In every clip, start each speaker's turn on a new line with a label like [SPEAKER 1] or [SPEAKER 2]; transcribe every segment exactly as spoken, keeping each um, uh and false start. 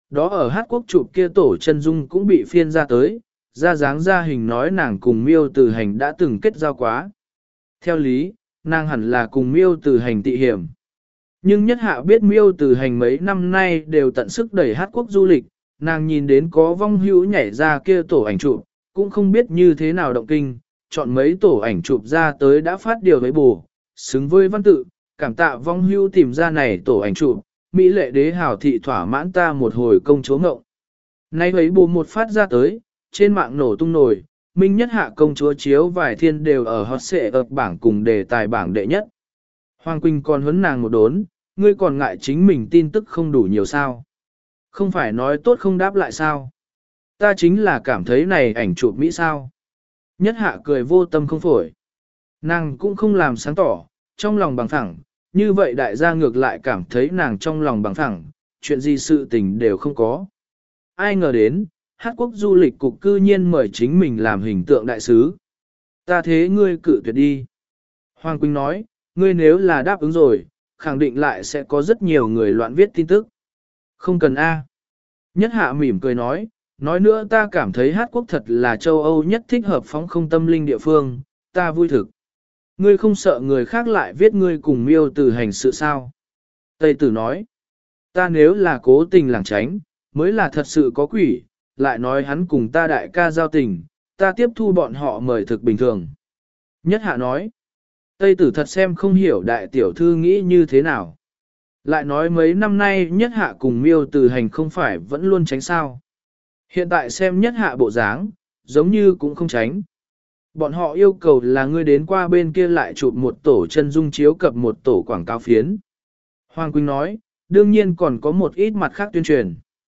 [SPEAKER 1] Đó ở hát quốc chụp kia tổ chân dung cũng bị phiên ra tới, ra dáng ra hình nói nàng cùng miêu từ hành đã từng kết giao quá. Theo lý, nàng hẳn là cùng miêu từ hành tị hiểm. Nhưng nhất hạ biết miêu từ hành mấy năm nay đều tận sức đẩy hát quốc du lịch, nàng nhìn đến có vong hữu nhảy ra kia tổ ảnh chụp, cũng không biết như thế nào động kinh, chọn mấy tổ ảnh chụp ra tới đã phát điều với bù, xứng với văn tự, cảm tạ vong hữu tìm ra này tổ ảnh chụp, Mỹ lệ đế hào thị thỏa mãn ta một hồi công chúa ngộng. Nay ấy bù một phát ra tới, trên mạng nổ tung nổi, minh nhất hạ công chúa chiếu vài thiên đều ở hot xệ ập bảng cùng đề tài bảng đệ nhất. Hoàng Quỳnh còn huấn nàng một đốn, ngươi còn ngại chính mình tin tức không đủ nhiều sao. Không phải nói tốt không đáp lại sao. Ta chính là cảm thấy này ảnh chụp Mỹ sao. Nhất hạ cười vô tâm không phổi. Nàng cũng không làm sáng tỏ, trong lòng bằng phẳng, như vậy đại gia ngược lại cảm thấy nàng trong lòng bằng phẳng, chuyện gì sự tình đều không có. Ai ngờ đến, Hát quốc du lịch cục cư nhiên mời chính mình làm hình tượng đại sứ. Ta thế ngươi cự tuyệt đi. Hoàng Quỳnh nói, ngươi nếu là đáp ứng rồi, khẳng định lại sẽ có rất nhiều người loạn viết tin tức. Không cần A. Nhất hạ mỉm cười nói, nói nữa ta cảm thấy Hát quốc thật là châu Âu nhất thích hợp phóng không tâm linh địa phương, ta vui thực. Ngươi không sợ người khác lại viết ngươi cùng miêu từ hành sự sao? Tây tử nói, ta nếu là cố tình lảng tránh, mới là thật sự có quỷ, lại nói hắn cùng ta đại ca giao tình, ta tiếp thu bọn họ mời thực bình thường. Nhất hạ nói, Tây tử thật xem không hiểu đại tiểu thư nghĩ như thế nào. Lại nói mấy năm nay nhất hạ cùng miêu từ hành không phải vẫn luôn tránh sao. Hiện tại xem nhất hạ bộ dáng, giống như cũng không tránh. Bọn họ yêu cầu là ngươi đến qua bên kia lại chụp một tổ chân dung chiếu cập một tổ quảng cáo phiến. Hoàng Quỳnh nói, đương nhiên còn có một ít mặt khác tuyên truyền.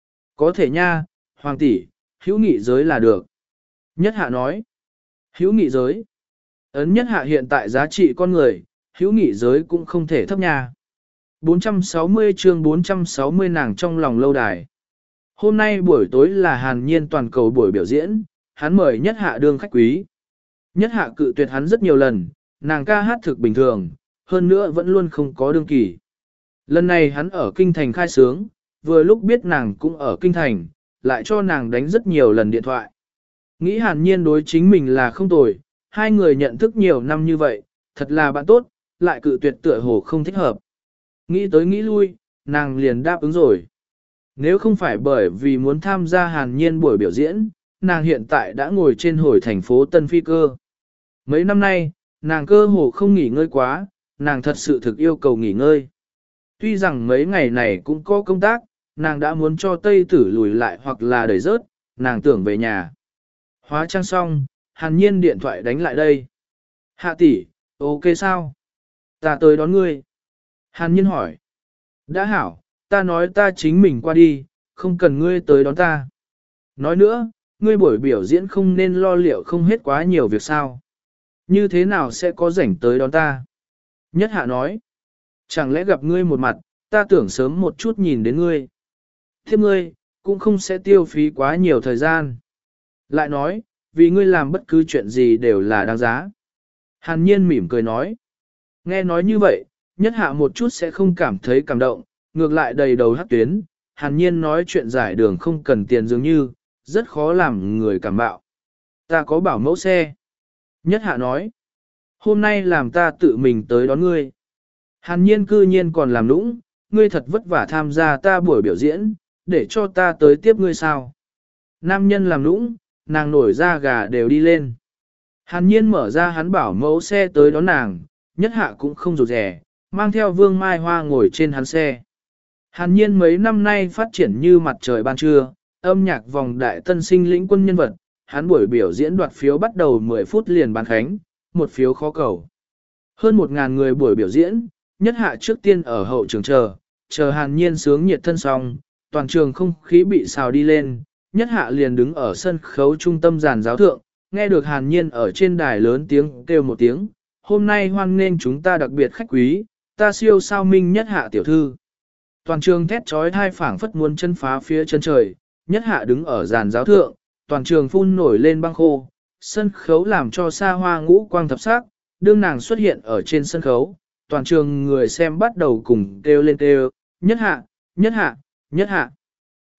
[SPEAKER 1] Có thể nha, Hoàng tỷ, hữu nghị giới là được. Nhất hạ nói, hữu nghị giới. Ấn nhất hạ hiện tại giá trị con người, hữu nghị giới cũng không thể thấp nha. bốn trăm sáu mươi chương bốn trăm sáu mươi nàng trong lòng lâu đài. Hôm nay buổi tối là Hàn Nhiên toàn cầu buổi biểu diễn, hắn mời nhất hạ đương khách quý. Nhất hạ cự tuyệt hắn rất nhiều lần, nàng ca hát thực bình thường, hơn nữa vẫn luôn không có đương kỳ. Lần này hắn ở kinh thành khai sướng, vừa lúc biết nàng cũng ở kinh thành, lại cho nàng đánh rất nhiều lần điện thoại. Nghĩ Hàn Nhiên đối chính mình là không tồi, hai người nhận thức nhiều năm như vậy, thật là bạn tốt, lại cự tuyệt tựa hồ không thích hợp. Nghĩ tới nghĩ lui, nàng liền đáp ứng rồi. Nếu không phải bởi vì muốn tham gia Hàn Nhiên buổi biểu diễn, nàng hiện tại đã ngồi trên hồi thành phố Tân Phi Cơ. Mấy năm nay, nàng cơ hồ không nghỉ ngơi quá, nàng thật sự thực yêu cầu nghỉ ngơi. Tuy rằng mấy ngày này cũng có công tác, nàng đã muốn cho Tây Tử lùi lại hoặc là đẩy rớt, nàng tưởng về nhà. Hóa trang xong, Hàn Nhiên điện thoại đánh lại đây. Hạ tỷ, ok sao? Ta tới đón ngươi. Hàn Nhiên hỏi. Đã hảo, ta nói ta chính mình qua đi, không cần ngươi tới đón ta. Nói nữa, ngươi buổi biểu diễn không nên lo liệu không hết quá nhiều việc sao. Như thế nào sẽ có rảnh tới đón ta? Nhất hạ nói. Chẳng lẽ gặp ngươi một mặt, ta tưởng sớm một chút nhìn đến ngươi. Thiếp ngươi, cũng không sẽ tiêu phí quá nhiều thời gian. Lại nói, vì ngươi làm bất cứ chuyện gì đều là đáng giá. Hàn Nhiên mỉm cười nói. Nghe nói như vậy, nhất hạ một chút sẽ không cảm thấy cảm động, ngược lại đầy đầu hắc tuyến. Hàn Nhiên nói chuyện giải đường không cần tiền dường như, rất khó làm người cảm bạo. Ta có bảo mẫu xe. Nhất hạ nói. Hôm nay làm ta tự mình tới đón ngươi. Hàn Nhiên cư nhiên còn làm nũng, ngươi thật vất vả tham gia ta buổi biểu diễn, để cho ta tới tiếp ngươi sao. Nam nhân làm nũng, nàng nổi da gà đều đi lên. Hàn Nhiên mở ra hắn bảo mẫu xe tới đón nàng, nhất hạ cũng không rụt rẻ, mang theo Vương Mai Hoa ngồi trên hắn xe. Hàn Nhiên mấy năm nay phát triển như mặt trời ban trưa, âm nhạc vòng đại tân sinh lĩnh quân nhân vật, hắn buổi biểu diễn đoạt phiếu bắt đầu mười phút liền bán khánh, một phiếu khó cầu. Hơn một ngàn người buổi biểu diễn, nhất hạ trước tiên ở hậu trường chờ, chờ Hàn Nhiên sướng nhiệt thân xong, toàn trường không khí bị xào đi lên, nhất hạ liền đứng ở sân khấu trung tâm giàn giáo thượng, nghe được Hàn Nhiên ở trên đài lớn tiếng kêu một tiếng, hôm nay hoan nghênh chúng ta đặc biệt khách quý, ta siêu sao minh nhất hạ tiểu thư. Toàn trường thét trói thai phảng phất muốn chân phá phía chân trời, nhất hạ đứng ở giàn giáo thượng, toàn trường phun nổi lên băng khô, sân khấu làm cho xa hoa ngũ quang thập sắc, đương nàng xuất hiện ở trên sân khấu, toàn trường người xem bắt đầu cùng kêu lên kêu, nhất hạ, nhất hạ, nhất hạ.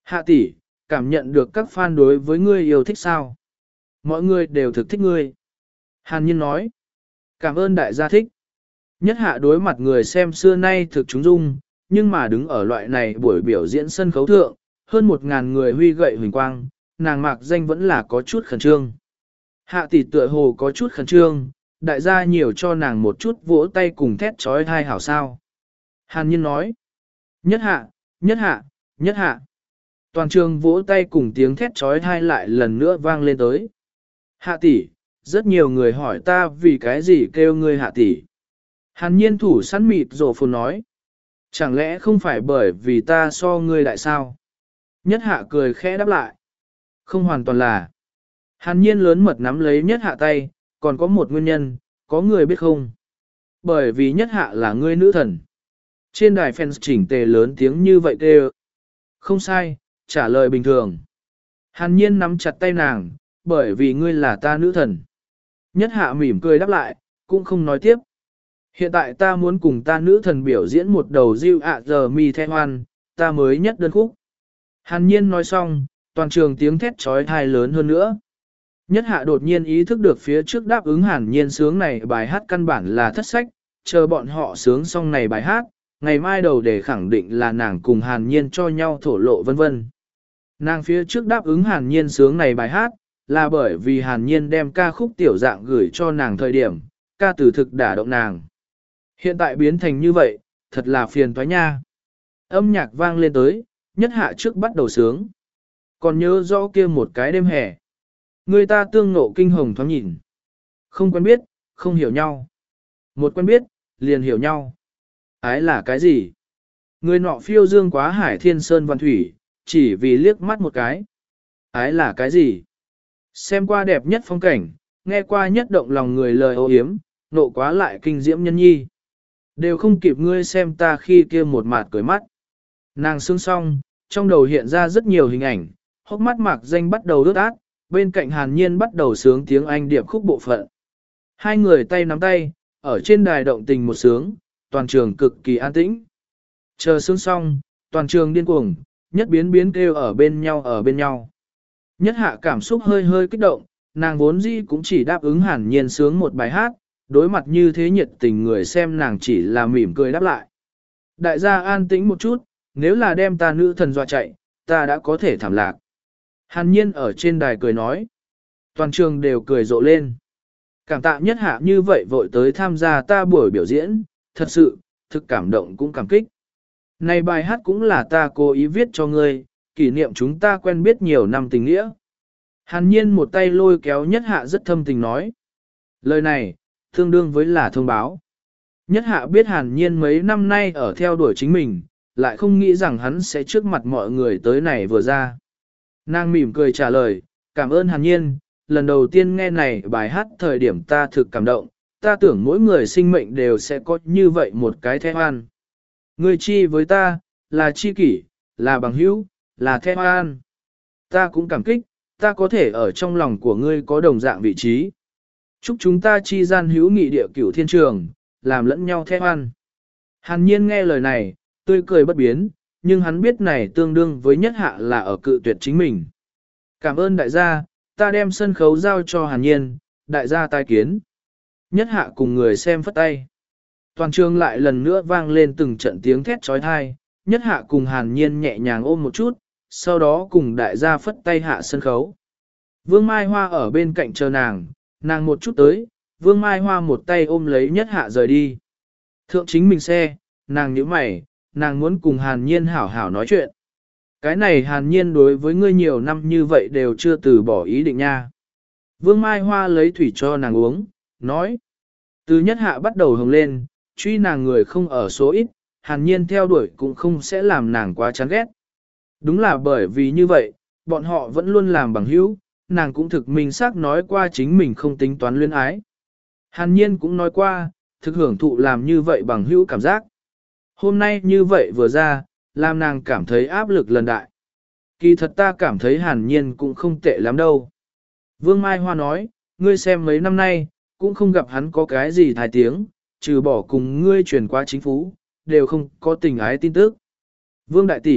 [SPEAKER 1] Hạ tỷ, cảm nhận được các fan đối với ngươi yêu thích sao? Mọi người đều thực thích ngươi. Hàn Nhiên nói. Cảm ơn đại gia thích. Nhất hạ đối mặt người xem xưa nay thực chúng dung, nhưng mà đứng ở loại này buổi biểu diễn sân khấu thượng, hơn một ngàn người huy gậy huỳnh quang, nàng mạc danh vẫn là có chút khẩn trương. Hạ tỷ tựa hồ có chút khẩn trương, đại gia nhiều cho nàng một chút vỗ tay cùng thét trói thai hảo sao. Hàn Nhiên nói. Nhất hạ, nhất hạ, nhất hạ. Toàn trường vỗ tay cùng tiếng thét trói thai lại lần nữa vang lên tới. Hạ tỷ, rất nhiều người hỏi ta vì cái gì kêu ngươi hạ tỷ. Hàn Nhiên thủ sẵn mịt rổ phồn nói. Chẳng lẽ không phải bởi vì ta so ngươi đại sao? Nhất hạ cười khẽ đáp lại. Không hoàn toàn là. Hàn Nhiên lớn mật nắm lấy nhất hạ tay, còn có một nguyên nhân, có người biết không? Bởi vì nhất hạ là ngươi nữ thần. Trên đài fans chỉnh tề lớn tiếng như vậy kêu. Không sai, trả lời bình thường. Hàn Nhiên nắm chặt tay nàng, bởi vì ngươi là ta nữ thần. Nhất hạ mỉm cười đáp lại, cũng không nói tiếp. Hiện tại ta muốn cùng ta nữ thần biểu diễn một đầu diêu ạ giờ mi the hoan, ta mới nhất đơn khúc. Hàn Nhiên nói xong, toàn trường tiếng thét trói thai lớn hơn nữa. Nhất hạ đột nhiên ý thức được phía trước đáp ứng Hàn Nhiên sướng này bài hát căn bản là thất sách, chờ bọn họ sướng xong này bài hát, ngày mai đầu để khẳng định là nàng cùng Hàn Nhiên cho nhau thổ lộ vân vân. Nàng phía trước đáp ứng Hàn Nhiên sướng này bài hát, là bởi vì Hàn Nhiên đem ca khúc tiểu dạng gửi cho nàng thời điểm, ca từ thực đả động nàng. Hiện tại biến thành như vậy, thật là phiền toái nha. Âm nhạc vang lên tới, nhất hạ trước bắt đầu sướng. Còn nhớ rõ kia một cái đêm hè. Người ta tương ngộ kinh hồng thoáng nhìn. Không quen biết, không hiểu nhau. Một quen biết, liền hiểu nhau. Ái là cái gì? Người nọ phiêu dương quá hải thiên sơn văn thủy, chỉ vì liếc mắt một cái. Ái là cái gì? Xem qua đẹp nhất phong cảnh, nghe qua nhất động lòng người lời ô hiếm, nộ quá lại kinh diễm nhân nhi. Đều không kịp ngươi xem ta khi kia một mặt cười mắt. Nàng sương xong, trong đầu hiện ra rất nhiều hình ảnh, hốc mắt mạc danh bắt đầu ướt át, bên cạnh Hàn Nhiên bắt đầu sướng tiếng Anh điệp khúc bộ phận. Hai người tay nắm tay, ở trên đài động tình một sướng, toàn trường cực kỳ an tĩnh. Chờ sướng xong, toàn trường điên cuồng, nhất biến biến kêu ở bên nhau ở bên nhau. Nhất hạ cảm xúc hơi hơi kích động, nàng vốn dĩ cũng chỉ đáp ứng Hàn Nhiên sướng một bài hát, đối mặt như thế nhiệt tình người xem nàng chỉ là mỉm cười đáp lại. Đại gia an tĩnh một chút, nếu là đem ta nữ thần dọa chạy, ta đã có thể thảm lạc. Hàn Nhiên ở trên đài cười nói. Toàn trường đều cười rộ lên. Cảm tạ nhất hạ như vậy vội tới tham gia ta buổi biểu diễn, thật sự, thực cảm động cũng cảm kích. Này bài hát cũng là ta cố ý viết cho ngươi, kỷ niệm chúng ta quen biết nhiều năm tình nghĩa. Hàn Nhiên một tay lôi kéo nhất hạ rất thâm tình nói. Lời này, tương đương với là thông báo. Nhất hạ biết Hàn Nhiên mấy năm nay ở theo đuổi chính mình, lại không nghĩ rằng hắn sẽ trước mặt mọi người tới này vừa ra. Nàng mỉm cười trả lời, cảm ơn Hàn Nhiên, lần đầu tiên nghe này bài hát thời điểm ta thực cảm động, ta tưởng mỗi người sinh mệnh đều sẽ có như vậy một cái thê hoan. Ngươi chi với ta, là chi kỷ, là bằng hữu, là thê hoan. Ta cũng cảm kích, ta có thể ở trong lòng của ngươi có đồng dạng vị trí. Chúc chúng ta chi gian hữu nghị địa cửu thiên trường, làm lẫn nhau thê hoan. Hàn Nhiên nghe lời này, tươi cười bất biến, nhưng hắn biết này tương đương với nhất hạ là ở cự tuyệt chính mình. Cảm ơn đại gia, ta đem sân khấu giao cho Hàn Nhiên, đại gia tai kiến. Nhất hạ cùng người xem phất tay. Toàn trường lại lần nữa vang lên từng trận tiếng thét trói thai, nhất hạ cùng Hàn Nhiên nhẹ nhàng ôm một chút, sau đó cùng đại gia phất tay hạ sân khấu. Vương Mai Hoa ở bên cạnh chờ nàng, nàng một chút tới, Vương Mai Hoa một tay ôm lấy nhất hạ rời đi. Thượng chính mình xe, nàng nhíu mày, nàng muốn cùng Hàn Nhiên hảo hảo nói chuyện. Cái này Hàn Nhiên đối với ngươi nhiều năm như vậy đều chưa từ bỏ ý định nha. Vương Mai Hoa lấy thủy cho nàng uống, nói. Từ nhất hạ bắt đầu hồng lên, truy nàng người không ở số ít, Hàn Nhiên theo đuổi cũng không sẽ làm nàng quá chán ghét. Đúng là bởi vì như vậy, bọn họ vẫn luôn làm bằng hữu, nàng cũng thực minh xác nói qua chính mình không tính toán luyến ái. Hàn Nhiên cũng nói qua, thực hưởng thụ làm như vậy bằng hữu cảm giác. Hôm nay như vậy vừa ra, làm nàng cảm thấy áp lực lần đại. Kỳ thật ta cảm thấy Hàn Nhiên cũng không tệ lắm đâu. Vương Mai Hoa nói, ngươi xem mấy năm nay, cũng không gặp hắn có cái gì thái tiếng, trừ bỏ cùng ngươi truyền qua chính phủ, đều không có tình ái tin tức. Vương Đại Tỷ,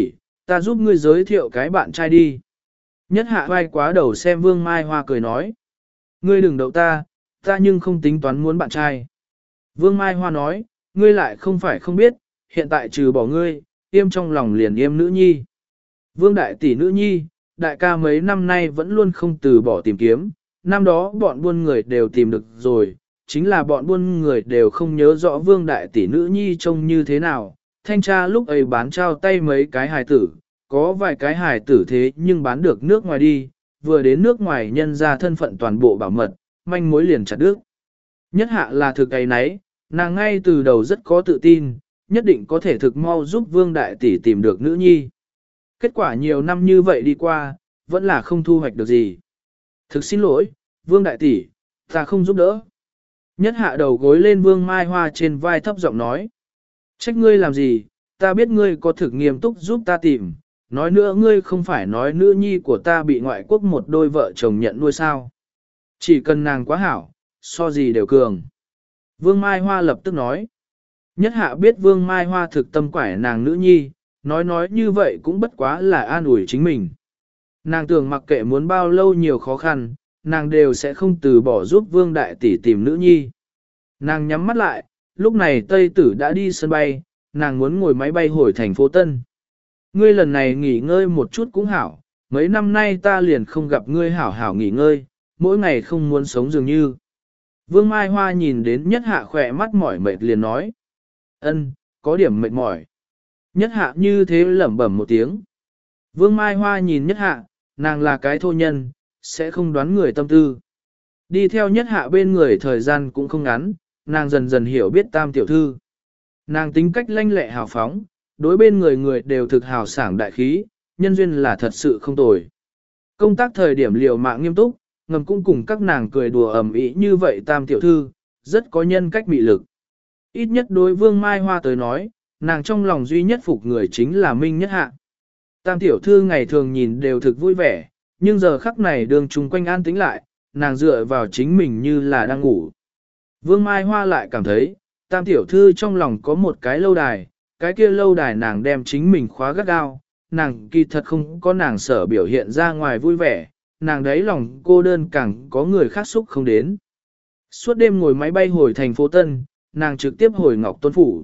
[SPEAKER 1] Ta giúp ngươi giới thiệu cái bạn trai đi. Nhất hạ vai quá đầu xem Vương Mai Hoa cười nói. Ngươi đừng đậu ta, ta nhưng không tính toán muốn bạn trai. Vương Mai Hoa nói, ngươi lại không phải không biết, hiện tại trừ bỏ ngươi, yêm trong lòng liền yêm nữ nhi. Vương đại tỷ nữ nhi, đại ca mấy năm nay vẫn luôn không từ bỏ tìm kiếm, năm đó bọn buôn người đều tìm được rồi, chính là bọn buôn người đều không nhớ rõ vương đại tỷ nữ nhi trông như thế nào. Thanh tra lúc ấy bán trao tay mấy cái hài tử, có vài cái hài tử thế nhưng bán được nước ngoài đi, vừa đến nước ngoài nhân ra thân phận toàn bộ bảo mật, manh mối liền chặt đứt. Nhất hạ là thực ấy nấy, nàng ngay từ đầu rất có tự tin, nhất định có thể thực mau giúp vương đại tỷ tìm được nữ nhi. Kết quả nhiều năm như vậy đi qua, vẫn là không thu hoạch được gì. Thực xin lỗi, vương đại tỷ, ta không giúp đỡ. Nhất hạ đầu gối lên vương mai hoa trên vai thấp giọng nói. Trách ngươi làm gì, ta biết ngươi có thực nghiêm túc giúp ta tìm, nói nữa ngươi không phải nói nữ nhi của ta bị ngoại quốc một đôi vợ chồng nhận nuôi sao. Chỉ cần nàng quá hảo, so gì đều cường. Vương Mai Hoa lập tức nói. Nhất hạ biết Vương Mai Hoa thực tâm quải nàng nữ nhi, nói nói như vậy cũng bất quá là an ủi chính mình. Nàng tưởng mặc kệ muốn bao lâu nhiều khó khăn, nàng đều sẽ không từ bỏ giúp Vương Đại Tỷ tìm nữ nhi. Nàng nhắm mắt lại, lúc này Tây Tử đã đi sân bay, nàng muốn ngồi máy bay hồi thành phố Tân. Ngươi lần này nghỉ ngơi một chút cũng hảo, mấy năm nay ta liền không gặp ngươi hảo hảo nghỉ ngơi, mỗi ngày không muốn sống dường như. Vương Mai Hoa nhìn đến nhất hạ khỏe mắt mỏi mệt liền nói. Ân, có điểm mệt mỏi. Nhất hạ như thế lẩm bẩm một tiếng. Vương Mai Hoa nhìn nhất hạ, nàng là cái thô nhân, sẽ không đoán người tâm tư. Đi theo nhất hạ bên người thời gian cũng không ngắn, nàng dần dần hiểu biết tam tiểu thư. Nàng tính cách lanh lẹ hào phóng, đối bên người người đều thực hào sảng đại khí, nhân duyên là thật sự không tồi. Công tác thời điểm liều mạng nghiêm túc, ngầm cũng cùng các nàng cười đùa ầm ĩ như vậy tam tiểu thư, rất có nhân cách mị lực. Ít nhất đối Vương Mai Hoa tới nói, nàng trong lòng duy nhất phục người chính là Minh Nhất Hạ. Tam tiểu thư ngày thường nhìn đều thực vui vẻ, nhưng giờ khắc này đường chung quanh an tĩnh lại, nàng dựa vào chính mình như là đang ngủ. Vương Mai Hoa lại cảm thấy, tam tiểu thư trong lòng có một cái lâu đài, cái kia lâu đài nàng đem chính mình khóa gắt gao, nàng kỳ thật không có nàng sở biểu hiện ra ngoài vui vẻ, nàng đấy lòng cô đơn càng có người khác xúc không đến. Suốt đêm ngồi máy bay hồi thành phố Tân, nàng trực tiếp hồi Ngọc Tôn Phủ.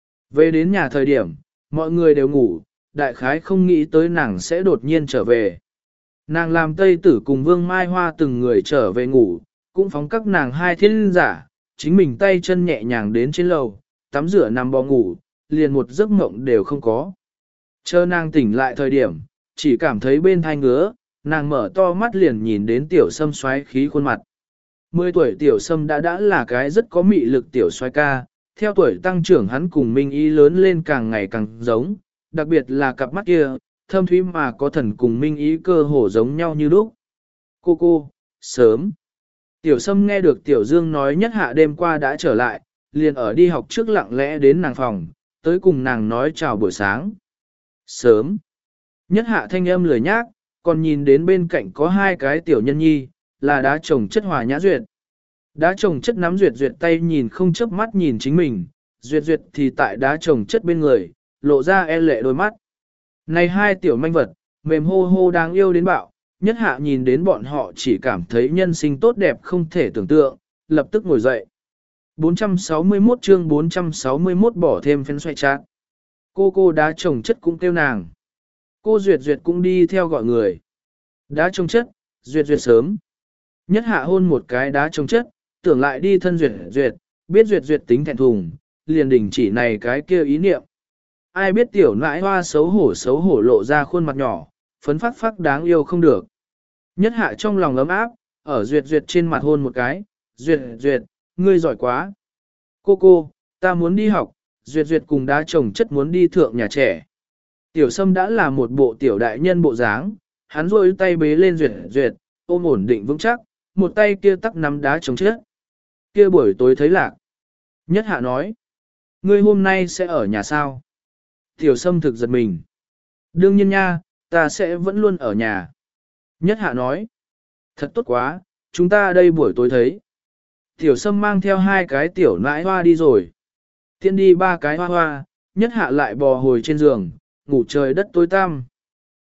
[SPEAKER 1] Về đến nhà thời điểm, mọi người đều ngủ, đại khái không nghĩ tới nàng sẽ đột nhiên trở về. Nàng làm Tây Tử cùng Vương Mai Hoa từng người trở về ngủ, cũng phóng các nàng hai thiên giả, chính mình tay chân nhẹ nhàng đến trên lầu, tắm rửa nằm bò ngủ, liền một giấc mộng đều không có. Chờ nàng tỉnh lại thời điểm, chỉ cảm thấy bên thai ngứa, nàng mở to mắt liền nhìn đến tiểu sâm xoáy khí khuôn mặt. Mười tuổi tiểu sâm đã đã là cái rất có mị lực tiểu xoáy ca, theo tuổi tăng trưởng hắn cùng Minh Ý lớn lên càng ngày càng giống, đặc biệt là cặp mắt kia, thâm thúy mà có thần cùng Minh Ý cơ hồ giống nhau như lúc. Cô cô, sớm. Tiểu sâm nghe được tiểu dương nói nhất hạ đêm qua đã trở lại, liền ở đi học trước lặng lẽ đến nàng phòng, tới cùng nàng nói chào buổi sáng. Sớm. Nhất hạ thanh âm lười nhác, còn nhìn đến bên cạnh có hai cái tiểu nhân nhi, là đá trồng chất Hòa Nhã Duyệt. Đá trồng chất nắm Duyệt Duyệt tay nhìn không chớp mắt nhìn chính mình, Duyệt Duyệt thì tại đá trồng chất bên người, lộ ra e lệ đôi mắt. Này hai tiểu manh vật, mềm hô hô đáng yêu đến bạo, nhất hạ nhìn đến bọn họ chỉ cảm thấy nhân sinh tốt đẹp không thể tưởng tượng, lập tức ngồi dậy. bốn trăm sáu mươi mốt chương bốn trăm sáu mươi mốt bỏ thêm phén xoay chát. Cô cô đá trồng chất cũng kêu nàng. Cô Duyệt Duyệt cũng đi theo gọi người. Đá trồng chất, Duyệt Duyệt sớm. Nhất hạ hôn một cái đá trồng chất, tưởng lại đi thân Duyệt Duyệt, biết Duyệt Duyệt tính thẹn thùng, liền đình chỉ này cái kia ý niệm. Ai biết tiểu nãi hoa xấu hổ xấu hổ lộ ra khuôn mặt nhỏ, phấn phát phát đáng yêu không được. Nhất hạ trong lòng ấm áp, ở Duyệt Duyệt trên mặt hôn một cái, Duyệt Duyệt, ngươi giỏi quá. Cô cô, ta muốn đi học, Duyệt Duyệt cùng đá trồng chất muốn đi thượng nhà trẻ. Tiểu Sâm đã là một bộ tiểu đại nhân bộ dáng, hắn rôi tay bế lên Duyệt Duyệt, ôm ổn định vững chắc, một tay kia tắc nắm đá trồng chất. Kia buổi tối thấy lạc. Nhất hạ nói, ngươi hôm nay sẽ ở nhà sao? Tiểu Sâm thực giật mình. Đương nhiên nha, ta sẽ vẫn luôn ở nhà. Nhất hạ nói, thật tốt quá, chúng ta đây buổi tối thấy. Tiểu Sâm mang theo hai cái tiểu nãi hoa đi rồi. Tiên đi ba cái hoa hoa, nhất hạ lại bò hồi trên giường, ngủ trời đất tối tăm.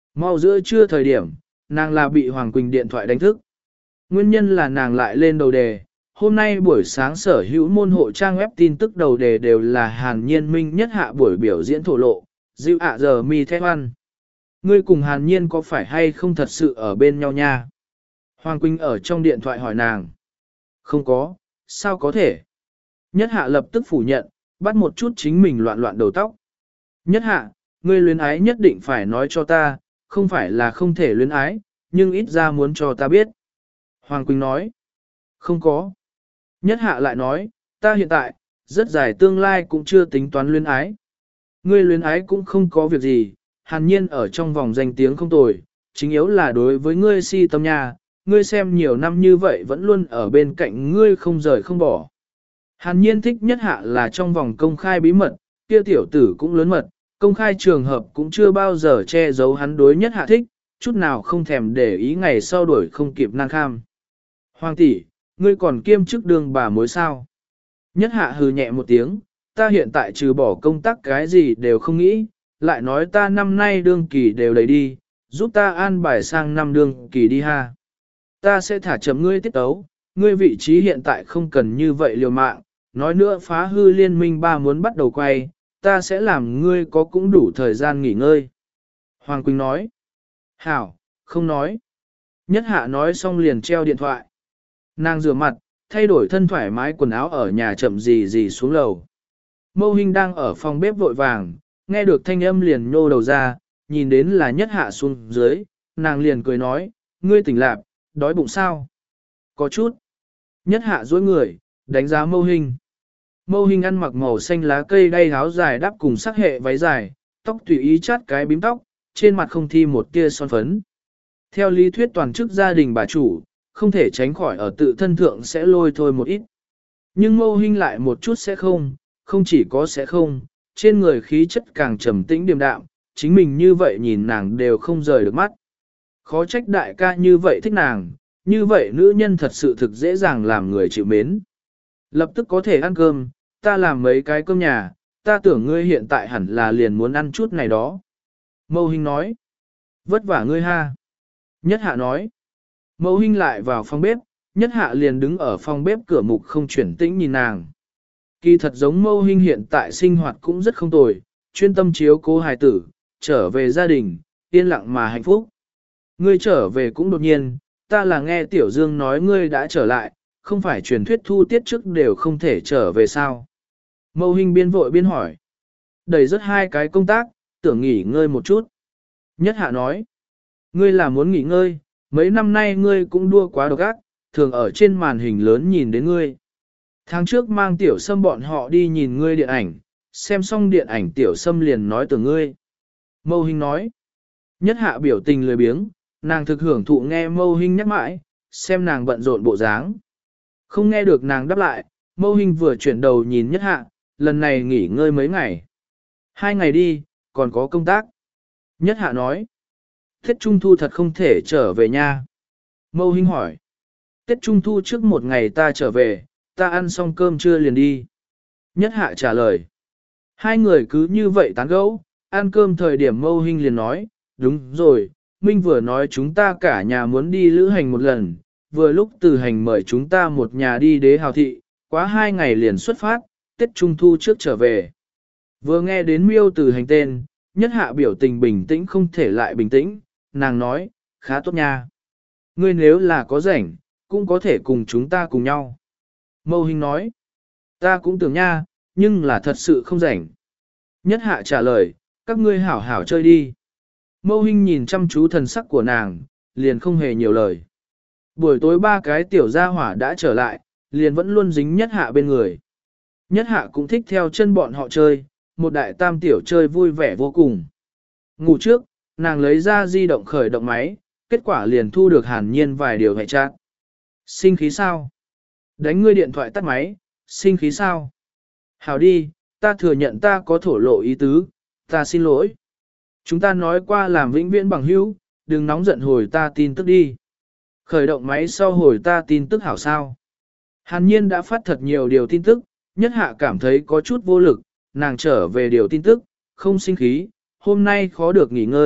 [SPEAKER 1] Mau giữa trưa thời điểm, nàng là bị Hoàng Quỳnh điện thoại đánh thức. Nguyên nhân là nàng lại lên đầu đề. Hôm nay buổi sáng sở hữu môn hộ trang web tin tức đầu đề đều là Hàn Nhiên Minh nhất hạ buổi biểu diễn thổ lộ, dịu ạ giờ mi thép ăn. Ngươi cùng Hàn Nhiên có phải hay không thật sự ở bên nhau nha? Hoàng Quỳnh ở trong điện thoại hỏi nàng. Không có, sao có thể? Nhất hạ lập tức phủ nhận, bắt một chút chính mình loạn loạn đầu tóc. Nhất hạ, ngươi luyến ái nhất định phải nói cho ta, không phải là không thể luyến ái, nhưng ít ra muốn cho ta biết. Hoàng Quỳnh nói. Không có. Nhất hạ lại nói, ta hiện tại, rất dài tương lai cũng chưa tính toán luyến ái. Ngươi luyến ái cũng không có việc gì, Hàn Nhiên ở trong vòng danh tiếng không tồi, chính yếu là đối với ngươi si tâm nha, ngươi xem nhiều năm như vậy vẫn luôn ở bên cạnh ngươi không rời không bỏ. Hàn Nhiên thích nhất hạ là trong vòng công khai bí mật, kia tiểu tử cũng lớn mật, công khai trường hợp cũng chưa bao giờ che giấu hắn đối nhất hạ thích, chút nào không thèm để ý ngày sau đuổi không kịp nan kham. Hoàng tỷ, ngươi còn kiêm chức đường bà mối sao? Nhất hạ hừ nhẹ một tiếng, ta hiện tại trừ bỏ công tác cái gì đều không nghĩ, lại nói ta năm nay đương kỳ đều đầy đi, giúp ta an bài sang năm đương kỳ đi ha. Ta sẽ thả chậm ngươi tiết tấu, ngươi vị trí hiện tại không cần như vậy liều mạng, nói nữa phá hư liên minh ba muốn bắt đầu quay, ta sẽ làm ngươi có cũng đủ thời gian nghỉ ngơi. Hoàng Quỳnh nói. Hảo, không nói. Nhất hạ nói xong liền treo điện thoại. Nàng rửa mặt, thay đổi thân thoải mái quần áo ở nhà chậm gì gì xuống lầu. Mâu Hinh đang ở phòng bếp vội vàng, nghe được thanh âm liền nhô đầu ra, nhìn đến là nhất hạ xuống dưới, nàng liền cười nói, ngươi tỉnh lạp, đói bụng sao? Có chút. Nhất hạ duỗi người, đánh giá Mâu Hinh. Mâu Hinh ăn mặc màu xanh lá cây đay áo dài đắp cùng sắc hệ váy dài, tóc tùy ý chát cái bím tóc, trên mặt không thi một tia son phấn. Theo lý thuyết toàn chức gia đình bà chủ, không thể tránh khỏi ở tự thân thượng sẽ lôi thôi một ít. Nhưng Mâu Hinh lại một chút sẽ không, không chỉ có sẽ không, trên người khí chất càng trầm tĩnh điềm đạm, chính mình như vậy nhìn nàng đều không rời được mắt. Khó trách đại ca như vậy thích nàng, như vậy nữ nhân thật sự thực dễ dàng làm người chịu mến. Lập tức có thể ăn cơm, ta làm mấy cái cơm nhà, ta tưởng ngươi hiện tại hẳn là liền muốn ăn chút này đó. Mâu Hinh nói, vất vả ngươi ha. Nhất hạ nói, Mâu Hinh lại vào phòng bếp, nhất hạ liền đứng ở phòng bếp cửa mục không chuyển tĩnh nhìn nàng. Kỳ thật giống Mâu Hinh hiện tại sinh hoạt cũng rất không tồi, chuyên tâm chiếu cố hài tử, trở về gia đình, yên lặng mà hạnh phúc. Ngươi trở về cũng đột nhiên, ta là nghe Tiểu Dương nói ngươi đã trở lại, không phải truyền thuyết thu tiết trước đều không thể trở về sao. Mâu Hinh biên vội biên hỏi. Đẩy rất hai cái công tác, tưởng nghỉ ngơi một chút. Nhất hạ nói, ngươi là muốn nghỉ ngơi, mấy năm nay ngươi cũng đua quá độc ác, thường ở trên màn hình lớn nhìn đến ngươi. Tháng trước mang Tiểu Sâm bọn họ đi nhìn ngươi điện ảnh, xem xong điện ảnh Tiểu Sâm liền nói từ ngươi. Mâu Hinh nói, nhất hạ biểu tình lười biếng, nàng thực hưởng thụ nghe Mâu Hinh nhắc mãi, xem nàng bận rộn bộ dáng. Không nghe được nàng đáp lại, Mâu Hinh vừa chuyển đầu nhìn nhất hạ, lần này nghỉ ngơi mấy ngày. Hai ngày đi, còn có công tác. Nhất hạ nói, Tết Trung Thu thật không thể trở về nha. Mâu Hinh hỏi, Tết Trung Thu trước một ngày ta trở về, ta ăn xong cơm trưa liền đi. Nhất hạ trả lời, hai người cứ như vậy tán gẫu, ăn cơm thời điểm Mâu Hinh liền nói, đúng rồi, Minh vừa nói chúng ta cả nhà muốn đi lữ hành một lần, vừa lúc từ hành mời chúng ta một nhà đi đế hào thị, quá hai ngày liền xuất phát, Tết Trung Thu trước trở về. Vừa nghe đến miêu từ hành tên, nhất hạ biểu tình bình tĩnh không thể lại bình tĩnh, nàng nói, khá tốt nha. Ngươi nếu là có rảnh, cũng có thể cùng chúng ta cùng nhau. Mâu Hinh nói, ta cũng tưởng nha, nhưng là thật sự không rảnh. Nhất hạ trả lời, các ngươi hảo hảo chơi đi. Mâu Hinh nhìn chăm chú thần sắc của nàng, liền không hề nhiều lời. Buổi tối ba cái tiểu gia hỏa đã trở lại, liền vẫn luôn dính nhất hạ bên người. Nhất hạ cũng thích theo chân bọn họ chơi, một đại tam tiểu chơi vui vẻ vô cùng. Ngủ trước, nàng lấy ra di động khởi động máy, kết quả liền thu được Hàn Nhiên vài điều hệ chat. Sinh khí sao? Đánh ngươi điện thoại tắt máy, sinh khí sao? Hảo đi, ta thừa nhận ta có thổ lộ ý tứ, ta xin lỗi. Chúng ta nói qua làm vĩnh viễn bằng hữu, đừng nóng giận hồi ta tin tức đi. Khởi động máy sau hồi ta tin tức hảo sao. Hàn Nhiên đã phát thật nhiều điều tin tức, nhất hạ cảm thấy có chút vô lực, nàng trở về điều tin tức, không sinh khí, hôm nay khó được nghỉ ngơi,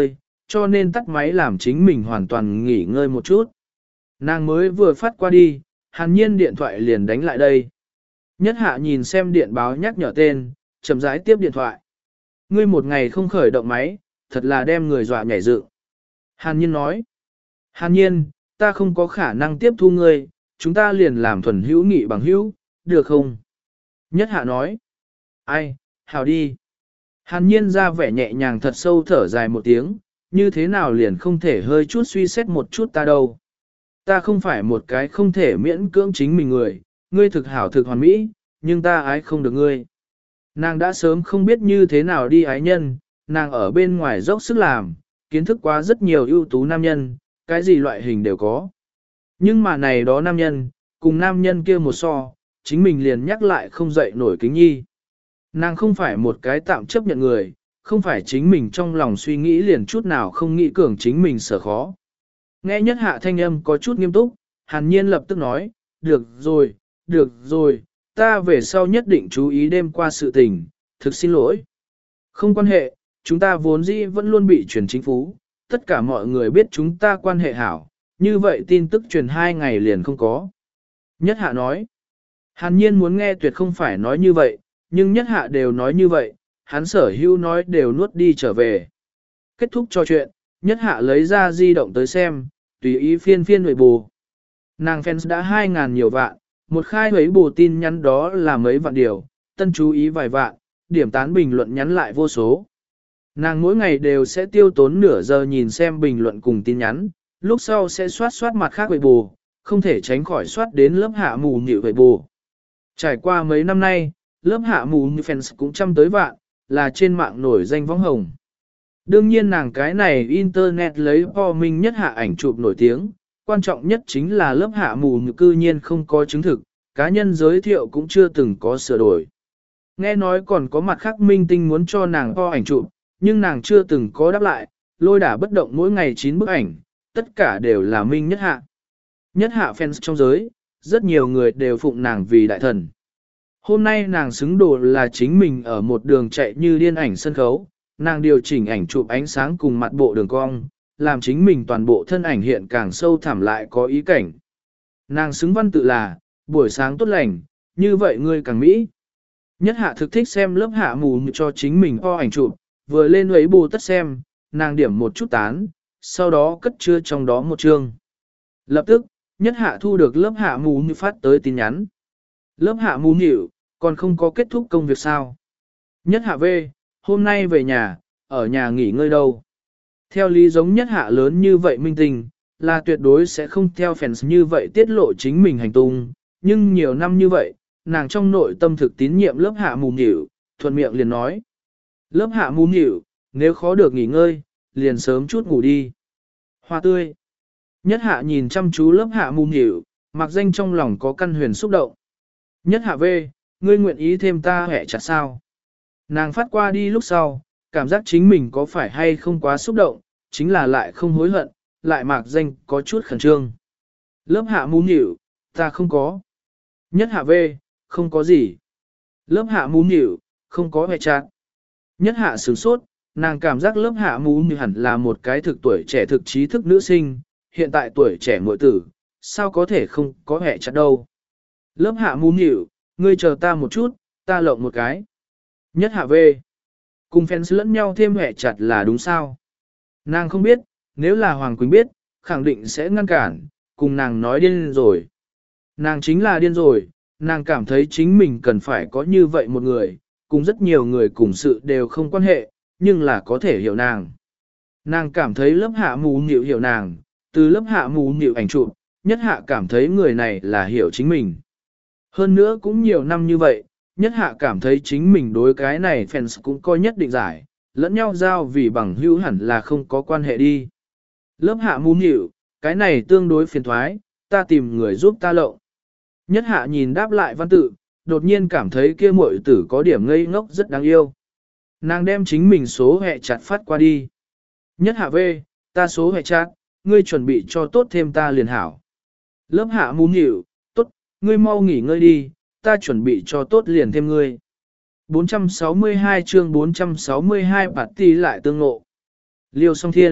[SPEAKER 1] cho nên tắt máy làm chính mình hoàn toàn nghỉ ngơi một chút. Nàng mới vừa phát qua đi, Hàn Nhiên điện thoại liền đánh lại đây. Nhất Hạ nhìn xem điện báo nhắc nhở tên, chậm rãi tiếp điện thoại. Ngươi một ngày không khởi động máy, thật là đem người dọa nhảy dựng. Hàn Nhiên nói. Hàn Nhiên, ta không có khả năng tiếp thu ngươi, chúng ta liền làm thuần hữu nghị bằng hữu, được không? Nhất Hạ nói. Ai, hào đi. Hàn Nhiên ra vẻ nhẹ nhàng thật sâu thở dài một tiếng, như thế nào liền không thể hơi chút suy xét một chút ta đâu. Ta không phải một cái không thể miễn cưỡng chính mình người, ngươi thực hảo thực hoàn mỹ, nhưng ta ái không được ngươi. Nàng đã sớm không biết như thế nào đi ái nhân, nàng ở bên ngoài dốc sức làm, kiến thức quá rất nhiều ưu tú nam nhân, cái gì loại hình đều có. Nhưng mà này đó nam nhân, cùng nam nhân kia một so, chính mình liền nhắc lại không dậy nổi kính nhi. Nàng không phải một cái tạm chấp nhận người, không phải chính mình trong lòng suy nghĩ liền chút nào không nghĩ cường chính mình sở khó. Nghe Nhất Hạ thanh âm có chút nghiêm túc, Hàn Nhiên lập tức nói, được rồi, được rồi, ta về sau nhất định chú ý đêm qua sự tình, thực xin lỗi. Không quan hệ, chúng ta vốn dĩ vẫn luôn bị truyền chính phủ, tất cả mọi người biết chúng ta quan hệ hảo, như vậy tin tức truyền hai ngày liền không có. Nhất Hạ nói, Hàn Nhiên muốn nghe tuyệt không phải nói như vậy, nhưng Nhất Hạ đều nói như vậy, hắn sở hữu nói đều nuốt đi trở về. Kết thúc trò chuyện, Nhất Hạ lấy ra di động tới xem, tùy ý phiên phiên huệ bù. Nàng fans đã hai ngàn nhiều vạn, một khai huệ bù tin nhắn đó là mấy vạn điều, tân chú ý vài vạn, điểm tán bình luận nhắn lại vô số. Nàng mỗi ngày đều sẽ tiêu tốn nửa giờ nhìn xem bình luận cùng tin nhắn, lúc sau sẽ soát soát mặt khác huệ bù, không thể tránh khỏi soát đến lớp hạ mù nhịu huệ bù. Trải qua mấy năm nay, lớp hạ mù như fans cũng trăm tới vạn, là trên mạng nổi danh võng hồng. Đương nhiên nàng cái này internet lấy po minh nhất hạ ảnh chụp nổi tiếng, quan trọng nhất chính là lớp hạ mù như cư nhiên không có chứng thực, cá nhân giới thiệu cũng chưa từng có sửa đổi. Nghe nói còn có mặt khác minh tinh muốn cho nàng po ảnh chụp, nhưng nàng chưa từng có đáp lại, lôi đả bất động mỗi ngày chín bức ảnh, tất cả đều là minh nhất hạ. Nhất hạ fans trong giới, rất nhiều người đều phụng nàng vì đại thần. Hôm nay nàng xứng đồ là chính mình ở một đường chạy như điên ảnh sân khấu, nàng điều chỉnh ảnh chụp ánh sáng cùng mặt bộ đường cong, làm chính mình toàn bộ thân ảnh hiện càng sâu thẳm lại có ý cảnh. Nàng xứng văn tự là, buổi sáng tốt lành, như vậy ngươi càng mỹ. Nhất hạ thực thích xem lớp hạ mù cho chính mình po ảnh chụp, vừa lên ấy bù tất xem, nàng điểm một chút tán, sau đó cất chứa trong đó một chương. Lập tức, nhất hạ thu được lớp hạ mù như phát tới tin nhắn. Lớp hạ mù nhịu, còn không có kết thúc công việc sao? Nhất hạ về, hôm nay về nhà, ở nhà nghỉ ngơi đâu? Theo lý giống nhất hạ lớn như vậy minh tình, là tuyệt đối sẽ không theo fans như vậy tiết lộ chính mình hành tung, nhưng nhiều năm như vậy, nàng trong nội tâm thực tín nhiệm lớp hạ mù nhịu, thuận miệng liền nói. Lớp hạ mù nhịu, nếu khó được nghỉ ngơi, liền sớm chút ngủ đi. Hoa tươi. Nhất hạ nhìn chăm chú lớp hạ mù nhịu, mặc danh trong lòng có căn huyền xúc động. Nhất hạ về, ngươi nguyện ý thêm ta hẹ chặt sao? Nàng phát qua đi lúc sau, cảm giác chính mình có phải hay không quá xúc động, chính là lại không hối hận, lại mạc danh có chút khẩn trương. Lớp hạ mù nhịu, ta không có. Nhất hạ về, không có gì. Lớp hạ mù nhịu, không có hẹ chặt. Nhất hạ sửng sốt, nàng cảm giác lớp hạ mù nhịu hẳn là một cái thực tuổi trẻ thực trí thức nữ sinh, hiện tại tuổi trẻ muội tử, sao có thể không có hẹ chặt đâu. Lớp hạ mù nhịu, ngươi chờ ta một chút, ta lộng một cái. Nhất hạ về. Cùng fans lẫn nhau thêm hẹ chặt là đúng sao? Nàng không biết, nếu là Hoàng Quỳnh biết, khẳng định sẽ ngăn cản, cùng nàng nói điên rồi. Nàng chính là điên rồi, nàng cảm thấy chính mình cần phải có như vậy một người, cùng rất nhiều người cùng sự đều không quan hệ, nhưng là có thể hiểu nàng. Nàng cảm thấy lớp hạ mù nhịu hiểu nàng, từ lớp hạ mù nhịu ảnh chụp, nhất hạ cảm thấy người này là hiểu chính mình. Hơn nữa cũng nhiều năm như vậy, nhất hạ cảm thấy chính mình đối cái này fans cũng coi nhất định giải, lẫn nhau giao vì bằng hữu hẳn là không có quan hệ đi. Lớp hạ mù nhịu, cái này tương đối phiền thoái, ta tìm người giúp ta lộng. Nhất hạ nhìn đáp lại văn tự, đột nhiên cảm thấy kia muội tử có điểm ngây ngốc rất đáng yêu. Nàng đem chính mình số hẹ chặt phát qua đi. Nhất hạ về, ta số hẹ chặt, ngươi chuẩn bị cho tốt thêm ta liền hảo. Lớp hạ mù nhịu, tốt, ngươi mau nghỉ ngơi đi, ta chuẩn bị cho tốt liền thêm ngươi. bốn trăm sáu mươi hai chương bốn trăm sáu mươi hai bạt ti lại tương ngộ. Liêu song thiên,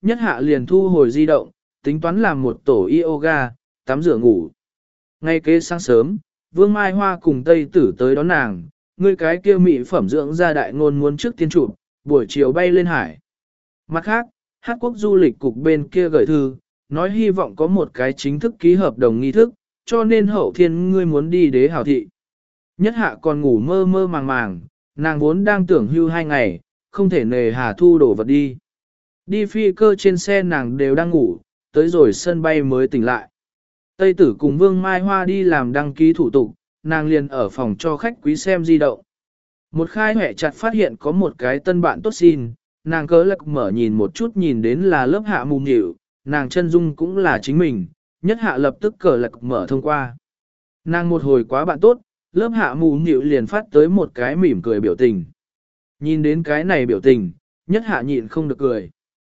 [SPEAKER 1] Nhất hạ liền thu hồi di động, tính toán làm một tổ yoga, tắm rửa ngủ. Ngay kế sáng sớm, Vương Mai Hoa cùng Tây Tử tới đón nàng, người cái kia mỹ phẩm dưỡng ra đại ngôn muốn trước tiên chụp, buổi chiều bay lên hải. Mặt khác, Hát Quốc du lịch cục bên kia gửi thư, nói hy vọng có một cái chính thức ký hợp đồng nghi thức, cho nên hậu thiên ngươi muốn đi đế hảo thị. Nhất hạ còn ngủ mơ mơ màng màng, nàng vốn đang tưởng hưu hai ngày, không thể nề hà thu đổ vật đi. Đi phi cơ trên xe nàng đều đang ngủ, tới rồi sân bay mới tỉnh lại. Tây Tử cùng Vương Mai Hoa đi làm đăng ký thủ tục, nàng liền ở phòng cho khách quý xem di động. Một khai hẹ chặt phát hiện có một cái tân bạn tốt xin, nàng cớ lạc mở nhìn một chút nhìn đến là lớp hạ mù nhịu, nàng chân dung cũng là chính mình, nhất hạ lập tức cờ lạc mở thông qua. Nàng một hồi quá bạn tốt, lớp hạ mù nhịu liền phát tới một cái mỉm cười biểu tình. Nhìn đến cái này biểu tình, nhất hạ nhịn không được cười.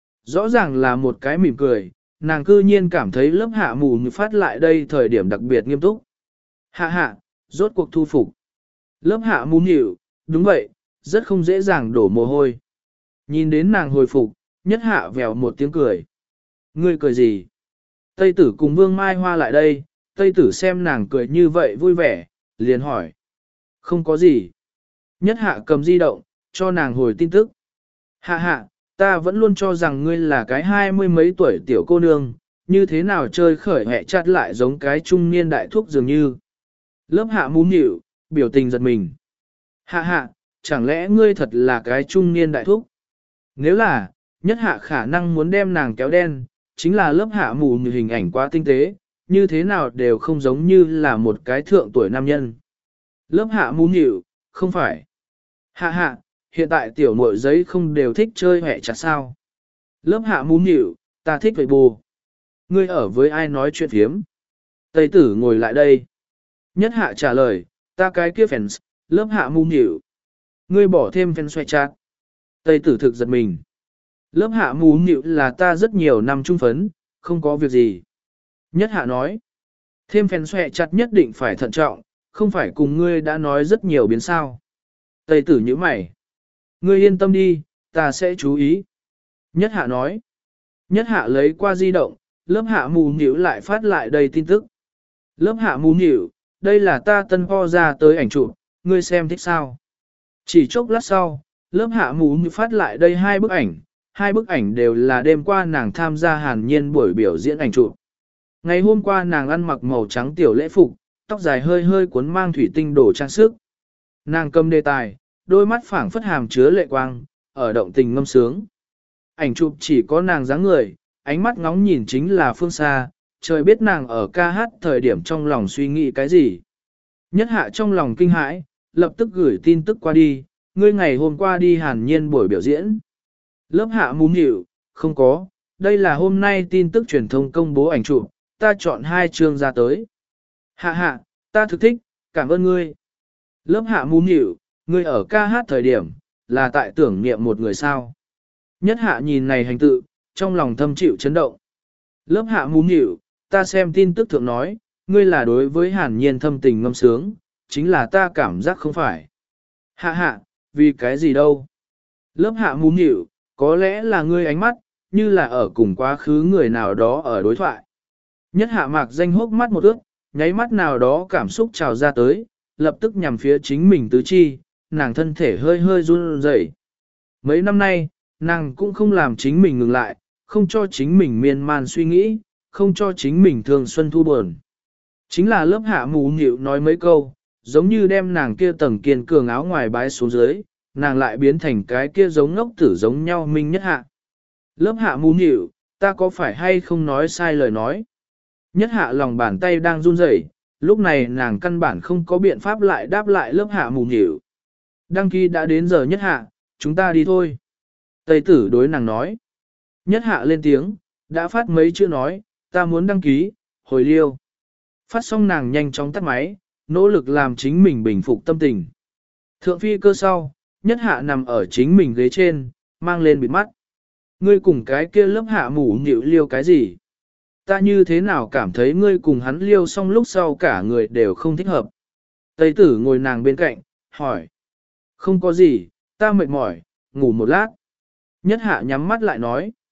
[SPEAKER 1] Rõ ràng là một cái mỉm cười, nàng cư nhiên cảm thấy lớp hạ mù nhịu phát lại đây thời điểm đặc biệt nghiêm túc. Hạ hạ, rốt cuộc thu phục. Lớp hạ mù nhịu, đúng vậy, rất không dễ dàng đổ mồ hôi. Nhìn đến nàng hồi phục, nhất hạ vèo một tiếng cười. Ngươi cười gì? Tây Tử cùng Vương Mai Hoa lại đây, Tây Tử xem nàng cười như vậy vui vẻ, liền hỏi. Không có gì. Nhất hạ cầm di động, cho nàng hồi tin tức. Hạ hạ, ta vẫn luôn cho rằng ngươi là cái hai mươi mấy tuổi tiểu cô nương, như thế nào chơi khởi hẹ chặt lại giống cái trung niên đại thúc dường như. Lớp hạ múm nhịu, biểu tình giật mình. Hạ hạ, chẳng lẽ ngươi thật là cái trung niên đại thúc? Nếu là, nhất hạ khả năng muốn đem nàng kéo đen, chính là lớp hạ mù như hình ảnh quá tinh tế, như thế nào đều không giống như là một cái thượng tuổi nam nhân. Lớp hạ mù nhịu, không phải. Hạ hạ, hiện tại tiểu muội giấy không đều thích chơi hẹ chặt sao. Lớp hạ mù nhịu, ta thích vậy bù. Ngươi ở với ai nói chuyện phiếm? Tây Tử ngồi lại đây. Nhất hạ trả lời, ta cái kia fans, lớp hạ mù nhịu. Ngươi bỏ thêm fans xoay chat. Tây Tử thực giật mình. Lớp hạ mù nhịu là ta rất nhiều năm trung phấn, không có việc gì. Nhất hạ nói, thêm phèn xoẹ chặt nhất định phải thận trọng, không phải cùng ngươi đã nói rất nhiều biến sao. Tây Tử nhíu mày. Ngươi yên tâm đi, ta sẽ chú ý. Nhất hạ nói. Nhất hạ lấy qua di động, lớp hạ mù nhịu lại phát lại đây tin tức. Lớp hạ mù nhịu, đây là ta tân po ra tới ảnh chụp, ngươi xem thích sao. Chỉ chốc lát sau, lớp hạ mù nhịu phát lại đây hai bức ảnh, hai bức ảnh đều là đêm qua nàng tham gia hàn nhiên buổi biểu diễn ảnh chụp. Ngày hôm qua nàng ăn mặc màu trắng tiểu lễ phục, tóc dài hơi hơi cuốn mang thủy tinh đổ trang sức. Nàng cầm đề tài, đôi mắt phảng phất hàm chứa lệ quang, ở động tình ngâm sướng. Ảnh chụp chỉ có nàng dáng người, ánh mắt ngóng nhìn chính là phương xa, trời biết nàng ở ca hát thời điểm trong lòng suy nghĩ cái gì. Nhất hạ trong lòng kinh hãi, lập tức gửi tin tức qua đi, ngươi ngày hôm qua đi hàn nhiên buổi biểu diễn. Lớp hạ múm hiểu, không có, đây là hôm nay tin tức truyền thông công bố ảnh chụp, ta chọn hai chương ra tới. Hạ hạ, ta thực thích, cảm ơn ngươi. Lớp hạ múm hiểu, ngươi ở ca hát thời điểm, là tại tưởng niệm một người sao. Nhất hạ nhìn này hành tự, trong lòng thâm chịu chấn động. Lớp hạ múm hiểu, ta xem tin tức thượng nói, ngươi là đối với hàn nhiên thâm tình ngâm sướng, chính là ta cảm giác không phải. Hạ hạ, vì cái gì đâu. Lớp hạ múm hiểu, có lẽ là ngươi ánh mắt, như là ở cùng quá khứ người nào đó ở đối thoại. Nhất hạ mạc danh hốc mắt một ước, nháy mắt nào đó cảm xúc trào ra tới, lập tức nhằm phía chính mình tứ chi, nàng thân thể hơi hơi run rẩy. Mấy năm nay, nàng cũng không làm chính mình ngừng lại, không cho chính mình miên man suy nghĩ, không cho chính mình thường xuân thu buồn. Chính là lớp hạ mù nhịu nói mấy câu, giống như đem nàng kia tầng kiên cường áo ngoài bái xuống dưới, nàng lại biến thành cái kia giống ngốc tử giống nhau minh nhất hạ. Lớp hạ mù nhịu, ta có phải hay không nói sai lời nói? Nhất hạ lòng bàn tay đang run rẩy, lúc này nàng căn bản không có biện pháp lại đáp lại lớp hạ mù nhịu. Đăng ký đã đến giờ nhất hạ, chúng ta đi thôi. Tây Tử đối nàng nói. Nhất hạ lên tiếng, đã phát mấy chữ nói, ta muốn đăng ký, hồi liêu. Phát xong nàng nhanh chóng tắt máy, nỗ lực làm chính mình bình phục tâm tình. Thượng phi cơ sau, nhất hạ nằm ở chính mình ghế trên, mang lên bịt mắt. Ngươi cùng cái kia lớp hạ mù nhịu liêu cái gì? Ta như thế nào cảm thấy ngươi cùng hắn liêu xong lúc sau cả người đều không thích hợp. Tây Tử ngồi nàng bên cạnh, hỏi. Không có gì, ta mệt mỏi, ngủ một lát. Nhất hạ nhắm mắt lại nói.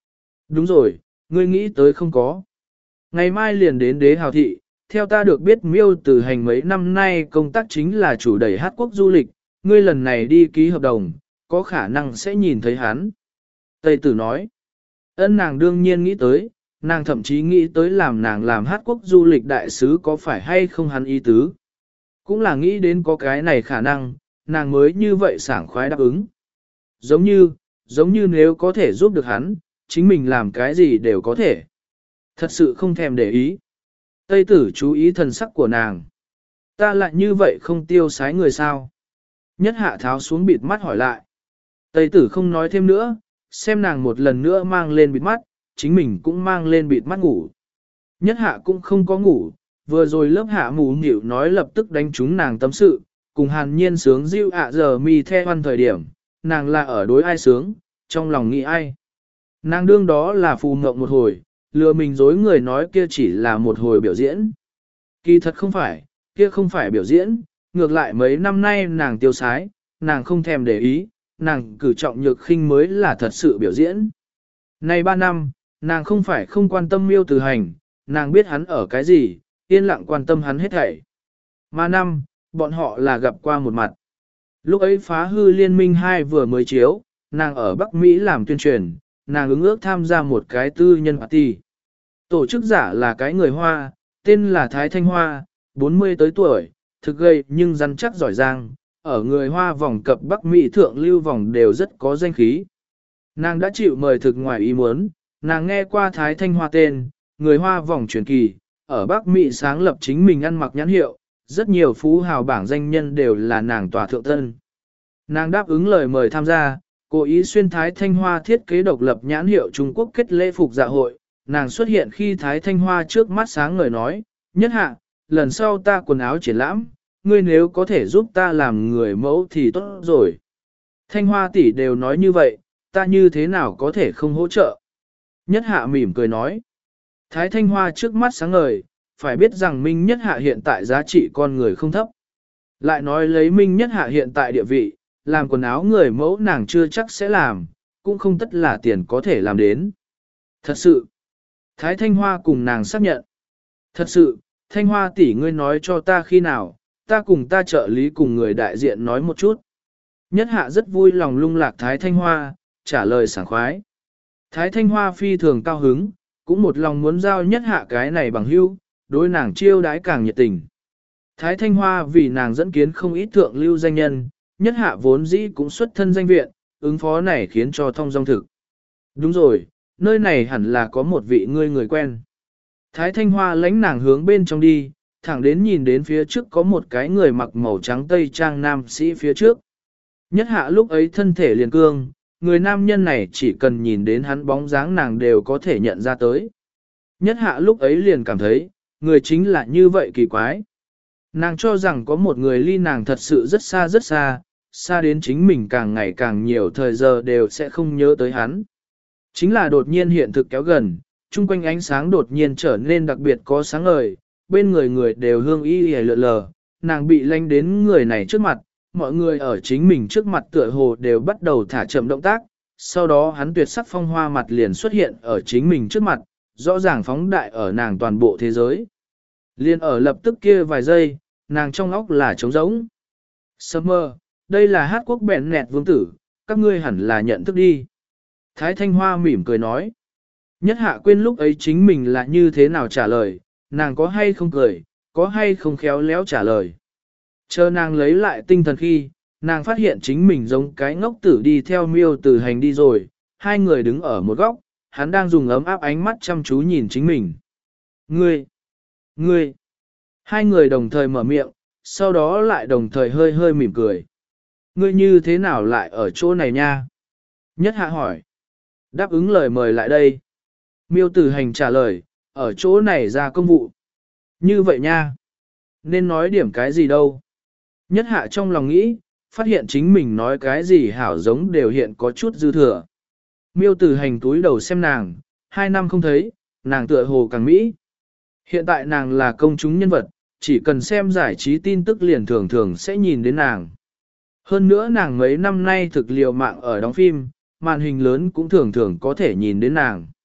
[SPEAKER 1] Đúng rồi, ngươi nghĩ tới không có. Ngày mai liền đến đế hào thị, theo ta được biết miêu từ hành mấy năm nay công tác chính là chủ đẩy hát quốc du lịch, ngươi lần này đi ký hợp đồng, có khả năng sẽ nhìn thấy hắn. Tây tử nói, ân nàng đương nhiên nghĩ tới, nàng thậm chí nghĩ tới làm nàng làm hát quốc du lịch đại sứ có phải hay không hắn ý tứ. Cũng là nghĩ đến có cái này khả năng, nàng mới như vậy sảng khoái đáp ứng. Giống như, giống như nếu có thể giúp được hắn, chính mình làm cái gì đều có thể. Thật sự không thèm để ý. Tây tử chú ý thần sắc của nàng. Ta lại như vậy không tiêu sái người sao? Nhất hạ tháo xuống bịt mắt hỏi lại. Tây tử không nói thêm nữa, xem nàng một lần nữa mang lên bịt mắt, chính mình cũng mang lên bịt mắt ngủ. Nhất hạ cũng không có ngủ, vừa rồi lớp hạ mù nhịu nói lập tức đánh trúng nàng tâm sự, cùng hàn nhiên sướng diêu ạ giờ mi the hoan thời điểm, nàng là ở đối ai sướng, trong lòng nghĩ ai. Nàng đương đó là phù mộng một hồi, lừa mình dối người nói kia chỉ là một hồi biểu diễn. Kỳ thật không phải, kia không phải biểu diễn, ngược lại mấy năm nay nàng tiêu sái, nàng không thèm để ý, nàng cử trọng nhược khinh mới là thật sự biểu diễn. Nay ba năm, nàng không phải không quan tâm miêu từ hành, nàng biết hắn ở cái gì, yên lặng quan tâm hắn hết thảy. Mà năm, bọn họ là gặp qua một mặt. Lúc ấy phá hư liên minh hai vừa mới chiếu, nàng ở Bắc Mỹ làm tuyên truyền, nàng ứng ước tham gia một cái tư nhân party. Tổ chức giả là cái người Hoa, tên là Thái Thanh Hoa, bốn mươi tới tuổi, thực gây nhưng rắn chắc giỏi giang, ở người Hoa vòng cập Bắc Mỹ thượng lưu vòng đều rất có danh khí. Nàng đã chịu mời thực ngoài ý muốn, nàng nghe qua Thái Thanh Hoa tên, người Hoa vòng truyền kỳ, ở Bắc Mỹ sáng lập chính mình ăn mặc nhãn hiệu, rất nhiều phú hào bảng danh nhân đều là nàng tòa thượng tân. Nàng đáp ứng lời mời tham gia, cố ý xuyên Thái Thanh Hoa thiết kế độc lập nhãn hiệu Trung Quốc kết lễ phục dạ hội, nàng xuất hiện khi Thái Thanh Hoa trước mắt sáng ngời nói, nhất hạ, lần sau ta quần áo triển lãm, ngươi nếu có thể giúp ta làm người mẫu thì tốt rồi. Thanh Hoa tỷ đều nói như vậy, ta như thế nào có thể không hỗ trợ? Nhất hạ mỉm cười nói. Thái Thanh Hoa trước mắt sáng ngời, phải biết rằng Minh Nhất Hạ hiện tại giá trị con người không thấp. Lại nói lấy Minh Nhất Hạ hiện tại địa vị, làm quần áo người mẫu nàng chưa chắc sẽ làm, cũng không tất là tiền có thể làm đến. Thật sự, Thái Thanh Hoa cùng nàng xác nhận. Thật sự, Thanh Hoa tỷ ngươi nói cho ta khi nào, ta cùng ta trợ lý cùng người đại diện nói một chút. Nhất Hạ rất vui lòng lung lạc Thái Thanh Hoa, trả lời sảng khoái. Thái Thanh Hoa phi thường cao hứng, cũng một lòng muốn giao Nhất Hạ cái này bằng hữu, đối nàng chiêu đái càng nhiệt tình. Thái Thanh Hoa vì nàng dẫn kiến không ít thượng lưu danh nhân, Nhất Hạ vốn dĩ cũng xuất thân danh viện, ứng phó này khiến cho thông dong thực. Đúng rồi, nơi này hẳn là có một vị ngươi người quen. Thái Thanh Hoa lãnh nàng hướng bên trong đi, thẳng đến nhìn đến phía trước có một cái người mặc màu trắng tây trang nam sĩ phía trước. Nhất Hạ lúc ấy thân thể liền cương, người nam nhân này chỉ cần nhìn đến hắn bóng dáng nàng đều có thể nhận ra tới. Nhất Hạ lúc ấy liền cảm thấy, người chính là như vậy kỳ quái. Nàng cho rằng có một người ly nàng thật sự rất xa rất xa, xa đến chính mình càng ngày càng nhiều thời giờ đều sẽ không nhớ tới hắn. Chính là đột nhiên hiện thực kéo gần, chung quanh ánh sáng đột nhiên trở nên đặc biệt có sáng ngời, bên người người đều hương y hề lượn lờ, nàng bị lanh đến người này trước mặt, mọi người ở chính mình trước mặt tựa hồ đều bắt đầu thả chậm động tác, sau đó hắn tuyệt sắc phong hoa mặt liền xuất hiện ở chính mình trước mặt, rõ ràng phóng đại ở nàng toàn bộ thế giới. Liên ở lập tức kia vài giây, nàng trong óc là trống rỗng. Summer, đây là hát quốc bẹn nẹt vương tử, các ngươi hẳn là nhận thức đi. Thái Thanh Hoa mỉm cười nói. Nhất Hạ quên lúc ấy chính mình là như thế nào trả lời, nàng có hay không cười, có hay không khéo léo trả lời. Chờ nàng lấy lại tinh thần khi, nàng phát hiện chính mình giống cái ngốc tử đi theo miêu từ hành đi rồi, hai người đứng ở một góc, hắn đang dùng ấm áp ánh mắt chăm chú nhìn chính mình. Ngươi! Ngươi! Hai người đồng thời mở miệng, sau đó lại đồng thời hơi hơi mỉm cười. Ngươi như thế nào lại ở chỗ này nha? Nhất Hạ hỏi. Đáp ứng lời mời lại đây. Miêu Tử Hành trả lời, ở chỗ này ra công vụ. Như vậy nha. Nên nói điểm cái gì đâu. Nhất Hạ trong lòng nghĩ, phát hiện chính mình nói cái gì hảo giống đều hiện có chút dư thừa. Miêu Tử Hành túi đầu xem nàng, hai năm không thấy, nàng tựa hồ càng mỹ. Hiện tại nàng là công chúng nhân vật, chỉ cần xem giải trí tin tức liền thường thường sẽ nhìn đến nàng. Hơn nữa nàng mấy năm nay thực liều mạng ở đóng phim, màn hình lớn cũng thường thường có thể nhìn đến nàng.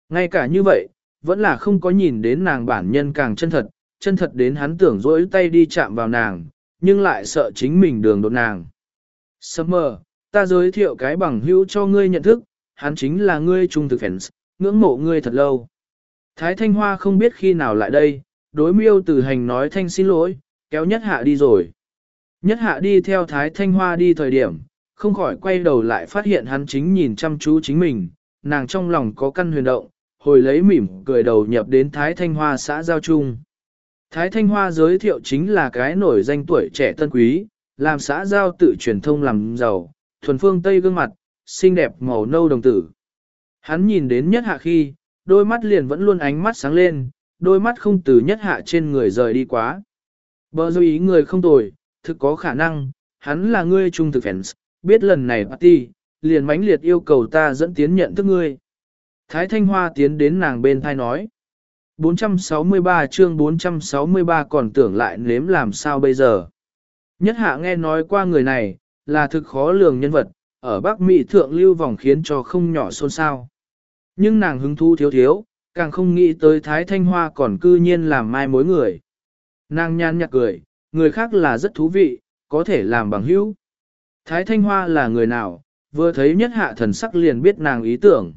[SPEAKER 1] Ngay cả như vậy, vẫn là không có nhìn đến nàng bản nhân càng chân thật, chân thật đến hắn tưởng dỗi tay đi chạm vào nàng, nhưng lại sợ chính mình đường đột nàng. Summer, ta giới thiệu cái bằng hữu cho ngươi nhận thức, hắn chính là ngươi trung thực fans, ngưỡng mộ ngươi thật lâu. Thái Thanh Hoa không biết khi nào lại đây, đối Miêu Tử Hành nói thanh xin lỗi, kéo Nhất Hạ đi rồi. Nhất Hạ đi theo Thái Thanh Hoa đi thời điểm, không khỏi quay đầu lại phát hiện hắn chính nhìn chăm chú chính mình, nàng trong lòng có căn huyền động, hồi lấy mỉm cười đầu nhập đến Thái Thanh Hoa xã giao trung. Thái Thanh Hoa giới thiệu chính là cái nổi danh tuổi trẻ tân quý, làm xã giao tự truyền thông làm giàu, thuần phương Tây gương mặt, xinh đẹp màu nâu đồng tử. Hắn nhìn đến Nhất Hạ khi, đôi mắt liền vẫn luôn ánh mắt sáng lên, đôi mắt không từ Nhất Hạ trên người rời đi quá. Bờ dư ý người không tồi, thực có khả năng, hắn là ngươi trung thực fans, biết lần này party, liền mãnh liệt yêu cầu ta dẫn tiến nhận thức ngươi. Thái Thanh Hoa tiến đến nàng bên thai nói. bốn trăm sáu mươi ba chương bốn trăm sáu mươi ba còn tưởng lại nếm làm sao bây giờ. Nhất Hạ nghe nói qua người này, là thực khó lường nhân vật, ở Bắc Mỹ thượng lưu vòng khiến cho không nhỏ xôn xao. Nhưng nàng hứng thú thiếu thiếu, càng không nghĩ tới Thái Thanh Hoa còn cư nhiên làm mai mối người. Nàng nhàn nhạt cười, người khác là rất thú vị, có thể làm bằng hữu. Thái Thanh Hoa là người nào, vừa thấy Nhất Hạ thần sắc liền biết nàng ý tưởng.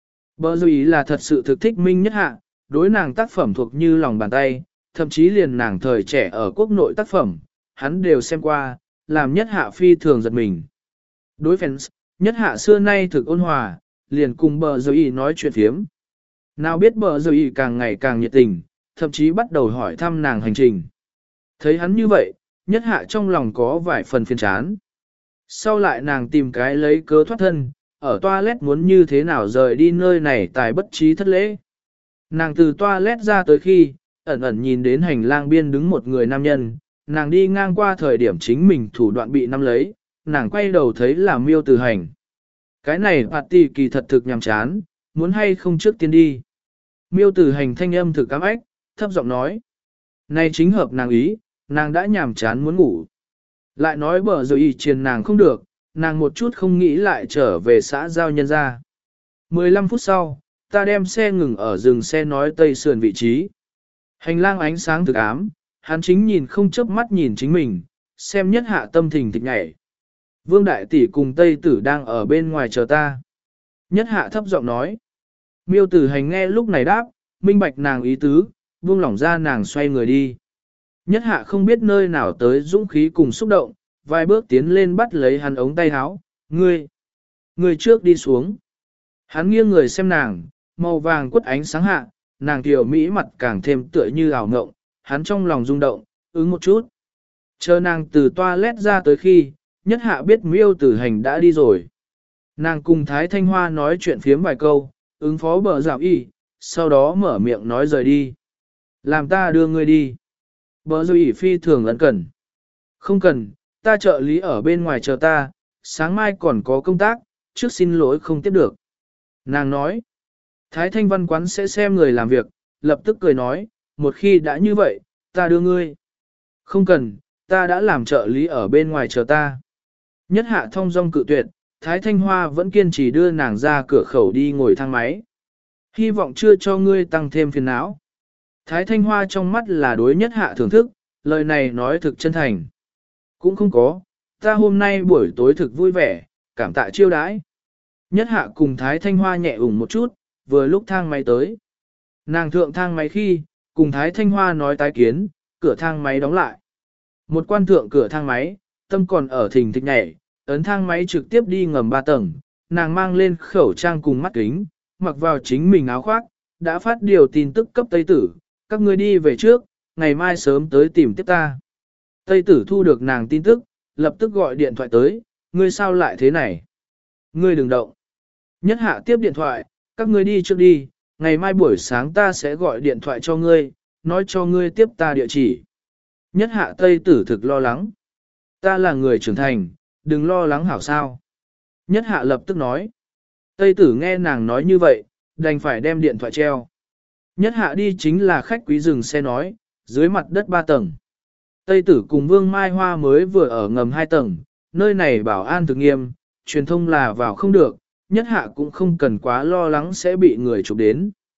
[SPEAKER 1] Bờ dư ý là thật sự thực thích Minh Nhất Hạ, đối nàng tác phẩm thuộc như lòng bàn tay, thậm chí liền nàng thời trẻ ở quốc nội tác phẩm, hắn đều xem qua, làm Nhất Hạ phi thường giật mình. Đối fans, Nhất Hạ xưa nay thực ôn hòa, liền cùng bờ dư ý nói chuyện phiếm. Nào biết bờ dư ý càng ngày càng nhiệt tình, thậm chí bắt đầu hỏi thăm nàng hành trình. Thấy hắn như vậy, Nhất Hạ trong lòng có vài phần phiền chán. Sau lại nàng tìm cái lấy cớ thoát thân, ở toilet muốn như thế nào rời đi nơi này tài bất trí thất lễ. Nàng từ toilet ra tới khi, ẩn ẩn nhìn đến hành lang biên đứng một người nam nhân, nàng đi ngang qua thời điểm chính mình thủ đoạn bị nắm lấy, nàng quay đầu thấy là Miêu Tử Hành. Cái này party kỳ thật thực nhàm chán, muốn hay không trước tiên đi. Miêu Tử Hành thanh âm thực cám ách, thấp giọng nói. Này chính hợp nàng ý, nàng đã nhàm chán muốn ngủ. Lại nói bờ rồi ý triền nàng không được, nàng một chút không nghĩ lại trở về xã giao nhân ra. mười lăm phút sau, ta đem xe ngừng ở dừng xe nói tây sườn vị trí. Hành lang ánh sáng thực ám, hắn chính nhìn không chớp mắt nhìn chính mình, xem Nhất Hạ tâm thình thịch nhảy. Vương Đại Tỷ cùng Tây Tử đang ở bên ngoài chờ ta. Nhất Hạ thấp giọng nói. Miêu Tử Hành nghe lúc này đáp, minh bạch nàng ý tứ, buông lỏng ra nàng xoay người đi. Nhất Hạ không biết nơi nào tới dũng khí cùng xúc động, vài bước tiến lên bắt lấy hắn ống tay áo, ngươi, ngươi trước đi xuống. Hắn nghiêng người xem nàng, màu vàng quất ánh sáng hạ, nàng tiểu mỹ mặt càng thêm tựa như ảo ngộng, hắn trong lòng rung động, ứng một chút. Chờ nàng từ toilet ra tới khi, Nhất Hạ biết Miêu Tử Hành đã đi rồi. Nàng cùng Thái Thanh Hoa nói chuyện phiếm vài câu, ứng phó bờ dạo y, sau đó mở miệng nói rời đi. Làm ta đưa ngươi đi. Bờ dạo y phi thường ẩn cần. Không cần, ta trợ lý ở bên ngoài chờ ta, sáng mai còn có công tác, trước xin lỗi không tiếp được. Nàng nói, Thái Thanh Văn quán sẽ xem người làm việc, lập tức cười nói, một khi đã như vậy, ta đưa ngươi. Không cần, ta đã làm trợ lý ở bên ngoài chờ ta. Nhất Hạ thông dong cự tuyệt, Thái Thanh Hoa vẫn kiên trì đưa nàng ra cửa khẩu đi ngồi thang máy. Hy vọng chưa cho ngươi tăng thêm phiền não. Thái Thanh Hoa trong mắt là đối Nhất Hạ thưởng thức, lời này nói thực chân thành. Cũng không có, ta hôm nay buổi tối thực vui vẻ, cảm tạ chiêu đãi. Nhất Hạ cùng Thái Thanh Hoa nhẹ ủng một chút, vừa lúc thang máy tới. Nàng thượng thang máy khi, cùng Thái Thanh Hoa nói tái kiến, cửa thang máy đóng lại. Một quan thượng cửa thang máy, tâm còn ở thình thịch nhảy, ấn thang máy trực tiếp đi ngầm ba tầng, nàng mang lên khẩu trang cùng mắt kính, mặc vào chính mình áo khoác, đã phát điều tin tức cấp Tây Tử, các ngươi đi về trước, ngày mai sớm tới tìm tiếp ta. Tây Tử thu được nàng tin tức, lập tức gọi điện thoại tới, ngươi sao lại thế này? Ngươi đừng động. Nhất Hạ tiếp điện thoại, các ngươi đi trước đi, ngày mai buổi sáng ta sẽ gọi điện thoại cho ngươi, nói cho ngươi tiếp ta địa chỉ. Nhất Hạ Tây Tử thực lo lắng. Ta là người trưởng thành, đừng lo lắng hảo sao. Nhất Hạ lập tức nói. Tây Tử nghe nàng nói như vậy, đành phải đem điện thoại treo. Nhất Hạ đi chính là khách quý dừng xe nói, dưới mặt đất ba tầng. Tây Tử cùng Vương Mai Hoa mới vừa ở ngầm hai tầng, nơi này bảo an thực nghiêm, truyền thông là vào không được, Nhất Hạ cũng không cần quá lo lắng sẽ bị người chụp đến.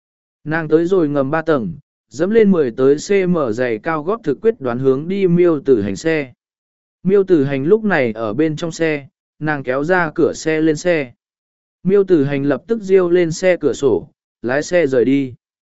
[SPEAKER 1] Nàng tới rồi ngầm ba tầng, dẫm lên mười tới cm dày cao gót thực quyết đoán hướng đi miêu tử hành xe. Miêu tử hành lúc này ở bên trong xe, nàng kéo ra cửa xe lên xe. Miêu tử hành lập tức riêu lên xe cửa sổ, lái xe rời đi.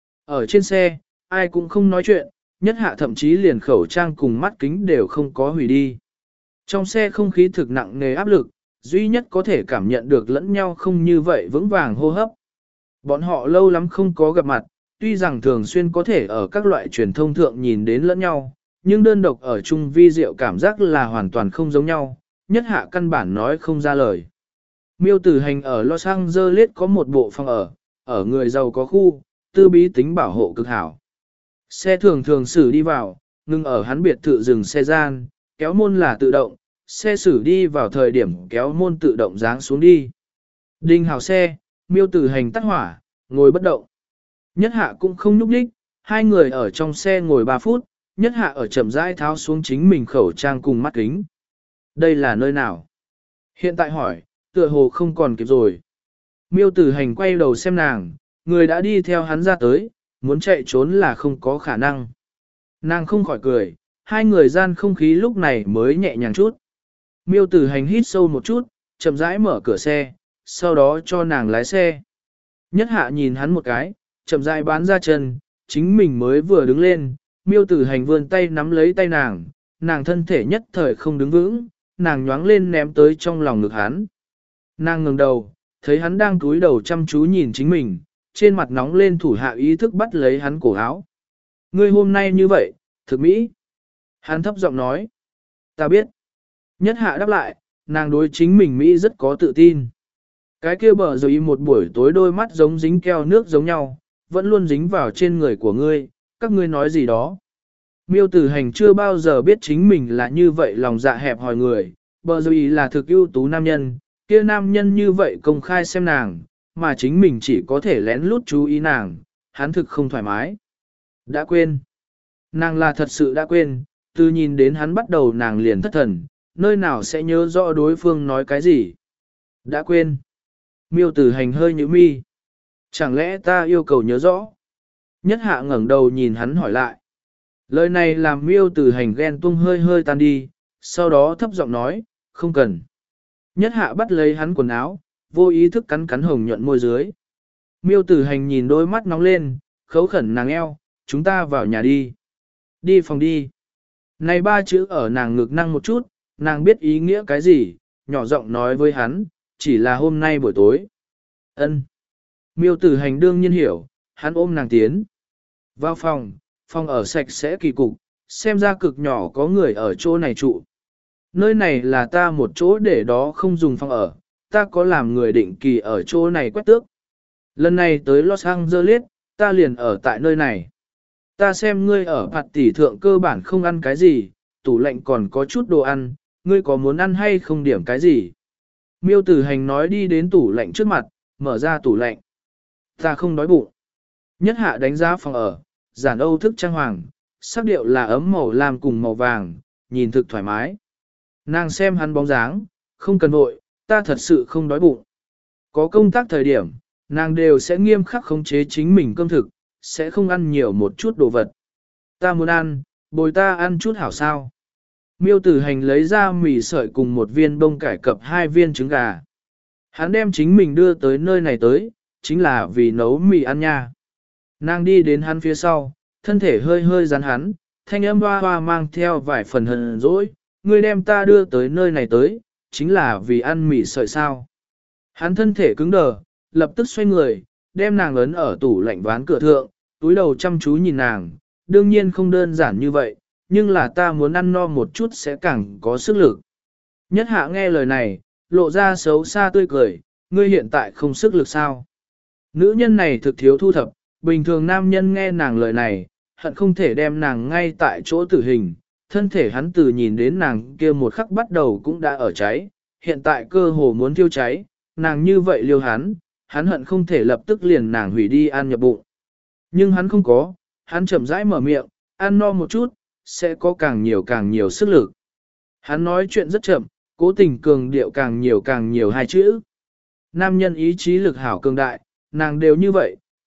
[SPEAKER 1] Ở trên xe, ai cũng không nói chuyện, nhất hạ thậm chí liền khẩu trang cùng mắt kính đều không có hủy đi. Trong xe không khí thực nặng nề áp lực, duy nhất có thể cảm nhận được lẫn nhau không như vậy vững vàng hô hấp. Bọn họ lâu lắm không có gặp mặt, tuy rằng thường xuyên có thể ở các loại truyền thông thượng nhìn đến lẫn nhau, nhưng đơn độc ở chung vi diệu cảm giác là hoàn toàn không giống nhau, nhất hạ căn bản nói không ra lời. Miêu tử hành ở Los Angeles có một bộ phòng ở, ở người giàu có khu, tư bí tính bảo hộ cực hảo. Xe thường thường xử đi vào, ngừng ở hắn biệt thự dừng xe gian, kéo môn là tự động, xe xử đi vào thời điểm kéo môn tự động giáng xuống đi. Đinh hào xe, miêu tử hành tắt hỏa, ngồi bất động. Nhất hạ cũng không nhúc nhích, hai người ở trong xe ngồi ba phút, nhất hạ ở chậm rãi tháo xuống chính mình khẩu trang cùng mắt kính. Đây là nơi nào? Hiện tại hỏi, tựa hồ không còn kịp rồi. Miêu tử hành quay đầu xem nàng, người đã đi theo hắn ra tới, muốn chạy trốn là không có khả năng. Nàng không khỏi cười, hai người gian không khí lúc này mới nhẹ nhàng chút. Miêu tử hành hít sâu một chút, chậm rãi mở cửa xe, sau đó cho nàng lái xe. Nhất hạ nhìn hắn một cái, chậm rãi bán ra chân, chính mình mới vừa đứng lên, miêu tử hành vươn tay nắm lấy tay nàng, nàng thân thể nhất thời không đứng vững, nàng nhoáng lên ném tới trong lòng ngực hắn. Nàng ngừng đầu, thấy hắn đang cúi đầu chăm chú nhìn chính mình, trên mặt nóng lên thủ hạ ý thức bắt lấy hắn cổ áo. Ngươi hôm nay như vậy, thực mỹ. Hắn thấp giọng nói. Ta biết. Nhất hạ đáp lại, nàng đối chính mình Mỹ rất có tự tin. Cái kia bờ rồi một buổi tối đôi mắt giống dính keo nước giống nhau, vẫn luôn dính vào trên người của ngươi, các ngươi nói gì đó. Miêu tử hành chưa bao giờ biết chính mình là như vậy lòng dạ hẹp hòi người, bờ rồi là thực ưu tú nam nhân, kia nam nhân như vậy công khai xem nàng, mà chính mình chỉ có thể lén lút chú ý nàng, hắn thực không thoải mái. Đã quên. Nàng là thật sự đã quên, từ nhìn đến hắn bắt đầu nàng liền thất thần, nơi nào sẽ nhớ rõ đối phương nói cái gì. Đã quên. Miêu tử hành hơi nhíu mi. Chẳng lẽ ta yêu cầu nhớ rõ? Nhất hạ ngẩng đầu nhìn hắn hỏi lại. Lời này làm miêu tử hành ghen tung hơi hơi tan đi, sau đó thấp giọng nói, không cần. Nhất hạ bắt lấy hắn quần áo, vô ý thức cắn cắn hồng nhuận môi dưới. Miêu tử hành nhìn đôi mắt nóng lên, khấu khẩn nàng eo, chúng ta vào nhà đi. Đi phòng đi. Này ba chữ ở nàng ngực năng một chút, nàng biết ý nghĩa cái gì, nhỏ giọng nói với hắn, chỉ là hôm nay buổi tối. Ân. Miêu tử hành đương nhiên hiểu, hắn ôm nàng tiến. Vào phòng, phòng ở sạch sẽ kỳ cục, xem ra cực nhỏ có người ở chỗ này trụ. Nơi này là ta một chỗ để đó không dùng phòng ở, ta có làm người định kỳ ở chỗ này quét tước. Lần này tới Los Angeles, ta liền ở tại nơi này. Ta xem ngươi ở phạt tỷ thượng cơ bản không ăn cái gì, tủ lạnh còn có chút đồ ăn, ngươi có muốn ăn hay không điểm cái gì? Miêu tử hành nói đi đến tủ lạnh trước mặt, mở ra tủ lạnh. Ta không đói bụng. Nhất hạ đánh giá phòng ở, giản âu thức trang hoàng, sắc điệu là ấm màu lam cùng màu vàng, nhìn thực thoải mái. Nàng xem hắn bóng dáng, không cần vội, ta thật sự không đói bụng. Có công tác thời điểm, nàng đều sẽ nghiêm khắc khống chế chính mình cơm thực, sẽ không ăn nhiều một chút đồ vật. Ta muốn ăn, bồi ta ăn chút hảo sao. Miêu tử hành lấy ra mì sợi cùng một viên bông cải cập hai viên trứng gà. Hắn đem chính mình đưa tới nơi này tới, chính là vì nấu mì ăn nha. Nàng đi đến hắn phía sau, thân thể hơi hơi rắn hắn, thanh âm hoa hoa mang theo vài phần hờn dỗi, ngươi đem ta đưa tới nơi này tới, chính là vì ăn mì sợi sao. Hắn thân thể cứng đờ, lập tức xoay người, đem nàng ấn ở tủ lạnh ván cửa thượng, túi đầu chăm chú nhìn nàng, đương nhiên không đơn giản như vậy, nhưng là ta muốn ăn no một chút sẽ càng có sức lực. Nhất hạ nghe lời này, lộ ra xấu xa tươi cười, ngươi hiện tại không sức lực sao. Nữ nhân này thực thiếu thu thập, bình thường nam nhân nghe nàng lời này, hận không thể đem nàng ngay tại chỗ tử hình, thân thể hắn từ nhìn đến nàng kia một khắc bắt đầu cũng đã ở cháy, hiện tại cơ hồ muốn thiêu cháy, nàng như vậy liêu hắn, hắn hận không thể lập tức liền nàng hủy đi ăn nhập bụng. Nhưng hắn không có, hắn chậm rãi mở miệng, ăn no một chút, sẽ có càng nhiều càng nhiều sức lực. Hắn nói chuyện rất chậm, cố tình cường điệu càng nhiều càng nhiều hai chữ. Nam nhân ý chí lực hảo cường đại, nàng đều như vậy,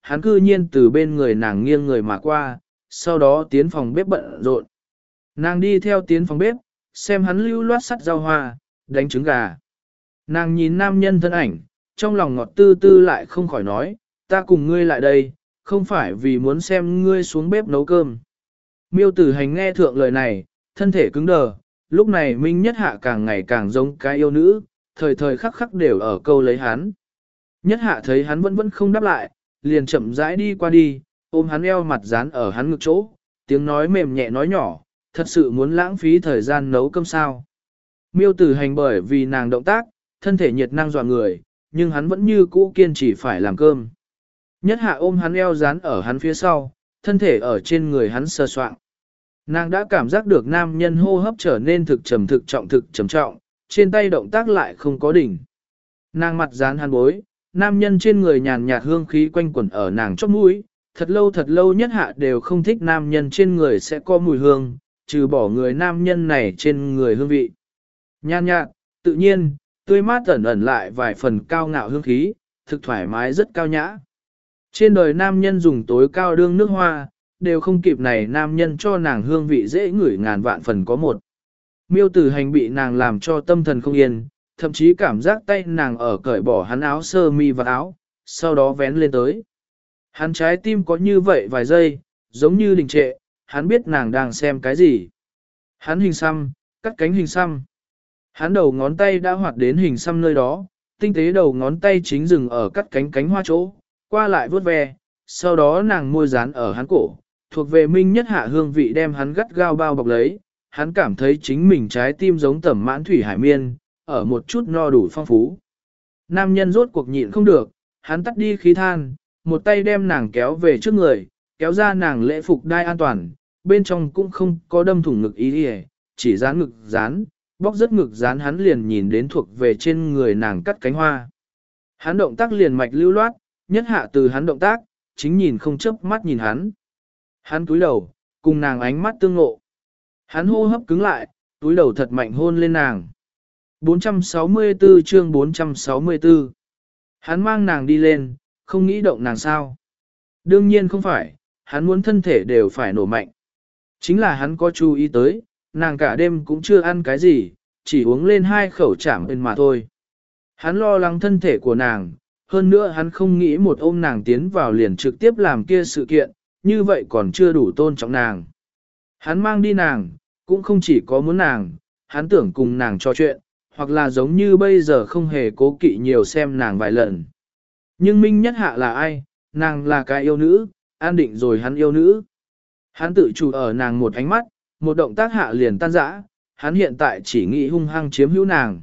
[SPEAKER 1] hắn cư nhiên từ bên người nàng nghiêng người mà qua, sau đó tiến phòng bếp bận rộn. Nàng đi theo tiến phòng bếp, xem hắn lưu loát sắt rau hoa, đánh trứng gà. Nàng nhìn nam nhân thân ảnh, trong lòng ngọt tư tư lại không khỏi nói, ta cùng ngươi lại đây, không phải vì muốn xem ngươi xuống bếp nấu cơm. Miêu Tử Hành nghe thượng lời này, thân thể cứng đờ, lúc này Minh Nhất Hạ càng ngày càng giống cái yêu nữ, thời thời khắc khắc đều ở câu lấy hắn. Nhất Hạ thấy hắn vẫn vẫn không đáp lại, liền chậm rãi đi qua đi, ôm hắn eo mặt dán ở hắn ngực chỗ, tiếng nói mềm nhẹ nói nhỏ, thật sự muốn lãng phí thời gian nấu cơm sao. Miêu Tử Hành bởi vì nàng động tác, thân thể nhiệt năng dọa người, nhưng hắn vẫn như cũ kiên trì phải làm cơm. Nhất Hạ ôm hắn eo dán ở hắn phía sau, thân thể ở trên người hắn sờ soạng. Nàng đã cảm giác được nam nhân hô hấp trở nên thực trầm thực trọng thực trầm trọng, trên tay động tác lại không có đỉnh. Nàng mặt dán hắn bối, nam nhân trên người nhàn nhạt hương khí quanh quẩn ở nàng chóp mũi, thật lâu thật lâu Nhất Hạ đều không thích nam nhân trên người sẽ có mùi hương, trừ bỏ người nam nhân này trên người hương vị. Nhàn nhạt, tự nhiên, tươi mát ẩn ẩn lại vài phần cao ngạo hương khí, thực thoải mái rất cao nhã. Trên đời nam nhân dùng tối cao đương nước hoa, đều không kịp này nam nhân cho nàng hương vị dễ ngửi ngàn vạn phần có một. Miêu Tử Hành bị nàng làm cho tâm thần không yên, thậm chí cảm giác tay nàng ở cởi bỏ hắn áo sơ mi và áo, sau đó vén lên tới. Hắn trái tim có như vậy vài giây, giống như đình trệ, hắn biết nàng đang xem cái gì. Hắn hình xăm, cắt cánh hình xăm. Hắn đầu ngón tay đã hoạt đến hình xăm nơi đó, tinh tế đầu ngón tay chính dừng ở cắt cánh cánh hoa chỗ, qua lại vuốt ve, sau đó nàng môi dán ở hắn cổ, thuộc về Minh Nhất Hạ hương vị đem hắn gắt gao bao bọc lấy, hắn cảm thấy chính mình trái tim giống tẩm mãn thủy hải miên, ở một chút no đủ phong phú. Nam nhân rốt cuộc nhịn không được, hắn tắt đi khí than, một tay đem nàng kéo về trước người, kéo ra nàng lễ phục đai an toàn, bên trong cũng không có đâm thủng ngực ý đi, chỉ dán ngực dán, bóc rất ngực dán hắn liền nhìn đến thuộc về trên người nàng cắt cánh hoa. Hắn động tác liền mạch lưu loát, Nhất Hạ từ hắn động tác, chính nhìn không chớp mắt nhìn hắn. Hắn túi đầu, cùng nàng ánh mắt tương ngộ. Hắn hô hấp cứng lại, túi đầu thật mạnh hôn lên nàng. bốn trăm sáu mươi tư chương bốn trăm sáu mươi tư. Hắn mang nàng đi lên, không nghĩ động nàng sao. Đương nhiên không phải, hắn muốn thân thể đều phải nổ mạnh. Chính là hắn có chú ý tới, nàng cả đêm cũng chưa ăn cái gì, chỉ uống lên hai khẩu chảm bên mà thôi. Hắn lo lắng thân thể của nàng, hơn nữa hắn không nghĩ một ôm nàng tiến vào liền trực tiếp làm kia sự kiện, như vậy còn chưa đủ tôn trọng nàng. Hắn mang đi nàng, cũng không chỉ có muốn nàng, hắn tưởng cùng nàng trò chuyện, hoặc là giống như bây giờ không hề cố kỵ nhiều xem nàng vài lần. Nhưng Minh Nhất Hạ là ai? Nàng là cái yêu nữ, an định rồi hắn yêu nữ. Hắn tự chủ ở nàng một ánh mắt, một động tác hạ liền tan rã, hắn hiện tại chỉ nghĩ hung hăng chiếm hữu nàng.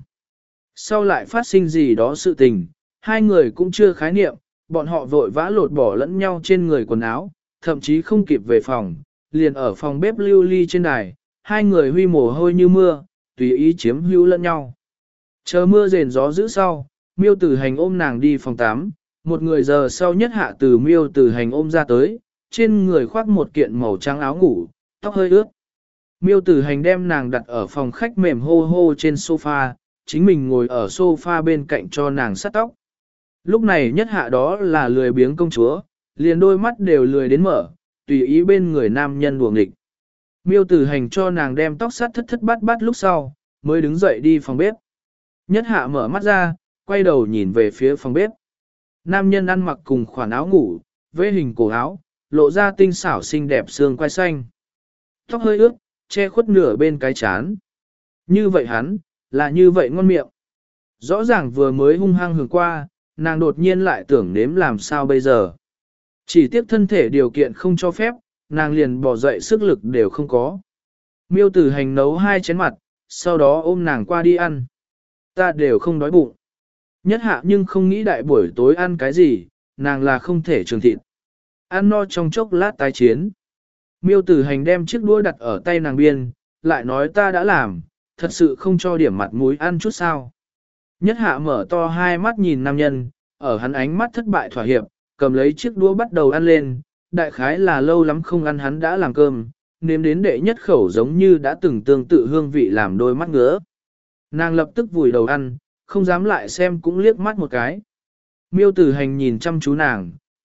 [SPEAKER 1] Sau lại phát sinh gì đó sự tình, hai người cũng chưa khái niệm, bọn họ vội vã lột bỏ lẫn nhau trên người quần áo, thậm chí không kịp về phòng, liền ở phòng bếp lưu ly trên đài, hai người huy mồ hôi như mưa, tùy ý chiếm hữu lẫn nhau. Chờ mưa rền gió giữ sau, Miêu Tử Hành ôm nàng đi phòng tắm, một người giờ sau Nhất Hạ từ Miêu Tử Hành ôm ra tới, trên người khoác một kiện màu trắng áo ngủ, tóc hơi ướt. Miêu Tử Hành đem nàng đặt ở phòng khách mềm hô hô trên sofa, chính mình ngồi ở sofa bên cạnh cho nàng sát tóc. Lúc này Nhất Hạ đó là lười biếng công chúa, liền đôi mắt đều lười đến mở, tùy ý bên người nam nhân đuồng nghịch. Miêu Tử Hành cho nàng đem tóc sát thất thất bát bát lúc sau, mới đứng dậy đi phòng bếp. Nhất Hạ mở mắt ra, quay đầu nhìn về phía phòng bếp. Nam nhân ăn mặc cùng khoản áo ngủ, vê hình cổ áo, lộ ra tinh xảo xinh đẹp xương quai xanh. Tóc hơi ướt, che khuất nửa bên cái chán. Như vậy hắn, là như vậy ngon miệng. Rõ ràng vừa mới hung hăng hưởng qua, nàng đột nhiên lại tưởng nếm làm sao bây giờ. Chỉ tiếc thân thể điều kiện không cho phép, nàng liền bỏ dậy sức lực đều không có. Miêu Tử Hành nấu hai chén mặt, sau đó ôm nàng qua đi ăn. Ta đều không đói bụng. Nhất Hạ nhưng không nghĩ đại buổi tối ăn cái gì, nàng là không thể trường thịt. Ăn no trong chốc lát tái chiến. Miêu Tử Hành đem chiếc đũa đặt ở tay nàng biên, lại nói ta đã làm, thật sự không cho điểm mặt mũi ăn chút sao. Nhất Hạ mở to hai mắt nhìn nam nhân, ở hắn ánh mắt thất bại thỏa hiệp, cầm lấy chiếc đũa bắt đầu ăn lên, đại khái là lâu lắm không ăn hắn đã làm cơm, nếm đến đệ nhất khẩu giống như đã từng tương tự hương vị làm đôi mắt ngứa. Nàng lập tức vùi đầu ăn, không dám lại xem cũng liếc mắt một cái. Miêu Tử Hành nhìn chăm chú nàng,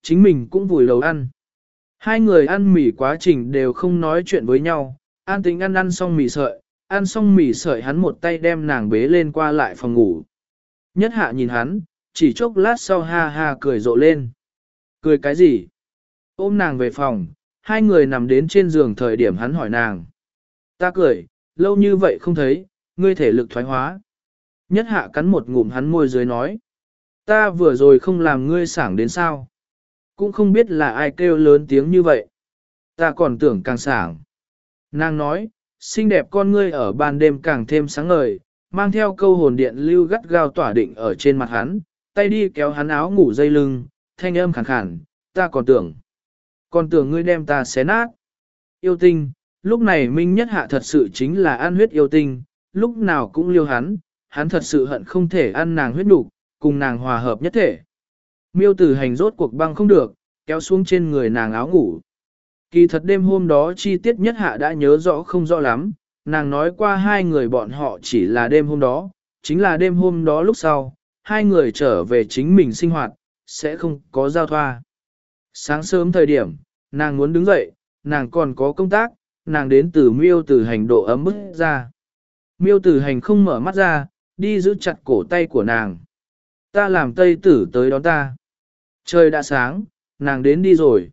[SPEAKER 1] chính mình cũng vùi đầu ăn. Hai người ăn mì quá trình đều không nói chuyện với nhau, an tính ăn ăn xong mì sợi, ăn xong mì sợi hắn một tay đem nàng bế lên qua lại phòng ngủ. Nhất hạ nhìn hắn, chỉ chốc lát sau ha ha cười rộ lên. Cười cái gì? Ôm nàng về phòng, hai người nằm đến trên giường thời điểm hắn hỏi nàng. Ta cười, lâu như vậy không thấy, ngươi thể lực thoái hóa. Nhất hạ cắn một ngụm hắn môi dưới nói. Ta vừa rồi không làm ngươi sảng đến sao. Cũng không biết là ai kêu lớn tiếng như vậy. Ta còn tưởng càng sảng. Nàng nói, xinh đẹp con ngươi ở ban đêm càng thêm sáng ngời, mang theo câu hồn điện lưu gắt gao tỏa định ở trên mặt hắn, tay đi kéo hắn áo ngủ dây lưng, thanh âm khàn khàn, ta còn tưởng. Còn tưởng ngươi đem ta xé nát. Yêu tinh, lúc này Minh Nhất Hạ thật sự chính là ăn huyết yêu tinh, lúc nào cũng liêu hắn, hắn thật sự hận không thể ăn nàng huyết đủ, cùng nàng hòa hợp nhất thể. Miêu Tử Hành rốt cuộc băng không được, kéo xuống trên người nàng áo ngủ. Kỳ thật đêm hôm đó chi tiết Nhất Hạ đã nhớ rõ không rõ lắm, nàng nói qua hai người bọn họ chỉ là đêm hôm đó, chính là đêm hôm đó lúc sau, hai người trở về chính mình sinh hoạt, sẽ không có giao thoa. Sáng sớm thời điểm, nàng muốn đứng dậy, nàng còn có công tác, nàng đến từ Miêu Tử Hành độ ấm bức ra. Miêu Tử Hành không mở mắt ra, đi giữ chặt cổ tay của nàng. Ta làm Tây Tử tới đón ta. Trời đã sáng, nàng đến đi rồi.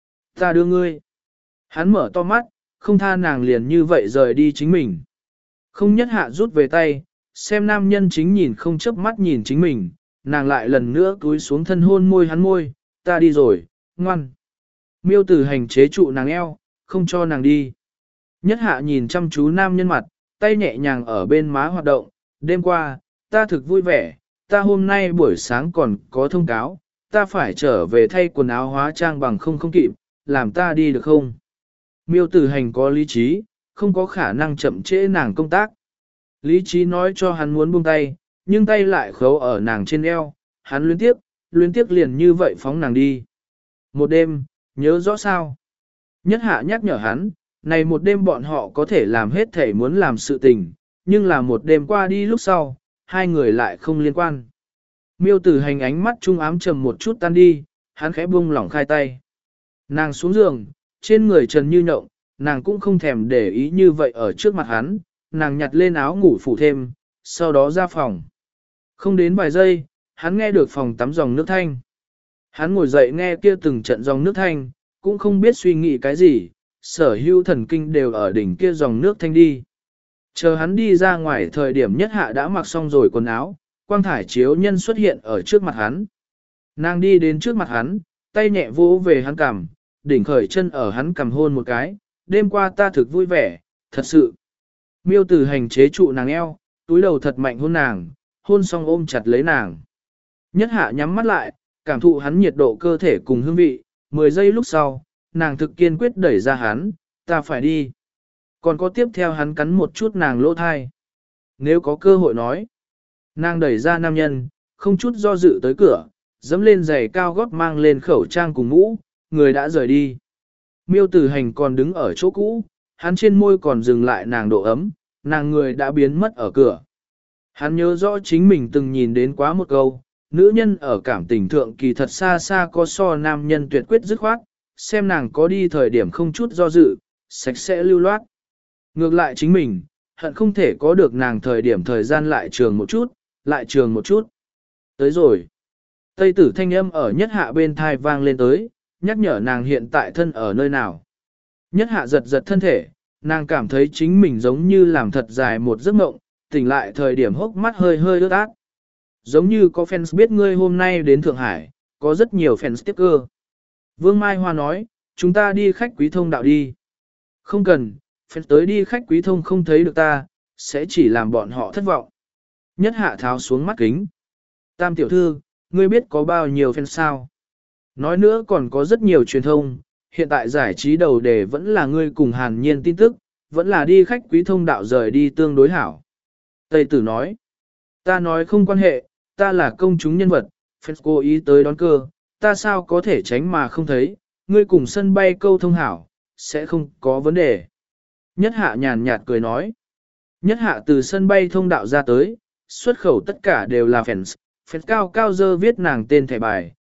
[SPEAKER 1] Ta đưa ngươi. Hắn mở to mắt, không tha nàng liền như vậy rời đi chính mình. Không Nhất Hạ rút về tay, xem nam nhân chính nhìn không chớp mắt nhìn chính mình, nàng lại lần nữa cúi xuống thân hôn môi hắn môi, ta đi rồi, ngoan. Miêu Tử Hành chế trụ nàng eo, không cho nàng đi. Nhất Hạ nhìn chăm chú nam nhân mặt, tay nhẹ nhàng ở bên má hoạt động, đêm qua, ta thực vui vẻ, ta hôm nay buổi sáng còn có thông cáo, ta phải trở về thay quần áo hóa trang bằng không không kịp, làm ta đi được không? Miêu Tử Hành có lý trí, không có khả năng chậm trễ nàng công tác. Lý trí nói cho hắn muốn buông tay, nhưng tay lại khấu ở nàng trên eo, hắn luyến tiếp, luyến tiếp liền như vậy phóng nàng đi. Một đêm, nhớ rõ sao? Nhất Hạ nhắc nhở hắn, này một đêm bọn họ có thể làm hết thể muốn làm sự tình, nhưng là một đêm qua đi lúc sau, hai người lại không liên quan. Miêu Tử Hành ánh mắt trung ám trầm một chút tan đi, hắn khẽ buông lỏng khai tay. Nàng xuống giường, trên người trần như nhộng, nàng cũng không thèm để ý như vậy ở trước mặt hắn, nàng nhặt lên áo ngủ phủ thêm, sau đó ra phòng. Không đến vài giây, hắn nghe được phòng tắm dòng nước thanh. Hắn ngồi dậy nghe kia từng trận dòng nước thanh, cũng không biết suy nghĩ cái gì, sở hữu thần kinh đều ở đỉnh kia dòng nước thanh đi. Chờ hắn đi ra ngoài thời điểm Nhất Hạ đã mặc xong rồi quần áo, quang thải chiếu nhân xuất hiện ở trước mặt hắn. Nàng đi đến trước mặt hắn, tay nhẹ vỗ về hắn cằm, đỉnh khởi chân ở hắn cằm hôn một cái, đêm qua ta thực vui vẻ, thật sự. Miêu Tử Hành chế trụ nàng eo, túi đầu thật mạnh hôn nàng, hôn xong ôm chặt lấy nàng. Nhất Hạ nhắm mắt lại, cảm thụ hắn nhiệt độ cơ thể cùng hương vị, mười giây lúc sau, nàng thực kiên quyết đẩy ra hắn, ta phải đi. Còn có tiếp theo hắn cắn một chút nàng lỗ thai. Nếu có cơ hội nói, nàng đẩy ra nam nhân, không chút do dự tới cửa, dẫm lên giày cao gót mang lên khẩu trang cùng mũ, người đã rời đi. Miêu Tử Hành còn đứng ở chỗ cũ, hắn trên môi còn dừng lại nàng độ ấm, nàng người đã biến mất ở cửa. Hắn nhớ rõ chính mình từng nhìn đến quá một câu, nữ nhân ở cảm tình thượng kỳ thật xa xa có so nam nhân tuyệt quyết dứt khoát, xem nàng có đi thời điểm không chút do dự, sạch sẽ lưu loát. Ngược lại chính mình, hận không thể có được nàng thời điểm thời gian lại trường một chút, lại trường một chút. Tới rồi. Tây Tử thanh âm ở Nhất Hạ bên thai vang lên tới, nhắc nhở nàng hiện tại thân ở nơi nào. Nhất Hạ giật giật thân thể, nàng cảm thấy chính mình giống như làm thật dài một giấc mộng, tỉnh lại thời điểm hốc mắt hơi hơi ướt át. Giống như có fans biết ngươi hôm nay đến Thượng Hải, có rất nhiều fans tiếp cơ. Vương Mai Hoa nói, chúng ta đi khách quý thông đạo đi. Không cần, fans tới đi khách quý thông không thấy được ta, sẽ chỉ làm bọn họ thất vọng. Nhất Hạ tháo xuống mắt kính. Tam tiểu thư, ngươi biết có bao nhiêu fans sao? Nói nữa còn có rất nhiều truyền thông, hiện tại giải trí đầu đề vẫn là ngươi cùng Hàn Nhiên tin tức, vẫn là đi khách quý thông đạo rời đi tương đối hảo. Tây Tử nói, ta nói không quan hệ, ta là công chúng nhân vật, fans cố ý tới đón cơ, ta sao có thể tránh mà không thấy, ngươi cùng sân bay câu thông hảo, sẽ không có vấn đề. Nhất Hạ nhàn nhạt cười nói, Nhất Hạ từ sân bay thông đạo ra tới, xuất khẩu tất cả đều là fans, fans cao cao dơ viết nàng tên thẻ bài,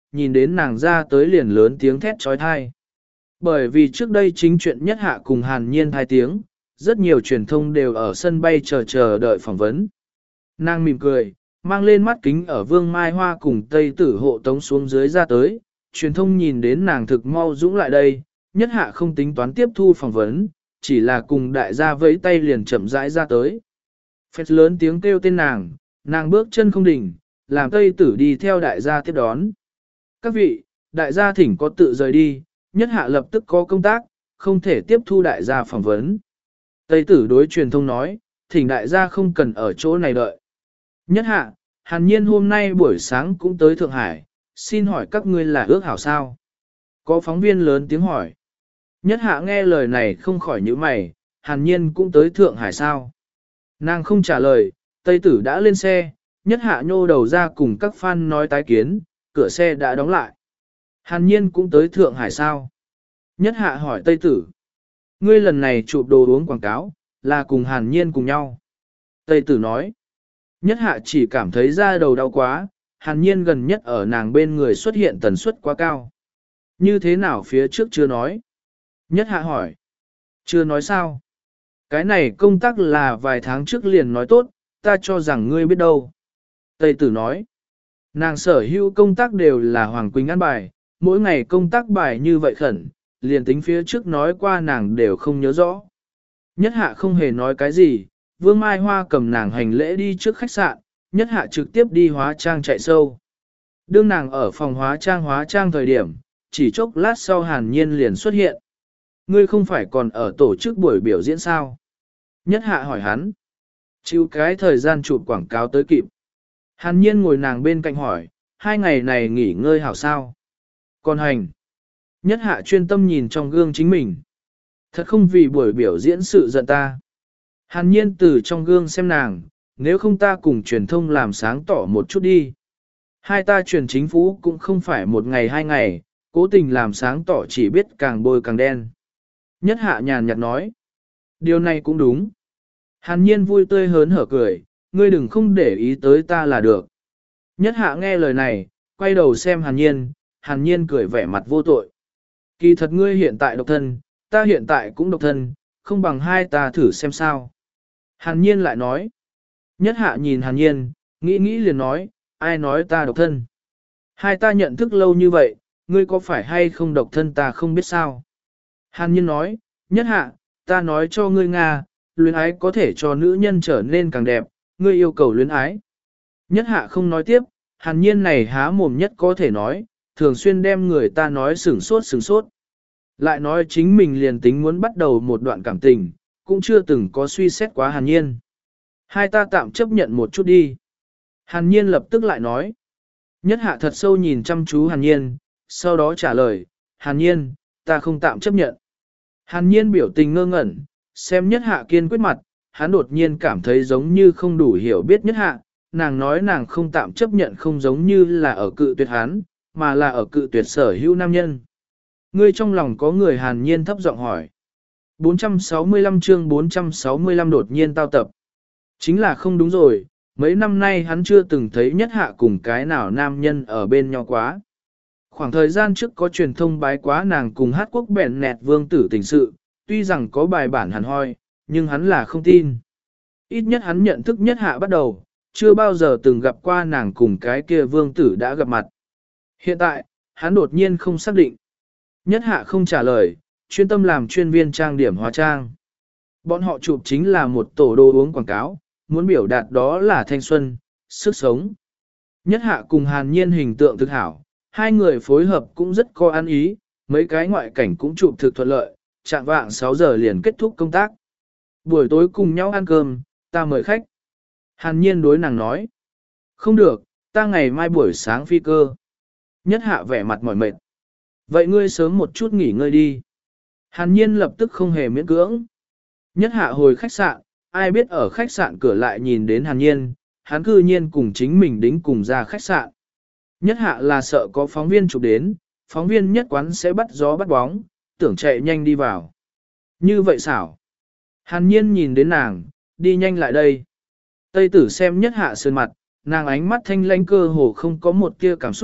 [SPEAKER 1] nhìn đến nàng ra tới liền lớn tiếng thét trói thai. Bởi vì trước đây chính chuyện nhất hạ cùng hàn nhiên hai tiếng, rất nhiều truyền thông đều ở sân bay chờ chờ đợi phỏng vấn. Nàng mỉm cười, mang lên mắt kính ở Vương Mai Hoa cùng Tây Tử hộ tống xuống dưới ra tới, truyền thông nhìn đến nàng thực mau dũng lại đây, nhất hạ không tính toán tiếp thu phỏng vấn, chỉ là cùng đại gia vẫy tay liền chậm rãi ra tới. Phết lớn tiếng kêu tên nàng, nàng bước chân không đỉnh, làm Tây Tử đi theo đại gia tiếp đón. Các vị, đại gia thỉnh có tự rời đi, nhất hạ lập tức có công tác, không thể tiếp thu đại gia phỏng vấn. Tây Tử đối truyền thông nói, thỉnh đại gia không cần ở chỗ này đợi. Nhất hạ, hàn nhiên hôm nay buổi sáng cũng tới Thượng Hải, xin hỏi các ngươi là ước hảo sao? Có phóng viên lớn tiếng hỏi. Nhất hạ nghe lời này không khỏi nhíu mày, hàn nhiên cũng tới Thượng Hải sao? Nàng không trả lời, Tây Tử đã lên xe, nhất hạ nhô đầu ra cùng các fan nói tái kiến, cửa xe đã đóng lại. Hàn nhiên cũng tới Thượng Hải sao? Nhất hạ hỏi Tây Tử. Ngươi lần này chụp đồ uống quảng cáo, là cùng hàn nhiên cùng nhau. Tây Tử nói. Nhất hạ chỉ cảm thấy da đầu đau quá, hàn nhiên gần nhất ở nàng bên người xuất hiện tần suất quá cao. Như thế nào phía trước chưa nói? Nhất hạ hỏi. Chưa nói sao? Cái này công tác là vài tháng trước liền nói tốt, ta cho rằng ngươi biết đâu. Tây Tử nói. Nàng sở hữu công tác đều là Hoàng Quỳnh ăn bài, mỗi ngày công tác bài như vậy khẩn, liền tính phía trước nói qua nàng đều không nhớ rõ. Nhất hạ không hề nói cái gì, Vương Mai Hoa cầm nàng hành lễ đi trước khách sạn, nhất hạ trực tiếp đi hóa trang chạy sâu. Đương nàng ở phòng hóa trang hóa trang thời điểm, chỉ chốc lát sau hàn nhiên liền xuất hiện. Ngươi không phải còn ở tổ chức buổi biểu diễn sao? Nhất hạ hỏi hắn. Chịu cái thời gian chụp quảng cáo tới kịp. Hàn nhiên ngồi nàng bên cạnh hỏi, hai ngày này nghỉ ngơi hảo sao? Còn hành. Nhất hạ chuyên tâm nhìn trong gương chính mình. Thật không vì buổi biểu diễn sự giận ta. Hàn nhiên từ trong gương xem nàng, nếu không ta cùng truyền thông làm sáng tỏ một chút đi. Hai ta truyền chính phủ cũng không phải một ngày hai ngày, cố tình làm sáng tỏ chỉ biết càng bôi càng đen. Nhất hạ nhàn nhạt nói. Điều này cũng đúng. Hàn nhiên vui tươi hớn hở cười, ngươi đừng không để ý tới ta là được. Nhất hạ nghe lời này, quay đầu xem hàn nhiên, hàn nhiên cười vẻ mặt vô tội. Kỳ thật ngươi hiện tại độc thân, ta hiện tại cũng độc thân, không bằng hai ta thử xem sao. Hàn nhiên lại nói. Nhất hạ nhìn hàn nhiên, nghĩ nghĩ liền nói, ai nói ta độc thân. Hai ta nhận thức lâu như vậy, ngươi có phải hay không độc thân ta không biết sao. Hàn nhiên nói, nhất hạ, ta nói cho ngươi Nga, luyến ái có thể cho nữ nhân trở nên càng đẹp, ngươi yêu cầu luyến ái. Nhất hạ không nói tiếp, hàn nhiên này há mồm nhất có thể nói, thường xuyên đem người ta nói sửng sốt sửng sốt. Lại nói chính mình liền tính muốn bắt đầu một đoạn cảm tình, cũng chưa từng có suy xét quá hàn nhiên. Hai ta tạm chấp nhận một chút đi. Hàn nhiên lập tức lại nói. Nhất hạ thật sâu nhìn chăm chú hàn nhiên, sau đó trả lời, hàn nhiên, ta không tạm chấp nhận. Hàn nhiên biểu tình ngơ ngẩn, xem nhất hạ kiên quyết mặt, hắn đột nhiên cảm thấy giống như không đủ hiểu biết nhất hạ, nàng nói nàng không tạm chấp nhận không giống như là ở cự tuyệt hắn, mà là ở cự tuyệt sở hữu nam nhân. Ngươi trong lòng có người hàn nhiên thấp giọng hỏi. bốn trăm sáu mươi lăm chương bốn trăm sáu mươi lăm đột nhiên tao tập. Chính là không đúng rồi, mấy năm nay hắn chưa từng thấy nhất hạ cùng cái nào nam nhân ở bên nhau quá. Khoảng thời gian trước có truyền thông bái quá nàng cùng hát quốc bèn nẹt vương tử tình sự, tuy rằng có bài bản hẳn hoi, nhưng hắn là không tin. Ít nhất hắn nhận thức nhất hạ bắt đầu, chưa bao giờ từng gặp qua nàng cùng cái kia vương tử đã gặp mặt. Hiện tại, hắn đột nhiên không xác định. Nhất hạ không trả lời, chuyên tâm làm chuyên viên trang điểm hóa trang. Bọn họ chụp chính là một tổ đồ uống quảng cáo, muốn biểu đạt đó là thanh xuân, sức sống. Nhất hạ cùng hàn nhiên hình tượng thực hảo, hai người phối hợp cũng rất có ăn ý, mấy cái ngoại cảnh cũng chụp thực thuận lợi, chạm vạng sáu giờ liền kết thúc công tác. Buổi tối cùng nhau ăn cơm, ta mời khách. Hàn nhiên đối nàng nói. Không được, ta ngày mai buổi sáng phi cơ. Nhất hạ vẻ mặt mỏi mệt. Vậy ngươi sớm một chút nghỉ ngơi đi. Hàn nhiên lập tức không hề miễn cưỡng. Nhất hạ hồi khách sạn, ai biết ở khách sạn cửa lại nhìn đến hàn nhiên, hắn cư nhiên cùng chính mình đính cùng ra khách sạn. Nhất hạ là sợ có phóng viên chụp đến, phóng viên nhất quán sẽ bắt gió bắt bóng, tưởng chạy nhanh đi vào. Như vậy xảo. Hàn nhiên nhìn đến nàng, đi nhanh lại đây. Tây tử xem nhất hạ sơn mặt, nàng ánh mắt thanh lãnh cơ hồ không có một tia cảm xúc,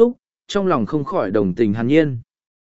[SPEAKER 1] trong lòng không khỏi đồng tình Hàn Nhiên.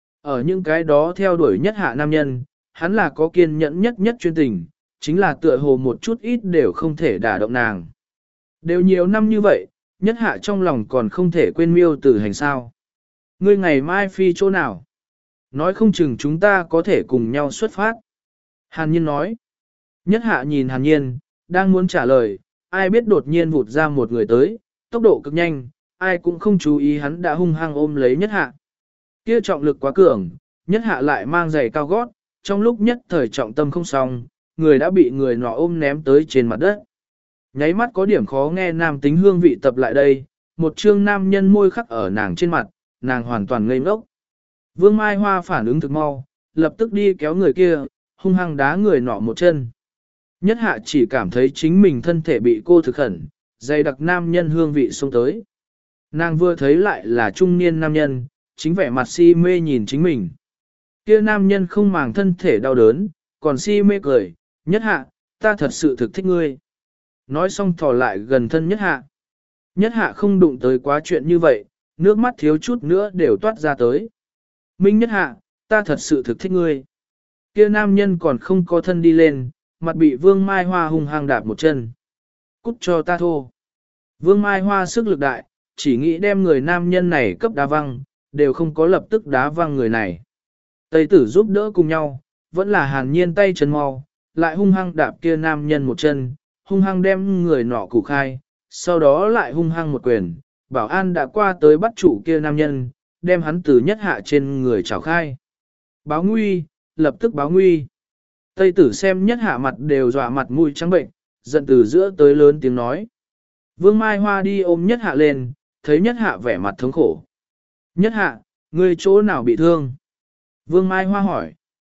[SPEAKER 1] Ở những cái đó theo đuổi nhất hạ nam nhân, hắn là có kiên nhẫn nhất nhất chuyên tình, chính là tựa hồ một chút ít đều không thể đả động nàng. Đều nhiều năm như vậy, nhất hạ trong lòng còn không thể quên miêu tử hành sao. Ngươi ngày mai phi chỗ nào? Nói không chừng chúng ta có thể cùng nhau xuất phát. Hàn Nhiên nói. Nhất hạ nhìn Hàn Nhiên, đang muốn trả lời, ai biết đột nhiên vụt ra một người tới, tốc độ cực nhanh, ai cũng không chú ý hắn đã hung hăng ôm lấy nhất hạ. Kia trọng lực quá cường, nhất hạ lại mang giày cao gót, trong lúc nhất thời trọng tâm không xong, người đã bị người nọ ôm ném tới trên mặt đất. Nháy mắt có điểm khó nghe nam tính hương vị tập lại đây, một trương nam nhân môi khắc ở nàng trên mặt, nàng hoàn toàn ngây ngốc. Vương Mai Hoa phản ứng thực mau, lập tức đi kéo người kia, hung hăng đá người nọ một chân. Nhất hạ chỉ cảm thấy chính mình thân thể bị cô thực khẩn, dày đặc nam nhân hương vị xông tới. Nàng vừa thấy lại là trung niên nam nhân, chính vẻ mặt si mê nhìn chính mình. Kia nam nhân không màng thân thể đau đớn, còn si mê cười, nhất hạ, ta thật sự thực thích ngươi. Nói xong thò lại gần thân nhất hạ. Nhất hạ không đụng tới quá chuyện như vậy, nước mắt thiếu chút nữa đều toát ra tới. Minh nhất hạ, ta thật sự thực thích ngươi. Kia nam nhân còn không có thân đi lên, mặt bị Vương Mai Hoa hung hăng đạp một chân. Cút cho ta thô. Vương Mai Hoa sức lực đại, chỉ nghĩ đem người nam nhân này cấp đá văng, đều không có lập tức đá văng người này. Tây tử giúp đỡ cùng nhau, vẫn là Hàn Nhiên tay chân mau, lại hung hăng đạp kia nam nhân một chân, hung hăng đem người nọ củ khai, sau đó lại hung hăng một quyền, bảo an đã qua tới bắt chủ kia nam nhân, đem hắn từ nhất hạ trên người chảo khai. Báo nguy, lập tức báo nguy. Tây tử xem nhất hạ mặt đều dọa mặt mũi trắng bệnh, giận từ giữa tới lớn tiếng nói. Vương Mai Hoa đi ôm nhất hạ lên, thấy nhất hạ vẻ mặt thống khổ. Nhất hạ, ngươi chỗ nào bị thương? Vương Mai Hoa hỏi.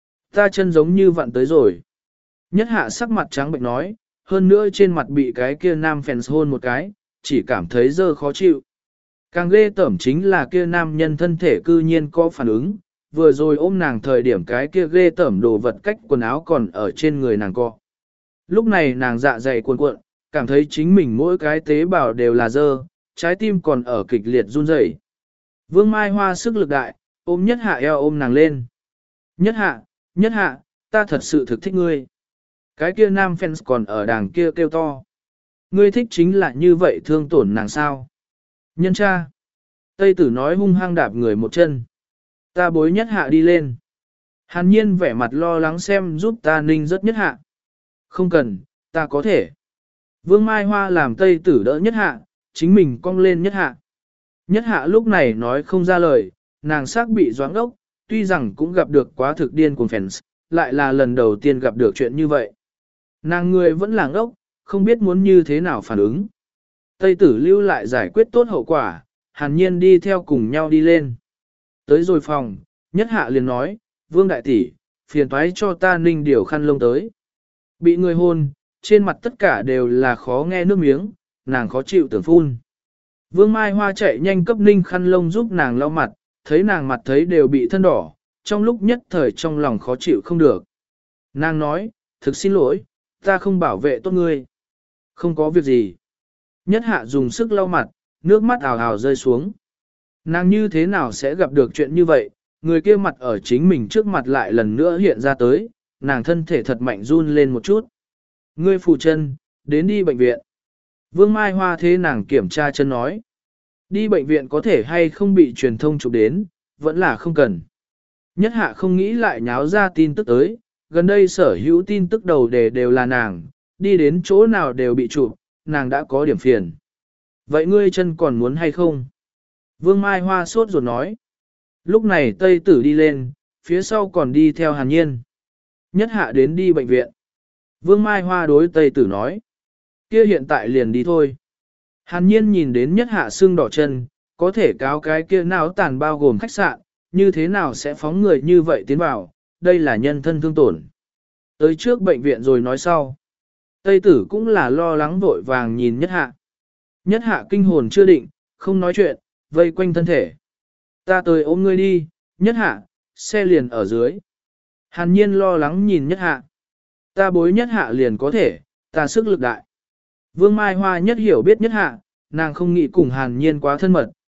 [SPEAKER 1] Ta chân giống như vặn tới rồi. Nhất hạ sắc mặt trắng bệnh nói, hơn nữa trên mặt bị cái kia nam phèn hôn một cái, chỉ cảm thấy dơ khó chịu. Càng ghê tởm chính là kia nam nhân thân thể cư nhiên có phản ứng, vừa rồi ôm nàng thời điểm cái kia ghê tởm đồ vật cách quần áo còn ở trên người nàng co. Lúc này nàng dạ dày cuộn cuộn, cảm thấy chính mình mỗi cái tế bào đều là dơ, trái tim còn ở kịch liệt run rẩy. Vương Mai Hoa sức lực đại, ôm nhất hạ eo ôm nàng lên. Nhất hạ, nhất hạ, ta thật sự thực thích ngươi. Cái kia nam fans còn ở đàng kia kêu to. Ngươi thích chính là như vậy thương tổn nàng sao? Nhân cha. Tây tử nói hung hăng đạp người một chân. Ta bối nhất hạ đi lên. Hàn Nhiên vẻ mặt lo lắng xem giúp ta ninh rất nhất hạ. Không cần, ta có thể. Vương Mai Hoa làm Tây tử đỡ nhất hạ, chính mình cong lên nhất hạ. Nhất hạ lúc này nói không ra lời, nàng xác bị doãn ốc, tuy rằng cũng gặp được quá thực điên cùng fans, lại là lần đầu tiên gặp được chuyện như vậy. Nàng người vẫn là ngốc, không biết muốn như thế nào phản ứng. Tây tử lưu lại giải quyết tốt hậu quả, Hàn Nhiên đi theo cùng nhau đi lên. Tới rồi phòng, nhất hạ liền nói, Vương đại tỷ, phiền toái cho ta ninh điều khăn lông tới. Bị người hôn, trên mặt tất cả đều là khó nghe nước miếng, nàng khó chịu tưởng phun. Vương Mai Hoa chạy nhanh cấp ninh khăn lông giúp nàng lau mặt, thấy nàng mặt thấy đều bị thân đỏ, trong lúc nhất thời trong lòng khó chịu không được. Nàng nói, thực xin lỗi, ta không bảo vệ tốt ngươi. Không có việc gì. Nhất hạ dùng sức lau mặt, nước mắt ào ào rơi xuống. Nàng như thế nào sẽ gặp được chuyện như vậy, người kia mặt ở chính mình trước mặt lại lần nữa hiện ra tới, nàng thân thể thật mạnh run lên một chút. Ngươi phù chân, đến đi bệnh viện. Vương Mai Hoa thế nàng kiểm tra chân nói. Đi bệnh viện có thể hay không bị truyền thông chụp đến, vẫn là không cần. Nhất hạ không nghĩ lại nháo ra tin tức tới, gần đây sở hữu tin tức đầu đề đều là nàng, đi đến chỗ nào đều bị chụp, nàng đã có điểm phiền. Vậy ngươi chân còn muốn hay không? Vương Mai Hoa sốt ruột nói. Lúc này Tây Tử đi lên, phía sau còn đi theo Hàn Nhiên. Nhất hạ đến đi bệnh viện. Vương Mai Hoa đối Tây Tử nói. Kia hiện tại liền đi thôi. Hàn Nhiên nhìn đến nhất hạ xương đỏ chân, có thể cáo cái kia não tàn bao gồm khách sạn, như thế nào sẽ phóng người như vậy tiến vào, đây là nhân thân thương tổn. Tới trước bệnh viện rồi nói sau. Tây Tử cũng là lo lắng vội vàng nhìn nhất hạ. Nhất hạ kinh hồn chưa định, không nói chuyện, vây quanh thân thể. Ta tới ôm ngươi đi, nhất hạ, xe liền ở dưới. Hàn Nhiên lo lắng nhìn nhất hạ. Ta bối nhất hạ liền có thể, ta sức lực đại. Vương Mai Hoa nhất hiểu biết nhất hạ, nàng không nghĩ cùng Hàn Nhiên quá thân mật,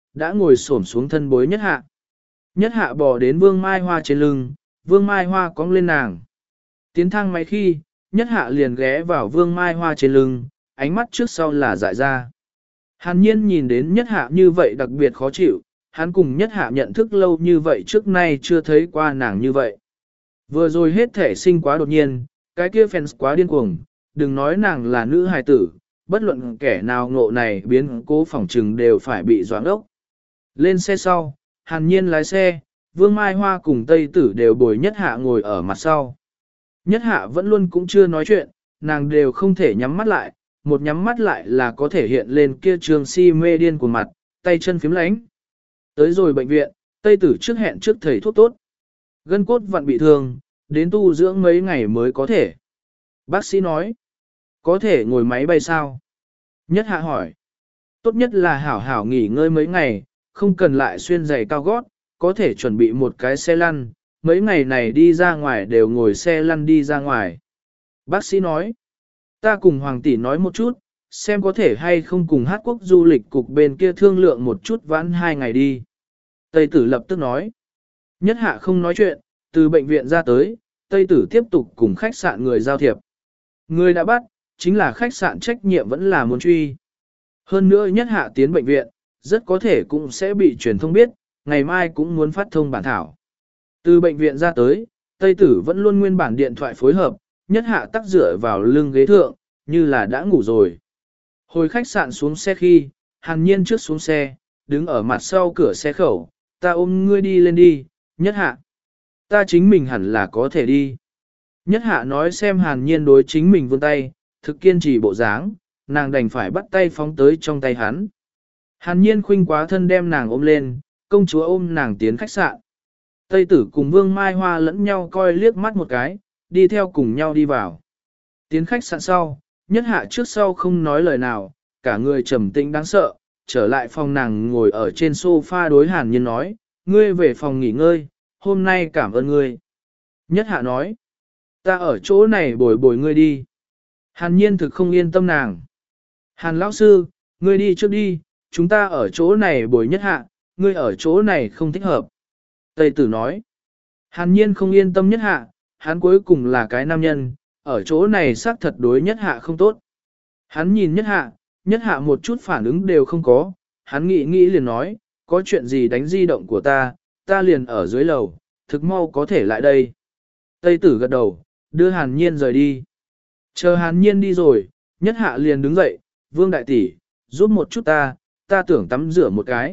[SPEAKER 1] đã ngồi xổm xuống thân bối nhất hạ. Nhất hạ bò đến vương mai hoa trên lưng, vương mai hoa cong lên nàng. Tiến thang máy khi, nhất hạ liền ghé vào vương mai hoa trên lưng, ánh mắt trước sau là dại ra. Hàn nhiên nhìn đến nhất hạ như vậy đặc biệt khó chịu, hắn cùng nhất hạ nhận thức lâu như vậy trước nay chưa thấy qua nàng như vậy. Vừa rồi hết thể sinh quá đột nhiên, cái kia fans quá điên cuồng, đừng nói nàng là nữ hài tử, bất luận kẻ nào ngộ này biến cố phỏng trừng đều phải bị doãn ốc. Lên xe sau, Hàn nhiên lái xe, Vương Mai Hoa cùng Tây Tử đều bồi nhất hạ ngồi ở mặt sau. Nhất hạ vẫn luôn cũng chưa nói chuyện, nàng đều không thể nhắm mắt lại, một nhắm mắt lại là có thể hiện lên kia trường si mê điên của mặt, tay chân phím lánh. Tới rồi bệnh viện, Tây Tử trước hẹn trước thầy thuốc tốt. Gân cốt vặn bị thương, đến tu dưỡng mấy ngày mới có thể. Bác sĩ nói, có thể ngồi máy bay sao? Nhất hạ hỏi, tốt nhất là hảo hảo nghỉ ngơi mấy ngày, không cần lại xuyên giày cao gót, có thể chuẩn bị một cái xe lăn, mấy ngày này đi ra ngoài đều ngồi xe lăn đi ra ngoài. Bác sĩ nói, ta cùng Hoàng tỷ nói một chút, xem có thể hay không cùng hát quốc du lịch cục bên kia thương lượng một chút vãn hai ngày đi. Tây Tử lập tức nói, nhất hạ không nói chuyện, từ bệnh viện ra tới, Tây Tử tiếp tục cùng khách sạn người giao thiệp. Người đã bắt, chính là khách sạn trách nhiệm vẫn là muốn truy. Hơn nữa nhất hạ tiến bệnh viện, rất có thể cũng sẽ bị truyền thông biết, ngày mai cũng muốn phát thông bản thảo. Từ bệnh viện ra tới, Tây Tử vẫn luôn nguyên bản điện thoại phối hợp, nhất hạ tắc dựa vào lưng ghế thượng, như là đã ngủ rồi. Hồi khách sạn xuống xe khi, Hàn Nhiên trước xuống xe, đứng ở mặt sau cửa xe khẩu, ta ôm ngươi đi lên đi, nhất hạ. Ta chính mình hẳn là có thể đi. Nhất hạ nói xem Hàn Nhiên đối chính mình vươn tay, thực kiên trì bộ dáng, nàng đành phải bắt tay phóng tới trong tay hắn. Hàn Nhiên khuynh quá thân đem nàng ôm lên, công chúa ôm nàng tiến khách sạn. Tây Tử cùng Vương Mai Hoa lẫn nhau coi liếc mắt một cái, đi theo cùng nhau đi vào. Tiến khách sạn sau, nhất hạ trước sau không nói lời nào, cả người trầm tĩnh đáng sợ, trở lại phòng nàng ngồi ở trên sofa đối Hàn Nhiên nói, ngươi về phòng nghỉ ngơi, hôm nay cảm ơn ngươi. Nhất hạ nói, ta ở chỗ này bồi bồi ngươi đi. Hàn Nhiên thực không yên tâm nàng. Hàn lão sư, ngươi đi trước đi, chúng ta ở chỗ này bồi nhất hạ, ngươi ở chỗ này không thích hợp. Tây Tử nói, Hàn Nhiên không yên tâm nhất hạ, hắn cuối cùng là cái nam nhân, ở chỗ này xác thật đối nhất hạ không tốt. Hắn nhìn nhất hạ, nhất hạ một chút phản ứng đều không có, hắn nghĩ nghĩ liền nói, có chuyện gì đánh di động của ta, ta liền ở dưới lầu, thực mau có thể lại đây. Tây Tử gật đầu, đưa Hàn Nhiên rời đi. Chờ Hàn Nhiên đi rồi, nhất hạ liền đứng dậy, Vương đại tỷ, giúp một chút ta, ta tưởng tắm rửa một cái.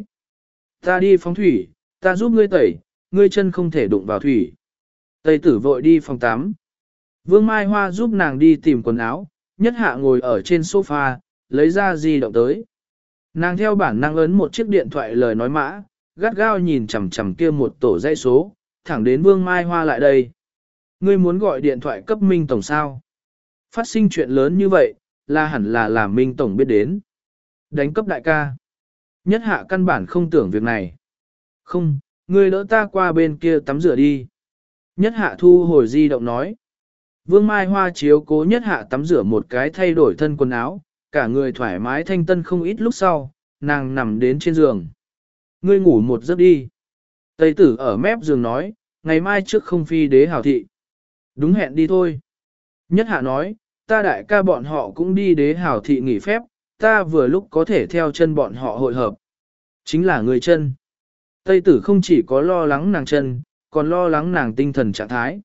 [SPEAKER 1] Ta đi phóng thủy, ta giúp ngươi tẩy, ngươi chân không thể đụng vào thủy. Tây Tử vội đi phòng tắm. Vương Mai Hoa giúp nàng đi tìm quần áo, nhất hạ ngồi ở trên sofa, lấy ra di động tới. Nàng theo bản năng ấn một chiếc điện thoại lời nói mã, gắt gao nhìn chằm chằm kia một tổ dãy số, thẳng đến Vương Mai Hoa lại đây. Ngươi muốn gọi điện thoại cấp Minh Tổng sao? Phát sinh chuyện lớn như vậy, là hẳn là làm Minh Tổng biết đến. Đánh cấp đại ca. Nhất hạ căn bản không tưởng việc này. Không, ngươi đỡ ta qua bên kia tắm rửa đi. Nhất hạ thu hồi di động nói. Vương Mai Hoa chiếu cố nhất hạ tắm rửa một cái thay đổi thân quần áo, cả người thoải mái thanh tân không ít lúc sau, nàng nằm đến trên giường. Ngươi ngủ một giấc đi. Tây Tử ở mép giường nói, ngày mai trước không phi đế hảo thị. Đúng hẹn đi thôi. Nhất hạ nói, ta đại ca bọn họ cũng đi đế hảo thị nghỉ phép, ta vừa lúc có thể theo chân bọn họ hội hợp. Chính là người chân. Tây Tử không chỉ có lo lắng nàng chân, còn lo lắng nàng tinh thần trạng thái.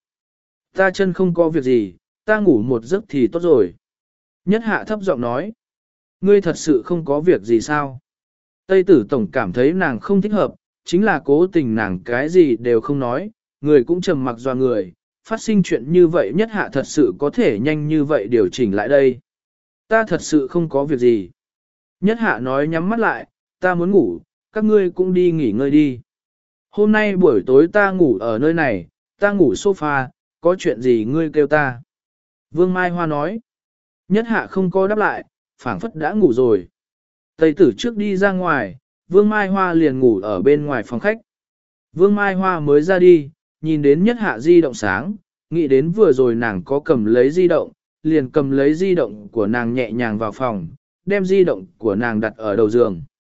[SPEAKER 1] Ta chân không có việc gì, ta ngủ một giấc thì tốt rồi. Nhất hạ thấp giọng nói, ngươi thật sự không có việc gì sao? Tây Tử tổng cảm thấy nàng không thích hợp, chính là cố tình nàng cái gì đều không nói, người cũng trầm mặc doa người, phát sinh chuyện như vậy nhất hạ thật sự có thể nhanh như vậy điều chỉnh lại đây. Ta thật sự không có việc gì. Nhất hạ nói nhắm mắt lại, ta muốn ngủ, các ngươi cũng đi nghỉ ngơi đi. Hôm nay buổi tối ta ngủ ở nơi này, ta ngủ sofa, có chuyện gì ngươi kêu ta. Vương Mai Hoa nói. Nhất hạ không có đáp lại, phảng phất đã ngủ rồi. Tây Tử trước đi ra ngoài, Vương Mai Hoa liền ngủ ở bên ngoài phòng khách. Vương Mai Hoa mới ra đi, nhìn đến nhất hạ di động sáng, nghĩ đến vừa rồi nàng có cầm lấy di động, liền cầm lấy di động của nàng nhẹ nhàng vào phòng, đem di động của nàng đặt ở đầu giường.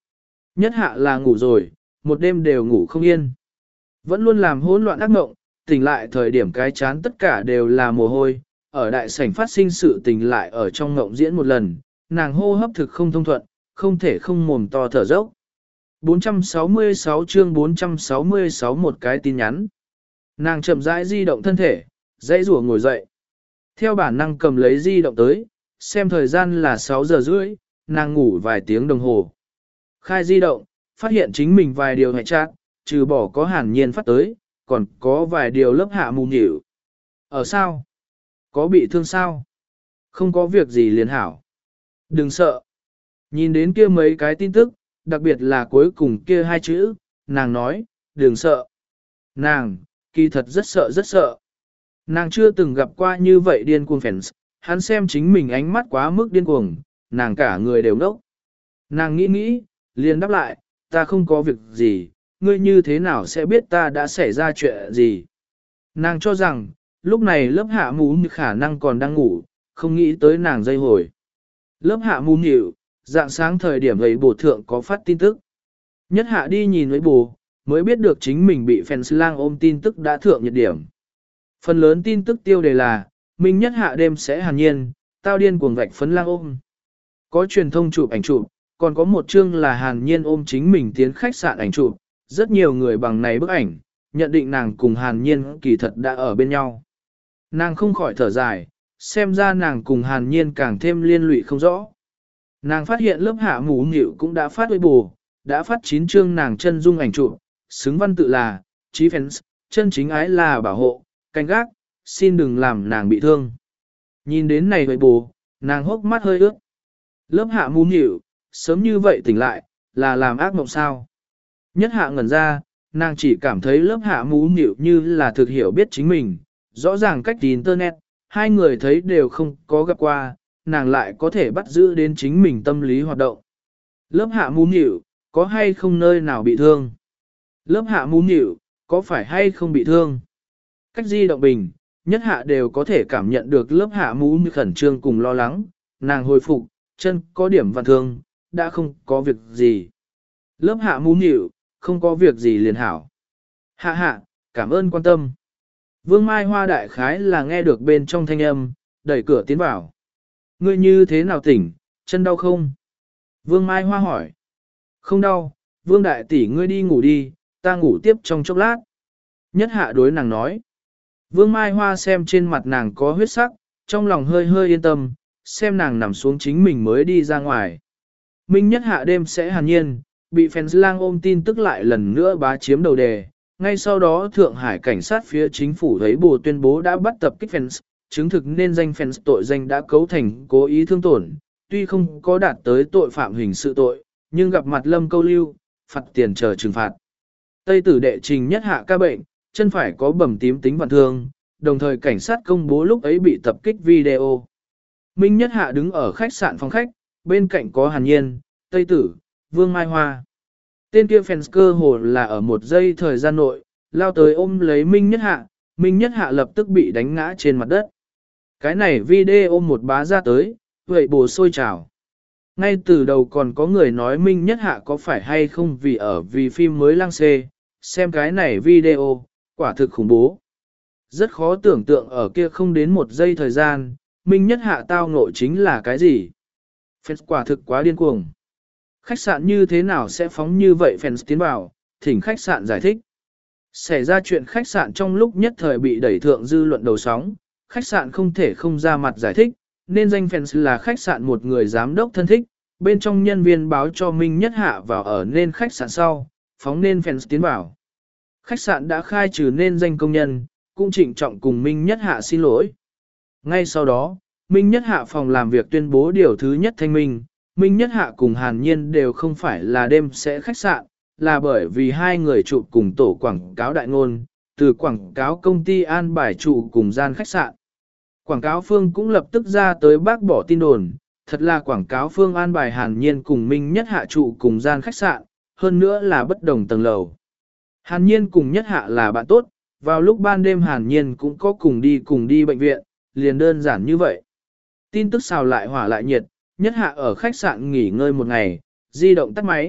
[SPEAKER 1] Nhất hạ là ngủ rồi, một đêm đều ngủ không yên. Vẫn luôn làm hỗn loạn ác mộng, tỉnh lại thời điểm cái chán tất cả đều là mồ hôi, ở đại sảnh phát sinh sự tình lại ở trong ngộng diễn một lần, nàng hô hấp thực không thông thuận, không thể không mồm to thở dốc. bốn trăm sáu mươi sáu chương bốn trăm sáu mươi sáu một cái tin nhắn. Nàng chậm rãi di động thân thể, dãy rủa ngồi dậy. Theo bản năng cầm lấy di động tới, xem thời gian là sáu giờ rưỡi, nàng ngủ vài tiếng đồng hồ. Khai di động, phát hiện chính mình vài điều hệ chat, trừ bỏ có hàn nhiên phát tới, còn có vài điều lớp hạ mù nhịu. Ở sao? Có bị thương sao? Không có việc gì liền hảo. Đừng sợ. Nhìn đến kia mấy cái tin tức, đặc biệt là cuối cùng kia hai chữ, nàng nói, đừng sợ. Nàng, kỳ thật rất sợ rất sợ. Nàng chưa từng gặp qua như vậy điên cuồng fans, hắn xem chính mình ánh mắt quá mức điên cuồng, nàng cả người đều ngốc. Nàng nghĩ nghĩ, liền đáp lại, ta không có việc gì, ngươi như thế nào sẽ biết ta đã xảy ra chuyện gì. Nàng cho rằng, lúc này lớp hạ mũ khả năng còn đang ngủ, không nghĩ tới nàng dây hồi. Lớp hạ mũ nhịu, dạng sáng thời điểm ấy bổ thượng có phát tin tức. Nhất hạ đi nhìn với bồ, mới biết được chính mình bị fans lang ôm tin tức đã thượng nhiệt điểm. Phần lớn tin tức tiêu đề là, Minh Nhất hạ đêm sẽ hàn nhiên, tao điên cuồng vạch phấn lang ôm. Có truyền thông chụp ảnh chụp, còn có một chương là hàn nhiên ôm chính mình tiến khách sạn ảnh chụp, rất nhiều người bằng này bức ảnh, nhận định nàng cùng hàn nhiên kỳ thật đã ở bên nhau. Nàng không khỏi thở dài, xem ra nàng cùng hàn nhiên càng thêm liên lụy không rõ. Nàng phát hiện lớp hạ mũ nhịu cũng đã phát Weibo, đã phát chín chương nàng chân dung ảnh chụp, xứng văn tự là, chí fans, chân chính ái là bảo hộ, canh gác, xin đừng làm nàng bị thương. Nhìn đến này Weibo, nàng hốc mắt hơi ướt. Lớp hạ mũ nhịu, sớm như vậy tỉnh lại, là làm ác mộng sao. Nhất hạ ngẩn ra, nàng chỉ cảm thấy lớp hạ mũ nhịu như là thực hiểu biết chính mình, rõ ràng cách internet, hai người thấy đều không có gặp qua, nàng lại có thể bắt giữ đến chính mình tâm lý hoạt động. Lớp hạ mũ nhịu, có hay không nơi nào bị thương? Lớp hạ mũ nhịu, có phải hay không bị thương? Cách di động bình, nhất hạ đều có thể cảm nhận được lớp hạ mũ như khẩn trương cùng lo lắng, nàng hồi phục, chân có điểm vạn thương, đã không có việc gì. Lớp hạ mũ nhịu, không có việc gì liền hảo. Hạ hạ, cảm ơn quan tâm. Vương Mai Hoa đại khái là nghe được bên trong thanh âm, đẩy cửa tiến vào. Ngươi như thế nào tỉnh, chân đau không? Vương Mai Hoa hỏi. Không đau, Vương đại tỷ ngươi đi ngủ đi, ta ngủ tiếp trong chốc lát. Nhất hạ đối nàng nói. Vương Mai Hoa xem trên mặt nàng có huyết sắc, trong lòng hơi hơi yên tâm, xem nàng nằm xuống chính mình mới đi ra ngoài. Minh Nhất hạ đêm sẽ hàn nhiên, bị fans lang ôm tin tức lại lần nữa bá chiếm đầu đề. Ngay sau đó Thượng Hải cảnh sát phía chính phủ thấy bồ tuyên bố đã bắt tập kích fans, chứng thực nên danh fans tội danh đã cấu thành cố ý thương tổn, tuy không có đạt tới tội phạm hình sự tội, nhưng gặp mặt lâm câu lưu, phạt tiền chờ trừng phạt. Tây tử đệ trình nhất hạ ca bệnh, chân phải có bầm tím tính vạn thương, đồng thời cảnh sát công bố lúc ấy bị tập kích video. Minh Nhất hạ đứng ở khách sạn phòng khách, bên cạnh có Hàn Nhiên, Tây tử, Vương Mai Hoa. Tên kia fans cơ hồ là ở một giây thời gian nội, lao tới ôm lấy Minh Nhất hạ, Minh Nhất hạ lập tức bị đánh ngã trên mặt đất. Cái này video một bá ra tới, vậy bồ sôi trào. Ngay từ đầu còn có người nói Minh Nhất hạ có phải hay không vì ở vì phim mới lang xê, xem cái này video, quả thực khủng bố. Rất khó tưởng tượng ở kia không đến một giây thời gian, Minh Nhất hạ tao ngộ chính là cái gì. Fans quả thực quá điên cuồng. Khách sạn như thế nào sẽ phóng như vậy fans tiến vào, thỉnh khách sạn giải thích. Xảy ra chuyện khách sạn trong lúc nhất thời bị đẩy thượng dư luận đầu sóng, khách sạn không thể không ra mặt giải thích, nên danh fans là khách sạn một người giám đốc thân thích, bên trong nhân viên báo cho Minh Nhất hạ vào ở nên khách sạn sau, phóng nên fans tiến vào. Khách sạn đã khai trừ nên danh công nhân, cũng trịnh trọng cùng Minh Nhất hạ xin lỗi. Ngay sau đó, Minh Nhất hạ phòng làm việc tuyên bố điều thứ nhất thanh minh, Minh Nhất hạ cùng Hàn Nhiên đều không phải là đêm sẽ khách sạn, là bởi vì hai người chụp cùng tổ quảng cáo đại ngôn, từ quảng cáo công ty an bài trụ cùng gian khách sạn. Quảng cáo phương cũng lập tức ra tới bác bỏ tin đồn, thật là quảng cáo phương an bài Hàn Nhiên cùng Minh Nhất hạ trụ cùng gian khách sạn, hơn nữa là bất đồng tầng lầu. Hàn Nhiên cùng Nhất hạ là bạn tốt, vào lúc ban đêm Hàn Nhiên cũng có cùng đi cùng đi bệnh viện, liền đơn giản như vậy. Tin tức xào lại hỏa lại nhiệt, Nhất hạ ở khách sạn nghỉ ngơi một ngày, di động tắt máy,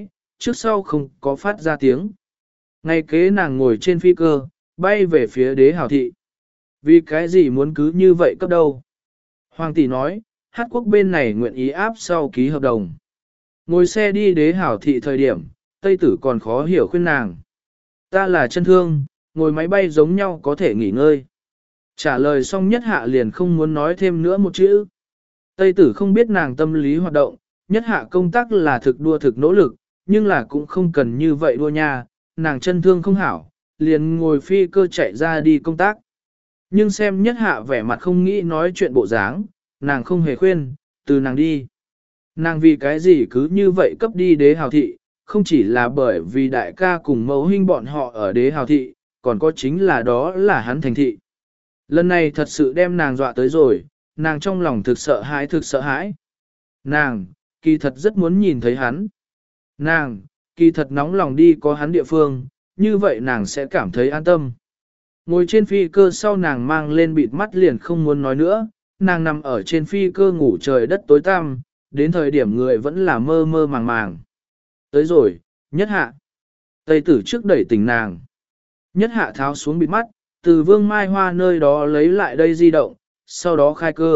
[SPEAKER 1] trước sau không có phát ra tiếng. Ngay kế nàng ngồi trên phi cơ, bay về phía đế hào thị. Vì cái gì muốn cứ như vậy cấp đâu? Hoàng tỷ nói, Hát quốc bên này nguyện ý áp sau ký hợp đồng. Ngồi xe đi đế hảo thị thời điểm, Tây Tử còn khó hiểu khuyên nàng. Ta là chân thương, ngồi máy bay giống nhau có thể nghỉ ngơi. Trả lời xong nhất hạ liền không muốn nói thêm nữa một chữ. Tây Tử không biết nàng tâm lý hoạt động, nhất hạ công tác là thực đua thực nỗ lực, nhưng là cũng không cần như vậy đua nha, nàng chân thương không hảo, liền ngồi phi cơ chạy ra đi công tác. Nhưng xem nhất hạ vẻ mặt không nghĩ nói chuyện bộ dáng, nàng không hề khuyên, từ nàng đi. Nàng vì cái gì cứ như vậy cấp đi đế hào thị, không chỉ là bởi vì đại ca cùng mẫu huynh bọn họ ở đế hào thị, còn có chính là đó là hắn thành thị. Lần này thật sự đem nàng dọa tới rồi, nàng trong lòng thực sợ hãi thực sợ hãi. Nàng, kỳ thật rất muốn nhìn thấy hắn. Nàng, kỳ thật nóng lòng đi có hắn địa phương, như vậy nàng sẽ cảm thấy an tâm. Ngồi trên phi cơ sau nàng mang lên bịt mắt liền không muốn nói nữa, nàng nằm ở trên phi cơ ngủ trời đất tối tăm, đến thời điểm người vẫn là mơ mơ màng màng. Tới rồi, nhất hạ. Tây tử trước đẩy tỉnh nàng. Nhất hạ tháo xuống bịt mắt, từ vương mai hoa nơi đó lấy lại đây di động, sau đó khai cơ.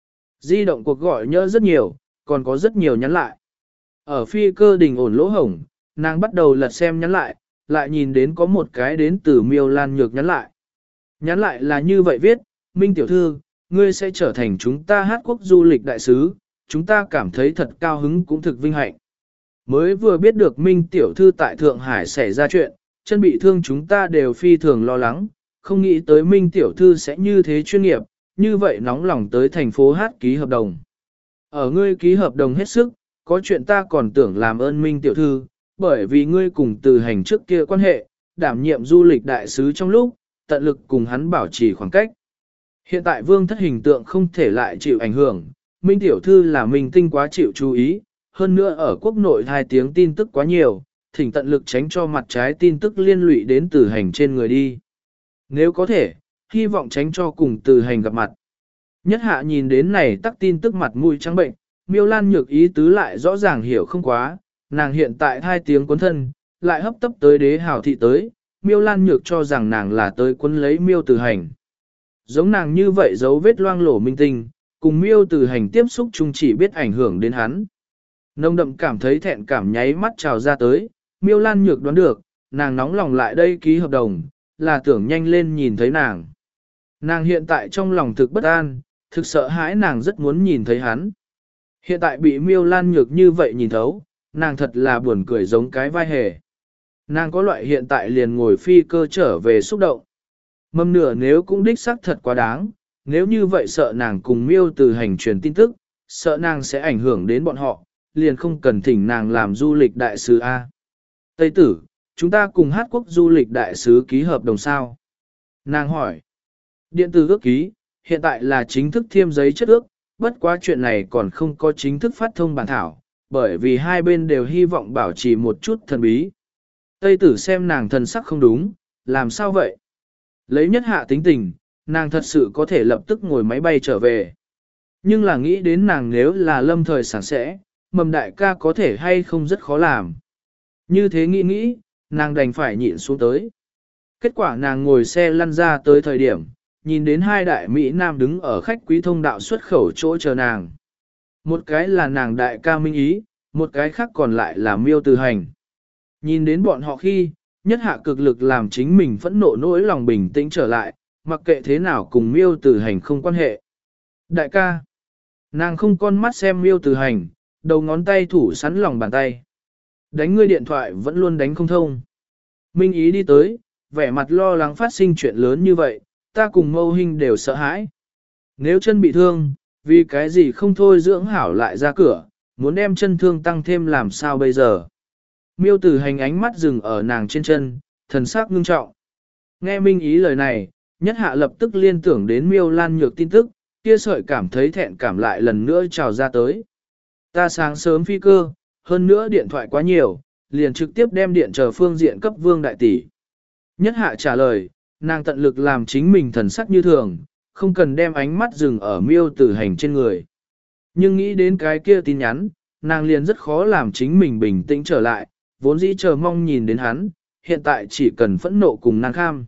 [SPEAKER 1] Di động cuộc gọi nhớ rất nhiều, còn có rất nhiều nhắn lại. Ở phi cơ đình ổn lỗ hổng, nàng bắt đầu lật xem nhắn lại, lại nhìn đến có một cái đến từ Miêu Lan Nhược nhắn lại. Nhắn lại là như vậy viết, Minh tiểu thư, ngươi sẽ trở thành chúng ta Hát quốc du lịch đại sứ, chúng ta cảm thấy thật cao hứng cũng thực vinh hạnh. Mới vừa biết được Minh tiểu thư tại Thượng Hải xảy ra chuyện, chân bị thương chúng ta đều phi thường lo lắng, không nghĩ tới Minh tiểu thư sẽ như thế chuyên nghiệp, như vậy nóng lòng tới thành phố Hát ký hợp đồng. Ở ngươi ký hợp đồng hết sức, có chuyện ta còn tưởng làm ơn Minh tiểu thư, bởi vì ngươi cùng từ hành trước kia quan hệ, đảm nhiệm du lịch đại sứ trong lúc, tận lực cùng hắn bảo trì khoảng cách. Hiện tại vương thất hình tượng không thể lại chịu ảnh hưởng, Minh tiểu thư là minh tinh quá chịu chú ý, hơn nữa ở quốc nội hai tiếng tin tức quá nhiều, thỉnh tận lực tránh cho mặt trái tin tức liên lụy đến từ hành trên người đi. Nếu có thể, hy vọng tránh cho cùng từ hành gặp mặt. Nhất hạ nhìn đến này tắc tin tức mặt mũi trắng bệnh, Miêu Lan Nhược ý tứ lại rõ ràng hiểu không quá, nàng hiện tại hai tiếng cuốn thân, lại hấp tấp tới đế hào thị tới, Miêu Lan Nhược cho rằng nàng là tới cuốn lấy Miêu Từ Hành. Giống nàng như vậy dấu vết loang lổ minh tinh, cùng Miêu Từ Hành tiếp xúc chung chỉ biết ảnh hưởng đến hắn. Nông đậm cảm thấy thẹn cảm nháy mắt trào ra tới, Miêu Lan Nhược đoán được, nàng nóng lòng lại đây ký hợp đồng, là tưởng nhanh lên nhìn thấy nàng. Nàng hiện tại trong lòng thực bất an, thực sợ hãi nàng rất muốn nhìn thấy hắn. Hiện tại bị Miêu Lan Nhược như vậy nhìn thấu, nàng thật là buồn cười giống cái vai hề. Nàng có loại hiện tại liền ngồi phi cơ trở về xúc động. Mâm nửa nếu cũng đích xác thật quá đáng, nếu như vậy sợ nàng cùng Miêu Từ Hành truyền tin tức, sợ nàng sẽ ảnh hưởng đến bọn họ, liền không cần thỉnh nàng làm du lịch đại sứ A. Tây tử, chúng ta cùng Hát quốc du lịch đại sứ ký hợp đồng sao? Nàng hỏi. Điện tử ước ký, hiện tại là chính thức thiêm giấy chất ước, bất quá chuyện này còn không có chính thức phát thông bản thảo, bởi vì hai bên đều hy vọng bảo trì một chút thần bí. Tây tử xem nàng thần sắc không đúng, làm sao vậy? Lấy nhất hạ tính tình, nàng thật sự có thể lập tức ngồi máy bay trở về. Nhưng là nghĩ đến nàng nếu là lâm thời sảng sẽ, mầm đại ca có thể hay không rất khó làm. Như thế nghĩ nghĩ, nàng đành phải nhịn xuống tới. Kết quả nàng ngồi xe lăn ra tới thời điểm, nhìn đến hai đại Mỹ Nam đứng ở khách quý thông đạo xuất khẩu chỗ chờ nàng. Một cái là nàng đại ca Minh Ý, một cái khác còn lại là Miêu Từ Hành. Nhìn đến bọn họ khi, nhất hạ cực lực làm chính mình phẫn nộ nỗi lòng bình tĩnh trở lại, mặc kệ thế nào cùng Miêu Từ Hành không quan hệ. Đại ca, nàng không con mắt xem Miêu Từ Hành, đầu ngón tay thủ sắn lòng bàn tay. Đánh ngươi điện thoại vẫn luôn đánh không thông. Minh Ý đi tới, vẻ mặt lo lắng phát sinh chuyện lớn như vậy, ta cùng Mâu Hinh đều sợ hãi. Nếu chân bị thương, vì cái gì không thôi dưỡng hảo lại ra cửa, muốn đem chân thương tăng thêm làm sao bây giờ. Miêu Từ Hành ánh mắt dừng ở nàng trên chân, thần sắc ngưng trọng. Nghe Minh Ý lời này, nhất hạ lập tức liên tưởng đến Miêu Lan Nhược tin tức, kia sợi cảm thấy thẹn cảm lại lần nữa trào ra tới. Ta sáng sớm phi cơ, hơn nữa điện thoại quá nhiều, liền trực tiếp đem điện chờ phương diện cấp vương đại tỷ. Nhất hạ trả lời, nàng tận lực làm chính mình thần sắc như thường, không cần đem ánh mắt dừng ở Miêu Từ Hành trên người. Nhưng nghĩ đến cái kia tin nhắn, nàng liền rất khó làm chính mình bình tĩnh trở lại, vốn dĩ chờ mong nhìn đến hắn, hiện tại chỉ cần phẫn nộ cùng nàng kham.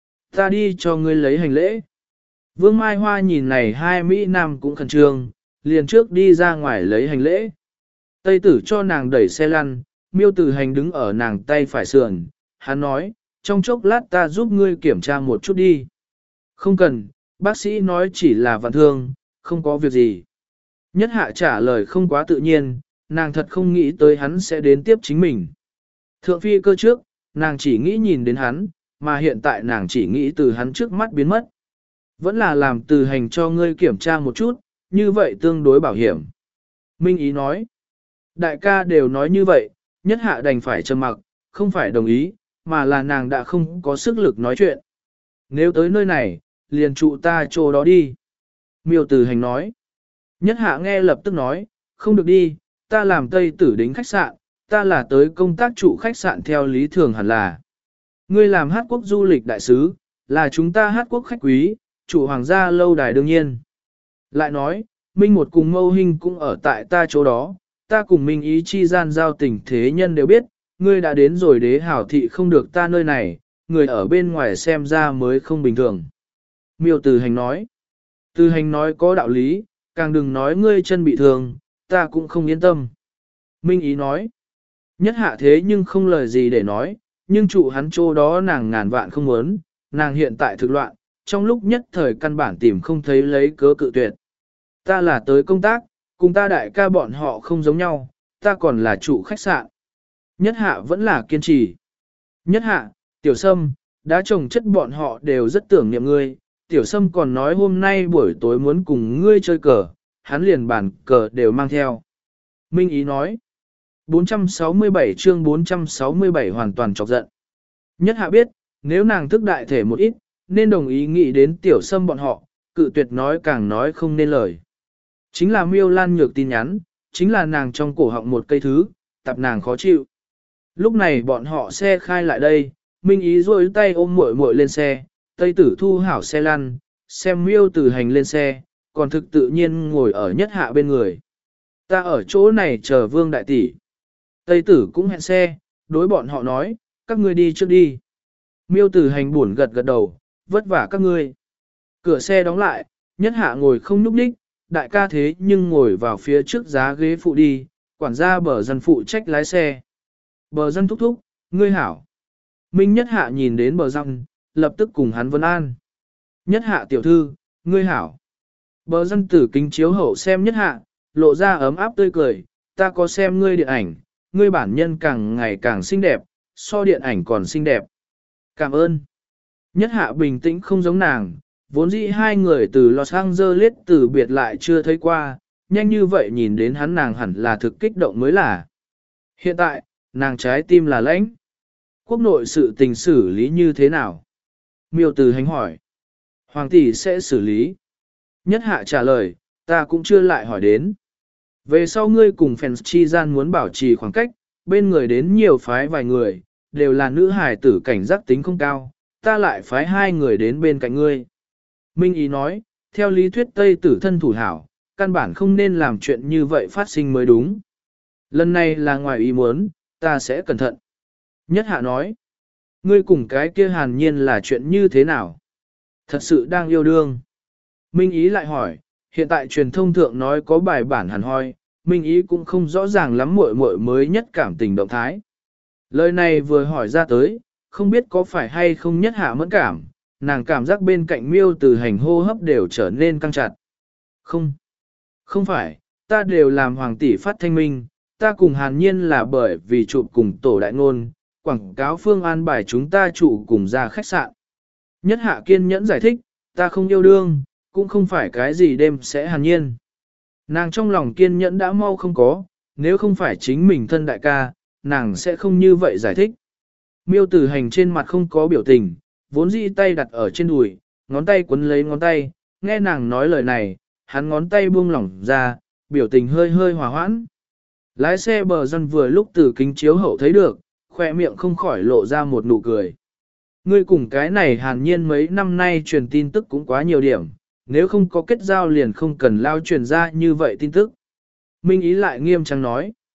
[SPEAKER 1] Ta đi cho ngươi lấy hành lễ. Vương Mai Hoa nhìn này hai Mỹ Nam cũng khẩn trương, liền trước đi ra ngoài lấy hành lễ. Tây tử cho nàng đẩy xe lăn, Miêu Tử Hành đứng ở nàng tay phải sườn, hắn nói, trong chốc lát ta giúp ngươi kiểm tra một chút đi. Không cần, bác sĩ nói chỉ là vạn thương, không có việc gì. Nhất Hạ trả lời không quá tự nhiên, nàng thật không nghĩ tới hắn sẽ đến tiếp chính mình. Thượng phi cơ trước, nàng chỉ nghĩ nhìn đến hắn, mà hiện tại nàng chỉ nghĩ từ hắn trước mắt biến mất. Vẫn là làm Từ Hành cho ngươi kiểm tra một chút, như vậy tương đối bảo hiểm. Minh Ý nói, đại ca đều nói như vậy, Nhất Hạ đành phải trầm mặc, không phải đồng ý, mà là nàng đã không có sức lực nói chuyện. Nếu tới nơi này, liền trụ ta chỗ đó đi. Miêu Từ Hành nói, Nhất Hạ nghe lập tức nói, không được đi, ta làm Tây tử đính khách sạn, ta là tới công tác trụ khách sạn theo lý thường hẳn là. Ngươi làm hát quốc du lịch đại sứ, là chúng ta hát quốc khách quý, chủ hoàng gia lâu đài đương nhiên. Lại nói, Minh một cùng Mâu Hinh cũng ở tại ta chỗ đó, ta cùng Minh Ý chi gian giao tình thế nhân đều biết, ngươi đã đến rồi đế hảo thị không được ta nơi này, người ở bên ngoài xem ra mới không bình thường. Miêu Từ Hành nói, Từ Hành nói có đạo lý, càng đừng nói ngươi chân bị thương, ta cũng không yên tâm. Minh Ý nói, Nhất Hạ thế nhưng không lời gì để nói, nhưng trụ hắn chỗ đó nàng ngàn vạn không muốn, nàng hiện tại thực loạn, trong lúc nhất thời căn bản tìm không thấy lấy cớ cự tuyệt. Ta là tới công tác, cùng ta đại ca bọn họ không giống nhau, ta còn là chủ khách sạn. Nhất Hạ vẫn là kiên trì. Nhất Hạ, Tiểu Sâm, đã trồng chất bọn họ đều rất tưởng niệm ngươi, Tiểu Sâm còn nói hôm nay buổi tối muốn cùng ngươi chơi cờ, hắn liền bàn cờ đều mang theo. Minh Ý nói, bốn trăm sáu mươi bảy chương bốn trăm sáu mươi bảy hoàn toàn chọc giận. Nhất Hạ biết, nếu nàng thức đại thể một ít, nên đồng ý nghĩ đến Tiểu Sâm bọn họ, cự tuyệt nói càng nói không nên lời. Chính là Miêu Lan Nhược tin nhắn, chính là nàng trong cổ họng một cây thứ, tập nàng khó chịu. Lúc này bọn họ xe khai lại đây, Minh Ý duỗi tay ôm muội muội lên xe, Tây Tử thu hảo xe lăn, xem Miêu Từ Hành lên xe, còn thực tự nhiên ngồi ở Nhất Hạ bên người. Ta ở chỗ này chờ Vương đại tỷ. Tây Tử cũng hẹn xe, đối bọn họ nói, các ngươi đi trước đi. Miêu Từ Hành buồn gật gật đầu, vất vả các ngươi. Cửa xe đóng lại, Nhất Hạ ngồi không nhúc nhích, đại ca thế nhưng ngồi vào phía trước giá ghế phụ đi, quản gia Bờ Dân phụ trách lái xe. Bờ Dân thúc thúc, ngươi hảo. Minh Nhất Hạ nhìn đến Bờ Dân, lập tức cùng hắn vân an. Nhất Hạ tiểu thư, ngươi hảo. Bờ Dân tử kính chiếu hậu xem Nhất Hạ, lộ ra ấm áp tươi cười, ta có xem ngươi điện ảnh, ngươi bản nhân càng ngày càng xinh đẹp, so điện ảnh còn xinh đẹp. Cảm ơn. Nhất Hạ bình tĩnh không giống nàng, vốn dĩ hai người từ Los Angeles từ biệt lại chưa thấy qua, nhanh như vậy nhìn đến hắn nàng hẳn là thực kích động mới là. Hiện tại, nàng trái tim là lãnh. Quốc nội sự tình xử lý như thế nào? Miêu Từ Hành hỏi. Hoàng tỷ sẽ xử lý. Nhất Hạ trả lời, ta cũng chưa lại hỏi đến. Về sau ngươi cùng fans chi gian muốn bảo trì khoảng cách, bên người đến nhiều phái vài người, đều là nữ hài tử cảnh giác tính không cao, ta lại phái hai người đến bên cạnh ngươi. Minh Ý nói, theo lý thuyết Tây tử thân thủ hảo, căn bản không nên làm chuyện như vậy phát sinh mới đúng. Lần này là ngoài ý muốn, ta sẽ cẩn thận. Nhất Hạ nói, ngươi cùng cái kia hàn nhiên là chuyện như thế nào? Thật sự đang yêu đương. Minh Ý lại hỏi, hiện tại truyền thông thượng nói có bài bản hẳn hoi, Minh Ý cũng không rõ ràng lắm muội muội mới nhất cảm tình động thái. Lời này vừa hỏi ra tới, không biết có phải hay không Nhất Hạ mẫn cảm, nàng cảm giác bên cạnh Miêu Từ Hành hô hấp đều trở nên căng chặt. Không, không phải, ta đều làm hoàng tỷ phát thanh minh, ta cùng hàn nhiên là bởi vì chụp cùng tổ đại ngôn, quảng cáo phương an bài chúng ta trụ cùng ra khách sạn. Nhất Hạ kiên nhẫn giải thích, ta không yêu đương, cũng không phải cái gì đêm sẽ hàn nhiên. Nàng trong lòng kiên nhẫn đã mau không có, nếu không phải chính mình thân đại ca, nàng sẽ không như vậy giải thích. Miêu Từ Hành trên mặt không có biểu tình, vốn dĩ tay đặt ở trên đùi, ngón tay quấn lấy ngón tay, nghe nàng nói lời này, hắn ngón tay buông lỏng ra, biểu tình hơi hơi hòa hoãn. Lái xe Bờ Dân vừa lúc từ kính chiếu hậu thấy được, khoe miệng không khỏi lộ ra một nụ cười. Ngươi cùng cái này hàn nhiên mấy năm nay truyền tin tức cũng quá nhiều điểm, nếu không có kết giao liền không cần lao truyền ra như vậy tin tức. Minh Ý lại nghiêm trang nói.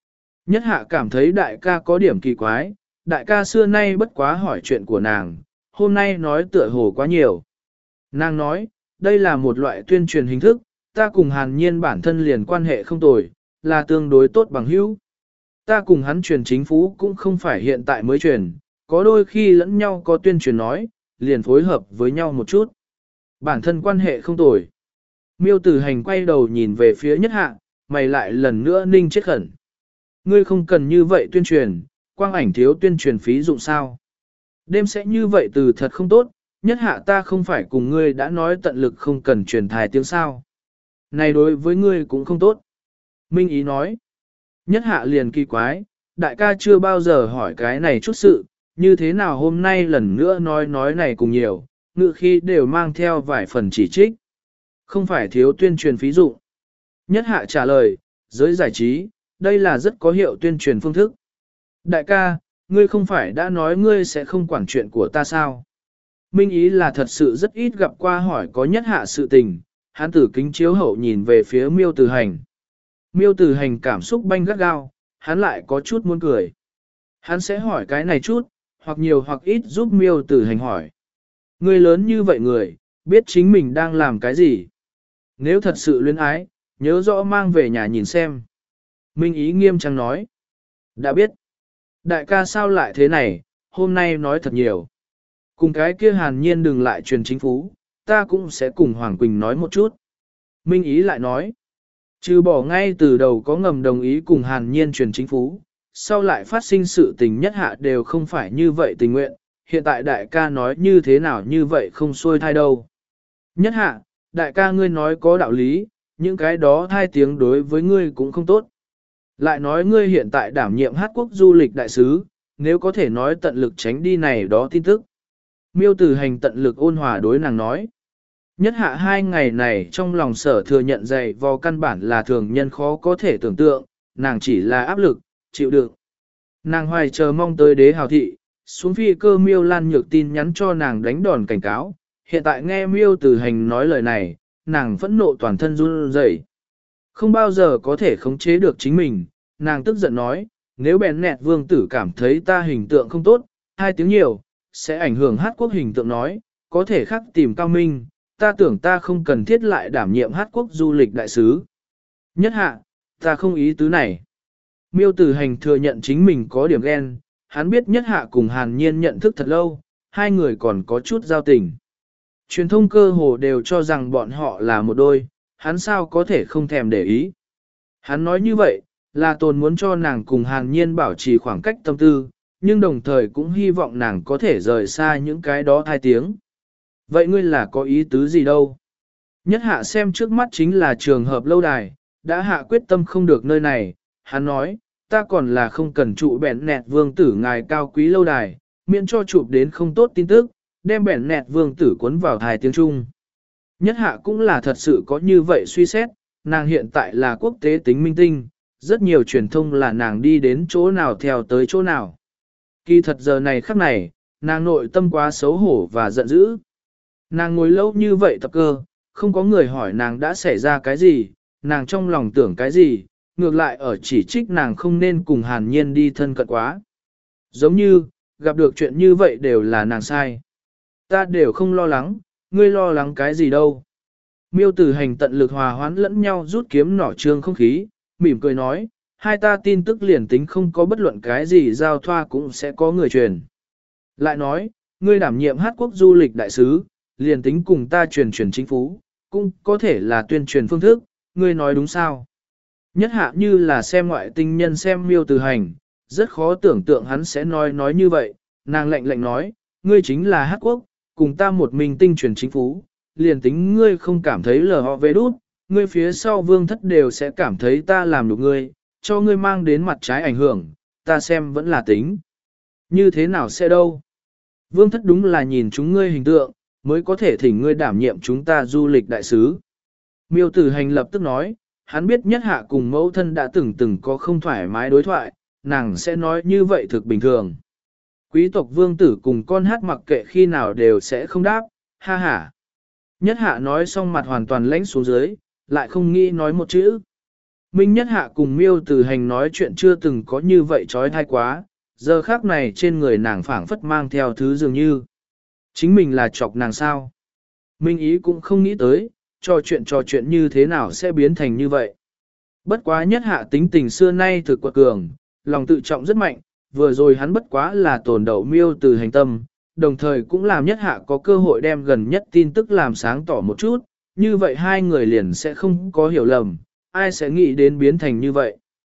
[SPEAKER 1] Nhất hạ cảm thấy đại ca có điểm kỳ quái, đại ca xưa nay bất quá hỏi chuyện của nàng, hôm nay nói tựa hồ quá nhiều. Nàng nói, đây là một loại tuyên truyền hình thức, ta cùng hàn nhiên bản thân liền quan hệ không tồi, là tương đối tốt bằng hữu. Ta cùng hắn truyền chính phủ cũng không phải hiện tại mới truyền, có đôi khi lẫn nhau có tuyên truyền nói, liền phối hợp với nhau một chút. Bản thân quan hệ không tồi. Miêu Tử Hành quay đầu nhìn về phía Nhất Hạ, mày lại lần nữa ninh chết khẩn. Ngươi không cần như vậy tuyên truyền, quang ảnh thiếu tuyên truyền phí dụng sao. Đêm sẽ như vậy từ thật không tốt, Nhất Hạ ta không phải cùng ngươi đã nói tận lực không cần truyền thai tiếng sao. Này đối với ngươi cũng không tốt. Minh Ý nói. Nhất Hạ liền kỳ quái, đại ca chưa bao giờ hỏi cái này chút sự, như thế nào hôm nay lần nữa nói nói này cùng nhiều, ngự khi đều mang theo vài phần chỉ trích. Không phải thiếu tuyên truyền phí dụng. Nhất Hạ trả lời, giới giải trí, đây là rất có hiệu tuyên truyền phương thức. Đại ca, ngươi không phải đã nói ngươi sẽ không quản chuyện của ta sao? Minh Ý là thật sự rất ít gặp qua hỏi có Nhất Hạ sự tình, hắn tử kính chiếu hậu nhìn về phía Miêu Tử Hành. Miêu Tử Hành cảm xúc banh gắt gao, hắn lại có chút muốn cười. Hắn sẽ hỏi cái này chút, hoặc nhiều hoặc ít giúp Miêu Tử Hành hỏi. Người lớn như vậy người, biết chính mình đang làm cái gì. Nếu thật sự luyến ái, nhớ rõ mang về nhà nhìn xem. Minh Ý nghiêm trang nói. Đã biết. Đại ca sao lại thế này, hôm nay nói thật nhiều. Cùng cái kia hàn nhiên đừng lại truyền chính phú, ta cũng sẽ cùng Hoàng Quỳnh nói một chút. Minh Ý lại nói. Trừ bỏ ngay từ đầu có ngầm đồng ý cùng hàn nhiên truyền chính phú, sau lại phát sinh sự tình Nhất Hạ đều không phải như vậy tình nguyện, hiện tại đại ca nói như thế nào như vậy không xuôi thai đâu. Nhất Hạ, đại ca ngươi nói có đạo lý, những cái đó thai tiếng đối với ngươi cũng không tốt. Lại nói ngươi hiện tại đảm nhiệm hát quốc du lịch đại sứ, nếu có thể nói tận lực tránh đi này đó tin tức. Miêu Tử Hành tận lực ôn hòa đối nàng nói. Nhất Hạ hai ngày này trong lòng sở thừa nhận dày vò căn bản là thường nhân khó có thể tưởng tượng, nàng chỉ là áp lực, chịu đựng. Nàng hoài chờ mong tới đế hào thị, xuống phi cơ Miêu Lan Nhược tin nhắn cho nàng đánh đòn cảnh cáo, hiện tại nghe Miêu Tử Hành nói lời này, nàng phẫn nộ toàn thân run rẩy. Không bao giờ có thể khống chế được chính mình, nàng tức giận nói, nếu bèn nẹt vương tử cảm thấy ta hình tượng không tốt, hai tiếng nhiều, sẽ ảnh hưởng hát quốc hình tượng nói, có thể khắc tìm cao minh, ta tưởng ta không cần thiết lại đảm nhiệm hát quốc du lịch đại sứ. Nhất Hạ, ta không ý tứ này. Miêu Tử Hành thừa nhận chính mình có điểm ghen, hắn biết Nhất Hạ cùng Hàn Nhiên nhận thức thật lâu, hai người còn có chút giao tình. Truyền thông cơ hồ đều cho rằng bọn họ là một đôi, hắn sao có thể không thèm để ý. Hắn nói như vậy, là tồn muốn cho nàng cùng Hàn Nhiên bảo trì khoảng cách tâm tư, nhưng đồng thời cũng hy vọng nàng có thể rời xa những cái đó hai tiếng. Vậy ngươi là có ý tứ gì đâu? Nhất Hạ xem trước mắt chính là trường hợp lâu đài, đã hạ quyết tâm không được nơi này, hắn nói, ta còn là không cần trụ bẻn nẹt vương tử ngài cao quý lâu đài, miễn cho chụp đến không tốt tin tức, đem bẻn nẹt vương tử cuốn vào hài tiếng Trung. Nhất Hạ cũng là thật sự có như vậy suy xét, nàng hiện tại là quốc tế tính minh tinh, rất nhiều truyền thông là nàng đi đến chỗ nào theo tới chỗ nào. Kỳ thật giờ này khắc này, nàng nội tâm quá xấu hổ và giận dữ. Nàng ngồi lâu như vậy tập cơ, không có người hỏi nàng đã xảy ra cái gì, nàng trong lòng tưởng cái gì, ngược lại ở chỉ trích nàng không nên cùng Hàn Nhiên đi thân cận quá. Giống như, gặp được chuyện như vậy đều là nàng sai. Ta đều không lo lắng, ngươi lo lắng cái gì đâu. Miêu Tử Hành tận lực hòa hoãn lẫn nhau rút kiếm nỏ trương không khí, mỉm cười nói, hai ta tin tức liền tính không có bất luận cái gì giao thoa cũng sẽ có người truyền. Lại nói, ngươi đảm nhiệm hát quốc du lịch đại sứ, liền tính cùng ta truyền truyền chính phủ, cũng có thể là tuyên truyền phương thức, ngươi nói đúng sao? Nhất Hạ như là xem ngoại tinh nhân xem Miêu Tử Hành, rất khó tưởng tượng hắn sẽ nói nói như vậy, nàng lạnh lạnh nói, ngươi chính là hát quốc, cùng ta một mình tinh truyền chính phủ, liền tính ngươi không cảm thấy lờ họ về đút, ngươi phía sau vương thất đều sẽ cảm thấy ta làm được ngươi, cho ngươi mang đến mặt trái ảnh hưởng, ta xem vẫn là tính. Như thế nào sẽ đâu? Vương thất đúng là nhìn chúng ngươi hình tượng, mới có thể thỉnh ngươi đảm nhiệm chúng ta du lịch đại sứ. Miêu Tử Hành lập tức nói, hắn biết Nhất Hạ cùng mẫu thân đã từng từng có không thoải mái đối thoại, nàng sẽ nói như vậy thực bình thường. Quý tộc vương tử cùng con hát mặc kệ khi nào đều sẽ không đáp, ha ha. Nhất Hạ nói xong mặt hoàn toàn lãnh xuống dưới, lại không nghĩ nói một chữ. Minh Nhất Hạ cùng Miêu Tử Hành nói chuyện chưa từng có như vậy trói thai quá, giờ khác này trên người nàng phảng phất mang theo thứ dường như. Chính mình là chọc nàng sao? Minh Ý cũng không nghĩ tới, trò chuyện trò chuyện như thế nào sẽ biến thành như vậy. Bất quá Nhất Hạ tính tình xưa nay thực quật cường, lòng tự trọng rất mạnh, vừa rồi hắn bất quá là tổn đậu Miêu Tử Hành tâm, đồng thời cũng làm Nhất Hạ có cơ hội đem gần nhất tin tức làm sáng tỏ một chút, như vậy hai người liền sẽ không có hiểu lầm, ai sẽ nghĩ đến biến thành như vậy.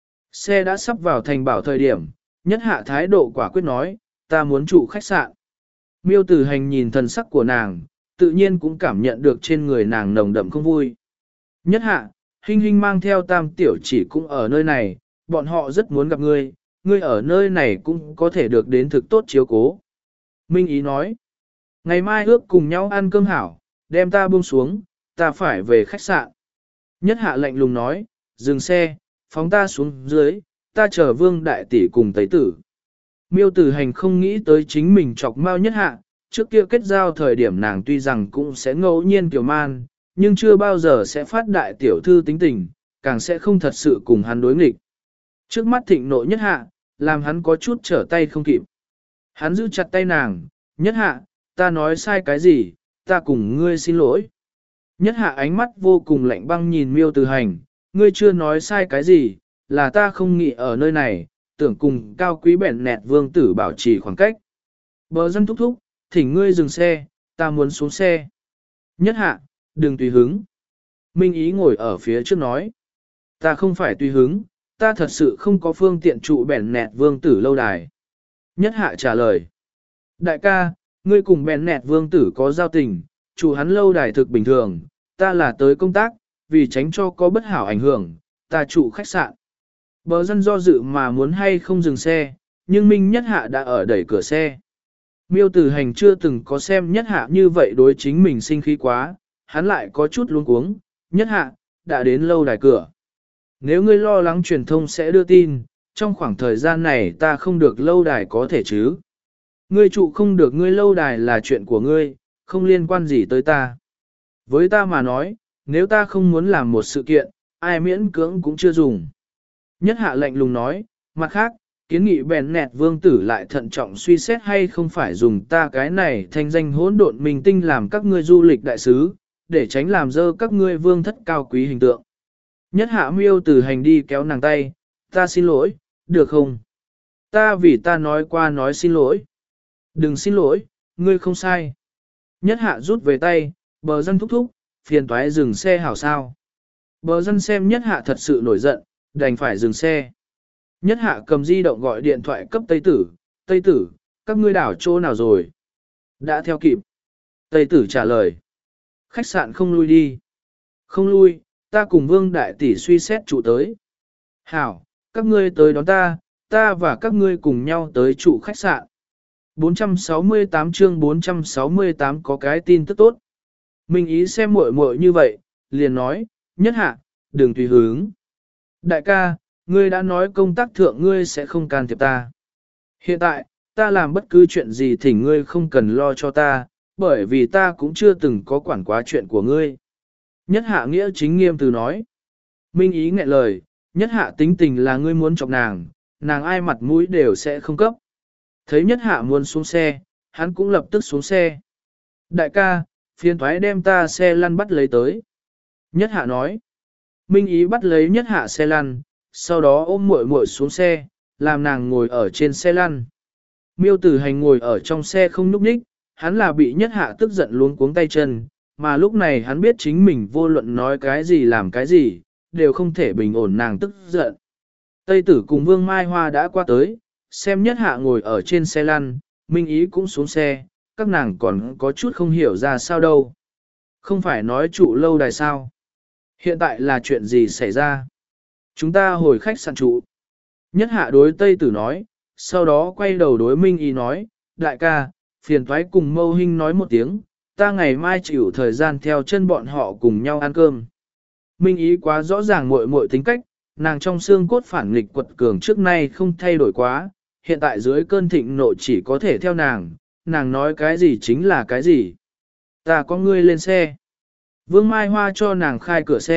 [SPEAKER 1] Xe đã sắp vào thành bảo thời điểm, Nhất Hạ thái độ quả quyết nói, ta muốn trụ khách sạn. Miêu Tử Hành nhìn thần sắc của nàng, tự nhiên cũng cảm nhận được trên người nàng nồng đậm không vui. Nhất Hạ, Hinh Hinh mang theo tam tiểu chỉ cũng ở nơi này, bọn họ rất muốn gặp ngươi, ngươi ở nơi này cũng có thể được đến thực tốt chiếu cố. Minh Ý nói, ngày mai ước cùng nhau ăn cơm hảo, đem ta buông xuống, ta phải về khách sạn. Nhất Hạ lạnh lùng nói, dừng xe, phóng ta xuống dưới, ta chờ Vương đại tỷ cùng tẩy tử. Miêu Tử Hành không nghĩ tới chính mình chọc mau Nhất Hạ, trước kia kết giao thời điểm nàng tuy rằng cũng sẽ ngẫu nhiên kiểu man, nhưng chưa bao giờ sẽ phát đại tiểu thư tính tình, càng sẽ không thật sự cùng hắn đối nghịch. Trước mắt thịnh nộ Nhất Hạ, làm hắn có chút trở tay không kịp. Hắn giữ chặt tay nàng, Nhất Hạ, ta nói sai cái gì, ta cùng ngươi xin lỗi. Nhất Hạ ánh mắt vô cùng lạnh băng nhìn Miêu Tử Hành, ngươi chưa nói sai cái gì, là ta không nghĩ ở nơi này, tưởng cùng cao quý bẻn nẹt vương tử bảo trì khoảng cách. Bờ dân thúc thúc, thỉnh ngươi dừng xe, ta muốn xuống xe. Nhất Hạ, đừng tùy hứng. Minh Ý ngồi ở phía trước nói, ta không phải tùy hứng, ta thật sự không có phương tiện trụ bẻn nẹt vương tử lâu đài. Nhất Hạ trả lời, đại ca, ngươi cùng bẻn nẹt vương tử có giao tình, chủ hắn lâu đài thực bình thường, ta là tới công tác, vì tránh cho có bất hảo ảnh hưởng, ta trụ khách sạn. Bờ dân do dự mà muốn hay không dừng xe, nhưng Minh Nhất Hạ đã ở đẩy cửa xe. Miêu Tử Hành chưa từng có xem Nhất Hạ như vậy đối chính mình sinh khí quá, hắn lại có chút luống cuống, Nhất Hạ, đã đến lâu đài cửa. Nếu ngươi lo lắng truyền thông sẽ đưa tin, trong khoảng thời gian này ta không được lâu đài có thể chứ. Ngươi trụ không được ngươi lâu đài là chuyện của ngươi, không liên quan gì tới ta. Với ta mà nói, nếu ta không muốn làm một sự kiện, ai miễn cưỡng cũng chưa dùng. Nhất Hạ lạnh lùng nói, mặt khác, kiến nghị bèn nẹt vương tử lại thận trọng suy xét hay không phải dùng ta cái này thành danh hỗn độn minh tinh làm các ngươi du lịch đại sứ, để tránh làm dơ các ngươi vương thất cao quý hình tượng. Nhất Hạ Miêu Tử Hành đi kéo nàng tay, ta xin lỗi, được không? Ta vì ta nói qua nói xin lỗi. Đừng xin lỗi, ngươi không sai. Nhất Hạ rút về tay, bờ dân thúc thúc, phiền toái dừng xe hảo sao. Bờ dân xem Nhất Hạ thật sự nổi giận, đành phải dừng xe. Nhất Hạ cầm di động gọi điện thoại cấp Tây Tử, Tây Tử, các ngươi đảo chỗ nào rồi? Đã theo kịp. Tây Tử trả lời. Khách sạn không lui đi. Không lui, ta cùng Vương Đại Tỷ suy xét trụ tới. Hảo, các ngươi tới đón ta, ta và các ngươi cùng nhau tới trụ khách sạn. bốn trăm sáu mươi tám chương bốn trăm sáu mươi tám có cái tin tức tốt. Minh Ý xem muội muội như vậy, liền nói, Nhất Hạ, đừng tùy hứng. Đại ca, ngươi đã nói công tác thượng ngươi sẽ không can thiệp ta. Hiện tại, ta làm bất cứ chuyện gì thỉnh ngươi không cần lo cho ta, bởi vì ta cũng chưa từng có quản quá chuyện của ngươi. Nhất Hạ nghĩa chính nghiêm từ nói. Minh Ý nghẹn lời, Nhất Hạ tính tình là ngươi muốn chọc nàng, nàng ai mặt mũi đều sẽ không cấp. Thấy Nhất Hạ muốn xuống xe, hắn cũng lập tức xuống xe. Đại ca, phiền thoái đem ta xe lăn bắt lấy tới. Nhất Hạ nói. Minh Ý bắt lấy Nhất Hạ xe lăn, sau đó ôm muội muội xuống xe, làm nàng ngồi ở trên xe lăn. Miêu Tử Hành ngồi ở trong xe không núp ních, hắn là bị Nhất Hạ tức giận luống cuống tay chân, mà lúc này hắn biết chính mình vô luận nói cái gì làm cái gì, đều không thể bình ổn nàng tức giận. Tây Tử cùng Vương Mai Hoa đã qua tới, xem Nhất Hạ ngồi ở trên xe lăn, Minh Ý cũng xuống xe, các nàng còn có chút không hiểu ra sao đâu. Không phải nói trụ lâu đài sao? Hiện tại là chuyện gì xảy ra? Chúng ta hồi khách sạn trụ. Nhất Hạ đối Tây Tử nói, sau đó quay đầu đối Minh Ý nói, đại ca, phiền toái cùng Mâu Hinh nói một tiếng, ta ngày mai chịu thời gian theo chân bọn họ cùng nhau ăn cơm. Minh Ý quá rõ ràng muội muội tính cách, nàng trong xương cốt phản nghịch quật cường trước nay không thay đổi quá, hiện tại dưới cơn thịnh nộ chỉ có thể theo nàng, nàng nói cái gì chính là cái gì. Ta có ngươi lên xe. Vương Mai Hoa cho nàng khai cửa xe,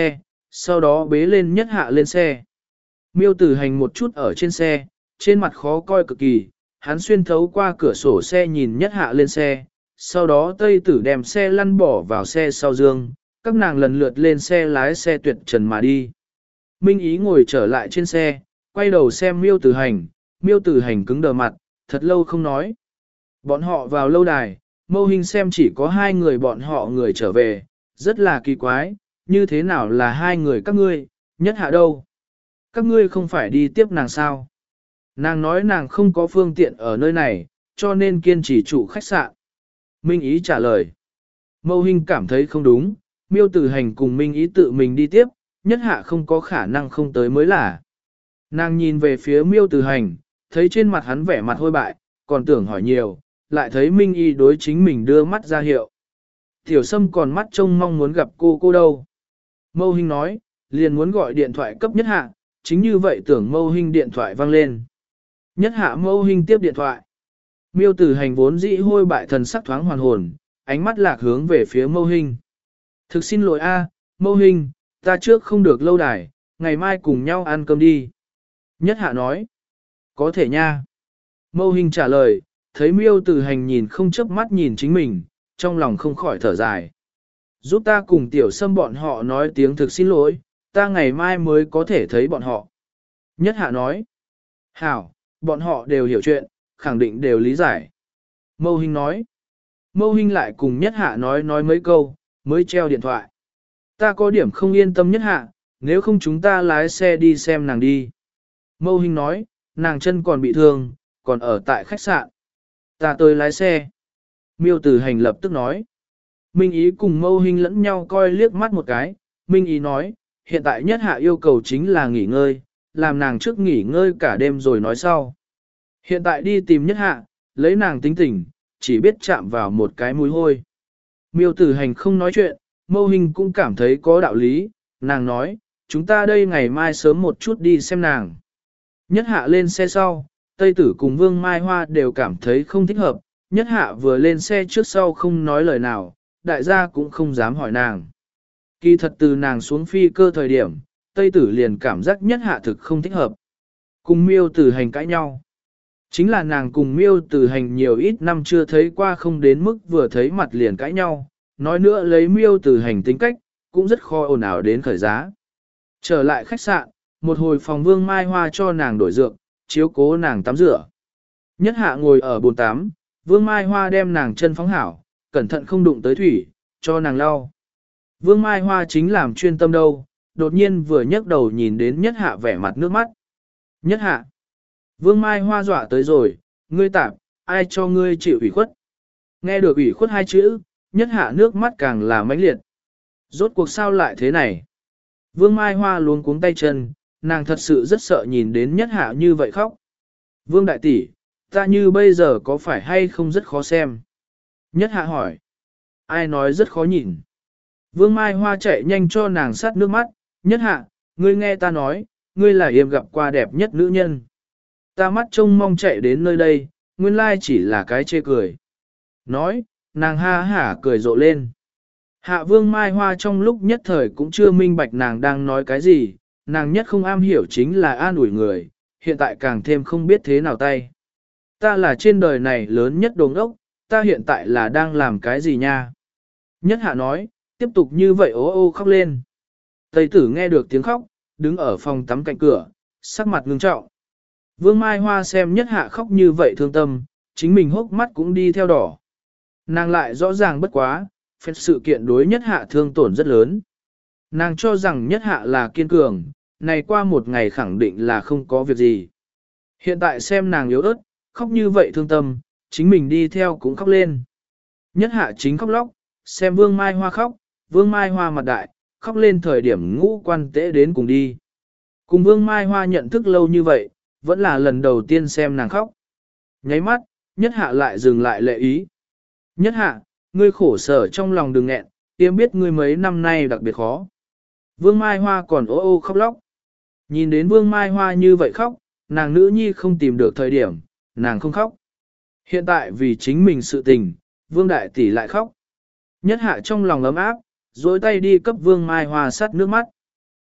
[SPEAKER 1] sau đó bế lên nhất hạ lên xe. Miêu tử hành một chút ở trên xe, trên mặt khó coi cực kỳ, hắn xuyên thấu qua cửa sổ xe nhìn nhất hạ lên xe, sau đó tây tử đem xe lăn bỏ vào xe sau dương, các nàng lần lượt lên xe lái xe tuyệt trần mà đi. Minh Ý ngồi trở lại trên xe, quay đầu xem miêu tử hành, miêu tử hành cứng đờ mặt, thật lâu không nói. Bọn họ vào lâu đài, Mâu Hình xem chỉ có hai người bọn họ người trở về, rất là kỳ quái, như thế nào là hai người các ngươi, nhất hạ đâu? Các ngươi không phải đi tiếp nàng sao? Nàng nói nàng không có phương tiện ở nơi này, cho nên kiên trì trụ khách sạn. Minh Ý trả lời. Mâu Hình cảm thấy không đúng, miêu tử hành cùng Minh Ý tự mình đi tiếp, nhất hạ không có khả năng không tới mới là. Nàng nhìn về phía miêu tử hành, thấy trên mặt hắn vẻ mặt hôi bại, còn tưởng hỏi nhiều, lại thấy Minh Y đối chính mình đưa mắt ra hiệu. Tiểu Sâm còn mắt trông mong muốn gặp cô cô đâu. Mâu Hinh nói, liền muốn gọi điện thoại cấp nhất hạ, chính như vậy tưởng Mâu Hinh điện thoại vang lên. Nhất hạ Mâu Hinh tiếp điện thoại. Miêu tử hành vốn dĩ hôi bại thần sắc thoáng hoàn hồn, ánh mắt lạc hướng về phía Mâu Hinh. Thực xin lỗi a, à, Mâu Hinh, ta trước không được lâu đài, ngày mai cùng nhau ăn cơm đi. Nhất hạ nói, có thể nha. Mâu Hinh trả lời, thấy miêu tử hành nhìn không chớp mắt nhìn chính mình, trong lòng không khỏi thở dài. Giúp ta cùng tiểu sâm bọn họ nói tiếng thực xin lỗi, ta ngày mai mới có thể thấy bọn họ. Nhất hạ nói, hảo, bọn họ đều hiểu chuyện, khẳng định đều lý giải. Mâu Hinh nói, Mâu Hinh lại cùng nhất hạ nói nói mấy câu, mới treo điện thoại. Ta có điểm không yên tâm nhất hạ, nếu không chúng ta lái xe đi xem nàng đi. Mâu Hinh nói, nàng chân còn bị thương, còn ở tại khách sạn. Ta tới lái xe. Miêu tử hành lập tức nói. Minh Ý cùng Mâu Hinh lẫn nhau coi liếc mắt một cái. Minh Ý nói, hiện tại nhất hạ yêu cầu chính là nghỉ ngơi, làm nàng trước nghỉ ngơi cả đêm rồi nói sau. Hiện tại đi tìm nhất hạ, lấy nàng tính tình, chỉ biết chạm vào một cái mùi hôi. Miêu tử hành không nói chuyện, Mâu Hinh cũng cảm thấy có đạo lý, nàng nói, chúng ta đây ngày mai sớm một chút đi xem nàng. Nhất hạ lên xe sau, Tây Tử cùng Vương Mai Hoa đều cảm thấy không thích hợp, nhất hạ vừa lên xe trước sau không nói lời nào, đại gia cũng không dám hỏi nàng. Kỳ thật từ nàng xuống phi cơ thời điểm, Tây Tử liền cảm giác nhất hạ thực không thích hợp. Cùng miêu tử hành cãi nhau. Chính là nàng cùng miêu tử hành nhiều ít năm chưa thấy qua không đến mức vừa thấy mặt liền cãi nhau, nói nữa lấy miêu tử hành tính cách, cũng rất khó ồn ào đến khởi giá. Trở lại khách sạn, một hồi phòng Vương Mai Hoa cho nàng đổi dược, chiếu cố nàng tắm rửa. Nhất hạ ngồi ở bồn tắm, Vương Mai Hoa đem nàng chân phóng hảo, cẩn thận không đụng tới thủy, cho nàng lau. Vương Mai Hoa chính làm chuyên tâm đâu, đột nhiên vừa nhấc đầu nhìn đến nhất hạ vẻ mặt nước mắt. Nhất hạ. Vương Mai Hoa dọa tới rồi, ngươi tạp, ai cho ngươi chịu ủy khuất. Nghe được ủy khuất hai chữ, nhất hạ nước mắt càng là mãnh liệt. Rốt cuộc sao lại thế này? Vương Mai Hoa luống cuống tay chân, nàng thật sự rất sợ nhìn đến nhất hạ như vậy khóc. Vương đại tỷ, ta như bây giờ có phải hay không rất khó xem? Nhất hạ hỏi. Ai nói rất khó nhìn? Vương Mai Hoa chạy nhanh cho nàng sát nước mắt. Nhất hạ, ngươi nghe ta nói, ngươi là yêm gặp qua đẹp nhất nữ nhân. Ta mắt trông mong chạy đến nơi đây, nguyên lai chỉ là cái chê cười. Nói, nàng ha hả cười rộ lên. Hạ Vương Mai Hoa trong lúc nhất thời cũng chưa minh bạch nàng đang nói cái gì, nàng nhất không am hiểu chính là an ủi người, hiện tại càng thêm không biết thế nào tay. Ta là trên đời này lớn nhất đồng ốc, ta hiện tại là đang làm cái gì nha? Nhất hạ nói, tiếp tục như vậy ô ô khóc lên. Tây tử nghe được tiếng khóc, đứng ở phòng tắm cạnh cửa, sắc mặt ngưng trọng. Vương Mai Hoa xem nhất hạ khóc như vậy thương tâm, chính mình hốc mắt cũng đi theo đỏ. Nàng lại rõ ràng bất quá, phép sự kiện đối nhất hạ thương tổn rất lớn. Nàng cho rằng nhất hạ là kiên cường, này qua một ngày khẳng định là không có việc gì. Hiện tại xem nàng yếu ớt, khóc như vậy thương tâm, chính mình đi theo cũng khóc lên. Nhất hạ chính khóc lóc, xem Vương Mai Hoa khóc, Vương Mai Hoa mặt đại, khóc lên thời điểm ngũ quan tễ đến cùng đi. Cùng Vương Mai Hoa nhận thức lâu như vậy, vẫn là lần đầu tiên xem nàng khóc. Nháy mắt, nhất hạ lại dừng lại lệ ý. Nhất hạ, ngươi khổ sở trong lòng đừng nghẹn, tiêm biết ngươi mấy năm nay đặc biệt khó. Vương Mai Hoa còn ô ô khóc lóc. Nhìn đến Vương Mai Hoa như vậy khóc, nàng nữ nhi không tìm được thời điểm, nàng không khóc. Hiện tại vì chính mình sự tình, Vương Đại Tỷ lại khóc. Nhất hạ trong lòng ấm áp, dối tay đi cấp Vương Mai Hoa sát nước mắt.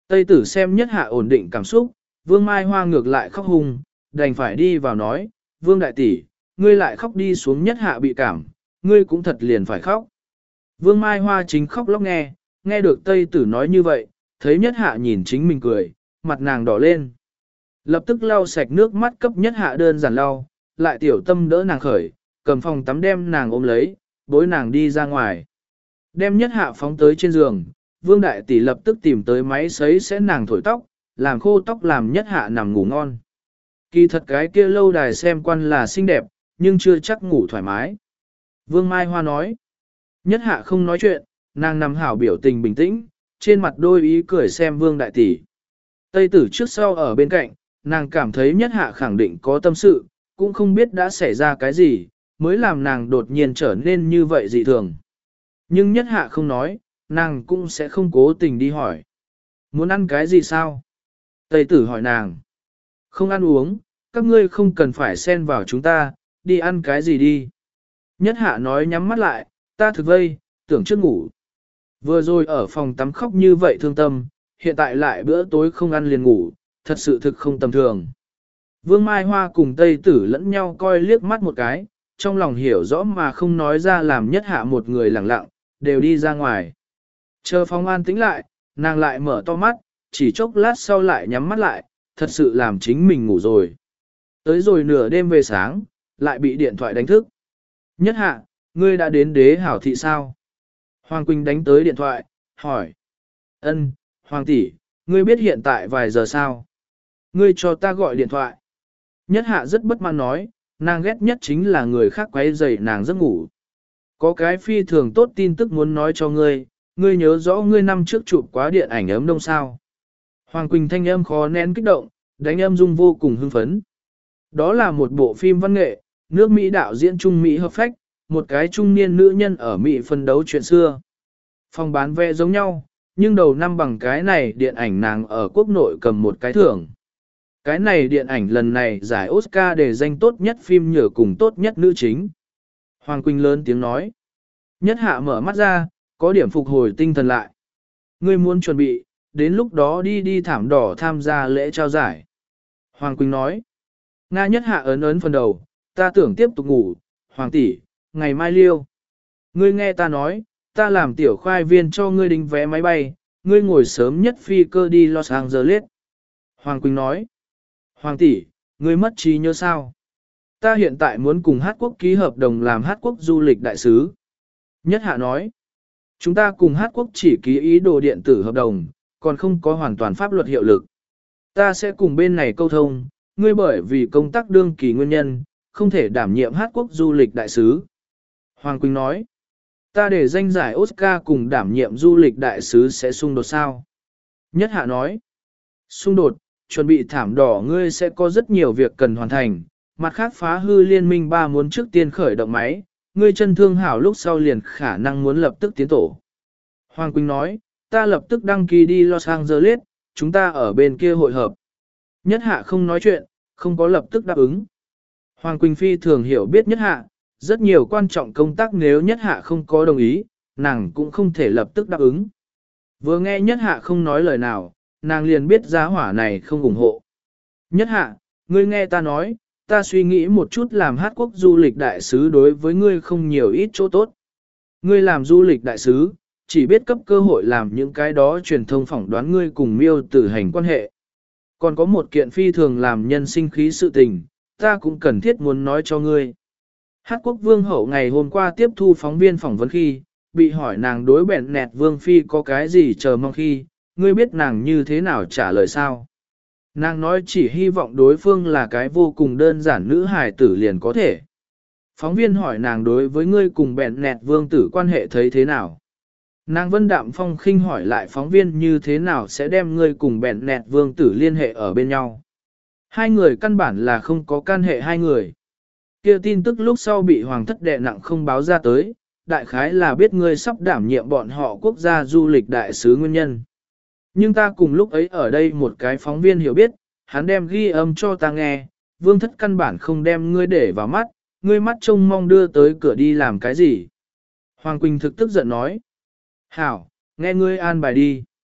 [SPEAKER 1] Tây tử xem nhất hạ ổn định cảm xúc, Vương Mai Hoa ngược lại khóc hùng, đành phải đi vào nói, Vương đại tỷ, ngươi lại khóc đi xuống nhất hạ bị cảm, ngươi cũng thật liền phải khóc. Vương Mai Hoa chính khóc lóc nghe, nghe được Tây tử nói như vậy, thấy nhất hạ nhìn chính mình cười, mặt nàng đỏ lên. Lập tức lau sạch nước mắt cấp nhất hạ đơn giản lau, lại tiểu tâm đỡ nàng khởi, cầm phòng tắm đem nàng ôm lấy, bối nàng đi ra ngoài. Đem nhất hạ phóng tới trên giường, Vương đại tỷ lập tức tìm tới máy sấy sẽ nàng thổi tóc, làm khô tóc làm nhất hạ nằm ngủ ngon. Kỳ thật cái kia lâu đài xem quan là xinh đẹp, nhưng chưa chắc ngủ thoải mái. Vương Mai Hoa nói, nhất hạ không nói chuyện, nàng nằm hảo biểu tình bình tĩnh, trên mặt đôi ý cười xem Vương đại tỷ. Tây tử trước sau ở bên cạnh, nàng cảm thấy nhất hạ khẳng định có tâm sự, cũng không biết đã xảy ra cái gì, mới làm nàng đột nhiên trở nên như vậy dị thường. Nhưng nhất hạ không nói, nàng cũng sẽ không cố tình đi hỏi. Muốn ăn cái gì sao? Tây tử hỏi nàng. Không ăn uống, các ngươi không cần phải xen vào chúng ta, đi ăn cái gì đi. Nhất hạ nói nhắm mắt lại, ta thực vây, tưởng trước ngủ. Vừa rồi ở phòng tắm khóc như vậy thương tâm, hiện tại lại bữa tối không ăn liền ngủ, thật sự thực không tầm thường. Vương Mai Hoa cùng Tây Tử lẫn nhau coi liếc mắt một cái, trong lòng hiểu rõ mà không nói ra làm nhất hạ một người lặng lặng, đều đi ra ngoài. Chờ phòng an tĩnh lại, nàng lại mở to mắt, chỉ chốc lát sau lại nhắm mắt lại, thật sự làm chính mình ngủ rồi. Tới rồi nửa đêm về sáng, lại bị điện thoại đánh thức. Nhất hạ, ngươi đã đến đế hảo thị sao? Hoàng Quỳnh đánh tới điện thoại, hỏi. Ân, Hoàng tỷ, ngươi biết hiện tại vài giờ sao? Ngươi cho ta gọi điện thoại. Nhất hạ rất bất mãn nói, nàng ghét nhất chính là người khác quấy rầy nàng giấc ngủ. Có cái phi thường tốt tin tức muốn nói cho ngươi, ngươi nhớ rõ ngươi năm trước chụp quá điện ảnh ấm đông sao. Hoàng Quỳnh thanh âm khó nén kích động, đánh âm dung vô cùng hưng phấn. Đó là một bộ phim văn nghệ, nước Mỹ đạo diễn Trung Mỹ hợp phách, một cái trung niên nữ nhân ở Mỹ phân đấu chuyện xưa. Phòng bán vé giống nhau, nhưng đầu năm bằng cái này điện ảnh nàng ở quốc nội cầm một cái thưởng. Cái này điện ảnh lần này giải Oscar để danh tốt nhất phim nhờ cùng tốt nhất nữ chính. Hoàng Quỳnh lớn tiếng nói. Nhất hạ mở mắt ra, có điểm phục hồi tinh thần lại. Ngươi muốn chuẩn bị, đến lúc đó đi đi thảm đỏ tham gia lễ trao giải. Hoàng Quỳnh nói. Nga nhất hạ ấn ấn phần đầu, ta tưởng tiếp tục ngủ, Hoàng tỷ, ngày mai liêu. Ngươi nghe ta nói, ta làm tiểu khoai viên cho ngươi đính vé máy bay, ngươi ngồi sớm nhất phi cơ đi Los Angeles. Hoàng Quỳnh nói. Hoàng tỷ, ngươi mất trí nhớ sao? Ta hiện tại muốn cùng Hát Quốc ký hợp đồng làm Hát Quốc du lịch đại sứ. Nhất hạ nói. Chúng ta cùng Hát Quốc chỉ ký ý đồ điện tử hợp đồng, còn không có hoàn toàn pháp luật hiệu lực. Ta sẽ cùng bên này câu thông, ngươi bởi vì công tác đương kỳ nguyên nhân, không thể đảm nhiệm Hát Quốc du lịch đại sứ. Hoàng Quỳnh nói. Ta để danh giải Oscar cùng đảm nhiệm du lịch đại sứ sẽ xung đột sao? Nhất hạ nói. Xung đột, chuẩn bị thảm đỏ ngươi sẽ có rất nhiều việc cần hoàn thành, mặt khác phá hư liên minh ba muốn trước tiên khởi động máy, ngươi chân thương hảo lúc sau liền khả năng muốn lập tức tiến tổ. Hoàng Quỳnh nói, ta lập tức đăng ký đi Los Angeles, chúng ta ở bên kia hội hợp. Nhất hạ không nói chuyện, không có lập tức đáp ứng. Hoàng Quỳnh phi thường hiểu biết nhất hạ, rất nhiều quan trọng công tác nếu nhất hạ không có đồng ý, nàng cũng không thể lập tức đáp ứng. Vừa nghe nhất hạ không nói lời nào, nàng liền biết giá hỏa này không ủng hộ. Nhất hạ, ngươi nghe ta nói, ta suy nghĩ một chút làm Hát Quốc du lịch đại sứ đối với ngươi không nhiều ít chỗ tốt. Ngươi làm du lịch đại sứ, chỉ biết cấp cơ hội làm những cái đó truyền thông phỏng đoán ngươi cùng miêu tử hành quan hệ. Còn có một kiện phi thường làm nhân sinh khí sự tình, ta cũng cần thiết muốn nói cho ngươi. Hát Quốc vương hậu ngày hôm qua tiếp thu phóng viên phỏng vấn khi, bị hỏi nàng đối bẹn nẹt vương phi có cái gì chờ mong khi, ngươi biết nàng như thế nào trả lời sao? Nàng nói chỉ hy vọng đối phương là cái vô cùng đơn giản nữ hài tử liền có thể. Phóng viên hỏi nàng đối với ngươi cùng bẹn nẹt vương tử quan hệ thấy thế nào? Nàng vân đạm phong khinh hỏi lại phóng viên như thế nào sẽ đem ngươi cùng bẹn nẹt vương tử liên hệ ở bên nhau. Hai người căn bản là không có can hệ hai người. Kia tin tức lúc sau bị hoàng thất đệ nặng không báo ra tới, đại khái là biết ngươi sắp đảm nhiệm bọn họ quốc gia du lịch đại sứ nguyên nhân. Nhưng ta cùng lúc ấy ở đây một cái phóng viên hiểu biết, hắn đem ghi âm cho ta nghe, vương thất căn bản không đem ngươi để vào mắt, ngươi mắt trông mong đưa tới cửa đi làm cái gì. Hoàng Quỳnh thực tức giận nói. Hảo, nghe ngươi an bài đi.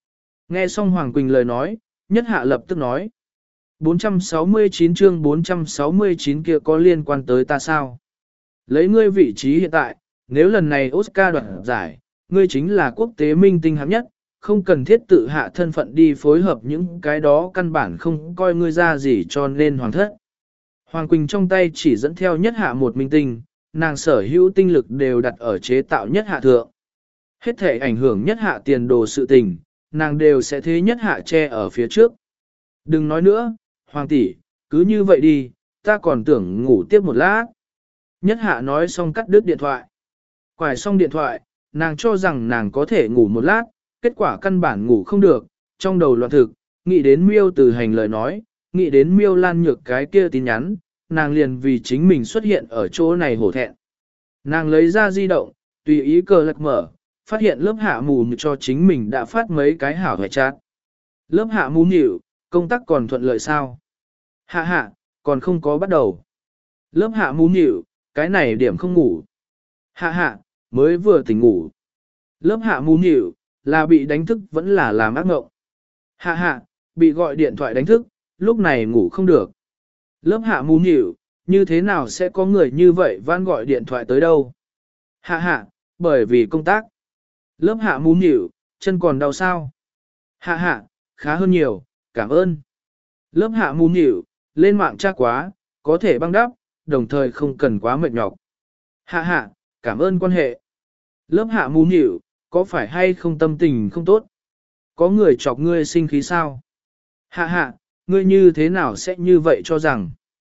[SPEAKER 1] Nghe xong Hoàng Quỳnh lời nói, nhất hạ lập tức nói. bốn trăm sáu mươi chín chương bốn trăm sáu mươi chín kia có liên quan tới ta sao? Lấy ngươi vị trí hiện tại, nếu lần này Oscar đoạt giải, ngươi chính là quốc tế minh tinh hạng nhất, không cần thiết tự hạ thân phận đi phối hợp những cái đó căn bản không coi ngươi ra gì cho nên hoàng thất. Hoàng Quỳnh trong tay chỉ dẫn theo nhất hạ một minh tinh, nàng sở hữu tinh lực đều đặt ở chế tạo nhất hạ thượng. Hết thể ảnh hưởng nhất hạ tiền đồ sự tình, nàng đều sẽ thế nhất hạ che ở phía trước. Đừng nói nữa, Hoàng tỷ, cứ như vậy đi, ta còn tưởng ngủ tiếp một lát. Nhất hạ nói xong cắt đứt điện thoại. Quải xong điện thoại, nàng cho rằng nàng có thể ngủ một lát, kết quả căn bản ngủ không được, trong đầu loạn thực, nghĩ đến miêu từ hành lời nói, nghĩ đến miêu lan nhược cái kia tin nhắn, nàng liền vì chính mình xuất hiện ở chỗ này hổ thẹn. Nàng lấy ra di động, tùy ý cờ lật mở, phát hiện lớp hạ mù cho chính mình đã phát mấy cái hảo hệ chat. Lớp hạ mù nhịu, công tác còn thuận lợi sao? Hạ hạ, còn không có bắt đầu. Lớp hạ mù nhịu, cái này điểm không ngủ. Hạ hạ, mới vừa tỉnh ngủ. Lớp hạ mù nhịu, là bị đánh thức vẫn là làm ác mộng. Hạ hạ, bị gọi điện thoại đánh thức, lúc này ngủ không được. Lớp hạ mù nhịu, như thế nào sẽ có người như vậy van gọi điện thoại tới đâu? Hạ hạ, bởi vì công tác. Lớp hạ mù nhịu, chân còn đau sao? Hạ hạ, khá hơn nhiều, cảm ơn. Lớp hạ mù nhịu, lên mạng tra quá, có thể băng đắp, đồng thời không cần quá mệt nhọc. Hạ hạ, cảm ơn quan hệ. Lớp hạ mù nhịu, có phải hay không tâm tình không tốt? Có người chọc ngươi sinh khí sao? Hạ hạ, ngươi như thế nào sẽ như vậy cho rằng?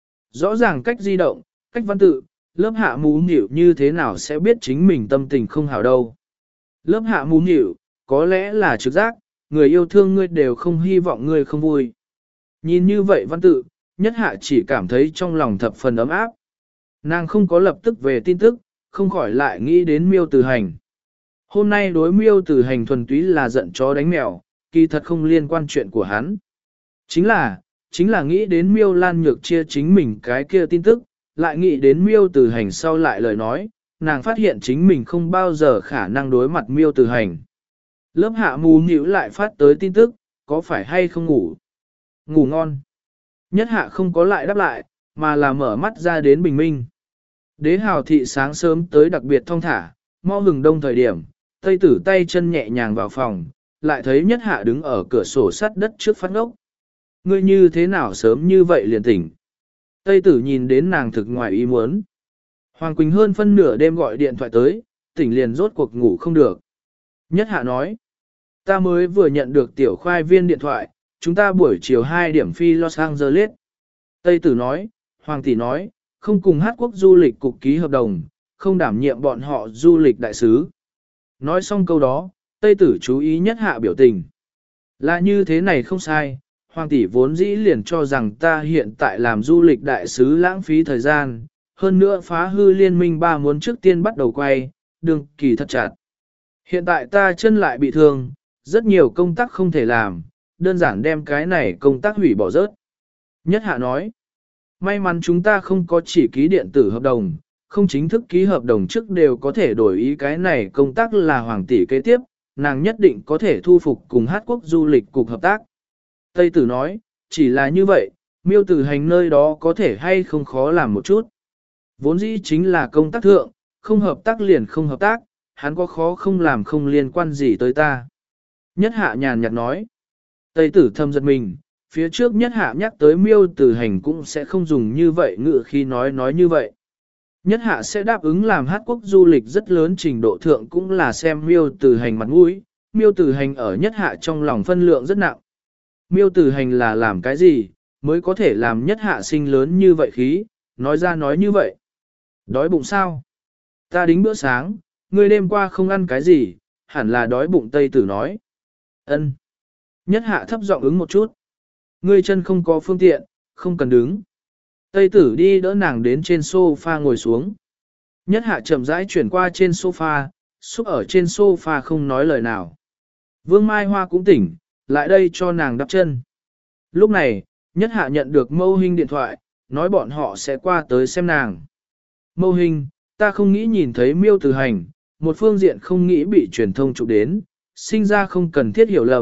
[SPEAKER 1] Rõ ràng cách di động, cách văn tự, lớp hạ mù nhịu như thế nào sẽ biết chính mình tâm tình không hảo đâu? Lớp hạ mù nhịu, có lẽ là trực giác, người yêu thương ngươi đều không hy vọng ngươi không vui. Nhìn như vậy văn tự, nhất hạ chỉ cảm thấy trong lòng thập phần ấm áp. Nàng không có lập tức về tin tức, không khỏi lại nghĩ đến miêu từ hành. Hôm nay đối miêu từ hành thuần túy là giận chó đánh mèo, kỳ thật không liên quan chuyện của hắn. Chính là, chính là nghĩ đến miêu lan nhược chia chính mình cái kia tin tức, lại nghĩ đến miêu từ hành sau lại lời nói, nàng phát hiện chính mình không bao giờ khả năng đối mặt miêu từ hành. Lớp hạ mù nhíu lại phát tới tin tức, có phải hay không ngủ? Ngủ ngon. Nhất hạ không có lại đáp lại, mà là mở mắt ra đến bình minh. Đế hào thị sáng sớm tới đặc biệt thong thả, mo hừng đông thời điểm, tây tử tay chân nhẹ nhàng vào phòng, lại thấy nhất hạ đứng ở cửa sổ sắt đất trước phát ngốc. Ngươi như thế nào sớm như vậy liền tỉnh? Tây tử nhìn đến nàng thực ngoài ý muốn. Hoàng Quỳnh hơn phân nửa đêm gọi điện thoại tới, tỉnh liền rốt cuộc ngủ không được. Nhất hạ nói, ta mới vừa nhận được tiểu khoai viên điện thoại, chúng ta buổi chiều hai điểm phi Los Angeles. Tây tử nói, Hoàng tỷ nói, không cùng hát quốc du lịch cục ký hợp đồng, không đảm nhiệm bọn họ du lịch đại sứ. Nói xong câu đó, Tây tử chú ý nhất hạ biểu tình. Là như thế này không sai, Hoàng tỷ vốn dĩ liền cho rằng ta hiện tại làm du lịch đại sứ lãng phí thời gian, hơn nữa phá hư liên minh ba muốn trước tiên bắt đầu quay, đường kỳ thật chặt. Hiện tại ta chân lại bị thương, rất nhiều công tác không thể làm, đơn giản đem cái này công tác hủy bỏ rớt. Nhất hạ nói, may mắn chúng ta không có chỉ ký điện tử hợp đồng, không chính thức ký hợp đồng trước đều có thể đổi ý cái này công tác là hoàng tỷ kế tiếp, nàng nhất định có thể thu phục cùng hát quốc du lịch cục hợp tác. Tây tử nói, chỉ là như vậy, miêu tử hành nơi đó có thể hay không khó làm một chút. Vốn dĩ chính là công tác thượng, không hợp tác liền không hợp tác, hắn có khó không làm không liên quan gì tới ta. Nhất hạ nhàn nhạt nói, Tây tử thâm giật mình, phía trước nhất hạ nhắc tới miêu tử hành cũng sẽ không dùng như vậy ngự khi nói nói như vậy. Nhất hạ sẽ đáp ứng làm hát quốc du lịch rất lớn trình độ thượng cũng là xem miêu tử hành mặt mũi, miêu tử hành ở nhất hạ trong lòng phân lượng rất nặng. Miêu tử hành là làm cái gì, mới có thể làm nhất hạ sinh lớn như vậy khí, nói ra nói như vậy. Đói bụng sao? Ta đính bữa sáng, ngươi đêm qua không ăn cái gì, hẳn là đói bụng Tây tử nói. Ân. Nhất hạ thấp giọng ứng một chút. Ngươi chân không có phương tiện, không cần đứng. Tây tử đi đỡ nàng đến trên sofa ngồi xuống. Nhất hạ chậm rãi chuyển qua trên sofa, xúc ở trên sofa không nói lời nào. Vương Mai Hoa cũng tỉnh, lại đây cho nàng đắp chân. Lúc này, nhất hạ nhận được Mâu Hinh điện thoại, nói bọn họ sẽ qua tới xem nàng. Mâu Hinh, ta không nghĩ nhìn thấy miêu tử hành, một phương diện không nghĩ bị truyền thông chụp đến, sinh ra không cần thiết hiểu lầm,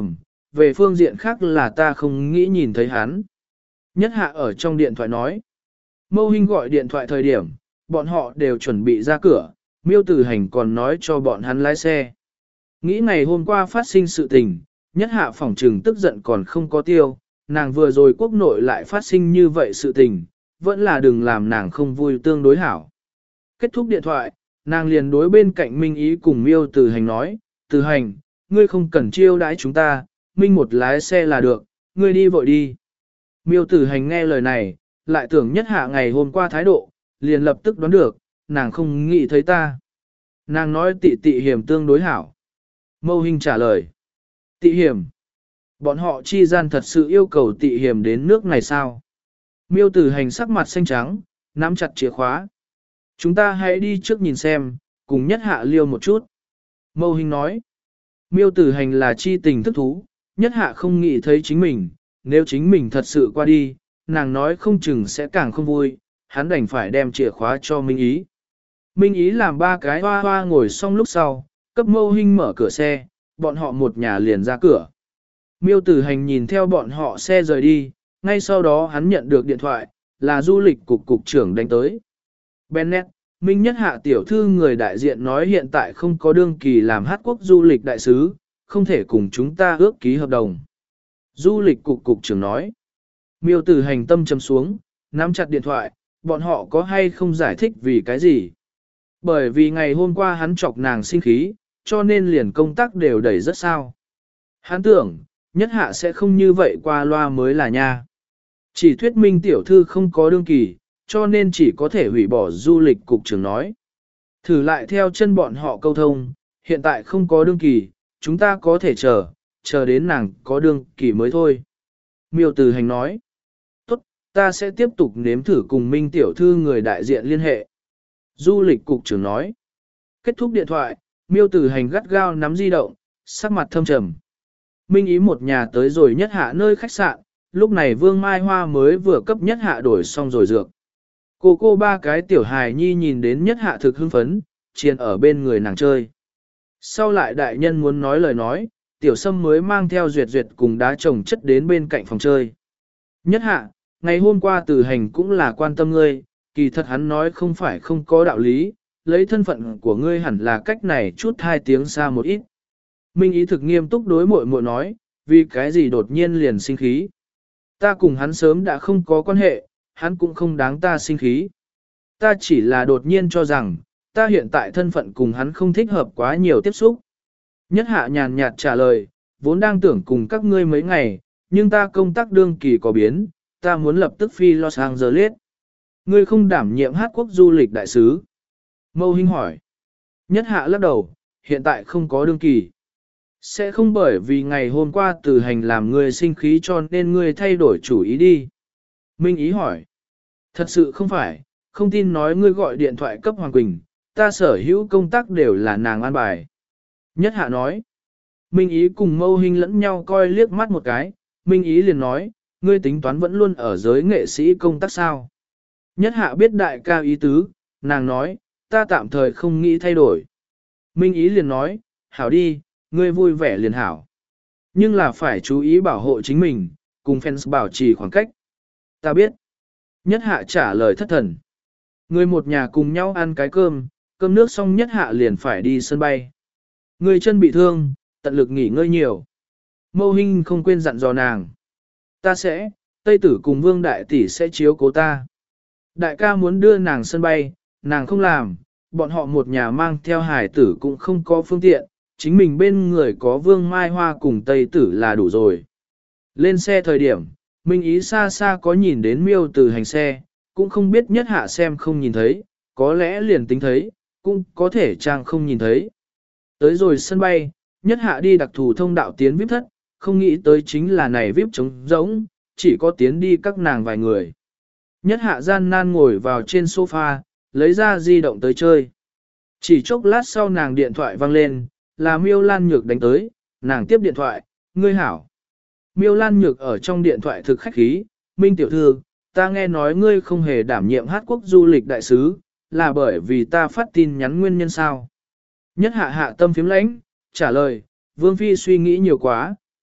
[SPEAKER 1] về phương diện khác là ta không nghĩ nhìn thấy hắn. Nhất hạ ở trong điện thoại nói. Mâu Hinh gọi điện thoại thời điểm, bọn họ đều chuẩn bị ra cửa, Miêu Tử Hành còn nói cho bọn hắn lái xe. Nghĩ ngày hôm qua phát sinh sự tình, nhất hạ phỏng trừng tức giận còn không có tiêu, nàng vừa rồi quốc nội lại phát sinh như vậy sự tình, vẫn là đừng làm nàng không vui tương đối hảo. Kết thúc điện thoại, nàng liền đối bên cạnh Minh Ý cùng Miêu Tử Hành nói, Tử Hành, ngươi không cần chiêu đãi chúng ta, Minh một lái xe là được, ngươi đi vội đi. Miêu Tử Hành nghe lời này, lại tưởng nhất hạ ngày hôm qua thái độ, liền lập tức đoán được, nàng không nghĩ thấy ta. Nàng nói tị tị hiểm tương đối hảo. Mâu Hinh trả lời, tị hiểm. Bọn họ chi gian thật sự yêu cầu tị hiểm đến nước này sao? Miêu Tử Hành sắc mặt xanh trắng, nắm chặt chìa khóa. Chúng ta hãy đi trước nhìn xem, cùng nhất hạ liêu một chút. Mâu Hinh nói, Miêu Tử Hành là chi tình thức thú, nhất hạ không nghĩ thấy chính mình, nếu chính mình thật sự qua đi, nàng nói không chừng sẽ càng không vui, hắn đành phải đem chìa khóa cho Minh Ý. Minh Ý làm ba cái hoa hoa ngồi xong lúc sau, cấp Mâu Hinh mở cửa xe, bọn họ một nhà liền ra cửa. Miêu Tử Hành nhìn theo bọn họ xe rời đi, ngay sau đó hắn nhận được điện thoại, là du lịch cục cục trưởng đánh tới. Bennett, Minh Nhất Hạ tiểu thư người đại diện nói hiện tại không có đương kỳ làm hát quốc du lịch đại sứ, không thể cùng chúng ta ước ký hợp đồng. Du lịch cục cục trưởng nói. Miêu Tử Hành tâm trầm xuống, nắm chặt điện thoại, bọn họ có hay không giải thích vì cái gì. Bởi vì ngày hôm qua hắn chọc nàng sinh khí, cho nên liền công tác đều đẩy rất sao. Hắn tưởng, Nhất Hạ sẽ không như vậy qua loa mới là nha. Chỉ thuyết minh tiểu thư không có đương kỳ, cho nên chỉ có thể hủy bỏ du lịch cục trưởng nói. Thử lại theo chân bọn họ câu thông, hiện tại không có đương kỳ, chúng ta có thể chờ, chờ đến nàng có đương kỳ mới thôi. Miêu Tử Hành nói, tốt, ta sẽ tiếp tục nếm thử cùng Minh tiểu thư người đại diện liên hệ. Du lịch cục trưởng nói, kết thúc điện thoại, Miêu Tử Hành gắt gao nắm di động, sắc mặt thâm trầm. Minh Ý một nhà tới rồi Nhất Hạ nơi khách sạn, lúc này Vương Mai Hoa mới vừa cấp Nhất Hạ đổi xong rồi dược. Cô cô ba cái tiểu hài nhi nhìn đến Nhất Hạ thực hưng phấn, chiền ở bên người nàng chơi. Sau lại đại nhân muốn nói lời nói, tiểu sâm mới mang theo duyệt duyệt cùng đá trồng chất đến bên cạnh phòng chơi. Nhất Hạ, ngày hôm qua Tử Hành cũng là quan tâm ngươi, kỳ thật hắn nói không phải không có đạo lý, lấy thân phận của ngươi hẳn là cách này chút hai tiếng xa một ít. Minh Ý thực nghiêm túc đối muội muội nói, vì cái gì đột nhiên liền sinh khí. Ta cùng hắn sớm đã không có quan hệ, hắn cũng không đáng ta sinh khí. Ta chỉ là đột nhiên cho rằng, ta hiện tại thân phận cùng hắn không thích hợp quá nhiều tiếp xúc. Nhất Hạ nhàn nhạt trả lời, vốn đang tưởng cùng các ngươi mấy ngày, nhưng ta công tác đương kỳ có biến, ta muốn lập tức phi Los Angeles. Ngươi không đảm nhiệm hát quốc du lịch đại sứ. Mâu Hinh hỏi. Nhất Hạ lắc đầu, hiện tại không có đương kỳ. Sẽ không bởi vì ngày hôm qua Tử Hành làm ngươi sinh khí cho nên ngươi thay đổi chủ ý đi. Minh Ý hỏi. Thật sự không phải, không tin nói ngươi gọi điện thoại cấp Hoàng Quỳnh, ta sở hữu công tác đều là nàng an bài. Nhất Hạ nói. Minh Ý cùng Mâu Hinh lẫn nhau coi liếc mắt một cái, Minh Ý liền nói, ngươi tính toán vẫn luôn ở giới nghệ sĩ công tác sao. Nhất Hạ biết đại ca ý tứ, nàng nói, ta tạm thời không nghĩ thay đổi. Minh Ý liền nói, hảo đi, ngươi vui vẻ liền hảo. Nhưng là phải chú ý bảo hộ chính mình, cùng fans bảo trì khoảng cách. Ta biết. Nhất Hạ trả lời thất thần. Người một nhà cùng nhau ăn cái cơm, cơm nước xong Nhất Hạ liền phải đi sân bay. Người chân bị thương, tận lực nghỉ ngơi nhiều. Mâu Hinh không quên dặn dò nàng. Ta sẽ, Tây Tử cùng Vương Đại Tỷ sẽ chiếu cố ta. Đại ca muốn đưa nàng sân bay, nàng không làm, bọn họ một nhà mang theo hải tử cũng không có phương tiện, chính mình bên người có Vương Mai Hoa cùng Tây Tử là đủ rồi. Lên xe thời điểm, Minh Ý xa xa có nhìn đến Miêu Tử Hành xe, cũng không biết Nhất Hạ xem không nhìn thấy, có lẽ liền tính thấy, cũng có thể trang không nhìn thấy. Tới rồi sân bay, Nhất Hạ đi đặc thù thông đạo tiến vi ai pi thất, không nghĩ tới chính là này vi ai pi trống rỗng, chỉ có tiến đi các nàng vài người. Nhất Hạ gian nan ngồi vào trên sofa, lấy ra di động tới chơi. Chỉ chốc lát sau nàng điện thoại vang lên, là Miêu Lan Nhược đánh tới, nàng tiếp điện thoại, ngươi hảo. Miêu Lan Nhược ở trong điện thoại thực khách khí, Minh tiểu thư, ta nghe nói ngươi không hề đảm nhiệm hát quốc du lịch đại sứ, là bởi vì ta phát tin nhắn nguyên nhân sao. Nhất Hạ hạ tâm phím lãnh, trả lời, Vương Phi suy nghĩ nhiều quá,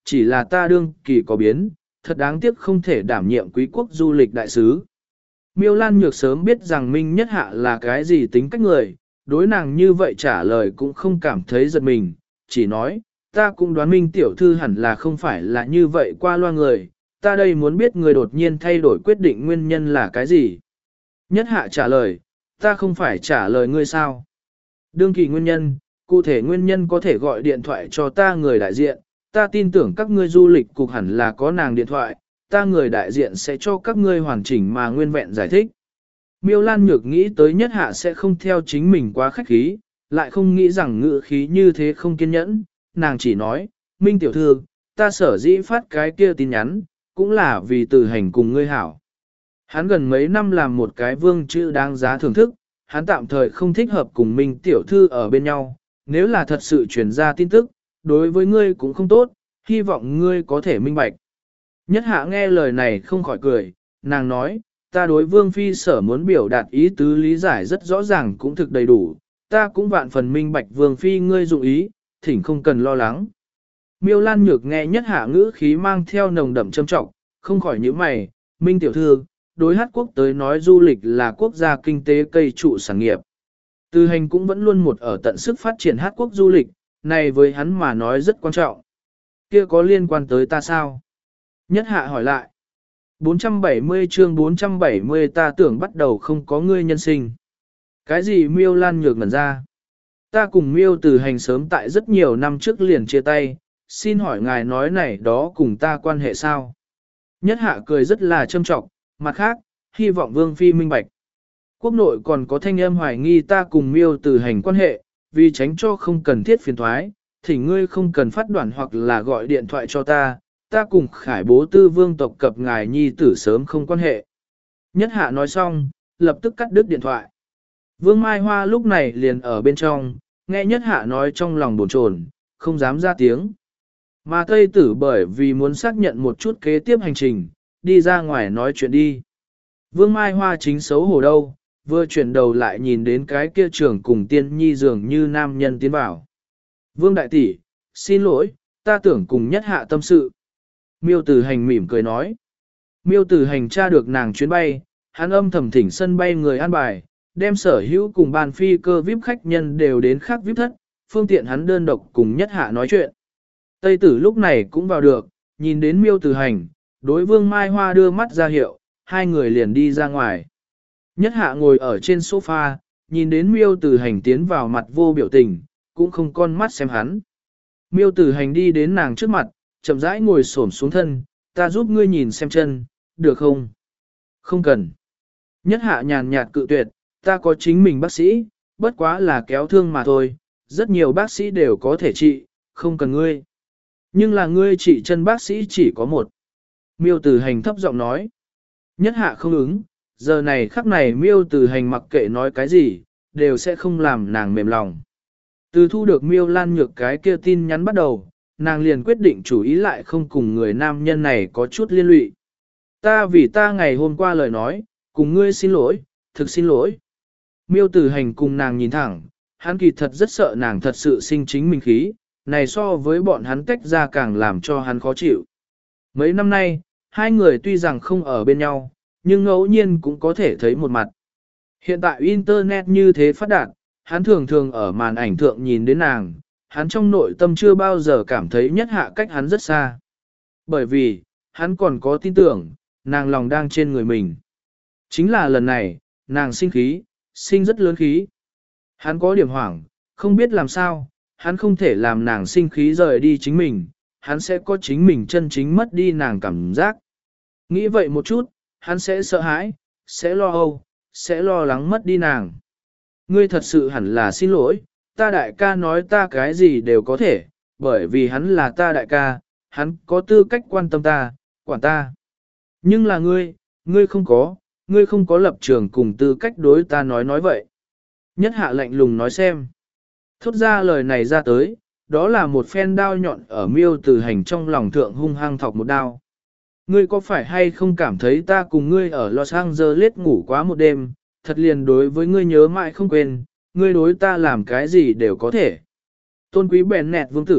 [SPEAKER 1] chỉ là ta đương kỳ có biến, thật đáng tiếc không thể đảm nhiệm quý quốc du lịch đại sứ. Miêu Lan Nhược sớm biết rằng Minh Nhất Hạ là cái gì tính cách người, đối nàng như vậy trả lời cũng không cảm thấy giật mình, chỉ nói, ta cũng đoán Minh tiểu thư hẳn là không phải là như vậy qua loa người, ta đây muốn biết người đột nhiên thay đổi quyết định nguyên nhân là cái gì. Nhất Hạ trả lời, ta không phải trả lời ngươi sao. Đương kỳ nguyên nhân, cụ thể nguyên nhân có thể gọi điện thoại cho ta người đại diện, ta tin tưởng các ngươi du lịch cục hẳn là có nàng điện thoại, ta người đại diện sẽ cho các ngươi hoàn chỉnh mà nguyên vẹn giải thích. Miêu Lan Nhược nghĩ tới Nhất Hạ sẽ không theo chính mình quá khách khí, lại không nghĩ rằng ngữ khí như thế không kiên nhẫn, nàng chỉ nói, Minh tiểu thư, ta sở dĩ phát cái kia tin nhắn, cũng là vì từ hành cùng ngươi hảo. Hắn gần mấy năm làm một cái vương chữ đáng giá thưởng thức, hắn tạm thời không thích hợp cùng Minh tiểu thư ở bên nhau, nếu là thật sự truyền ra tin tức, đối với ngươi cũng không tốt, hy vọng ngươi có thể minh bạch. Nhất Hạ nghe lời này không khỏi cười, nàng nói, ta đối vương phi sở muốn biểu đạt ý tứ lý giải rất rõ ràng cũng thực đầy đủ, ta cũng vạn phần minh bạch vương phi ngươi dụng ý, thỉnh không cần lo lắng. Miêu Lan Nhược nghe Nhất Hạ ngữ khí mang theo nồng đậm châm trọng, không khỏi nhíu mày, Minh tiểu thư, đối hát quốc tới nói du lịch là quốc gia kinh tế cây trụ sản nghiệp. Từ hành cũng vẫn luôn một ở tận sức phát triển hát quốc du lịch, này với hắn mà nói rất quan trọng. Kia có liên quan tới ta sao? Nhất Hạ hỏi lại. bốn trăm bảy mươi chương bốn trăm bảy mươi ta tưởng bắt đầu không có ngươi nhân sinh. Cái gì Miêu Lan Nhược ngẩn ra? Ta cùng Miêu Từ hành sớm tại rất nhiều năm trước liền chia tay, xin hỏi ngài nói này đó cùng ta quan hệ sao? Nhất Hạ cười rất là châm trọng, mặt khác, hy vọng Vương Phi minh bạch. Quốc nội còn có thanh âm hoài nghi ta cùng Miêu Từ hành quan hệ, vì tránh cho không cần thiết phiền thoái, thì ngươi không cần phát đoạn hoặc là gọi điện thoại cho ta, ta cùng khải bố tư vương tộc cập ngài nhi tử sớm không quan hệ. Nhất Hạ nói xong, lập tức cắt đứt điện thoại. Vương Mai Hoa lúc này liền ở bên trong, nghe Nhất Hạ nói trong lòng bồn chồn, không dám ra tiếng. Mà Tây Tử bởi vì muốn xác nhận một chút kế tiếp hành trình, đi ra ngoài nói chuyện đi. Vương Mai Hoa chính xấu hổ đâu, vừa chuyển đầu lại nhìn đến cái kia trưởng cùng tiên nhi dường như nam nhân tiến vào. Vương Đại Tỷ, xin lỗi, ta tưởng cùng Nhất Hạ tâm sự. Miêu Tử Hành mỉm cười nói. Miêu Tử Hành tra được nàng chuyến bay, hắn âm thầm thỉnh sân bay người an bài, đem sở hữu cùng ban phi cơ vi ai pi khách nhân đều đến khác vi ai pi thất, phương tiện hắn đơn độc cùng Nhất Hạ nói chuyện. Tây Tử lúc này cũng vào được, nhìn đến Miêu Tử Hành, đối Vương Mai Hoa đưa mắt ra hiệu, hai người liền đi ra ngoài. Nhất Hạ ngồi ở trên sofa, nhìn đến Miêu Tử Hành tiến vào mặt vô biểu tình, cũng không con mắt xem hắn. Miêu Tử Hành đi đến nàng trước mặt, chậm rãi ngồi xổm xuống thân, ta giúp ngươi nhìn xem chân, được không? Không cần. Nhất Hạ nhàn nhạt cự tuyệt, ta có chính mình bác sĩ, bất quá là kéo thương mà thôi, rất nhiều bác sĩ đều có thể trị, không cần ngươi. Nhưng là ngươi trị chân bác sĩ chỉ có một. Miêu Tử Hành thấp giọng nói. Nhất Hạ không ứng, giờ này khắc này Miêu Tử Hành mặc kệ nói cái gì, đều sẽ không làm nàng mềm lòng. Từ thu được Miêu Lan Nhược cái kia tin nhắn bắt đầu, nàng liền quyết định chủ ý lại không cùng người nam nhân này có chút liên lụy. Ta vì ta ngày hôm qua lời nói, cùng ngươi xin lỗi, thực xin lỗi. Miêu Tử Hành cùng nàng nhìn thẳng, hắn kỳ thật rất sợ nàng thật sự sinh chính mình khí, này so với bọn hắn tách ra càng làm cho hắn khó chịu. Mấy năm nay, hai người tuy rằng không ở bên nhau, nhưng ngẫu nhiên cũng có thể thấy một mặt. Hiện tại Internet như thế phát đạt, hắn thường thường ở màn ảnh thượng nhìn đến nàng, hắn trong nội tâm chưa bao giờ cảm thấy Nhất Hạ cách hắn rất xa. Bởi vì, hắn còn có tin tưởng, nàng lòng đang trên người mình. Chính là lần này, nàng sinh khí, sinh rất lớn khí. Hắn có điểm hoảng, không biết làm sao, hắn không thể làm nàng sinh khí rời đi chính mình, hắn sẽ có chính mình chân chính mất đi nàng cảm giác. Nghĩ vậy một chút, hắn sẽ sợ hãi, sẽ lo âu, sẽ lo lắng mất đi nàng. Ngươi thật sự hẳn là xin lỗi, ta đại ca nói ta cái gì đều có thể, bởi vì hắn là ta đại ca, hắn có tư cách quan tâm ta, quản ta. Nhưng là ngươi, ngươi không có, ngươi không có lập trường cùng tư cách đối ta nói nói vậy. Nhất Hạ lạnh lùng nói xem. Thốt ra lời này ra tới, đó là một phen đao nhọn ở Miêu Tử Hành trong lòng thượng hung hăng thọc một đao. Ngươi có phải hay không cảm thấy ta cùng ngươi ở Los Angeles ngủ quá một đêm, thật liền đối với ngươi nhớ mãi không quên, ngươi đối ta làm cái gì đều có thể. Tôn quý bèn nẹt vương tử,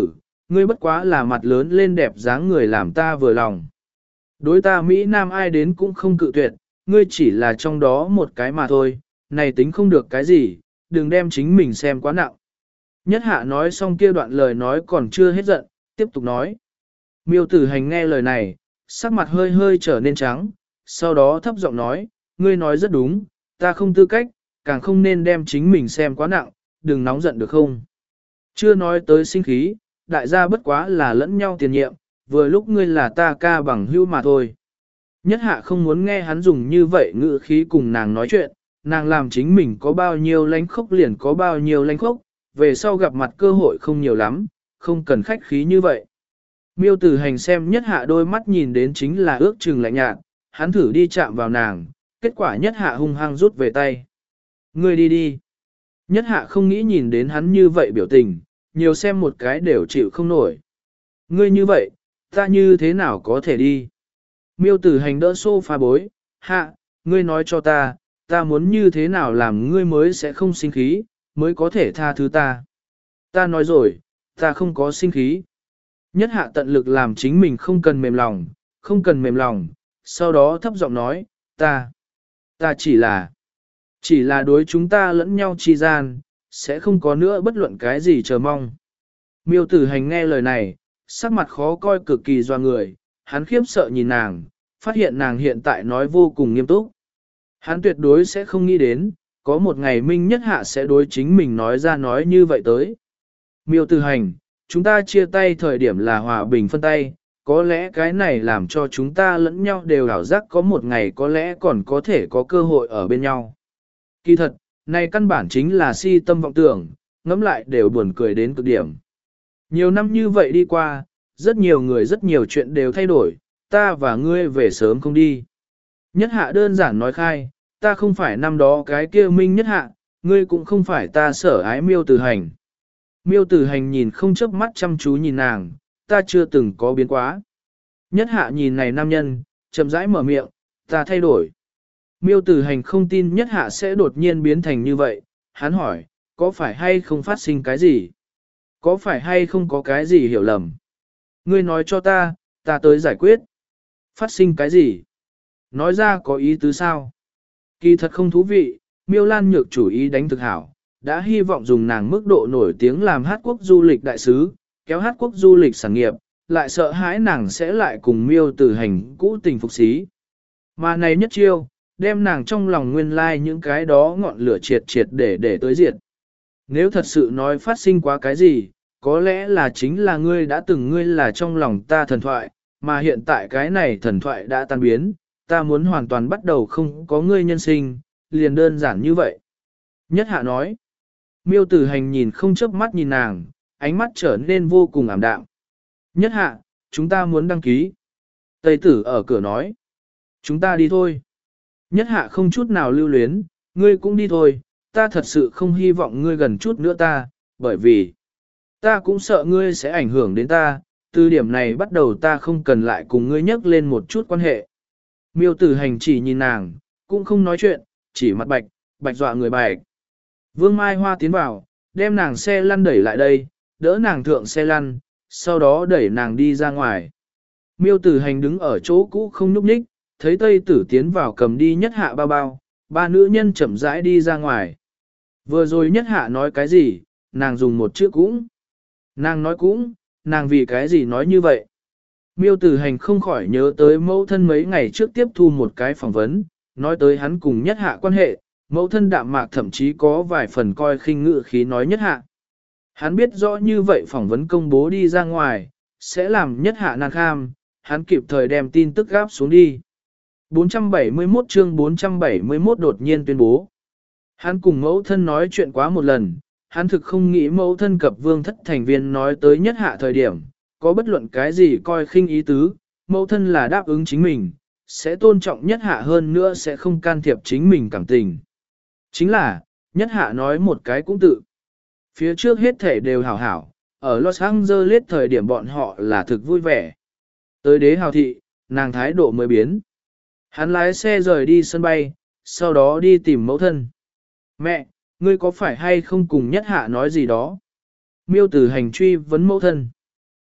[SPEAKER 1] ngươi bất quá là mặt lớn lên đẹp dáng người làm ta vừa lòng. Đối ta Mỹ Nam ai đến cũng không cự tuyệt, ngươi chỉ là trong đó một cái mà thôi, này tính không được cái gì, đừng đem chính mình xem quá nặng. Nhất hạ nói xong kia đoạn lời nói còn chưa hết giận, tiếp tục nói. Miêu tử hành nghe lời này, sắc mặt hơi hơi trở nên trắng, sau đó thấp giọng nói, ngươi nói rất đúng, ta không tư cách, càng không nên đem chính mình xem quá nặng, đừng nóng giận được không. Chưa nói tới sinh khí, đại gia bất quá là lẫn nhau tiền nhiệm, vừa lúc ngươi là ta ca bằng hữu mà thôi. Nhất hạ không muốn nghe hắn dùng như vậy ngữ khí cùng nàng nói chuyện, nàng làm chính mình có bao nhiêu lánh khốc liền có bao nhiêu lánh khốc, về sau gặp mặt cơ hội không nhiều lắm, không cần khách khí như vậy. Miêu tử hành xem nhất hạ đôi mắt nhìn đến chính là ước chừng lạnh nhạt, hắn thử đi chạm vào nàng, kết quả nhất hạ hung hăng rút về tay. Ngươi đi đi. Nhất hạ không nghĩ nhìn đến hắn như vậy biểu tình, nhiều xem một cái đều chịu không nổi. Ngươi như vậy, ta như thế nào có thể đi? Miêu tử hành đỡ sofa bối, hạ, ngươi nói cho ta, ta muốn như thế nào làm ngươi mới sẽ không sinh khí, mới có thể tha thứ ta. Ta nói rồi, ta không có sinh khí. Nhất hạ tận lực làm chính mình không cần mềm lòng, không cần mềm lòng, sau đó thấp giọng nói, ta, ta chỉ là, chỉ là đối chúng ta lẫn nhau chi gian, sẽ không có nữa bất luận cái gì chờ mong. Miêu tử hành nghe lời này, sắc mặt khó coi cực kỳ doa người, hắn khiếp sợ nhìn nàng, phát hiện nàng hiện tại nói vô cùng nghiêm túc. Hắn tuyệt đối sẽ không nghĩ đến, có một ngày Minh Nhất Hạ sẽ đối chính mình nói ra nói như vậy tới. Miêu tử hành, chúng ta chia tay thời điểm là hòa bình phân tay, có lẽ cái này làm cho chúng ta lẫn nhau đều ảo giác có một ngày có lẽ còn có thể có cơ hội ở bên nhau. Kỳ thật, này căn bản chính là si tâm vọng tưởng, ngẫm lại đều buồn cười đến cực điểm. Nhiều năm như vậy đi qua, rất nhiều người rất nhiều chuyện đều thay đổi, ta và ngươi về sớm không đi. Nhất hạ đơn giản nói khai, ta không phải năm đó cái kia Minh Nhất Hạ, ngươi cũng không phải ta sở ái Miêu tử hành. Miêu tử hành nhìn không chớp mắt chăm chú nhìn nàng, ta chưa từng có biến quá. Nhất hạ nhìn này nam nhân, chậm rãi mở miệng, ta thay đổi. Miêu tử hành không tin nhất hạ sẽ đột nhiên biến thành như vậy, hắn hỏi, có phải hay không phát sinh cái gì? Có phải hay không có cái gì hiểu lầm? Ngươi nói cho ta, ta tới giải quyết. Phát sinh cái gì? Nói ra có ý tứ sao? Kỳ thật không thú vị, Miêu Lan Nhược chủ ý đánh thực hảo, đã hy vọng dùng nàng mức độ nổi tiếng làm hát quốc du lịch đại sứ, kéo hát quốc du lịch sản nghiệp, lại sợ hãi nàng sẽ lại cùng Miêu tử hành cũ tình phục xí. Mà này nhất chiêu, đem nàng trong lòng nguyên lai like những cái đó ngọn lửa triệt triệt để để tới diệt. Nếu thật sự nói phát sinh quá cái gì, có lẽ là chính là ngươi đã từng ngươi là trong lòng ta thần thoại, mà hiện tại cái này thần thoại đã tan biến, ta muốn hoàn toàn bắt đầu không có ngươi nhân sinh, liền đơn giản như vậy. Nhất hạ nói, Miêu tử hành nhìn không chớp mắt nhìn nàng, ánh mắt trở nên vô cùng ảm đạm. Nhất hạ, chúng ta muốn đăng ký. Tây tử ở cửa nói, chúng ta đi thôi. Nhất hạ không chút nào lưu luyến, ngươi cũng đi thôi, ta thật sự không hy vọng ngươi gần chút nữa ta, bởi vì ta cũng sợ ngươi sẽ ảnh hưởng đến ta, từ điểm này bắt đầu ta không cần lại cùng ngươi nhắc lên một chút quan hệ. Miêu tử hành chỉ nhìn nàng, cũng không nói chuyện, chỉ mặt bạch, bạch dọa người bạch. Vương Mai Hoa tiến vào, đem nàng xe lăn đẩy lại đây, đỡ nàng thượng xe lăn, sau đó đẩy nàng đi ra ngoài. Miêu tử hành đứng ở chỗ cũ không nhúc nhích, thấy Tây tử tiến vào cầm đi nhất hạ bao bao, ba nữ nhân chậm rãi đi ra ngoài. Vừa rồi nhất hạ nói cái gì, nàng dùng một chữ cũng. Nàng nói cũng, nàng vì cái gì nói như vậy. Miêu tử hành không khỏi nhớ tới mẫu thân mấy ngày trước tiếp thu một cái phỏng vấn, nói tới hắn cùng nhất hạ quan hệ, mẫu thân đạm mạc thậm chí có vài phần coi khinh ngự khí nói nhất hạ. Hắn biết rõ như vậy phỏng vấn công bố đi ra ngoài, sẽ làm nhất hạ nan kham, hắn kịp thời đem tin tức gáp xuống đi. bốn trăm bảy mươi mốt chương bốn trăm bảy mươi mốt đột nhiên tuyên bố. Hắn cùng mẫu thân nói chuyện quá một lần, hắn thực không nghĩ mẫu thân cập vương thất thành viên nói tới nhất hạ thời điểm, có bất luận cái gì coi khinh ý tứ, mẫu thân là đáp ứng chính mình, sẽ tôn trọng nhất hạ hơn nữa sẽ không can thiệp chính mình cảm tình. Chính là, nhất hạ nói một cái cũng tự. Phía trước hết thể đều hảo hảo, ở Los Angeles thời điểm bọn họ là thực vui vẻ. Tới đế hào thị, nàng thái độ mới biến. Hắn lái xe rời đi sân bay, sau đó đi tìm mẫu thân. Mẹ, ngươi có phải hay không cùng nhất hạ nói gì đó? Miêu tử hành truy vấn mẫu thân.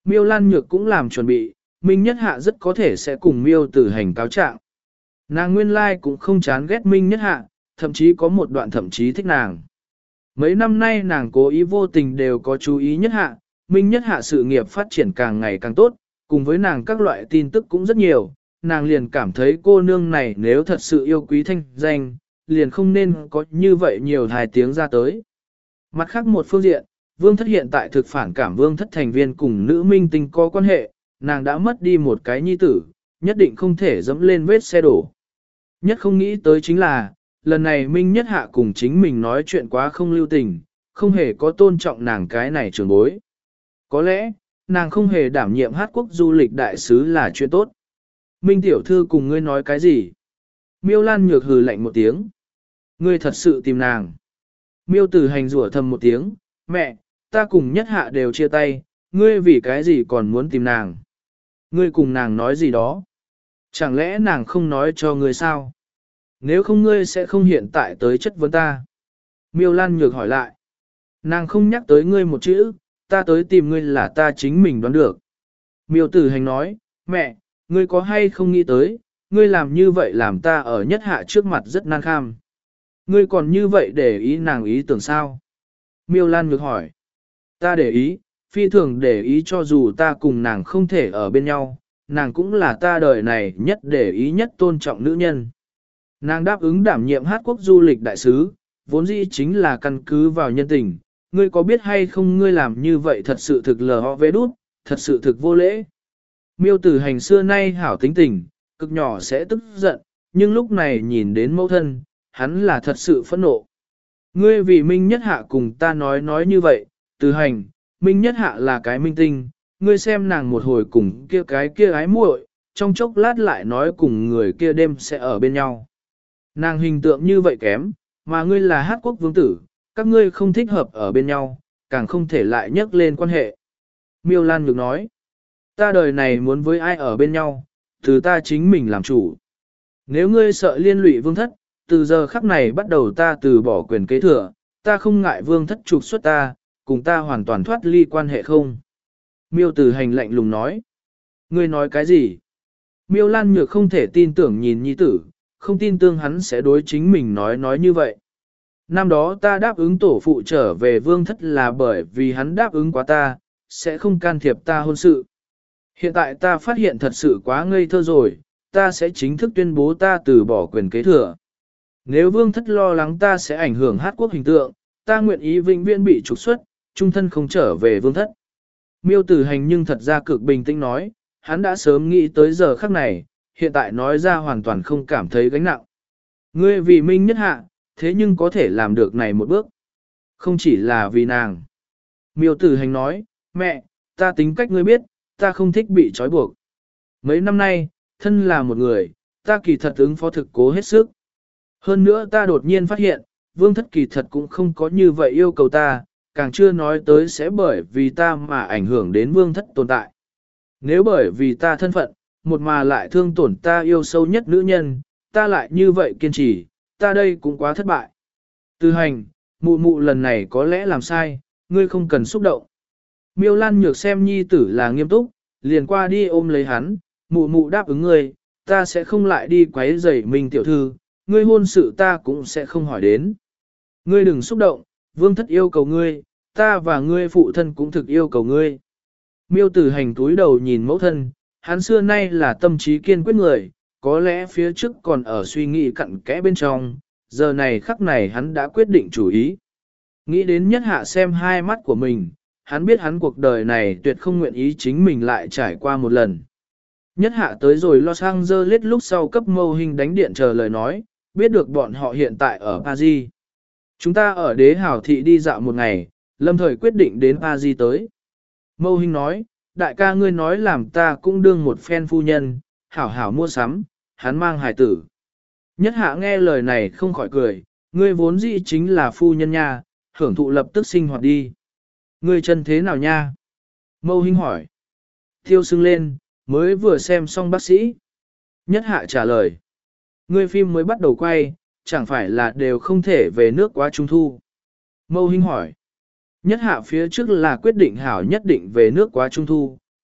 [SPEAKER 1] Miêu Lan Nhược cũng làm chuẩn bị, Minh Nhất Hạ rất có thể sẽ cùng Miêu Tử Hành cáo trạng. Nàng nguyên lai cũng không chán ghét Minh Nhất Hạ, thậm chí có một đoạn thậm chí thích nàng. Mấy năm nay nàng cố ý vô tình đều có chú ý Nhất Hạ, Minh Nhất Hạ sự nghiệp phát triển càng ngày càng tốt, cùng với nàng các loại tin tức cũng rất nhiều, nàng liền cảm thấy cô nương này nếu thật sự yêu quý thanh danh, liền không nên có như vậy nhiều hài tiếng ra tới. Mặt khác một phương diện, Vương Thất hiện tại thực phản cảm Vương Thất thành viên cùng nữ minh tinh có quan hệ, nàng đã mất đi một cái nhi tử, nhất định không thể dẫm lên vết xe đổ. Nhất không nghĩ tới chính là, lần này Minh Nhất Hạ cùng chính mình nói chuyện quá không lưu tình, không hề có tôn trọng nàng cái này trưởng bối. Có lẽ, nàng không hề đảm nhiệm hát quốc du lịch đại sứ là chuyện tốt. Minh tiểu thư cùng ngươi nói cái gì? Miêu Lan Nhược hừ lạnh một tiếng. Ngươi thật sự tìm nàng. Miêu Tử Hành rủa thầm một tiếng, mẹ, ta cùng Nhất Hạ đều chia tay, ngươi vì cái gì còn muốn tìm nàng? Ngươi cùng nàng nói gì đó? Chẳng lẽ nàng không nói cho ngươi sao? Nếu không ngươi sẽ không hiện tại tới chất vấn ta. Miêu Lan Nhược hỏi lại. Nàng không nhắc tới ngươi một chữ, ta tới tìm ngươi là ta chính mình đoán được. Miêu Tử Hành nói, mẹ, ngươi có hay không nghĩ tới, ngươi làm như vậy làm ta ở Nhất Hạ trước mặt rất nan kham. Ngươi còn như vậy để ý nàng ý tưởng sao? Miêu Lan Nhược hỏi. Ta để ý, phi thường để ý cho dù ta cùng nàng không thể ở bên nhau, nàng cũng là ta đời này nhất để ý nhất tôn trọng nữ nhân. Nàng đáp ứng đảm nhiệm hát quốc du lịch đại sứ, vốn dĩ chính là căn cứ vào nhân tình. Ngươi có biết hay không ngươi làm như vậy thật sự thực lờ ho vế đút, thật sự thực vô lễ. Miêu Tử Hành xưa nay hảo tính tình, cực nhỏ sẽ tức giận, nhưng lúc này nhìn đến mẫu thân, hắn là thật sự phẫn nộ. Ngươi vì Minh Nhất Hạ cùng ta nói nói như vậy, Tử Hành, Minh Nhất Hạ là cái minh tinh, ngươi xem nàng một hồi cùng kia cái kia ái muội, trong chốc lát lại nói cùng người kia đêm sẽ ở bên nhau. Nàng hình tượng như vậy kém, mà ngươi là hát quốc vương tử, các ngươi không thích hợp ở bên nhau, càng không thể lại nhắc lên quan hệ. Miêu Lan Nhược nói, ta đời này muốn với ai ở bên nhau, từ ta chính mình làm chủ. Nếu ngươi sợ liên lụy Vương Thất, từ giờ khắc này bắt đầu ta từ bỏ quyền kế thừa, ta không ngại Vương Thất trục xuất ta, cùng ta hoàn toàn thoát ly quan hệ không. Miêu Tử Hành lạnh lùng nói, ngươi nói cái gì? Miêu Lan Nhược không thể tin tưởng nhìn nhi tử, không tin tưởng hắn sẽ đối chính mình nói nói như vậy. Năm đó ta đáp ứng tổ phụ trở về Vương Thất là bởi vì hắn đáp ứng quá ta, sẽ không can thiệp ta hôn sự. Hiện tại ta phát hiện thật sự quá ngây thơ rồi, ta sẽ chính thức tuyên bố ta từ bỏ quyền kế thừa. Nếu Vương Thất lo lắng ta sẽ ảnh hưởng hát quốc hình tượng, ta nguyện ý vĩnh viễn bị trục xuất, trung thân không trở về Vương Thất. Miêu Tử Hành nhưng thật ra cực bình tĩnh nói, hắn đã sớm nghĩ tới giờ khắc này, hiện tại nói ra hoàn toàn không cảm thấy gánh nặng. Ngươi vì Minh Nhất Hạ, thế nhưng có thể làm được này một bước. Không chỉ là vì nàng. Miêu Tử Hành nói, mẹ, ta tính cách ngươi biết, ta không thích bị trói buộc. Mấy năm nay, thân là một người, ta kỳ thật ứng phó thực cố hết sức. Hơn nữa ta đột nhiên phát hiện, Vương Thất kỳ thật cũng không có như vậy yêu cầu ta, càng chưa nói tới sẽ bởi vì ta mà ảnh hưởng đến Vương Thất tồn tại. Nếu bởi vì ta thân phận, một mà lại thương tổn ta yêu sâu nhất nữ nhân, ta lại như vậy kiên trì, ta đây cũng quá thất bại. Tử Hành, mụ mụ lần này có lẽ làm sai, ngươi không cần xúc động. Miêu Lan Nhược xem nhi tử là nghiêm túc, liền qua đi ôm lấy hắn, mụ mụ đáp ứng ngươi, ta sẽ không lại đi quấy rầy Minh tiểu thư, ngươi hôn sự ta cũng sẽ không hỏi đến. Ngươi đừng xúc động, Vương Thất yêu cầu ngươi, ta và ngươi phụ thân cũng thực yêu cầu ngươi. Miêu Tử Hành túi đầu nhìn mẫu thân, hắn xưa nay là tâm trí kiên quyết người, có lẽ phía trước còn ở suy nghĩ cặn kẽ bên trong, giờ này khắc này hắn đã quyết định chủ ý. Nghĩ đến Nhất Hạ xem hai mắt của mình, hắn biết hắn cuộc đời này tuyệt không nguyện ý chính mình lại trải qua một lần. Nhất Hạ tới rồi Los Angeles lúc sau cấp mâu hình đánh điện chờ lời nói, biết được bọn họ hiện tại ở Paris. Chúng ta ở đế hảo thị đi dạo một ngày, lâm thời quyết định đến Paris tới. Mâu hình nói, đại ca ngươi nói làm ta cũng đương một phen phu nhân, hảo hảo mua sắm, hắn mang hài tử. Nhất Hạ nghe lời này không khỏi cười, ngươi vốn dĩ chính là phu nhân nha, hưởng thụ lập tức sinh hoạt đi. Ngươi chân thế nào nha? Mâu Hinh hỏi. Thiêu sưng lên, mới vừa xem xong bác sĩ. Nhất Hạ trả lời. Ngươi phim mới bắt đầu quay, chẳng phải là đều không thể về nước quá trung thu. Mâu Hinh hỏi. Nhất Hạ phía trước là quyết định hảo nhất định về nước quá trung thu,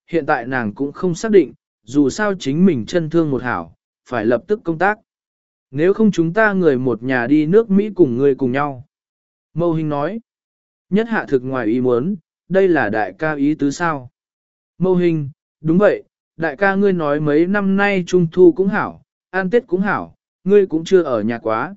[SPEAKER 1] hiện tại nàng cũng không xác định, dù sao chính mình chân thương một hảo, phải lập tức công tác. Nếu không chúng ta người một nhà đi nước Mỹ cùng người cùng nhau. Mâu Hinh nói, Nhất Hạ thực ngoài ý muốn, đây là đại ca ý tứ sao? Mâu Hinh, đúng vậy, đại ca ngươi nói mấy năm nay Trung Thu cũng hảo, An Tết cũng hảo, ngươi cũng chưa ở nhà quá.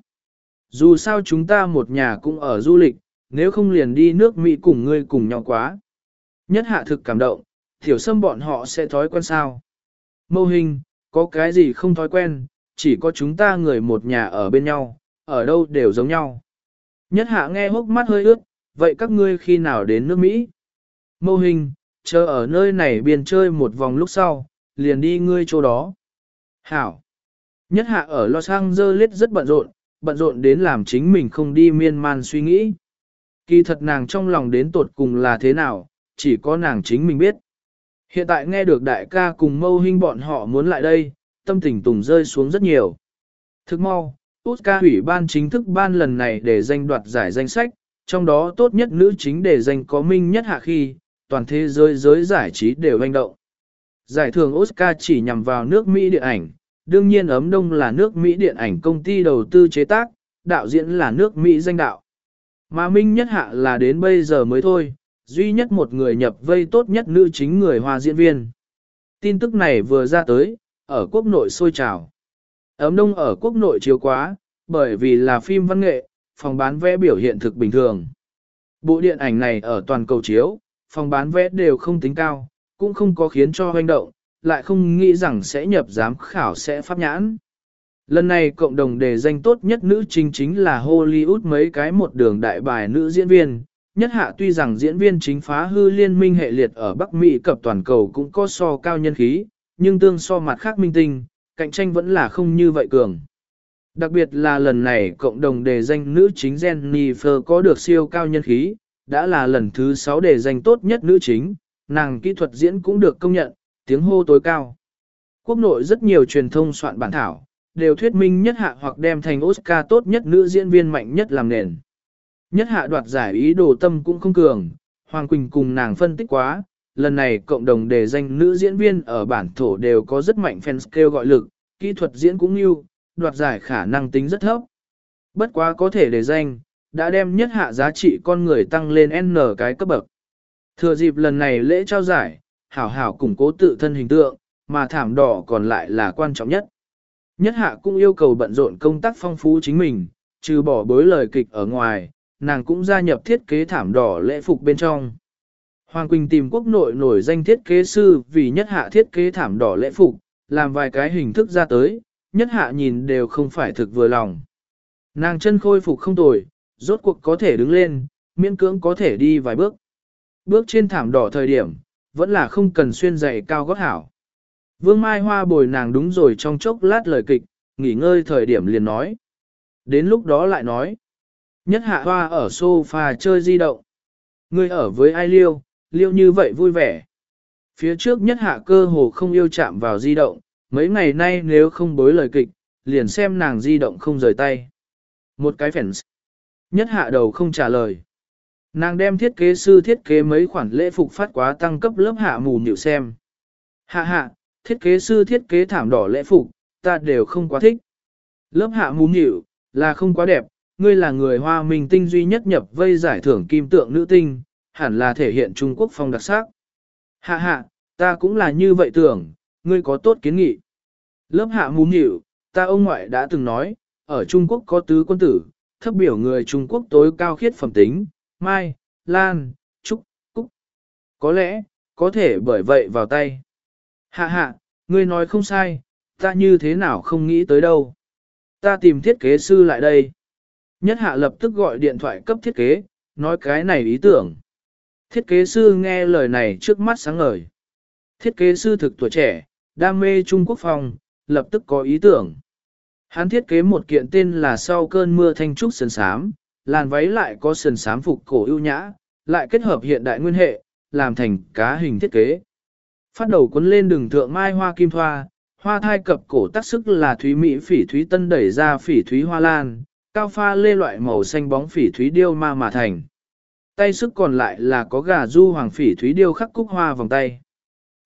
[SPEAKER 1] Dù sao chúng ta một nhà cũng ở du lịch, nếu không liền đi nước Mỹ cùng ngươi cùng nhau quá. Nhất Hạ thực cảm động, Tiểu Sâm bọn họ sẽ thói quen sao? Mâu Hinh, có cái gì không thói quen, chỉ có chúng ta người một nhà ở bên nhau, ở đâu đều giống nhau. Nhất Hạ nghe hốc mắt hơi ướt, vậy các ngươi khi nào đến nước Mỹ? Mâu Hinh, chờ ở nơi này biên chơi một vòng lúc sau, liền đi ngươi chỗ đó. Hảo. Nhất Hạ ở Los Angeles rất bận rộn, bận rộn đến làm chính mình không đi miên man suy nghĩ. Kỳ thật nàng trong lòng đến tột cùng là thế nào, chỉ có nàng chính mình biết. Hiện tại nghe được đại ca cùng Mâu Hinh bọn họ muốn lại đây, tâm tình tùng rơi xuống rất nhiều. Thức mau, Oscar ủy ban chính thức ban lần này để danh đoạt giải danh sách, trong đó tốt nhất nữ chính để danh có Minh Nhất Hạ khi, toàn thế giới giới giải trí đều hành động. Giải thưởng Oscar chỉ nhằm vào nước Mỹ điện ảnh, đương nhiên Ấm Đông là nước Mỹ điện ảnh công ty đầu tư chế tác, đạo diễn là nước Mỹ danh đạo. Mà Minh Nhất Hạ là đến bây giờ mới thôi, duy nhất một người nhập vây tốt nhất nữ chính người Hoa diễn viên. Tin tức này vừa ra tới, ở quốc nội sôi trào. Ấm Đông ở quốc nội chiếu quá, bởi vì là phim văn nghệ, phòng bán vé biểu hiện thực bình thường. Bộ điện ảnh này ở toàn cầu chiếu, phòng bán vé đều không tính cao, cũng không có khiến cho hoành động, lại không nghĩ rằng sẽ nhập giám khảo sẽ pháp nhãn. Lần này cộng đồng đề danh tốt nhất nữ chính chính là Hollywood mấy cái một đường đại bài nữ diễn viên. Nhất Hạ tuy rằng diễn viên chính phá hư liên minh hệ liệt ở Bắc Mỹ cập toàn cầu cũng có so cao nhân khí, nhưng tương so mặt khác minh tinh, cạnh tranh vẫn là không như vậy cường. Đặc biệt là lần này cộng đồng đề danh nữ chính Jennifer có được siêu cao nhân khí, đã là lần thứ sáu đề danh tốt nhất nữ chính, nàng kỹ thuật diễn cũng được công nhận, tiếng hô tối cao. Quốc nội rất nhiều truyền thông soạn bản thảo, đều thuyết minh Nhất Hạ hoặc đem thành Oscar tốt nhất nữ diễn viên mạnh nhất làm nền. Nhất Hạ đoạt giải ý đồ tâm cũng không cường, Hoàng Quỳnh cùng nàng phân tích quá, lần này cộng đồng đề danh nữ diễn viên ở bản thổ đều có rất mạnh fans kêu gọi lực, kỹ thuật diễn cũng như, đoạt giải khả năng tính rất thấp. Bất quá có thể đề danh, đã đem Nhất Hạ giá trị con người tăng lên N cái cấp bậc. Thừa dịp lần này lễ trao giải, hảo hảo củng cố tự thân hình tượng, mà thảm đỏ còn lại là quan trọng nhất. Nhất Hạ cũng yêu cầu bận rộn công tác phong phú chính mình, trừ bỏ bối lời kịch ở ngoài, nàng cũng gia nhập thiết kế thảm đỏ lễ phục bên trong. Hoàng Quỳnh tìm quốc nội nổi danh thiết kế sư vì Nhất Hạ thiết kế thảm đỏ lễ phục, làm vài cái hình thức ra tới, Nhất Hạ nhìn đều không phải thực vừa lòng. Nàng chân khôi phục không tồi, rốt cuộc có thể đứng lên, miễn cưỡng có thể đi vài bước. Bước trên thảm đỏ thời điểm, vẫn là không cần xuyên giày cao gót hảo. Vương Mai Hoa bồi nàng đúng rồi trong chốc lát lời kịch, nghỉ ngơi thời điểm liền nói. Đến lúc đó lại nói. Nhất Hạ Hoa ở sofa chơi di động. Ngươi ở với ai liêu, liêu như vậy vui vẻ. Phía trước Nhất Hạ cơ hồ không yêu chạm vào di động, mấy ngày nay nếu không bối lời kịch, liền xem nàng di động không rời tay. Một cái fans. Nhất Hạ đầu không trả lời. Nàng đem thiết kế sư thiết kế mấy khoản lễ phục phát quá tăng cấp lớp hạ mù nhịu xem. Hạ hạ, thiết kế sư thiết kế thảm đỏ lễ phục, ta đều không quá thích. Lớp hạ mù nhịu, là không quá đẹp, ngươi là người Hoa minh tinh duy nhất nhập vây giải thưởng kim tượng nữ tinh, hẳn là thể hiện Trung Quốc phong đặc sắc. Hạ hạ, ta cũng là như vậy tưởng, ngươi có tốt kiến nghị. Lớp hạ mù nhịu, ta ông ngoại đã từng nói, ở Trung Quốc có tứ quân tử, thấp biểu người Trung Quốc tối cao khiết phẩm tính, Mai, Lan, Trúc, Cúc. Có lẽ, có thể bởi vậy vào tay. Hạ hạ, ngươi nói không sai, ta như thế nào không nghĩ tới đâu. Ta tìm thiết kế sư lại đây. Nhất Hạ lập tức gọi điện thoại cấp thiết kế, nói cái này ý tưởng. Thiết kế sư nghe lời này trước mắt sáng ngời. Thiết kế sư thực tuổi trẻ, đam mê Trung Quốc phong, lập tức có ý tưởng. Hắn thiết kế một kiện tên là sau cơn mưa thanh trúc sườn sám, làn váy lại có sườn sám phục cổ ưu nhã, lại kết hợp hiện đại nguyên hệ, làm thành cá hình thiết kế. Phát đầu cuốn lên đường thượng mai hoa kim thoa, hoa thai cập cổ tác sức là thúy mỹ phỉ thúy tân đẩy ra phỉ thúy hoa lan, cao pha lê loại màu xanh bóng phỉ thúy điêu ma mà thành. Tay sức còn lại là có gà du hoàng phỉ thúy điêu khắc cúc hoa vòng tay.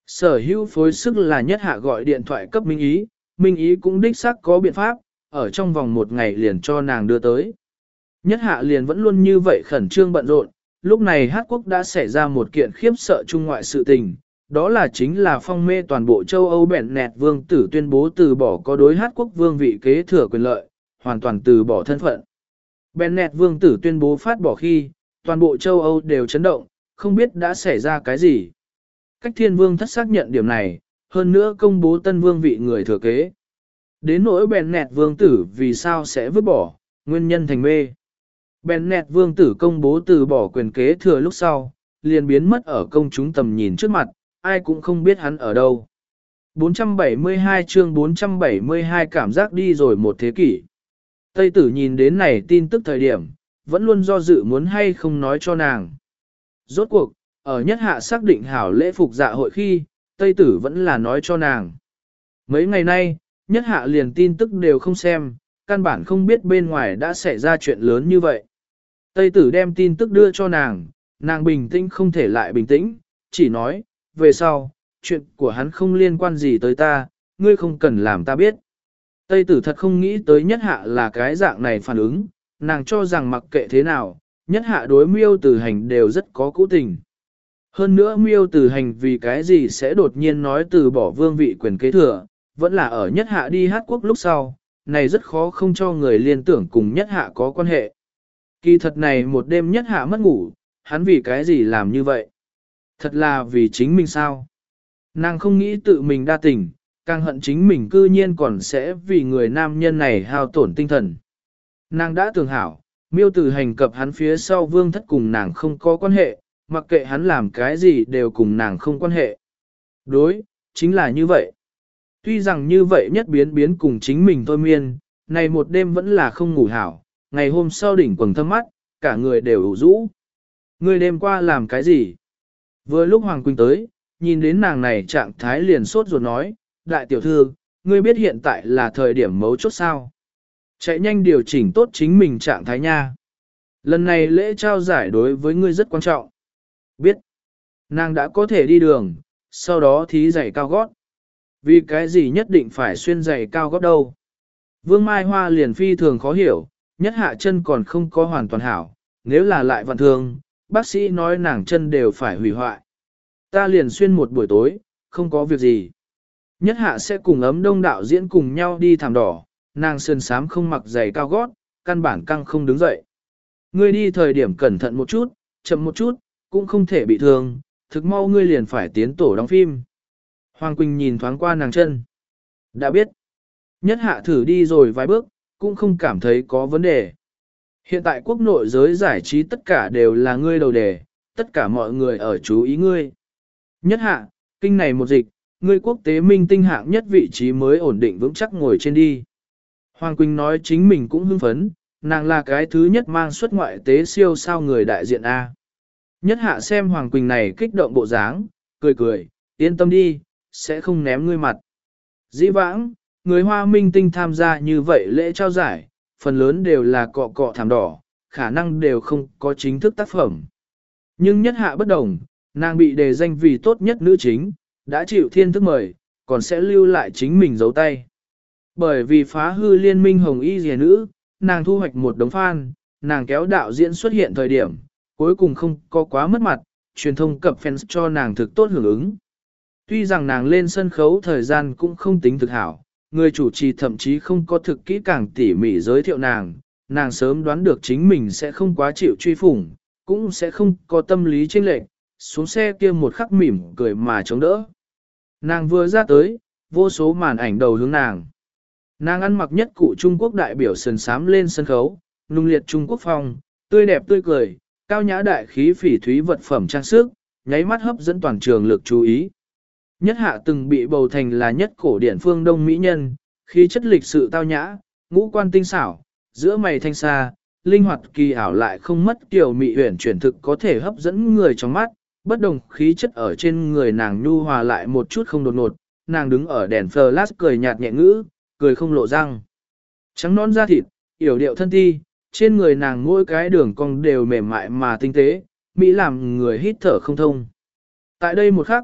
[SPEAKER 1] Sở hữu phối sức là Nhất Hạ gọi điện thoại cấp Minh Ý, Minh Ý cũng đích xác có biện pháp, ở trong vòng một ngày liền cho nàng đưa tới. Nhất Hạ liền vẫn luôn như vậy khẩn trương bận rộn, lúc này Hát Quốc đã xảy ra một kiện khiếp sợ trung ngoại sự tình, đó là chính là phong mê toàn bộ châu Âu bẹn nẹt vương tử tuyên bố từ bỏ có đối Hát Quốc vương vị kế thừa quyền lợi, hoàn toàn từ bỏ thân phận. Bennett vương tử tuyên bố phát bỏ khi, toàn bộ châu Âu đều chấn động, không biết đã xảy ra cái gì. Cách thiên vương thất xác nhận điểm này, hơn nữa công bố tân vương vị người thừa kế. Đến nỗi Bennett vương tử vì sao sẽ vứt bỏ, nguyên nhân thành mê. Bennett vương tử công bố từ bỏ quyền kế thừa lúc sau, liền biến mất ở công chúng tầm nhìn trước mặt, ai cũng không biết hắn ở đâu. bốn trăm bảy mươi hai chương bốn trăm bảy mươi hai cảm giác đi rồi một thế kỷ. Tây tử nhìn đến này tin tức thời điểm, vẫn luôn do dự muốn hay không nói cho nàng. Rốt cuộc, ở Nhất Hạ xác định hảo lễ phục dạ hội khi, Tây tử vẫn là nói cho nàng. Mấy ngày nay, Nhất Hạ liền tin tức đều không xem, căn bản không biết bên ngoài đã xảy ra chuyện lớn như vậy. Tây tử đem tin tức đưa cho nàng, nàng bình tĩnh không thể lại bình tĩnh, chỉ nói, về sau, chuyện của hắn không liên quan gì tới ta, ngươi không cần làm ta biết. Tây tử thật không nghĩ tới Nhất Hạ là cái dạng này phản ứng, nàng cho rằng mặc kệ thế nào, Nhất Hạ đối miêu tử hành đều rất có cũ tình. Hơn nữa miêu tử hành vì cái gì sẽ đột nhiên nói từ bỏ vương vị quyền kế thừa, vẫn là ở Nhất Hạ đi Hát Quốc lúc sau, này rất khó không cho người liên tưởng cùng Nhất Hạ có quan hệ. Kỳ thật này một đêm Nhất Hạ mất ngủ, hắn vì cái gì làm như vậy? Thật là vì chính mình sao? Nàng không nghĩ tự mình đa tình, càng hận chính mình cư nhiên còn sẽ vì người nam nhân này hao tổn tinh thần. Nàng đã tưởng hảo, miêu tử hành cập hắn phía sau vương thất cùng nàng không có quan hệ, mặc kệ hắn làm cái gì đều cùng nàng không quan hệ. Đối, chính là như vậy. Tuy rằng như vậy nhất biến biến cùng chính mình thôi miên, này một đêm vẫn là không ngủ hảo, ngày hôm sau đỉnh quầng thâm mắt, cả người đều ủ rũ. Người đêm qua làm cái gì? Vừa lúc Hoàng Quỳnh tới, nhìn đến nàng này trạng thái liền sốt ruột nói, đại tiểu thư, ngươi biết hiện tại là thời điểm mấu chốt sao? Chạy nhanh điều chỉnh tốt chính mình trạng thái nha. Lần này lễ trao giải đối với ngươi rất quan trọng. Biết, nàng đã có thể đi đường, sau đó thí giày cao gót. Vì cái gì nhất định phải xuyên giày cao gót đâu? Vương Mai Hoa liền phi thường khó hiểu, Nhất Hạ chân còn không có hoàn toàn hảo, nếu là lại vặn thường, bác sĩ nói nàng chân đều phải hủy hoại. Ta liền xuyên một buổi tối, không có việc gì. Nhất Hạ sẽ cùng ấm đông đạo diễn cùng nhau đi thảm đỏ, nàng sơn sám không mặc giày cao gót, căn bản căng không đứng dậy. Ngươi đi thời điểm cẩn thận một chút, chậm một chút, cũng không thể bị thương, thực mau ngươi liền phải tiến tổ đóng phim. Hoàng Quỳnh nhìn thoáng qua nàng chân. Đã biết. Nhất Hạ thử đi rồi vài bước, cũng không cảm thấy có vấn đề. Hiện tại quốc nội giới giải trí tất cả đều là ngươi đầu đề, tất cả mọi người ở chú ý ngươi. Nhất Hạ, kinh này một dịch, ngươi quốc tế minh tinh hạng nhất vị trí mới ổn định vững chắc ngồi trên đi. Hoàng Quỳnh nói chính mình cũng hưng phấn, nàng là cái thứ nhất mang xuất ngoại tế siêu sao người đại diện A. Nhất Hạ xem Hoàng Quỳnh này kích động bộ dáng, cười cười, yên tâm đi, sẽ không ném ngươi mặt. Dĩ vãng, người hoa minh tinh tham gia như vậy lễ trao giải, phần lớn đều là cọ cọ thảm đỏ, khả năng đều không có chính thức tác phẩm. Nhưng Nhất Hạ bất đồng, nàng bị đề danh vì tốt nhất nữ chính, đã chịu thiên thức mời, còn sẽ lưu lại chính mình dấu tay. Bởi vì phá hư liên minh hồng y rìa nữ, nàng thu hoạch một đống fan, nàng kéo đạo diễn xuất hiện thời điểm, cuối cùng không có quá mất mặt, truyền thông cập fans cho nàng thực tốt hưởng ứng. Tuy rằng nàng lên sân khấu thời gian cũng không tính thực hảo, người chủ trì thậm chí không có thực kỹ càng tỉ mỉ giới thiệu nàng, nàng sớm đoán được chính mình sẽ không quá chịu truy phủng, cũng sẽ không có tâm lý chênh lệch, xuống xe kia một khắc mỉm cười mà chống đỡ. Nàng vừa ra tới, vô số màn ảnh đầu hướng nàng. Nàng ăn mặc nhất cụ Trung Quốc đại biểu sườn sám lên sân khấu, nung liệt Trung Quốc phong, tươi đẹp tươi cười, cao nhã đại khí phỉ thúy vật phẩm trang sức, nháy mắt hấp dẫn toàn trường lực chú ý. Nhất Hạ từng bị bầu thành là nhất cổ điển phương Đông mỹ nhân, khí chất lịch sự tao nhã, ngũ quan tinh xảo, giữa mày thanh xa, linh hoạt kỳ ảo lại không mất kiểu mị uyển chuyển thực có thể hấp dẫn người trong mắt, bất đồng khí chất ở trên người nàng nhu hòa lại một chút không đột ngột, nàng đứng ở đèn flash cười nhạt nhẹ ngữ, cười không lộ răng. Trắng non da thịt, yểu điệu thân ti, trên người nàng mỗi cái đường cong đều mềm mại mà tinh tế, mỹ làm người hít thở không thông. Tại đây một khắc,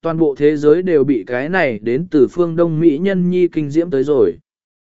[SPEAKER 1] Toàn bộ thế giới đều bị cái này đến từ phương Đông Mỹ nhân nhi kinh diễm tới rồi.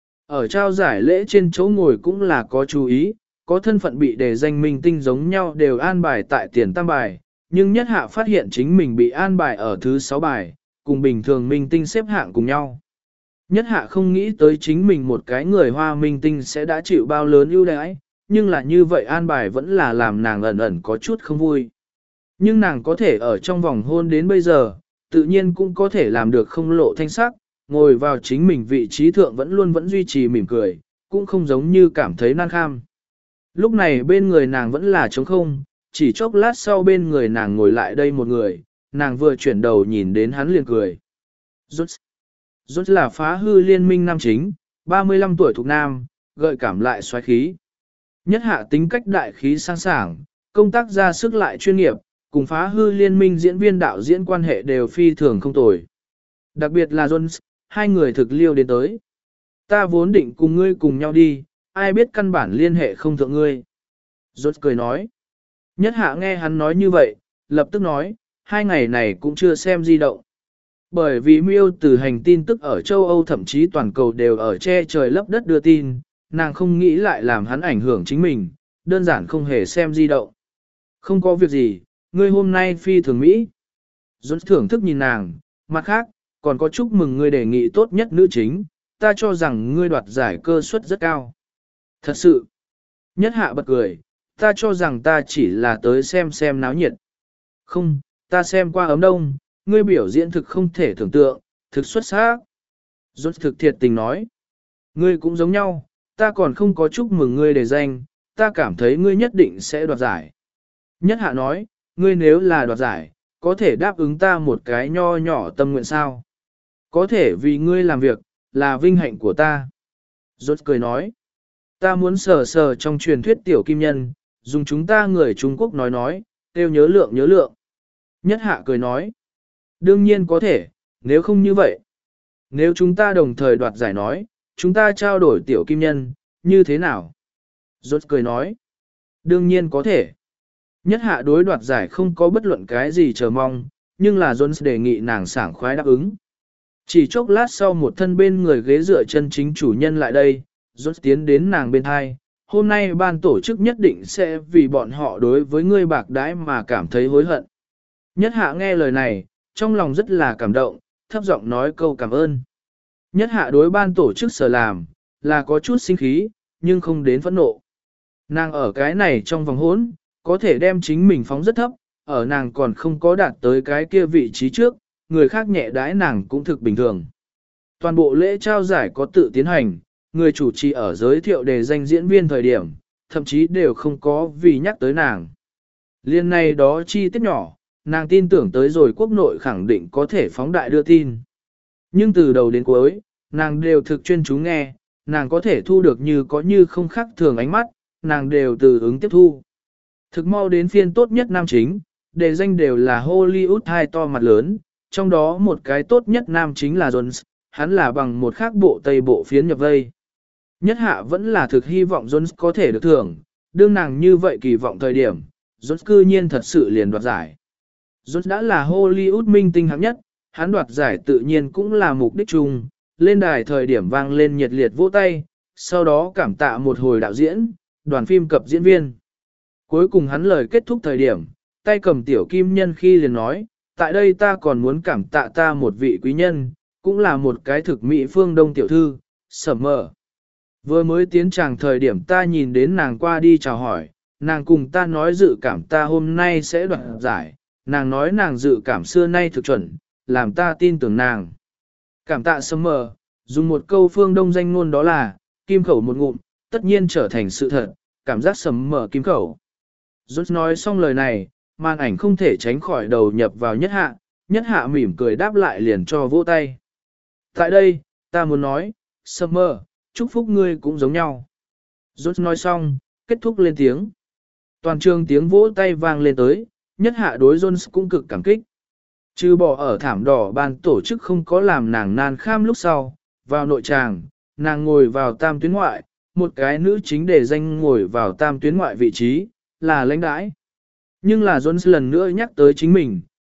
[SPEAKER 1] Ở trao giải lễ trên chỗ ngồi cũng là có chú ý, có thân phận bị đề danh minh tinh giống nhau đều an bài tại tiền tam bài, nhưng nhất hạ phát hiện chính mình bị an bài ở thứ sáu bài, cùng bình thường minh tinh xếp hạng cùng nhau. Nhất hạ không nghĩ tới chính mình một cái người hoa minh tinh sẽ đã chịu bao lớn ưu đãi, nhưng là như vậy an bài vẫn là làm nàng ẩn ẩn có chút không vui. Nhưng nàng có thể ở trong vòng hôn đến bây giờ, tự nhiên cũng có thể làm được không lộ thanh sắc, ngồi vào chính mình vị trí thượng vẫn luôn vẫn duy trì mỉm cười, cũng không giống như cảm thấy nan kham. Lúc này bên người nàng vẫn là trống không, chỉ chốc lát sau bên người nàng ngồi lại đây một người, nàng vừa chuyển đầu nhìn đến hắn liền cười. Rốt, rốt là phá hư liên minh nam chính, ba mươi lăm tuổi thuộc nam, gợi cảm lại xoáy khí. Nhất hạ tính cách đại khí sang sảng, công tác ra sức lại chuyên nghiệp, cùng phá hư liên minh diễn viên đạo diễn quan hệ đều phi thường không tồi. Đặc biệt là Jones, hai người thực liêu đến tới. Ta vốn định cùng ngươi cùng nhau đi, ai biết căn bản liên hệ không thượng ngươi. Jones cười nói. Nhất hạ nghe hắn nói như vậy, lập tức nói, hai ngày này cũng chưa xem di động. Bởi vì miêu từ hành tin tức ở châu Âu thậm chí toàn cầu đều ở che trời lấp đất đưa tin, nàng không nghĩ lại làm hắn ảnh hưởng chính mình, đơn giản không hề xem di động. Không có việc gì, ngươi hôm nay phi thường Mỹ. Jones thưởng thức nhìn nàng, mặt khác, còn có chúc mừng ngươi đề nghị tốt nhất nữ chính, ta cho rằng ngươi đoạt giải cơ suất rất cao. Thật sự, nhất hạ bật cười, ta cho rằng ta chỉ là tới xem xem náo nhiệt. Không, ta xem qua ấm đông, ngươi biểu diễn thực không thể tưởng tượng, thực xuất sắc. Jones thực thiệt tình nói, ngươi cũng giống nhau, ta còn không có chúc mừng ngươi đề danh, ta cảm thấy ngươi nhất định sẽ đoạt giải. Nhất hạ nói, ngươi nếu là đoạt giải, có thể đáp ứng ta một cái nho nhỏ tâm nguyện sao? Có thể vì ngươi làm việc, là vinh hạnh của ta. Rốt cười nói, ta muốn sờ sờ trong truyền thuyết tiểu kim nhân, dùng chúng ta người Trung Quốc nói nói, tiêu nhớ lượng nhớ lượng. Nhất hạ cười nói, đương nhiên có thể, nếu không như vậy. Nếu chúng ta đồng thời đoạt giải nói, chúng ta trao đổi tiểu kim nhân, như thế nào? Rốt cười nói, đương nhiên có thể. Nhất hạ đối đoạt giải không có bất luận cái gì chờ mong, nhưng là Jones đề nghị nàng sảng khoái đáp ứng. Chỉ chốc lát sau một thân bên người ghế dựa chân chính chủ nhân lại đây, Jones tiến đến nàng bên hai. Hôm nay ban tổ chức nhất định sẽ vì bọn họ đối với ngươi bạc đãi mà cảm thấy hối hận. Nhất hạ nghe lời này, trong lòng rất là cảm động, thấp giọng nói câu cảm ơn. Nhất hạ đối ban tổ chức sở làm, là có chút sinh khí, nhưng không đến phẫn nộ. Nàng ở cái này trong vòng hỗn, có thể đem chính mình phóng rất thấp, ở nàng còn không có đạt tới cái kia vị trí trước, người khác nhẹ đãi nàng cũng thực bình thường. Toàn bộ lễ trao giải có tự tiến hành, người chủ trì ở giới thiệu đề danh diễn viên thời điểm, thậm chí đều không có vì nhắc tới nàng. Liên này đó chi tiết nhỏ, nàng tin tưởng tới rồi quốc nội khẳng định có thể phóng đại đưa tin. Nhưng từ đầu đến cuối, nàng đều thực chuyên chú nghe, nàng có thể thu được như có như không khác thường ánh mắt, nàng đều từ ứng tiếp thu. Thực mau đến phiên tốt nhất nam chính, đề danh đều là Hollywood hai to mặt lớn, trong đó một cái tốt nhất nam chính là Jones, hắn là bằng một khác bộ tây bộ phiến nhập vây. Nhất hạ vẫn là thực hy vọng Jones có thể được thưởng, đương nàng như vậy kỳ vọng thời điểm, Jones cư nhiên thật sự liền đoạt giải. Jones đã là Hollywood minh tinh hạng nhất, hắn đoạt giải tự nhiên cũng là mục đích chung, lên đài thời điểm vang lên nhiệt liệt vỗ tay, sau đó cảm tạ một hồi đạo diễn, đoàn phim cập diễn viên. Cuối cùng hắn lời kết thúc thời điểm, tay cầm tiểu kim nhân khi liền nói, tại đây ta còn muốn cảm tạ ta một vị quý nhân, cũng là một cái thực mỹ phương đông tiểu thư, Sầm Mờ. Vừa mới tiến tràng thời điểm ta nhìn đến nàng qua đi chào hỏi, nàng cùng ta nói dự cảm ta hôm nay sẽ đoạt giải, nàng nói nàng dự cảm xưa nay thực chuẩn, làm ta tin tưởng nàng. Cảm tạ Sầm Mờ, dùng một câu phương đông danh ngôn đó là, kim khẩu một ngụm, tất nhiên trở thành sự thật, cảm giác Sầm Mờ kim khẩu. Rốt nói xong lời này, màn ảnh không thể tránh khỏi đầu nhập vào nhất hạ, nhất hạ mỉm cười đáp lại liền cho vỗ tay. Tại đây, ta muốn nói, Summer, chúc phúc ngươi cũng giống nhau. Rốt nói xong, kết thúc lên tiếng. Toàn trường tiếng vỗ tay vang lên tới, nhất hạ đối Jones cũng cực cảm kích. Trừ bỏ ở thảm đỏ ban tổ chức không có làm nàng nan kham lúc sau, vào nội tràng, nàng ngồi vào tam tuyến ngoại, một cái nữ chính để danh ngồi vào tam tuyến ngoại vị trí, là lãnh đãi. Nhưng là Jones lần nữa nhắc tới chính mình,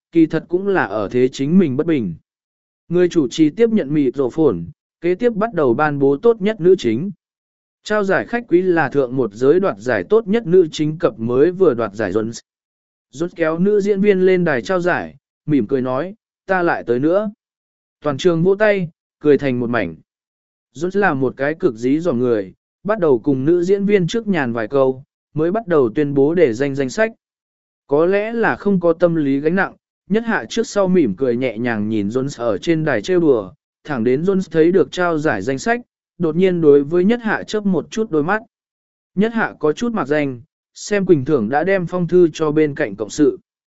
[SPEAKER 1] kỳ thật cũng là ở thế chính mình bất bình. Người chủ trì tiếp nhận mịt rổ phồn, kế tiếp bắt đầu ban bố tốt nhất nữ chính. Trao giải khách quý là thượng một giới đoạt giải tốt nhất nữ chính cập mới vừa đoạt giải Jones. Rút kéo nữ diễn viên lên đài trao giải, mỉm cười nói, ta lại tới nữa. Toàn trường vỗ tay, cười thành một mảnh. Rút là một cái cực dí dò người, bắt đầu cùng nữ diễn viên trước nhàn vài câu, mới bắt đầu tuyên bố để danh danh sách. Có lẽ là không có tâm lý gánh nặng, nhất hạ trước sau mỉm cười nhẹ nhàng nhìn Jones ở trên đài trêu đùa, thẳng đến Jones thấy được trao giải danh sách, đột nhiên đối với nhất hạ chớp một chút đôi mắt. Nhất hạ có chút mặc danh, xem Quỳnh Thưởng đã đem phong thư cho bên cạnh cộng sự.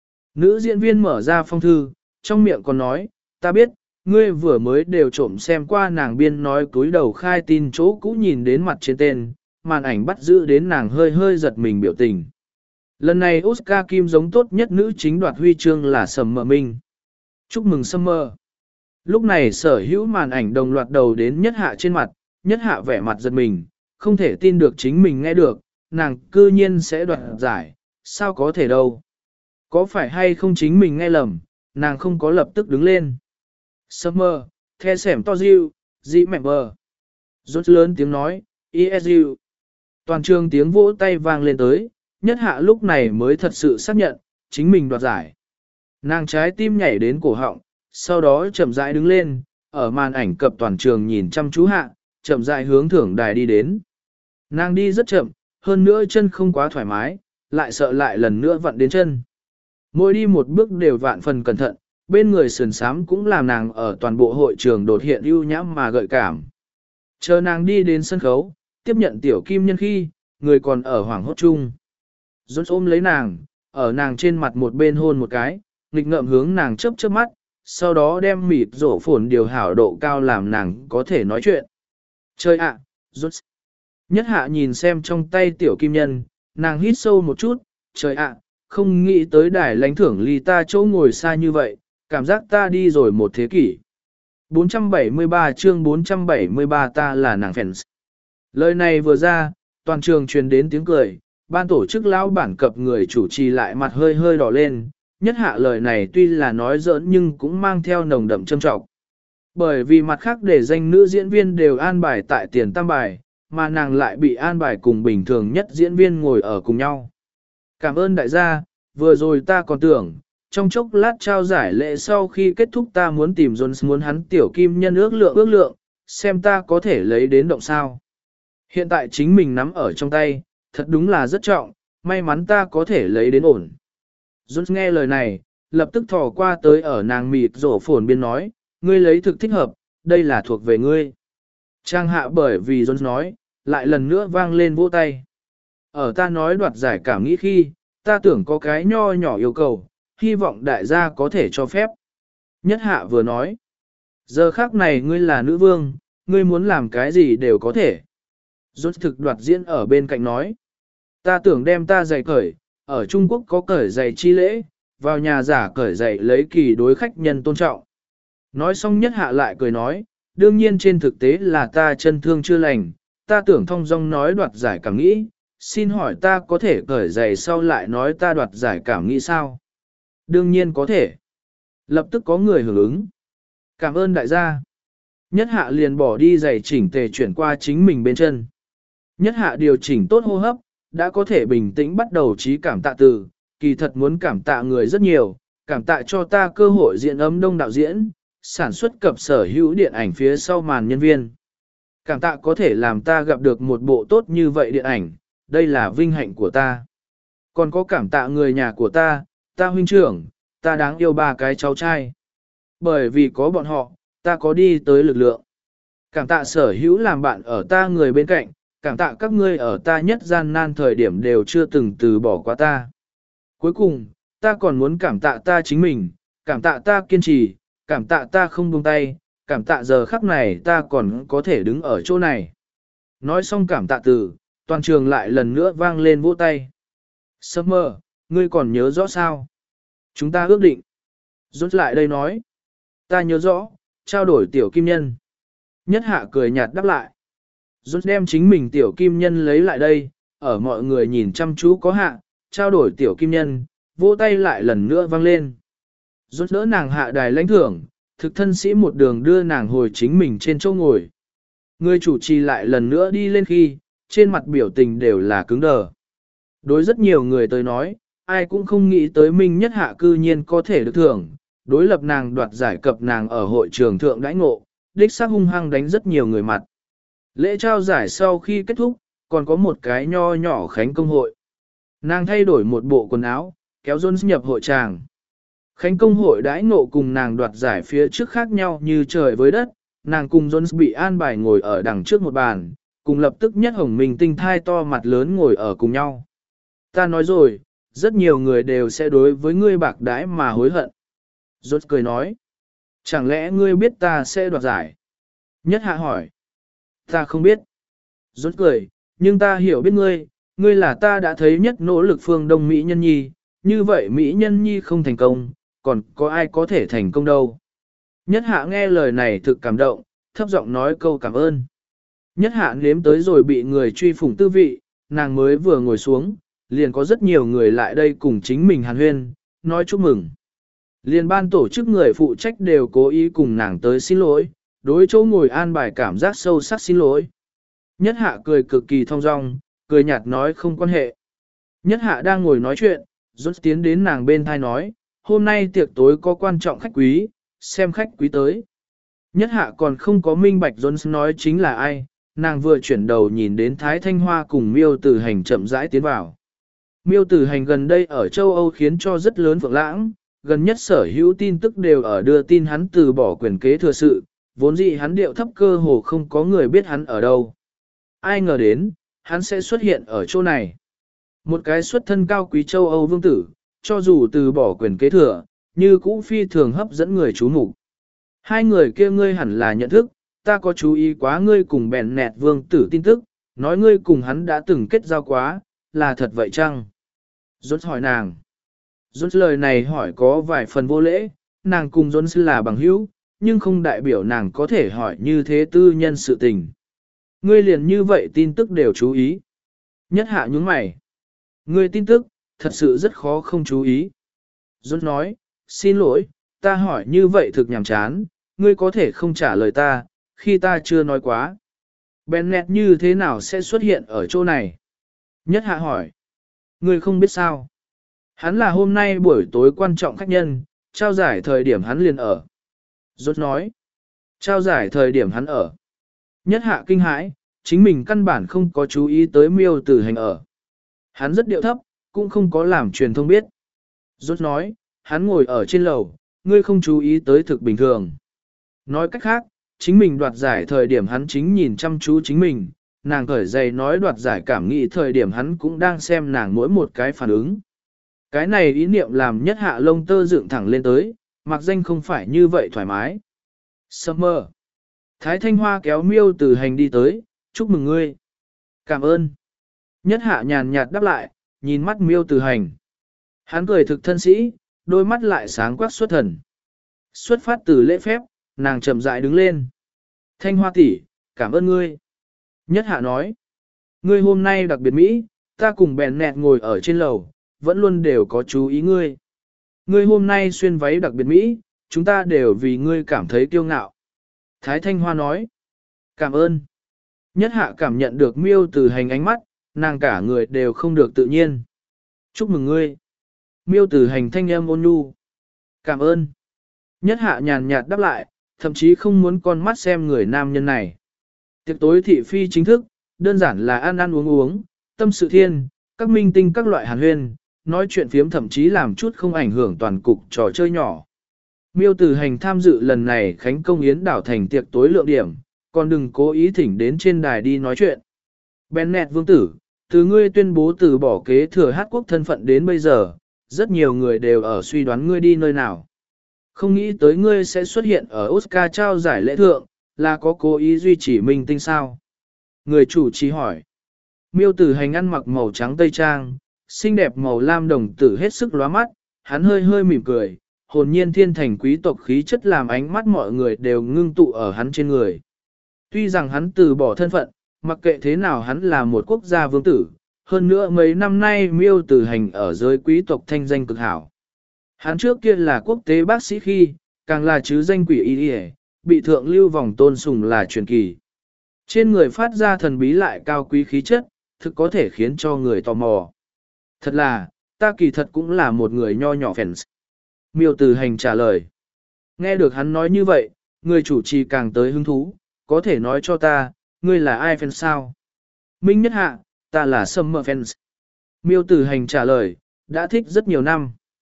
[SPEAKER 1] Nữ diễn viên mở ra phong thư, trong miệng còn nói, ta biết, ngươi vừa mới đều trộm xem qua nàng biên nói cúi đầu khai tin chỗ cũ nhìn đến mặt trên tên, màn ảnh bắt giữ đến nàng hơi hơi giật mình biểu tình. Lần này Oscar Kim giống tốt nhất nữ chính đoạt huy chương là Summer Minh. Chúc mừng Summer. Lúc này sở hữu màn ảnh đồng loạt đầu đến nhất hạ trên mặt, nhất hạ vẻ mặt giật mình, không thể tin được chính mình nghe được, nàng cư nhiên sẽ đoạt giải, sao có thể đâu. Có phải hay không chính mình nghe lầm, nàng không có lập tức đứng lên. Summer, the sẻm to diêu, dị mẹ bờ. Rốt lớn tiếng nói, yes you. Toàn trường tiếng vỗ tay vang lên tới, nhất hạ lúc này mới thật sự xác nhận, chính mình đoạt giải. Nàng trái tim nhảy đến cổ họng, sau đó chậm rãi đứng lên, ở màn ảnh cập toàn trường nhìn chăm chú hạ, chậm rãi hướng thưởng đài đi đến. Nàng đi rất chậm, hơn nữa chân không quá thoải mái, lại sợ lại lần nữa vặn đến chân. Mỗi đi một bước đều vạn phần cẩn thận, bên người sườn sám cũng làm nàng ở toàn bộ hội trường đột hiện ưu nhãm mà gợi cảm. Chờ nàng đi đến sân khấu, tiếp nhận tiểu kim nhân khi, người còn ở hoảng hốt chung. Rốt ôm lấy nàng, ở nàng trên mặt một bên hôn một cái, nghịch ngợm hướng nàng chớp chớp mắt, sau đó đem mịt rổ phồn điều hảo độ cao làm nàng có thể nói chuyện. Chơi ạ, rốt. Nhất hạ nhìn xem trong tay tiểu kim nhân, nàng hít sâu một chút, trời ạ, không nghĩ tới đài lãnh thưởng ly ta chỗ ngồi xa như vậy, cảm giác ta đi rồi một thế kỷ. bốn trăm bảy mươi ba chương bốn trăm bảy mươi ba ta là nàng fans. Lời này vừa ra, toàn trường truyền đến tiếng cười, ban tổ chức lão bản cập người chủ trì lại mặt hơi hơi đỏ lên, nhất hạ lời này tuy là nói giỡn nhưng cũng mang theo nồng đậm châm trọng. Bởi vì mặt khác để danh nữ diễn viên đều an bài tại tiền tam bài, mà nàng lại bị an bài cùng bình thường nhất diễn viên ngồi ở cùng nhau. Cảm ơn đại gia, vừa rồi ta còn tưởng, trong chốc lát trao giải lễ sau khi kết thúc ta muốn tìm Jones muốn hắn tiểu kim nhân ước lượng ước lượng, xem ta có thể lấy đến động sao. Hiện tại chính mình nắm ở trong tay, thật đúng là rất trọng, may mắn ta có thể lấy đến ổn. Jones nghe lời này, lập tức thò qua tới ở nàng mịt rổ phồn biên nói, ngươi lấy thực thích hợp, đây là thuộc về ngươi. Trang hạ bởi vì Jones nói, lại lần nữa vang lên vỗ tay. Ở ta nói đoạt giải cảm nghĩ khi, ta tưởng có cái nho nhỏ yêu cầu, hy vọng đại gia có thể cho phép. Nhất hạ vừa nói, giờ khác này ngươi là nữ vương, ngươi muốn làm cái gì đều có thể. Rốt thực đoạt diễn ở bên cạnh nói, ta tưởng đem ta giày cởi, ở Trung Quốc có cởi giày chi lễ, vào nhà giả cởi giày lấy kỳ đối khách nhân tôn trọng. Nói xong nhất hạ lại cười nói, đương nhiên trên thực tế là ta chân thương chưa lành, ta tưởng thông dong nói đoạt giải cảm nghĩ, xin hỏi ta có thể cởi giày sau lại nói ta đoạt giải cảm nghĩ sao? Đương nhiên có thể. Lập tức có người hưởng ứng. Cảm ơn đại gia. Nhất hạ liền bỏ đi giày chỉnh tề chuyển qua chính mình bên chân. Nhất hạ điều chỉnh tốt hô hấp, đã có thể bình tĩnh bắt đầu trí cảm tạ từ, kỳ thật muốn cảm tạ người rất nhiều, cảm tạ cho ta cơ hội diễn âm đông đạo diễn, sản xuất cập sở hữu điện ảnh phía sau màn nhân viên. Cảm tạ có thể làm ta gặp được một bộ tốt như vậy điện ảnh, đây là vinh hạnh của ta. Còn có cảm tạ người nhà của ta, ta huynh trưởng, ta đáng yêu ba cái cháu trai. Bởi vì có bọn họ, ta có đi tới lực lượng. Cảm tạ sở hữu làm bạn ở ta người bên cạnh, cảm tạ các ngươi ở ta nhất gian nan thời điểm đều chưa từng từ bỏ qua ta. Cuối cùng, ta còn muốn cảm tạ ta chính mình, cảm tạ ta kiên trì, cảm tạ ta không buông tay, cảm tạ giờ khắc này ta còn có thể đứng ở chỗ này. Nói xong cảm tạ từ, toàn trường lại lần nữa vang lên vỗ tay. Summer, ngươi còn nhớ rõ sao? Chúng ta ước định. Rốt lại đây nói. Ta nhớ rõ, trao đổi tiểu kim nhân. Nhất hạ cười nhạt đáp lại. Rốt đem chính mình tiểu kim nhân lấy lại đây, ở mọi người nhìn chăm chú có hạ, trao đổi tiểu kim nhân, vỗ tay lại lần nữa vang lên. Rốt đỡ nàng hạ đài lãnh thưởng, thực thân sĩ một đường đưa nàng hồi chính mình trên chỗ ngồi. Người chủ trì lại lần nữa đi lên khi, trên mặt biểu tình đều là cứng đờ. Đối rất nhiều người tới nói, ai cũng không nghĩ tới Minh Nhất Hạ cư nhiên có thể được thưởng, đối lập nàng đoạt giải cập nàng ở hội trường thượng đãi ngộ, đích xác hung hăng đánh rất nhiều người mặt. Lễ trao giải sau khi kết thúc, còn có một cái nho nhỏ khánh công hội. Nàng thay đổi một bộ quần áo, kéo Jones nhập hội tràng. Khánh công hội đãi ngộ cùng nàng đoạt giải phía trước khác nhau như trời với đất, nàng cùng Jones bị an bài ngồi ở đằng trước một bàn, cùng lập tức nhất hồng mình tinh thai to mặt lớn ngồi ở cùng nhau. Ta nói rồi, rất nhiều người đều sẽ đối với ngươi bạc đãi mà hối hận. Jones cười nói, chẳng lẽ ngươi biết ta sẽ đoạt giải? Nhất Hạ hỏi, ta không biết. Jones cười, nhưng ta hiểu biết ngươi, ngươi là ta đã thấy nhất nỗ lực phương Đông Mỹ Nhân Nhi, như vậy Mỹ Nhân Nhi không thành công, còn có ai có thể thành công đâu. Nhất Hạ nghe lời này thực cảm động, thấp giọng nói câu cảm ơn. Nhất Hạ nếm tới rồi bị người truy phủng tư vị, nàng mới vừa ngồi xuống, liền có rất nhiều người lại đây cùng chính mình hàn huyên, nói chúc mừng. Liền ban tổ chức người phụ trách đều cố ý cùng nàng tới xin lỗi, đối chỗ ngồi an bài cảm giác sâu sắc xin lỗi. Nhất Hạ cười cực kỳ thong dong, cười nhạt nói không quan hệ. Nhất Hạ đang ngồi nói chuyện, rốt tiến đến nàng bên thai nói, hôm nay tiệc tối có quan trọng khách quý, xem khách quý tới. Nhất Hạ còn không có minh bạch Jones nói chính là ai, nàng vừa chuyển đầu nhìn đến Thái Thanh Hoa cùng Miêu Tử Hành chậm rãi tiến vào. Miêu Tử Hành gần đây ở châu Âu khiến cho rất lớn phượng lãng, gần nhất sở hữu tin tức đều ở đưa tin hắn từ bỏ quyền kế thừa sự, vốn dĩ hắn điệu thấp cơ hồ không có người biết hắn ở đâu. Ai ngờ đến, hắn sẽ xuất hiện ở chỗ này. Một cái xuất thân cao quý châu Âu vương tử, cho dù từ bỏ quyền kế thừa, như cũ phi thường hấp dẫn người chú mục. Hai người kia ngươi hẳn là nhận thức, ta có chú ý quá ngươi cùng bèn nẹt vương tử tin tức, nói ngươi cùng hắn đã từng kết giao quá, là thật vậy chăng? Jones hỏi nàng. Jones lời này hỏi có vài phần vô lễ, nàng cùng Jones là bằng hữu, nhưng không đại biểu nàng có thể hỏi như thế tư nhân sự tình. Ngươi liền như vậy tin tức đều chú ý. Nhất Hạ nhướng mày. Ngươi tin tức, thật sự rất khó không chú ý. Jones nói, xin lỗi, ta hỏi như vậy thực nhàm chán, ngươi có thể không trả lời ta, khi ta chưa nói quá. Bennett như thế nào sẽ xuất hiện ở chỗ này? Nhất Hạ hỏi. Ngươi không biết sao? Hắn là hôm nay buổi tối quan trọng khách nhân, trao giải thời điểm hắn liền ở. Rốt nói. Trao giải thời điểm hắn ở. Nhất Hạ kinh hãi, chính mình căn bản không có chú ý tới Miêu Tử Hành ở. Hắn rất điệu thấp, cũng không có làm truyền thông biết. Rốt nói, hắn ngồi ở trên lầu, ngươi không chú ý tới thực bình thường. Nói cách khác, chính mình đoạt giải thời điểm hắn chính nhìn chăm chú chính mình, nàng cởi giày nói đoạt giải cảm nghĩ thời điểm hắn cũng đang xem nàng mỗi một cái phản ứng. Cái này ý niệm làm Nhất Hạ lông tơ dựng thẳng lên tới, mặc danh không phải như vậy thoải mái. Summer. Thái Thanh Hoa kéo Miêu Tử Hành đi tới, chúc mừng ngươi. Cảm ơn. Nhất Hạ nhàn nhạt đáp lại, nhìn mắt Miêu Tử Hành. Hắn cười thực thân sĩ, đôi mắt lại sáng quắc xuất thần. Xuất phát từ lễ phép, nàng chậm rãi đứng lên. Thanh Hoa tỷ, cảm ơn ngươi. Nhất Hạ nói, ngươi hôm nay đặc biệt Mỹ, ta cùng bèn nẹt ngồi ở trên lầu, vẫn luôn đều có chú ý ngươi. Ngươi hôm nay xuyên váy đặc biệt Mỹ, chúng ta đều vì ngươi cảm thấy kiêu ngạo. Thái Thanh Hoa nói, cảm ơn. Nhất Hạ cảm nhận được Miêu Tử Hành ánh mắt, nàng cả người đều không được tự nhiên. Chúc mừng ngươi. Miêu Tử Hành thanh âm ôn nhu. Cảm ơn. Nhất Hạ nhàn nhạt đáp lại, thậm chí không muốn con mắt xem người nam nhân này. Tiệc tối thị phi chính thức, đơn giản là ăn ăn uống uống, tâm sự thiên, các minh tinh các loại hàn huyên, nói chuyện phiếm thậm chí làm chút không ảnh hưởng toàn cục trò chơi nhỏ. Miêu Tử Hành tham dự lần này khánh công yến đảo thành tiệc tối lượng điểm, còn đừng cố ý thỉnh đến trên đài đi nói chuyện. Bennett vương tử, từ ngươi tuyên bố từ bỏ kế thừa hát quốc thân phận đến bây giờ, rất nhiều người đều ở suy đoán ngươi đi nơi nào. Không nghĩ tới ngươi sẽ xuất hiện ở Oscar trao giải lễ thượng, là có cố ý duy trì minh tinh sao? Người chủ trì hỏi. Miêu Tử Hành ăn mặc màu trắng tây trang, xinh đẹp màu lam đồng tử hết sức lóa mắt, hắn hơi hơi mỉm cười, hồn nhiên thiên thành quý tộc khí chất làm ánh mắt mọi người đều ngưng tụ ở hắn trên người. Tuy rằng hắn từ bỏ thân phận, mặc kệ thế nào hắn là một quốc gia vương tử, hơn nữa mấy năm nay Miêu Tử Hành ở giới quý tộc thanh danh cực hảo. Hắn trước kia là quốc tế bác sĩ khi, càng là chứ danh quỷ y y, bị thượng lưu vòng tôn sùng là truyền kỳ. Trên người phát ra thần bí lại cao quý khí chất, thực có thể khiến cho người tò mò. Thật là, ta kỳ thật cũng là một người nho nhỏ fans. Miêu Tử Hành trả lời. Nghe được hắn nói như vậy, người chủ trì càng tới hứng thú, có thể nói cho ta, ngươi là ai fan sao? Minh Nhất Hạ, ta là Summer fans. Miêu Tử Hành trả lời, đã thích rất nhiều năm.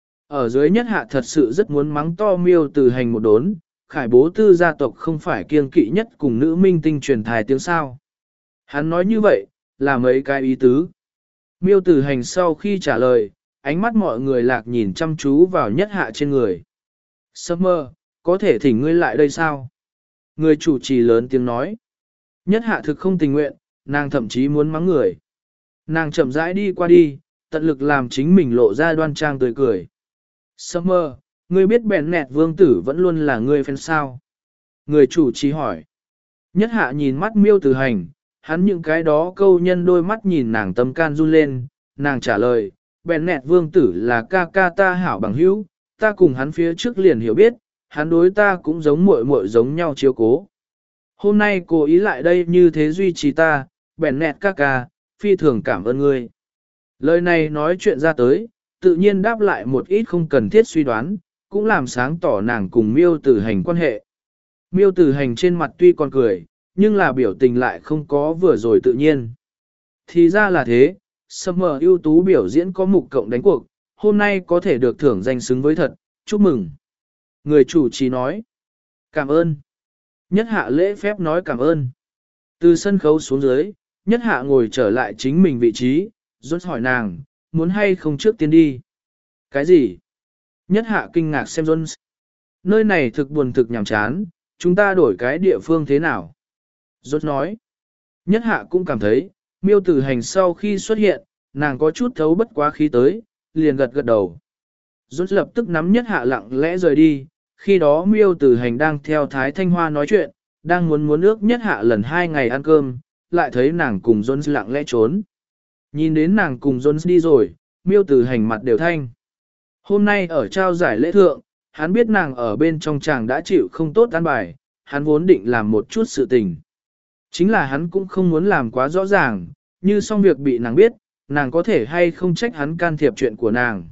[SPEAKER 1] Ở dưới Nhất Hạ thật sự rất muốn mắng to Miêu Tử Hành một đốn, khải bố tư gia tộc không phải kiêng kỵ nhất cùng nữ minh tinh truyền thai tiếng sao. Hắn nói như vậy, là mấy cái ý tứ. Miêu Tử Hành sau khi trả lời, ánh mắt mọi người lạc nhìn chăm chú vào Nhất Hạ trên người. Summer, có thể thỉnh ngươi lại đây sao? Người chủ trì lớn tiếng nói. Nhất Hạ thực không tình nguyện, nàng thậm chí muốn mắng người. Nàng chậm rãi đi qua đi, tận lực làm chính mình lộ ra đoan trang tươi cười. Summer, ngươi biết bèn nẹt vương tử vẫn luôn là ngươi fan sao? Người chủ trì hỏi. Nhất Hạ nhìn mắt Miêu Tử Hành, hắn những cái đó câu nhân đôi mắt nhìn nàng tâm can run lên, nàng trả lời, bèn nẹt vương tử là ca ca ta hảo bằng hữu, ta cùng hắn phía trước liền hiểu biết, hắn đối ta cũng giống muội muội giống nhau chiếu cố. Hôm nay cô ý lại đây như thế duy trì ta, bèn nẹt ca ca, phi thường cảm ơn ngươi. Lời này nói chuyện ra tới, tự nhiên đáp lại một ít không cần thiết suy đoán, cũng làm sáng tỏ nàng cùng Miêu Tử Hành quan hệ. Miêu Tử Hành trên mặt tuy còn cười, nhưng là biểu tình lại không có vừa rồi tự nhiên. Thì ra là thế, Summer ưu tú biểu diễn có mục cộng đánh cuộc, hôm nay có thể được thưởng danh xứng với thật, chúc mừng. Người chủ trì nói, cảm ơn. Nhất Hạ lễ phép nói cảm ơn. Từ sân khấu xuống dưới, Nhất Hạ ngồi trở lại chính mình vị trí, rốt hỏi nàng, muốn hay không trước tiên đi. Cái gì? Nhất Hạ kinh ngạc xem Jones. Nơi này thực buồn thực nhàm chán, chúng ta đổi cái địa phương thế nào? Rốt nói. Nhất Hạ cũng cảm thấy, Miêu Tử Hành sau khi xuất hiện, nàng có chút thấu bất quá khí tới, liền gật gật đầu. Rốt lập tức nắm Nhất Hạ lặng lẽ rời đi, khi đó Miêu Tử Hành đang theo Thái Thanh Hoa nói chuyện, đang muốn muốn ước Nhất Hạ lần hai ngày ăn cơm, lại thấy nàng cùng Jones lặng lẽ trốn. Nhìn đến nàng cùng Jones đi rồi, Miêu Tử Hành mặt đều thanh. Hôm nay ở trao giải lễ thượng, hắn biết nàng ở bên trong chàng đã chịu không tốt an bài, hắn vốn định làm một chút sự tình. Chính là hắn cũng không muốn làm quá rõ ràng, như xong việc bị nàng biết, nàng có thể hay không trách hắn can thiệp chuyện của nàng.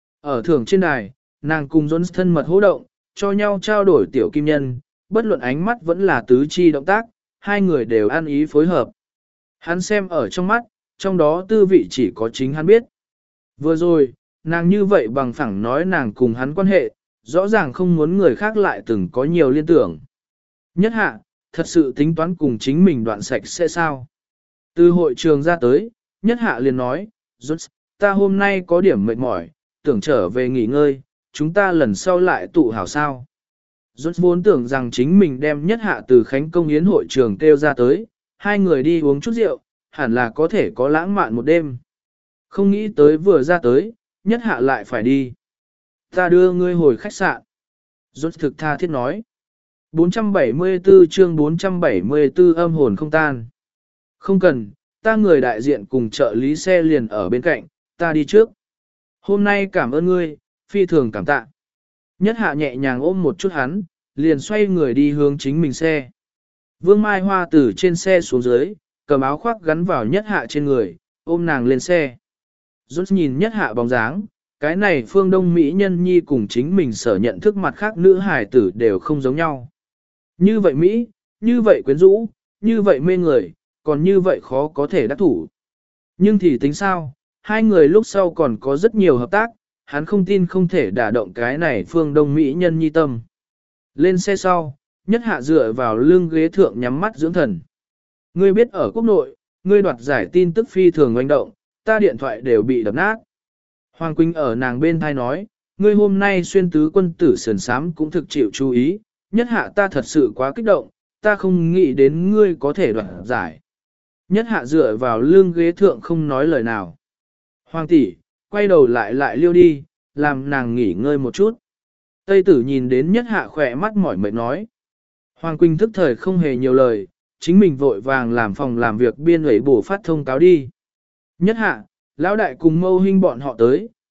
[SPEAKER 1] Ở thưởng trên đài, nàng cùng Jones thân mật hô động, cho nhau trao đổi tiểu kim nhân, bất luận ánh mắt vẫn là tứ chi động tác, hai người đều ăn ý phối hợp. Hắn xem ở trong mắt, trong đó tư vị chỉ có chính hắn biết. Vừa rồi, nàng như vậy bằng phẳng nói nàng cùng hắn quan hệ, rõ ràng không muốn người khác lại từng có nhiều liên tưởng. Nhất Hạ, thật sự tính toán cùng chính mình đoạn sạch sẽ sao? Từ hội trường ra tới, Nhất Hạ liền nói, Jones, ta hôm nay có điểm mệt mỏi, tưởng trở về nghỉ ngơi, chúng ta lần sau lại tụ hảo sao. Jones vốn tưởng rằng chính mình đem Nhất Hạ từ Khánh Công Yến hội trường kêu ra tới, hai người đi uống chút rượu, hẳn là có thể có lãng mạn một đêm. Không nghĩ tới vừa ra tới, Nhất Hạ lại phải đi. Ta đưa ngươi hồi khách sạn. Jones thực tha thiết nói. bốn trăm bảy mươi tư chương bốn trăm bảy mươi tư âm hồn không tan. Không cần, ta người đại diện cùng trợ lý xe liền ở bên cạnh, ta đi trước. Hôm nay cảm ơn ngươi, phi thường cảm tạ. Nhất Hạ nhẹ nhàng ôm một chút hắn, liền xoay người đi hướng chính mình xe. Vương Mai Hoa từ trên xe xuống dưới, cầm áo khoác gắn vào Nhất Hạ trên người, ôm nàng lên xe. Jones nhìn Nhất Hạ bóng dáng, cái này phương Đông Mỹ nhân nhi cùng chính mình sở nhận thức mặt khác nữ hài tử đều không giống nhau. Như vậy Mỹ, như vậy quyến rũ, như vậy mê người, còn như vậy khó có thể đắc thủ. Nhưng thì tính sao, hai người lúc sau còn có rất nhiều hợp tác, hắn không tin không thể đả động cái này phương Đông Mỹ nhân nhi tâm. Lên xe sau, Nhất Hạ dựa vào lưng ghế thượng nhắm mắt dưỡng thần. Ngươi biết ở quốc nội, ngươi đoạt giải tin tức phi thường oanh động, ta điện thoại đều bị đập nát. Hoàng Quỳnh ở nàng bên thai nói, ngươi hôm nay xuyên tứ quân tử sườn sám cũng thực chịu chú ý, Nhất Hạ ta thật sự quá kích động, ta không nghĩ đến ngươi có thể đoạt giải. Nhất Hạ dựa vào lưng ghế thượng không nói lời nào. Hoàng tỷ, quay đầu lại lại liêu đi, làm nàng nghỉ ngơi một chút. Tây tử nhìn đến Nhất Hạ khỏe mắt mỏi mệt nói. Hoàng Quỳnh thức thời không hề nhiều lời, chính mình vội vàng làm phòng làm việc biên ủy bổ phát thông cáo đi. Nhất Hạ, lão đại cùng Mâu Hinh bọn họ tới,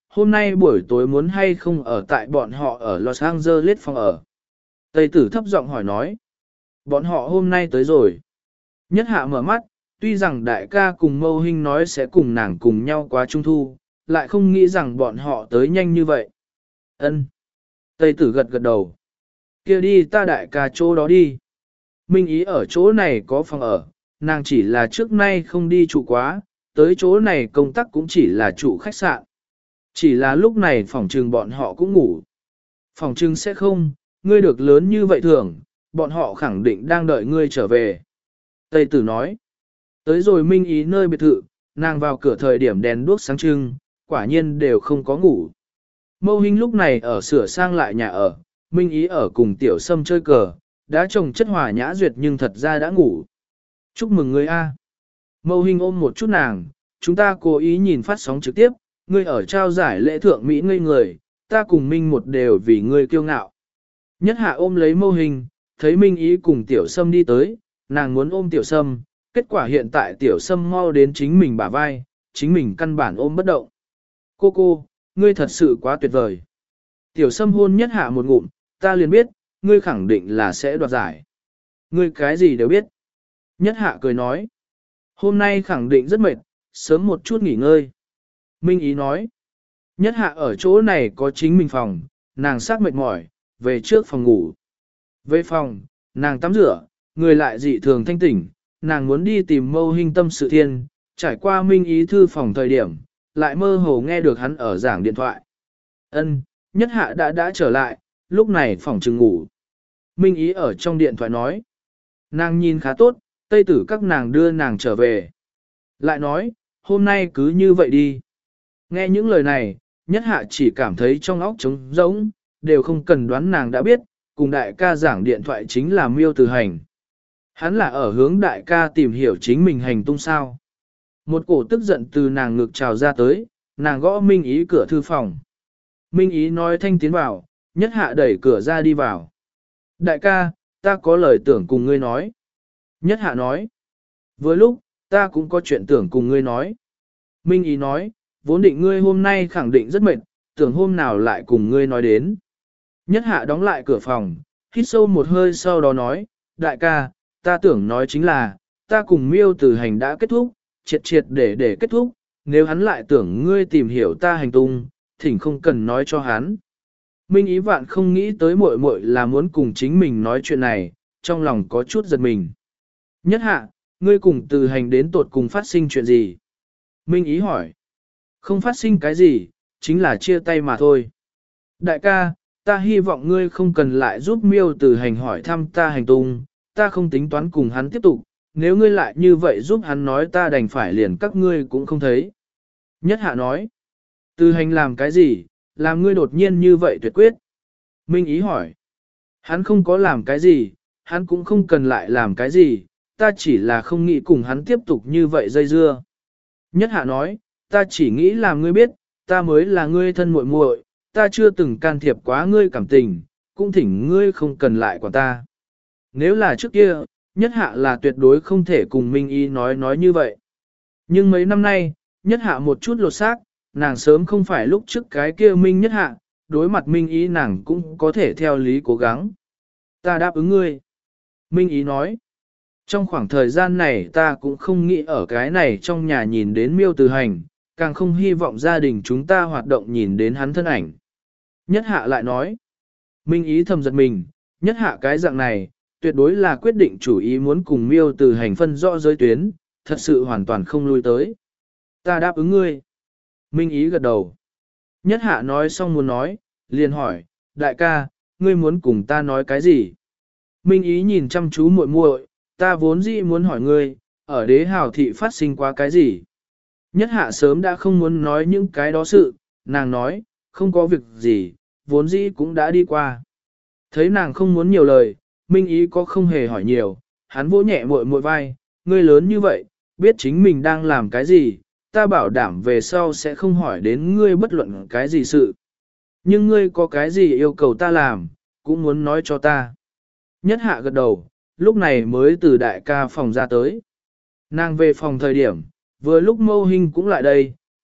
[SPEAKER 1] hôm nay buổi tối muốn hay không ở tại bọn họ ở Los Angeles phòng ở. Tây tử thấp giọng hỏi nói. Bọn họ hôm nay tới rồi. Nhất hạ mở mắt, tuy rằng đại ca cùng Mâu Hinh nói sẽ cùng nàng cùng nhau qua trung thu, lại không nghĩ rằng bọn họ tới nhanh như vậy. Ân. Tây tử gật gật đầu. Kia đi ta đại ca chỗ đó đi. Minh ý ở chỗ này có phòng ở, nàng chỉ là trước nay không đi trụ quá, tới chỗ này công tác cũng chỉ là trụ khách sạn. Chỉ là lúc này phòng trừng bọn họ cũng ngủ. Phòng trừng sẽ không, ngươi được lớn như vậy thường, bọn họ khẳng định đang đợi ngươi trở về. Tây tử nói. Tới rồi Minh ý nơi biệt thự, nàng vào cửa thời điểm đèn đuốc sáng trưng, quả nhiên đều không có ngủ. Mâu Hinh lúc này ở sửa sang lại nhà ở, Minh ý ở cùng tiểu sâm chơi cờ, đã trồng chất hòa nhã duyệt nhưng thật ra đã ngủ. Chúc mừng ngươi a. Mâu Hinh ôm một chút nàng, chúng ta cố ý nhìn phát sóng trực tiếp, ngươi ở trao giải lễ thượng Mỹ ngây người, ta cùng Minh một đều vì ngươi kiêu ngạo. Nhất hạ ôm lấy Mâu Hinh, thấy Minh ý cùng tiểu sâm đi tới, nàng muốn ôm tiểu sâm, kết quả hiện tại tiểu sâm mau đến chính mình bả vai, chính mình căn bản ôm bất động. Cô cô, ngươi thật sự quá tuyệt vời. Tiểu sâm hôn nhất hạ một ngụm, ta liền biết, ngươi khẳng định là sẽ đoạt giải. Ngươi cái gì đều biết. Nhất hạ cười nói. Hôm nay khẳng định rất mệt, sớm một chút nghỉ ngơi. Minh ý nói. Nhất hạ ở chỗ này có chính mình phòng, nàng sát mệt mỏi, về trước phòng ngủ. Về phòng, nàng tắm rửa, người lại dị thường thanh tỉnh, nàng muốn đi tìm Mâu Hinh tâm sự thiên, trải qua Minh ý thư phòng thời điểm, lại mơ hồ nghe được hắn ở giảng điện thoại. Ân, nhất hạ đã đã trở lại, lúc này phòng trừng ngủ. Minh ý ở trong điện thoại nói. Nàng nhìn khá tốt, tây tử các nàng đưa nàng trở về. Lại nói, hôm nay cứ như vậy đi. Nghe những lời này, nhất hạ chỉ cảm thấy trong óc trống rỗng, đều không cần đoán nàng đã biết, cùng đại ca giảng điện thoại chính là Miêu Từ Hành. Hắn là ở hướng đại ca tìm hiểu chính mình hành tung sao. Một cổ tức giận từ nàng ngực trào ra tới, nàng gõ Minh ý cửa thư phòng. Minh ý nói thanh tiến vào, nhất hạ đẩy cửa ra đi vào. Đại ca, ta có lời tưởng cùng ngươi nói. Nhất hạ nói. Với lúc, ta cũng có chuyện tưởng cùng ngươi nói. Minh ý nói, vốn định ngươi hôm nay khẳng định rất mệt, tưởng hôm nào lại cùng ngươi nói đến. Nhất hạ đóng lại cửa phòng, hít sâu một hơi sau đó nói, đại ca, ta tưởng nói chính là, ta cùng Miêu Từ Hành đã kết thúc, triệt triệt để để kết thúc, nếu hắn lại tưởng ngươi tìm hiểu ta hành tung, thỉnh không cần nói cho hắn. Minh ý vạn không nghĩ tới muội muội là muốn cùng chính mình nói chuyện này, trong lòng có chút giật mình. Nhất hạ, ngươi cùng Từ Hành đến tột cùng phát sinh chuyện gì? Minh ý hỏi. Không phát sinh cái gì, chính là chia tay mà thôi. Đại ca, ta hy vọng ngươi không cần lại giúp Miêu Từ Hành hỏi thăm ta hành tung, ta không tính toán cùng hắn tiếp tục, nếu ngươi lại như vậy giúp hắn nói ta đành phải liền các ngươi cũng không thấy. Nhất hạ nói. Từ Hành làm cái gì, làm ngươi đột nhiên như vậy tuyệt quyết? Minh ý hỏi. Hắn không có làm cái gì, hắn cũng không cần lại làm cái gì, ta chỉ là không nghĩ cùng hắn tiếp tục như vậy dây dưa. Nhất hạ nói, ta chỉ nghĩ làm ngươi biết, ta mới là ngươi thân muội muội, ta chưa từng can thiệp quá ngươi cảm tình, cũng thỉnh ngươi không cần lại quản ta. Nếu là trước kia, nhất hạ là tuyệt đối không thể cùng Minh ý nói nói như vậy. Nhưng mấy năm nay, nhất hạ một chút lột xác, nàng sớm không phải lúc trước cái kia Minh nhất hạ, đối mặt Minh ý nàng cũng có thể theo lý cố gắng. Ta đáp ứng ngươi. Minh ý nói, trong khoảng thời gian này ta cũng không nghĩ ở cái này trong nhà nhìn đến Miêu Từ Hành, càng không hy vọng gia đình chúng ta hoạt động nhìn đến hắn thân ảnh. Nhất hạ lại nói, Minh ý thầm giật mình, nhất hạ cái dạng này, tuyệt đối là quyết định chủ ý muốn cùng Miêu Từ Hành phân rõ giới tuyến, thật sự hoàn toàn không lui tới. Ta đáp ứng ngươi. Minh ý gật đầu. Nhất hạ nói xong muốn nói, liền hỏi, đại ca, ngươi muốn cùng ta nói cái gì? Minh ý nhìn chăm chú muội muội, ta vốn dĩ muốn hỏi ngươi, ở đế hào thị phát sinh quá cái gì? Nhất hạ sớm đã không muốn nói những cái đó sự, nàng nói, không có việc gì, vốn dĩ cũng đã đi qua. Thấy nàng không muốn nhiều lời, Minh ý có không hề hỏi nhiều, hắn vỗ nhẹ muội muội vai, ngươi lớn như vậy, biết chính mình đang làm cái gì, ta bảo đảm về sau sẽ không hỏi đến ngươi bất luận cái gì sự. Nhưng ngươi có cái gì yêu cầu ta làm, cũng muốn nói cho ta. Nhất hạ gật đầu, lúc này mới từ đại ca phòng ra tới. Nàng về phòng thời điểm, vừa lúc Mâu Hinh cũng lại đây,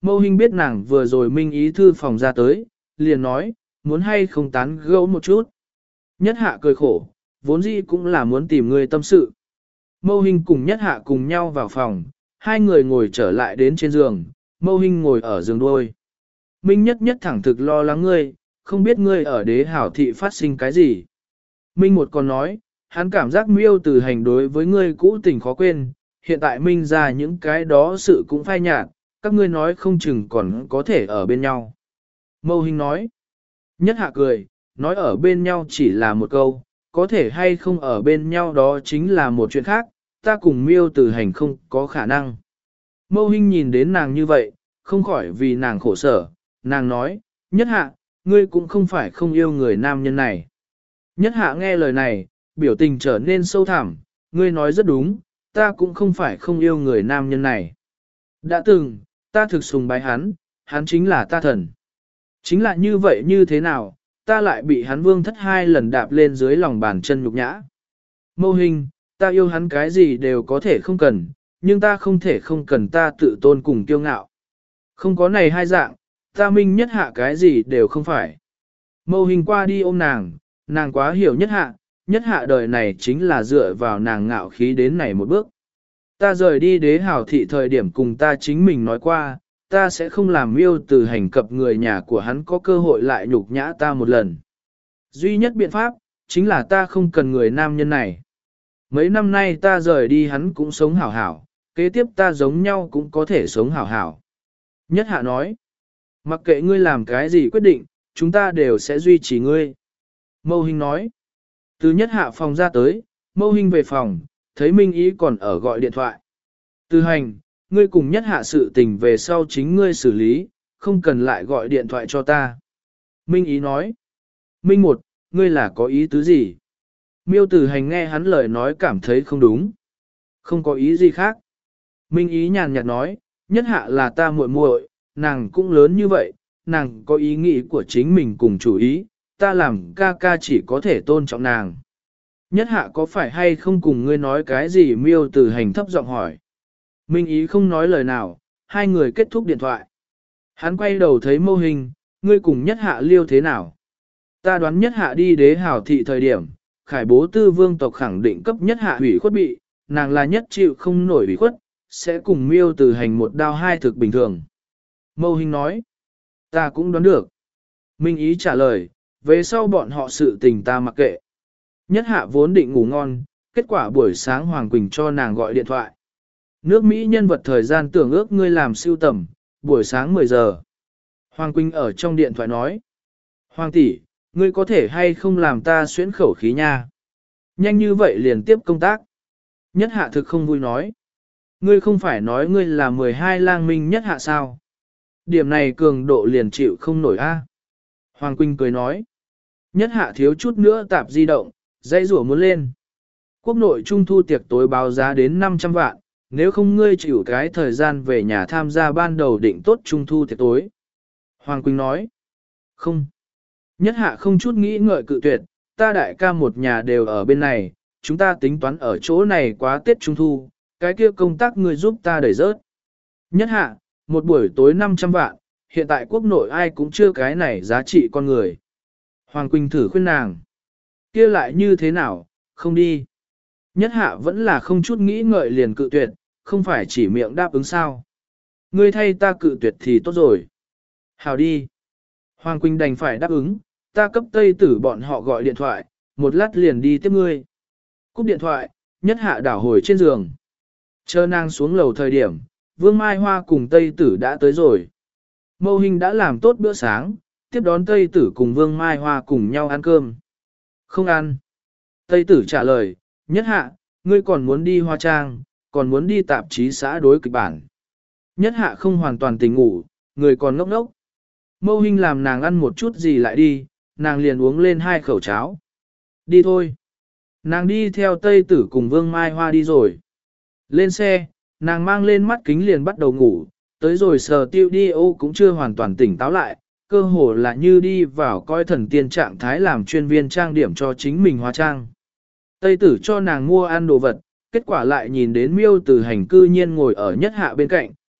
[SPEAKER 1] Mâu Hinh biết nàng vừa rồi Minh Ý thư phòng ra tới, liền nói, muốn hay không tán gẫu một chút. Nhất Hạ cười khổ, vốn dĩ cũng là muốn tìm người tâm sự. Mâu Hinh cùng Nhất Hạ cùng nhau vào phòng, hai người ngồi trở lại đến trên giường, Mâu Hinh ngồi ở giường đôi. Minh Nhất Nhất thẳng thực lo lắng ngươi, không biết ngươi ở đế hảo thị phát sinh cái gì. Minh một còn nói, hắn cảm giác Miêu Từ Hành đối với ngươi cũ tình khó quên, hiện tại Minh ra những cái đó sự cũng phai nhạt, các ngươi nói không chừng còn có thể ở bên nhau. Mâu Hinh nói, Nhất Hạ cười, nói ở bên nhau chỉ là một câu, có thể hay không ở bên nhau đó chính là một chuyện khác, ta cùng Miêu Từ Hành không có khả năng. Mâu Hinh nhìn đến nàng như vậy, không khỏi vì nàng khổ sở, nàng nói, Nhất Hạ, ngươi cũng không phải không yêu người nam nhân này. Nhất Hạ nghe lời này, biểu tình trở nên sâu thẳm, ngươi nói rất đúng, ta cũng không phải không yêu người nam nhân này. Đã từng, ta thực sùng bái hắn, hắn chính là ta thần. Chính là như vậy như thế nào, ta lại bị hắn vương thất hai lần đạp lên dưới lòng bàn chân nhục nhã. Mâu Hinh, ta yêu hắn cái gì đều có thể không cần, nhưng ta không thể không cần ta tự tôn cùng kiêu ngạo. Không có này hai dạng, ta Minh Nhất Hạ cái gì đều không phải. Mâu Hinh qua đi ôm nàng, nàng quá hiểu Nhất Hạ, Nhất Hạ đời này chính là dựa vào nàng ngạo khí đến này một bước. Ta rời đi đế hảo thị thời điểm cùng ta chính mình nói qua, ta sẽ không làm Miêu Từ Hành cập người nhà của hắn có cơ hội lại nhục nhã ta một lần. Duy nhất biện pháp, chính là ta không cần người nam nhân này. Mấy năm nay ta rời đi hắn cũng sống hảo hảo, kế tiếp ta giống nhau cũng có thể sống hảo hảo. Nhất Hạ nói, mặc kệ ngươi làm cái gì quyết định, chúng ta đều sẽ duy trì ngươi. Mâu Hinh nói, từ Nhất Hạ phòng ra tới, Mâu Hinh về phòng, thấy Minh Ý còn ở gọi điện thoại. Từ Hành, ngươi cùng Nhất Hạ sự tình về sau chính ngươi xử lý, không cần lại gọi điện thoại cho ta. Minh Ý nói, Minh một, ngươi là có ý tứ gì? Miêu Từ Hành nghe hắn lời nói cảm thấy không đúng. Không có ý gì khác. Minh Ý nhàn nhạt nói, Nhất Hạ là ta muội muội, nàng cũng lớn như vậy, nàng có ý nghĩ của chính mình cùng chủ ý, ta làm ca ca chỉ có thể tôn trọng nàng. Nhất Hạ có phải hay không cùng ngươi nói cái gì? Miêu Từ Hành thấp giọng hỏi. Minh Ý không nói lời nào, hai người kết thúc điện thoại. Hắn quay đầu thấy Mâu Hinh, ngươi cùng Nhất Hạ liêu thế nào? Ta đoán Nhất Hạ đi đế hảo thị thời điểm, khải bố tư vương tộc khẳng định cấp Nhất Hạ hủy khuất bị, nàng là nhất chịu không nổi hủy khuất, sẽ cùng Miêu Từ Hành một đao hai thực bình thường. Mâu Hinh nói, ta cũng đoán được. Minh Ý trả lời, về sau bọn họ sự tình ta mặc kệ. Nhất Hạ vốn định ngủ ngon, kết quả buổi sáng Hoàng Quỳnh cho nàng gọi điện thoại. Nước Mỹ nhân vật thời gian tưởng ước ngươi làm siêu tầm, buổi sáng mười giờ. Hoàng Quỳnh ở trong điện thoại nói, Hoàng tỷ, ngươi có thể hay không làm ta xuyễn khẩu khí nha? Nhanh như vậy liền tiếp công tác. Nhất Hạ thực không vui nói, ngươi không phải nói ngươi là mười hai lang minh Nhất Hạ sao? Điểm này cường độ liền chịu không nổi a. Hoàng Quỳnh cười nói, Nhất Hạ thiếu chút nữa tạp di động, dây rủa muốn lên. Quốc nội trung thu tiệc tối báo giá đến năm trăm vạn, nếu không ngươi chịu cái thời gian về nhà tham gia ban đầu định tốt trung thu tiệc tối. Hoàng Quỳnh nói, không. Nhất Hạ không chút nghĩ ngợi cự tuyệt, ta đại ca một nhà đều ở bên này, chúng ta tính toán ở chỗ này quá Tết Trung Thu, cái kia công tác ngươi giúp ta đẩy rớt. Nhất Hạ, một buổi tối năm trăm vạn, hiện tại quốc nội ai cũng chưa cái này giá trị con người. Hoàng Quỳnh thử khuyên nàng, kia lại như thế nào, không đi. Nhất Hạ vẫn là không chút nghĩ ngợi liền cự tuyệt, không phải chỉ miệng đáp ứng sao. Ngươi thay ta cự tuyệt thì tốt rồi. Hào đi. Hoàng Quỳnh đành phải đáp ứng, ta cấp Tây Tử bọn họ gọi điện thoại, một lát liền đi tiếp ngươi. Cúp điện thoại, Nhất Hạ đảo hồi trên giường. Chờ nàng xuống lầu thời điểm, Vương Mai Hoa cùng Tây Tử đã tới rồi. Mâu Hinh đã làm tốt bữa sáng, tiếp đón Tây Tử cùng Vương Mai Hoa cùng nhau ăn cơm. Không ăn. Tây Tử trả lời, Nhất Hạ, ngươi còn muốn đi Hoa Trang, còn muốn đi tạp chí xã đối kịch bản. Nhất Hạ không hoàn toàn tỉnh ngủ, người còn ngốc ngốc. Mâu Hinh làm nàng ăn một chút gì lại đi, nàng liền uống lên hai khẩu cháo. Đi thôi. Nàng đi theo Tây Tử cùng Vương Mai Hoa đi rồi. Lên xe, nàng mang lên mắt kính liền bắt đầu ngủ, tới rồi sờ tiêu đi ô cũng chưa hoàn toàn tỉnh táo lại, cơ hồ là như đi vào coi thần tiên trạng thái làm chuyên viên trang điểm cho chính mình hóa trang. Tây Tử cho nàng mua ăn đồ vật, kết quả lại nhìn đến Miêu Từ Hành cư nhiên ngồi ở Nhất Hạ bên cạnh,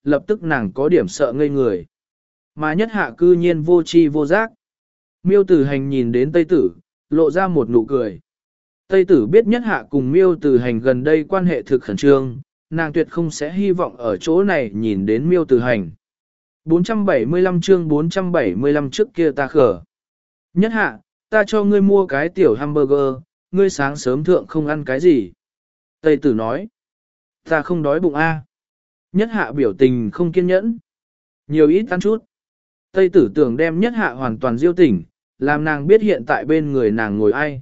[SPEAKER 1] lập tức nàng có điểm sợ ngây người. Mà nhất hạ cư nhiên vô tri vô giác. Miêu tử hành nhìn đến Tây Tử, lộ ra một nụ cười. Tây Tử biết nhất hạ cùng miêu tử hành gần đây quan hệ thực khẩn trương, nàng tuyệt không sẽ hy vọng ở chỗ này nhìn đến miêu tử hành. bốn trăm bảy mươi lăm chương bốn trăm bảy mươi lăm trước kia ta khở. Nhất hạ, ta cho ngươi mua cái tiểu hamburger, ngươi sáng sớm thượng không ăn cái gì. Tây Tử nói, ta không đói bụng a. Nhất hạ biểu tình không kiên nhẫn. Nhiều ít ăn chút. Tây Tử tưởng đem nhất hạ hoàn toàn diêu tỉnh, làm nàng biết hiện tại bên người nàng ngồi ai.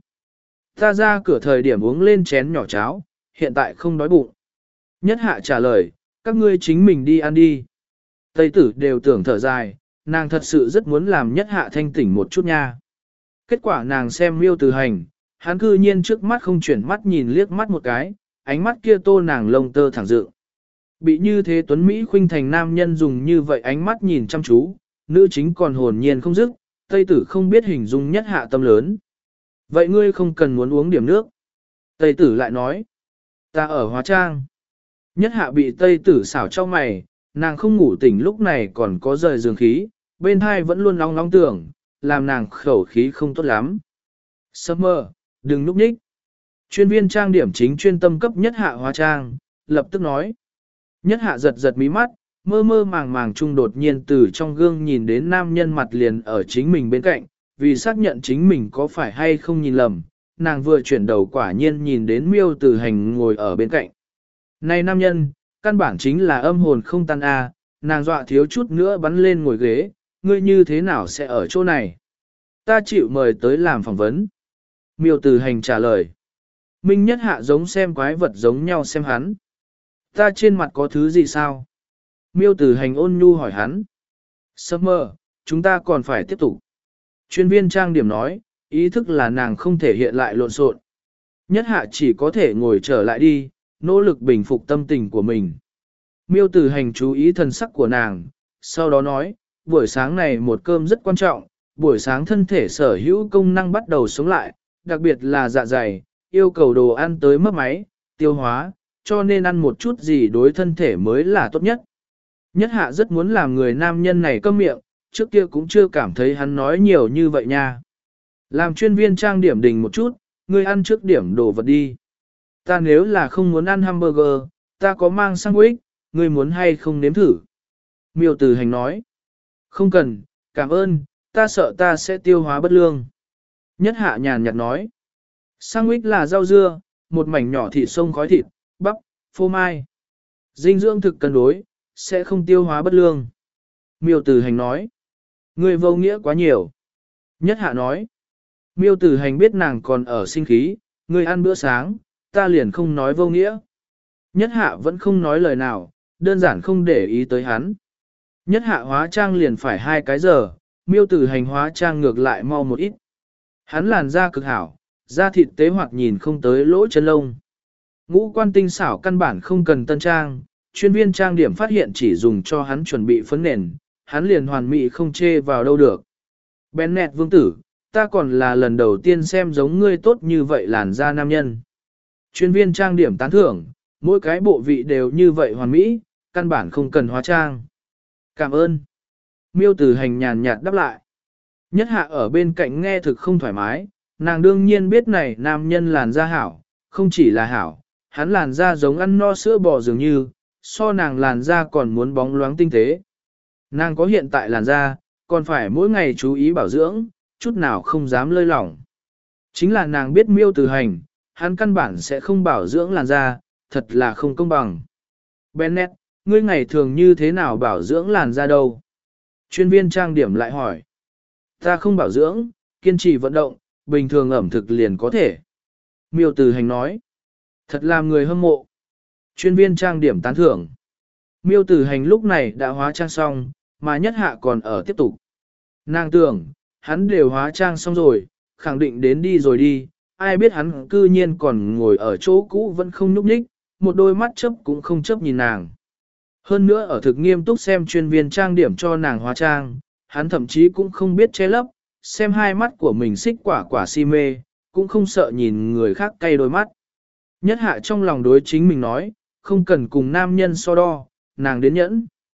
[SPEAKER 1] Ta ra cửa thời điểm uống lên chén nhỏ cháo, hiện tại không đói bụng. Nhất hạ trả lời, các ngươi chính mình đi ăn đi. Tây Tử đều tưởng thở dài, nàng thật sự rất muốn làm nhất hạ thanh tỉnh một chút nha. Kết quả nàng xem miêu từ hành, hắn cư nhiên trước mắt không chuyển mắt nhìn liếc mắt một cái, ánh mắt kia tô nàng lông tơ thẳng dự. Bị như thế Tuấn Mỹ khuynh thành nam nhân dùng như vậy ánh mắt nhìn chăm chú, nữ chính còn hồn nhiên không dứt, Tây Tử không biết hình dung nhất hạ tâm lớn. Vậy ngươi không cần muốn uống điểm nước. Tây Tử lại nói, ta ở hóa trang. Nhất hạ bị Tây Tử xảo trong mày, nàng không ngủ tỉnh lúc này còn có rời giường khí, bên hai vẫn luôn long long tưởng, làm nàng khẩu khí không tốt lắm. Summer, đừng núp nhích. Chuyên viên trang điểm chính chuyên tâm cấp nhất hạ hóa trang, lập tức nói. Nhất hạ giật giật mí mắt, mơ mơ màng màng chung đột nhiên từ trong gương nhìn đến nam nhân mặt liền ở chính mình bên cạnh, vì xác nhận chính mình có phải hay không nhìn lầm, nàng vừa chuyển đầu quả nhiên nhìn đến miêu tử hành ngồi ở bên cạnh. Này nam nhân, căn bản chính là âm hồn không tan a, nàng dọa thiếu chút nữa bắn lên ngồi ghế, ngươi như thế nào sẽ ở chỗ này? Ta chịu mời tới làm phỏng vấn. Miêu tử hành trả lời. Minh nhất hạ giống xem quái vật giống nhau xem hắn. Ta trên mặt có thứ gì sao? Miêu tử hành ôn nhu hỏi hắn. Summer, chúng ta còn phải tiếp tục. Chuyên viên trang điểm nói, ý thức là nàng không thể hiện lại lộn xộn. Nhất hạ chỉ có thể ngồi trở lại đi, nỗ lực bình phục tâm tình của mình. Miêu tử hành chú ý thần sắc của nàng, sau đó nói, buổi sáng này một cơm rất quan trọng, buổi sáng thân thể sở hữu công năng bắt đầu sống lại, đặc biệt là dạ dày, yêu cầu đồ ăn tới mất máy, tiêu hóa, cho nên ăn một chút gì đối thân thể mới là tốt nhất. Nhất hạ rất muốn làm người nam nhân này câm miệng, trước kia cũng chưa cảm thấy hắn nói nhiều như vậy nha. Làm chuyên viên trang điểm đình một chút, ngươi ăn trước điểm đồ vật đi. Ta nếu là không muốn ăn hamburger, ta có mang sandwich, ngươi muốn hay không nếm thử. Miêu tử hành nói. Không cần, cảm ơn, ta sợ ta sẽ tiêu hóa bất lương. Nhất hạ nhàn nhạt nói. Sandwich là rau dưa, một mảnh nhỏ thịt sông khói thịt, bắp, phô mai. Dinh dưỡng thực cân đối, sẽ không tiêu hóa bất lương. Miêu tử hành nói. Ngươi vô nghĩa quá nhiều. Nhất hạ nói. Miêu tử hành biết nàng còn ở sinh khí, ngươi ăn bữa sáng, ta liền không nói vô nghĩa. Nhất hạ vẫn không nói lời nào, đơn giản không để ý tới hắn. Nhất hạ hóa trang liền phải hai cái giờ, miêu tử hành hóa trang ngược lại mau một ít. Hắn làn da cực hảo, da thịt tế hoặc nhìn không tới lỗ chân lông. Ngũ quan tinh xảo căn bản không cần tân trang, chuyên viên trang điểm phát hiện chỉ dùng cho hắn chuẩn bị phấn nền, hắn liền hoàn mỹ không chê vào đâu được. Bennett vương tử, ta còn là lần đầu tiên xem giống ngươi tốt như vậy làn da nam nhân. Chuyên viên trang điểm tán thưởng, mỗi cái bộ vị đều như vậy hoàn mỹ, căn bản không cần hóa trang. Cảm ơn. Miêu tử hành nhàn nhạt đáp lại. Nhất hạ ở bên cạnh nghe thực không thoải mái, nàng đương nhiên biết này nam nhân làn da hảo, không chỉ là hảo, hắn làn da giống ăn no sữa bò dường như, so nàng làn da còn muốn bóng loáng tinh tế. Nàng có hiện tại làn da, còn phải mỗi ngày chú ý bảo dưỡng, chút nào không dám lơi lỏng. Chính là nàng biết miêu tử hành, hắn căn bản sẽ không bảo dưỡng làn da, thật là không công bằng. Bennett, ngươi ngày thường như thế nào bảo dưỡng làn da đâu? Chuyên viên trang điểm lại hỏi. Ta không bảo dưỡng, kiên trì vận động, bình thường ẩm thực liền có thể. Miêu tử hành nói. Thật làm người hâm mộ. Chuyên viên trang điểm tán thưởng. Miêu tử hành lúc này đã hóa trang xong, mà nhất hạ còn ở tiếp tục. Nàng tưởng, hắn đều hóa trang xong rồi, khẳng định đến đi rồi đi, ai biết hắn cư nhiên còn ngồi ở chỗ cũ vẫn không nhúc nhích, một đôi mắt chớp cũng không chớp nhìn nàng. Hơn nữa ở thực nghiêm túc xem chuyên viên trang điểm cho nàng hóa trang, hắn thậm chí cũng không biết che lấp, xem hai mắt của mình xích quả quả si mê, cũng không sợ nhìn người khác cay đôi mắt. Nhất hạ trong lòng đối chính mình nói, không cần cùng nam nhân so đo, nàng đến nhẫn.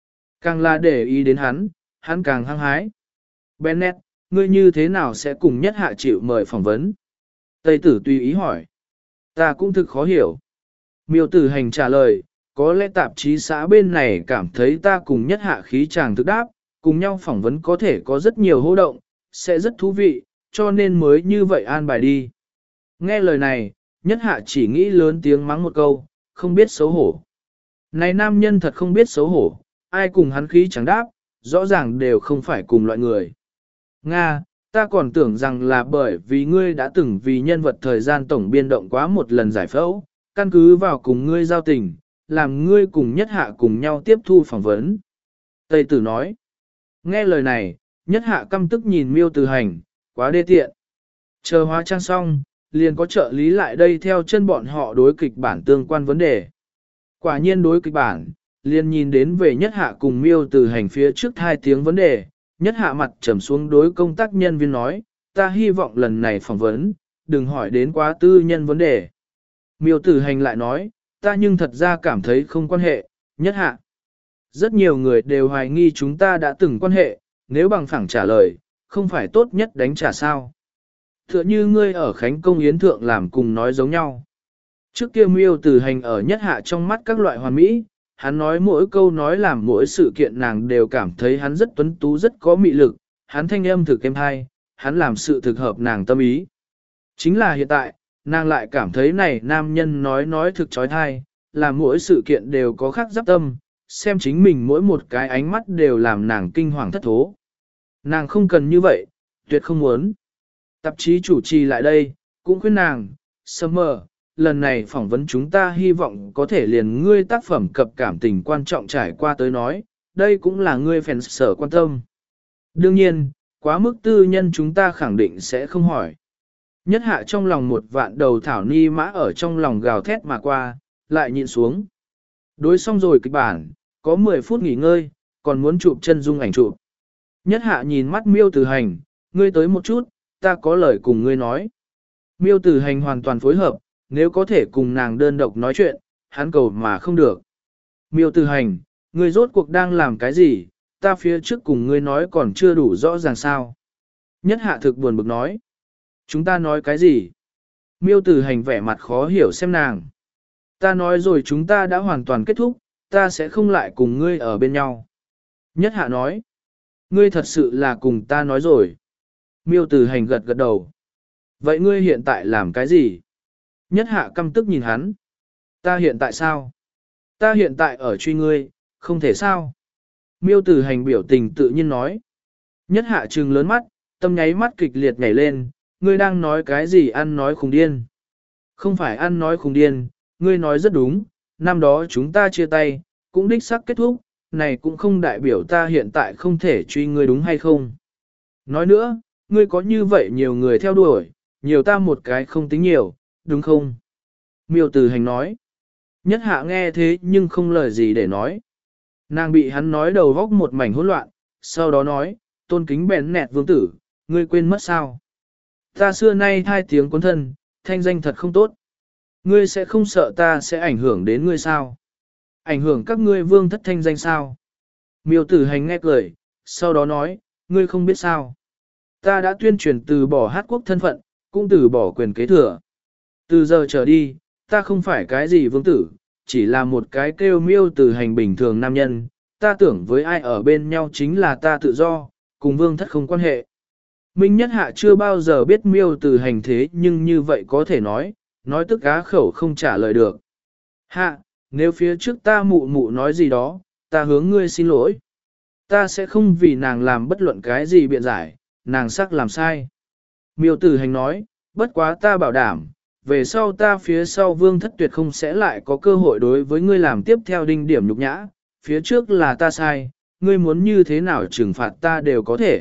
[SPEAKER 1] Càng là để ý đến hắn, hắn càng hăng hái. Bennett, ngươi như thế nào sẽ cùng nhất hạ chịu mời phỏng vấn? Tây tử tùy ý hỏi. Ta cũng thực khó hiểu. Miêu tử hành trả lời, có lẽ tạp chí xã bên này cảm thấy ta cùng nhất hạ khí chàng thực đáp, cùng nhau phỏng vấn có thể có rất nhiều hô động, sẽ rất thú vị, cho nên mới như vậy an bài đi. Nghe lời này, nhất hạ chỉ nghĩ lớn tiếng mắng một câu, không biết xấu hổ. Này nam nhân thật không biết xấu hổ, ai cùng hắn khí chẳng đáp, rõ ràng đều không phải cùng loại người. Nga, ta còn tưởng rằng là bởi vì ngươi đã từng vì nhân vật thời gian tổng biên động quá một lần giải phẫu, căn cứ vào cùng ngươi giao tình, làm ngươi cùng nhất hạ cùng nhau tiếp thu phỏng vấn. Tây tử nói, nghe lời này, nhất hạ căm tức nhìn miêu từ hành, quá đê tiện. Chờ hóa trang xong, liền có trợ lý lại đây theo chân bọn họ đối kịch bản tương quan vấn đề. Quả nhiên đối kịch bản, liền nhìn đến về nhất hạ cùng miêu từ hành phía trước hai tiếng vấn đề, nhất hạ mặt trầm xuống đối công tác nhân viên nói, ta hy vọng lần này phỏng vấn, đừng hỏi đến quá tư nhân vấn đề. Miêu tử hành lại nói, ta nhưng thật ra cảm thấy không quan hệ, nhất hạ. Rất nhiều người đều hoài nghi chúng ta đã từng quan hệ, nếu bằng phẳng trả lời, không phải tốt nhất đánh trả sao. Tựa như ngươi ở Khánh Công Yến Thượng làm cùng nói giống nhau. Trước kia miêu tử hành ở nhất hạ trong mắt các loại hoàn mỹ, hắn nói mỗi câu nói làm mỗi sự kiện nàng đều cảm thấy hắn rất tuấn tú rất có mị lực, hắn thanh âm thực êm hay, hắn làm sự thực hợp nàng tâm ý. Chính là hiện tại, nàng lại cảm thấy này nam nhân nói nói thực trói thai, làm mỗi sự kiện đều có khác giáp tâm, xem chính mình mỗi một cái ánh mắt đều làm nàng kinh hoàng thất thố. Nàng không cần như vậy, tuyệt không muốn. Tạp chí chủ trì lại đây, cũng khuyên nàng, Summer, lần này phỏng vấn chúng ta hy vọng có thể liền ngươi tác phẩm cập cảm tình quan trọng trải qua tới nói, đây cũng là ngươi fans sở quan tâm. Đương nhiên, quá mức tư nhân chúng ta khẳng định sẽ không hỏi. Nhất hạ trong lòng một vạn đầu thảo ni mã ở trong lòng gào thét mà qua, lại nhịn xuống. Đối xong rồi kịch bản, có mười phút nghỉ ngơi, còn muốn chụp chân dung ảnh chụp. Nhất hạ nhìn mắt miêu tử hành, ngươi tới một chút, ta có lời cùng ngươi nói. Miêu tử hành hoàn toàn phối hợp, nếu có thể cùng nàng đơn độc nói chuyện, hắn cầu mà không được. Miêu tử hành, ngươi rốt cuộc đang làm cái gì, ta phía trước cùng ngươi nói còn chưa đủ rõ ràng sao. Nhất hạ thực buồn bực nói. Chúng ta nói cái gì? Miêu tử hành vẻ mặt khó hiểu xem nàng. Ta nói rồi chúng ta đã hoàn toàn kết thúc, ta sẽ không lại cùng ngươi ở bên nhau. Nhất hạ nói. Ngươi thật sự là cùng ta nói rồi. Miêu tử hành gật gật đầu. Vậy ngươi hiện tại làm cái gì? Nhất hạ căm tức nhìn hắn. Ta hiện tại sao? Ta hiện tại ở truy ngươi, không thể sao? Miêu tử hành biểu tình tự nhiên nói. Nhất hạ trừng lớn mắt, tâm nháy mắt kịch liệt nhảy lên. Ngươi đang nói cái gì ăn nói khùng điên? Không phải ăn nói khùng điên, ngươi nói rất đúng, năm đó chúng ta chia tay, cũng đích xác kết thúc, này cũng không đại biểu ta hiện tại không thể truy ngươi đúng hay không. Nói nữa, ngươi có như vậy nhiều người theo đuổi, nhiều ta một cái không tính nhiều, đúng không? Miêu tử hành nói. Nhất hạ nghe thế nhưng không lời gì để nói. Nàng bị hắn nói đầu góc một mảnh hỗn loạn, sau đó nói, tôn kính bèn nẹt vương tử, ngươi quên mất sao? Ta xưa nay hai tiếng cuốn thân, thanh danh thật không tốt. Ngươi sẽ không sợ ta sẽ ảnh hưởng đến ngươi sao? Ảnh hưởng các ngươi vương thất thanh danh sao? Miêu tử hành nghe cười, sau đó nói, ngươi không biết sao? Ta đã tuyên truyền từ bỏ hát quốc thân phận, cũng từ bỏ quyền kế thừa. Từ giờ trở đi, ta không phải cái gì vương tử, chỉ là một cái kêu miêu tử hành bình thường nam nhân. Ta tưởng với ai ở bên nhau chính là ta tự do, cùng vương thất không quan hệ. Minh Nhất Hạ chưa bao giờ biết miêu tử hành thế nhưng như vậy có thể nói, nói tức cá khẩu không trả lời được. Hạ, nếu phía trước ta mụ mụ nói gì đó, ta hướng ngươi xin lỗi. Ta sẽ không vì nàng làm bất luận cái gì biện giải, nàng sắc làm sai. Miêu tử hành nói, bất quá ta bảo đảm, về sau ta phía sau vương thất tuyệt không sẽ lại có cơ hội đối với ngươi làm tiếp theo đinh điểm nhục nhã, phía trước là ta sai, ngươi muốn như thế nào trừng phạt ta đều có thể.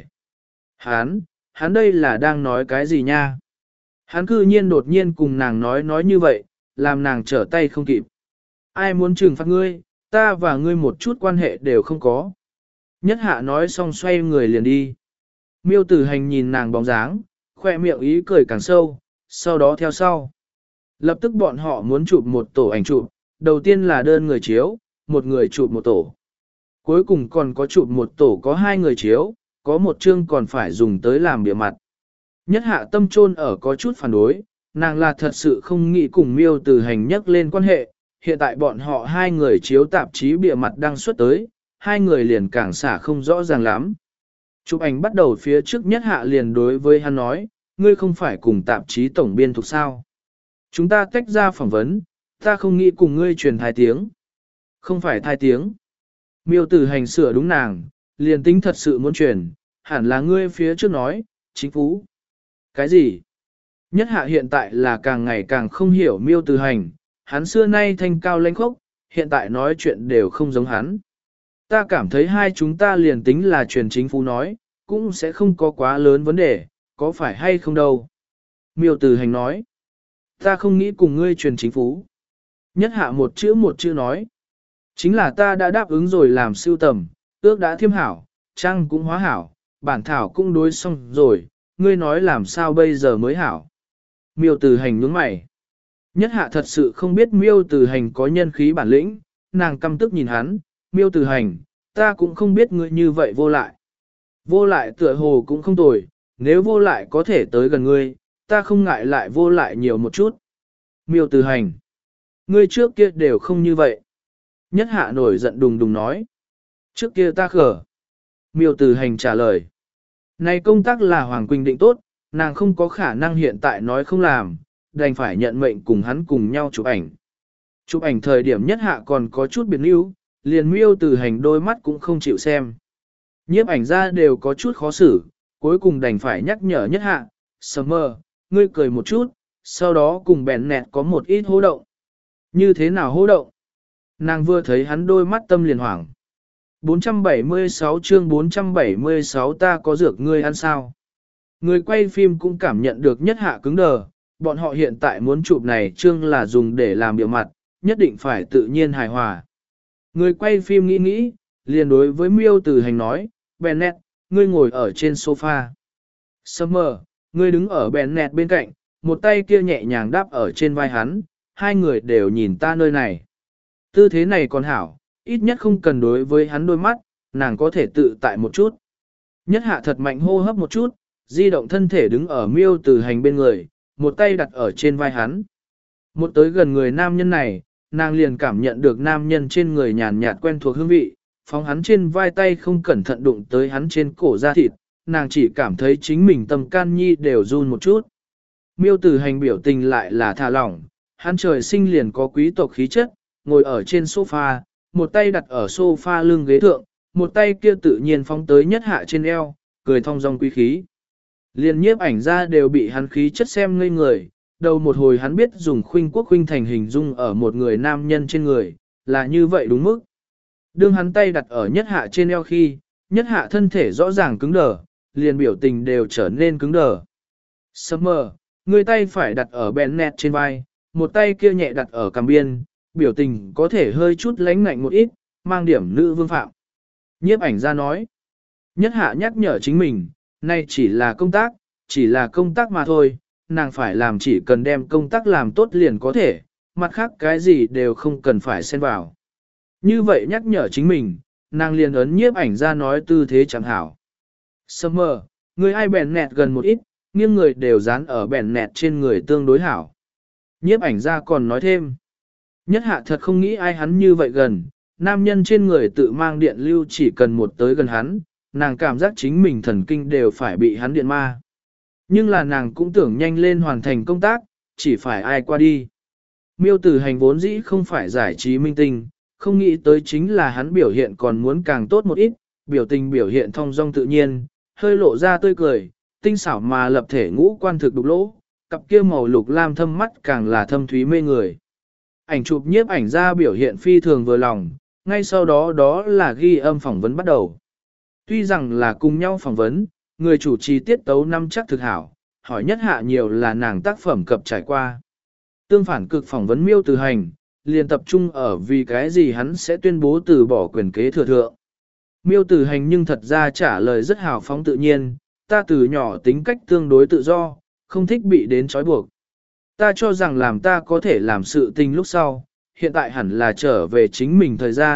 [SPEAKER 1] Hán, hắn đây là đang nói cái gì nha? Hắn cư nhiên đột nhiên cùng nàng nói nói như vậy, làm nàng trở tay không kịp. Ai muốn trừng phạt ngươi, ta và ngươi một chút quan hệ đều không có. Nhất hạ nói xong xoay người liền đi. Miêu tử hành nhìn nàng bóng dáng, khoe miệng ý cười càng sâu, sau đó theo sau. Lập tức bọn họ muốn chụp một tổ ảnh chụp, đầu tiên là đơn người chiếu, một người chụp một tổ. Cuối cùng còn có chụp một tổ có hai người chiếu, có một chương còn phải dùng tới làm bìa mặt. Nhất hạ tâm trôn ở có chút phản đối, nàng là thật sự không nghĩ cùng miêu từ hành nhắc lên quan hệ, hiện tại bọn họ hai người chiếu tạp chí bìa mặt đang xuất tới, hai người liền càng xả không rõ ràng lắm. Chụp ảnh bắt đầu phía trước nhất hạ liền đối với hắn nói, ngươi không phải cùng tạp chí tổng biên thuộc sao. Chúng ta tách ra phỏng vấn, ta không nghĩ cùng ngươi truyền thai tiếng. Không phải thai tiếng. Miêu tử hành sửa đúng nàng, liền tính thật sự muốn truyền, hẳn là ngươi phía trước nói, chính phủ. Cái gì? Nhất hạ hiện tại là càng ngày càng không hiểu miêu tử hành, hắn xưa nay thanh cao lãnh khốc, hiện tại nói chuyện đều không giống hắn. Ta cảm thấy hai chúng ta liền tính là truyền chính phủ nói, cũng sẽ không có quá lớn vấn đề, có phải hay không đâu. Miêu tử hành nói, ta không nghĩ cùng ngươi truyền chính phủ. Nhất hạ một chữ một chữ nói, chính là ta đã đáp ứng rồi làm siêu tầm, ước đã thiêm hảo, trang cũng hóa hảo, bản thảo cũng đối xong rồi, ngươi nói làm sao bây giờ mới hảo. Miêu tử hành nhướng mày. Nhất hạ thật sự không biết miêu tử hành có nhân khí bản lĩnh, nàng căm tức nhìn hắn, miêu tử hành, ta cũng không biết ngươi như vậy vô lại. Vô lại tựa hồ cũng không tồi, nếu vô lại có thể tới gần ngươi, ta không ngại lại vô lại nhiều một chút. Miêu tử hành, ngươi trước kia đều không như vậy. Nhất hạ nổi giận đùng đùng nói. Trước kia ta khở. Miêu tử hành trả lời. Này công tác là Hoàng Quỳnh định tốt, nàng không có khả năng hiện tại nói không làm, đành phải nhận mệnh cùng hắn cùng nhau chụp ảnh. Chụp ảnh thời điểm nhất hạ còn có chút biệt níu, liền miêu tử hành đôi mắt cũng không chịu xem. Nhiếp ảnh ra đều có chút khó xử, cuối cùng đành phải nhắc nhở nhất hạ, Summer, ngươi cười một chút, sau đó cùng bèn nẹt có một ít hô động. Như thế nào hô động? Nàng vừa thấy hắn đôi mắt tâm liền hoảng. bốn trăm bảy mươi sáu chương bốn trăm bảy mươi sáu ta có dược ngươi ăn sao? Người quay phim cũng cảm nhận được nhất hạ cứng đờ, bọn họ hiện tại muốn chụp này chương là dùng để làm biểu mặt, nhất định phải tự nhiên hài hòa. Người quay phim nghĩ nghĩ, liền đối với miêu tử hành nói, Bennett, ngươi ngồi ở trên sofa. Summer, ngươi đứng ở Bennett bên cạnh, một tay kia nhẹ nhàng đáp ở trên vai hắn, hai người đều nhìn ta nơi này. Tư thế này còn hảo, ít nhất không cần đối với hắn đôi mắt, nàng có thể tự tại một chút. Nhất hạ thật mạnh hô hấp một chút, di động thân thể đứng ở miêu tử hành bên người, một tay đặt ở trên vai hắn. Một tới gần người nam nhân này, nàng liền cảm nhận được nam nhân trên người nhàn nhạt quen thuộc hương vị, phóng hắn trên vai tay không cẩn thận đụng tới hắn trên cổ da thịt, nàng chỉ cảm thấy chính mình tâm can nhi đều run một chút. Miêu tử hành biểu tình lại là thả lỏng, hắn trời sinh liền có quý tộc khí chất, ngồi ở trên sofa, một tay đặt ở sofa lưng ghế thượng, một tay kia tự nhiên phóng tới nhất hạ trên eo, cười thong dong quý khí. Liên nhiếp ảnh ra đều bị hắn khí chất xem ngây người, đầu một hồi hắn biết dùng khuynh quốc khuynh thành hình dung ở một người nam nhân trên người, là như vậy đúng mức. Đương hắn tay đặt ở nhất hạ trên eo khi, nhất hạ thân thể rõ ràng cứng đờ, liền biểu tình đều trở nên cứng đờ. Summer, người tay phải đặt ở Bennett trên vai, một tay kia nhẹ đặt ở cằm biên, biểu tình có thể hơi chút lánh ngạnh một ít, mang điểm nữ vương phạm. Nhiếp ảnh ra nói, nhất hạ nhắc nhở chính mình, nay chỉ là công tác, chỉ là công tác mà thôi, nàng phải làm chỉ cần đem công tác làm tốt liền có thể, mặt khác cái gì đều không cần phải xen vào. Như vậy nhắc nhở chính mình, nàng liền ấn nhiếp ảnh ra nói tư thế chẳng hảo. Summer, người ai bèn nẹt gần một ít, nghiêng người đều dán ở bèn nẹt trên người tương đối hảo. Nhiếp ảnh ra còn nói thêm. Nhất hạ thật không nghĩ ai hắn như vậy gần, nam nhân trên người tự mang điện lưu chỉ cần một tới gần hắn, nàng cảm giác chính mình thần kinh đều phải bị hắn điện ma. Nhưng là nàng cũng tưởng nhanh lên hoàn thành công tác, chỉ phải ai qua đi. Miêu tử hành vốn dĩ không phải giải trí minh tinh, không nghĩ tới chính là hắn biểu hiện còn muốn càng tốt một ít, biểu tình biểu hiện thong dong tự nhiên, hơi lộ ra tươi cười, tinh xảo mà lập thể ngũ quan thực đục lỗ, cặp kia màu lục lam thâm mắt càng là thâm thúy mê người. Ảnh chụp nhiếp ảnh ra biểu hiện phi thường vừa lòng, ngay sau đó đó là ghi âm phỏng vấn bắt đầu. Tuy rằng là cùng nhau phỏng vấn, người chủ trì tiết tấu năm chắc thực hảo, hỏi nhất hạ nhiều là nàng tác phẩm cập trải qua. Tương phản cực phỏng vấn miêu từ hành, liền tập trung ở vì cái gì hắn sẽ tuyên bố từ bỏ quyền kế thừa thượng. Miêu từ hành nhưng thật ra trả lời rất hào phóng tự nhiên, ta từ nhỏ tính cách tương đối tự do, không thích bị đến trói buộc. Ta cho rằng làm ta có thể làm sự tình lúc sau, hiện tại hẳn là trở về chính mình thời gian,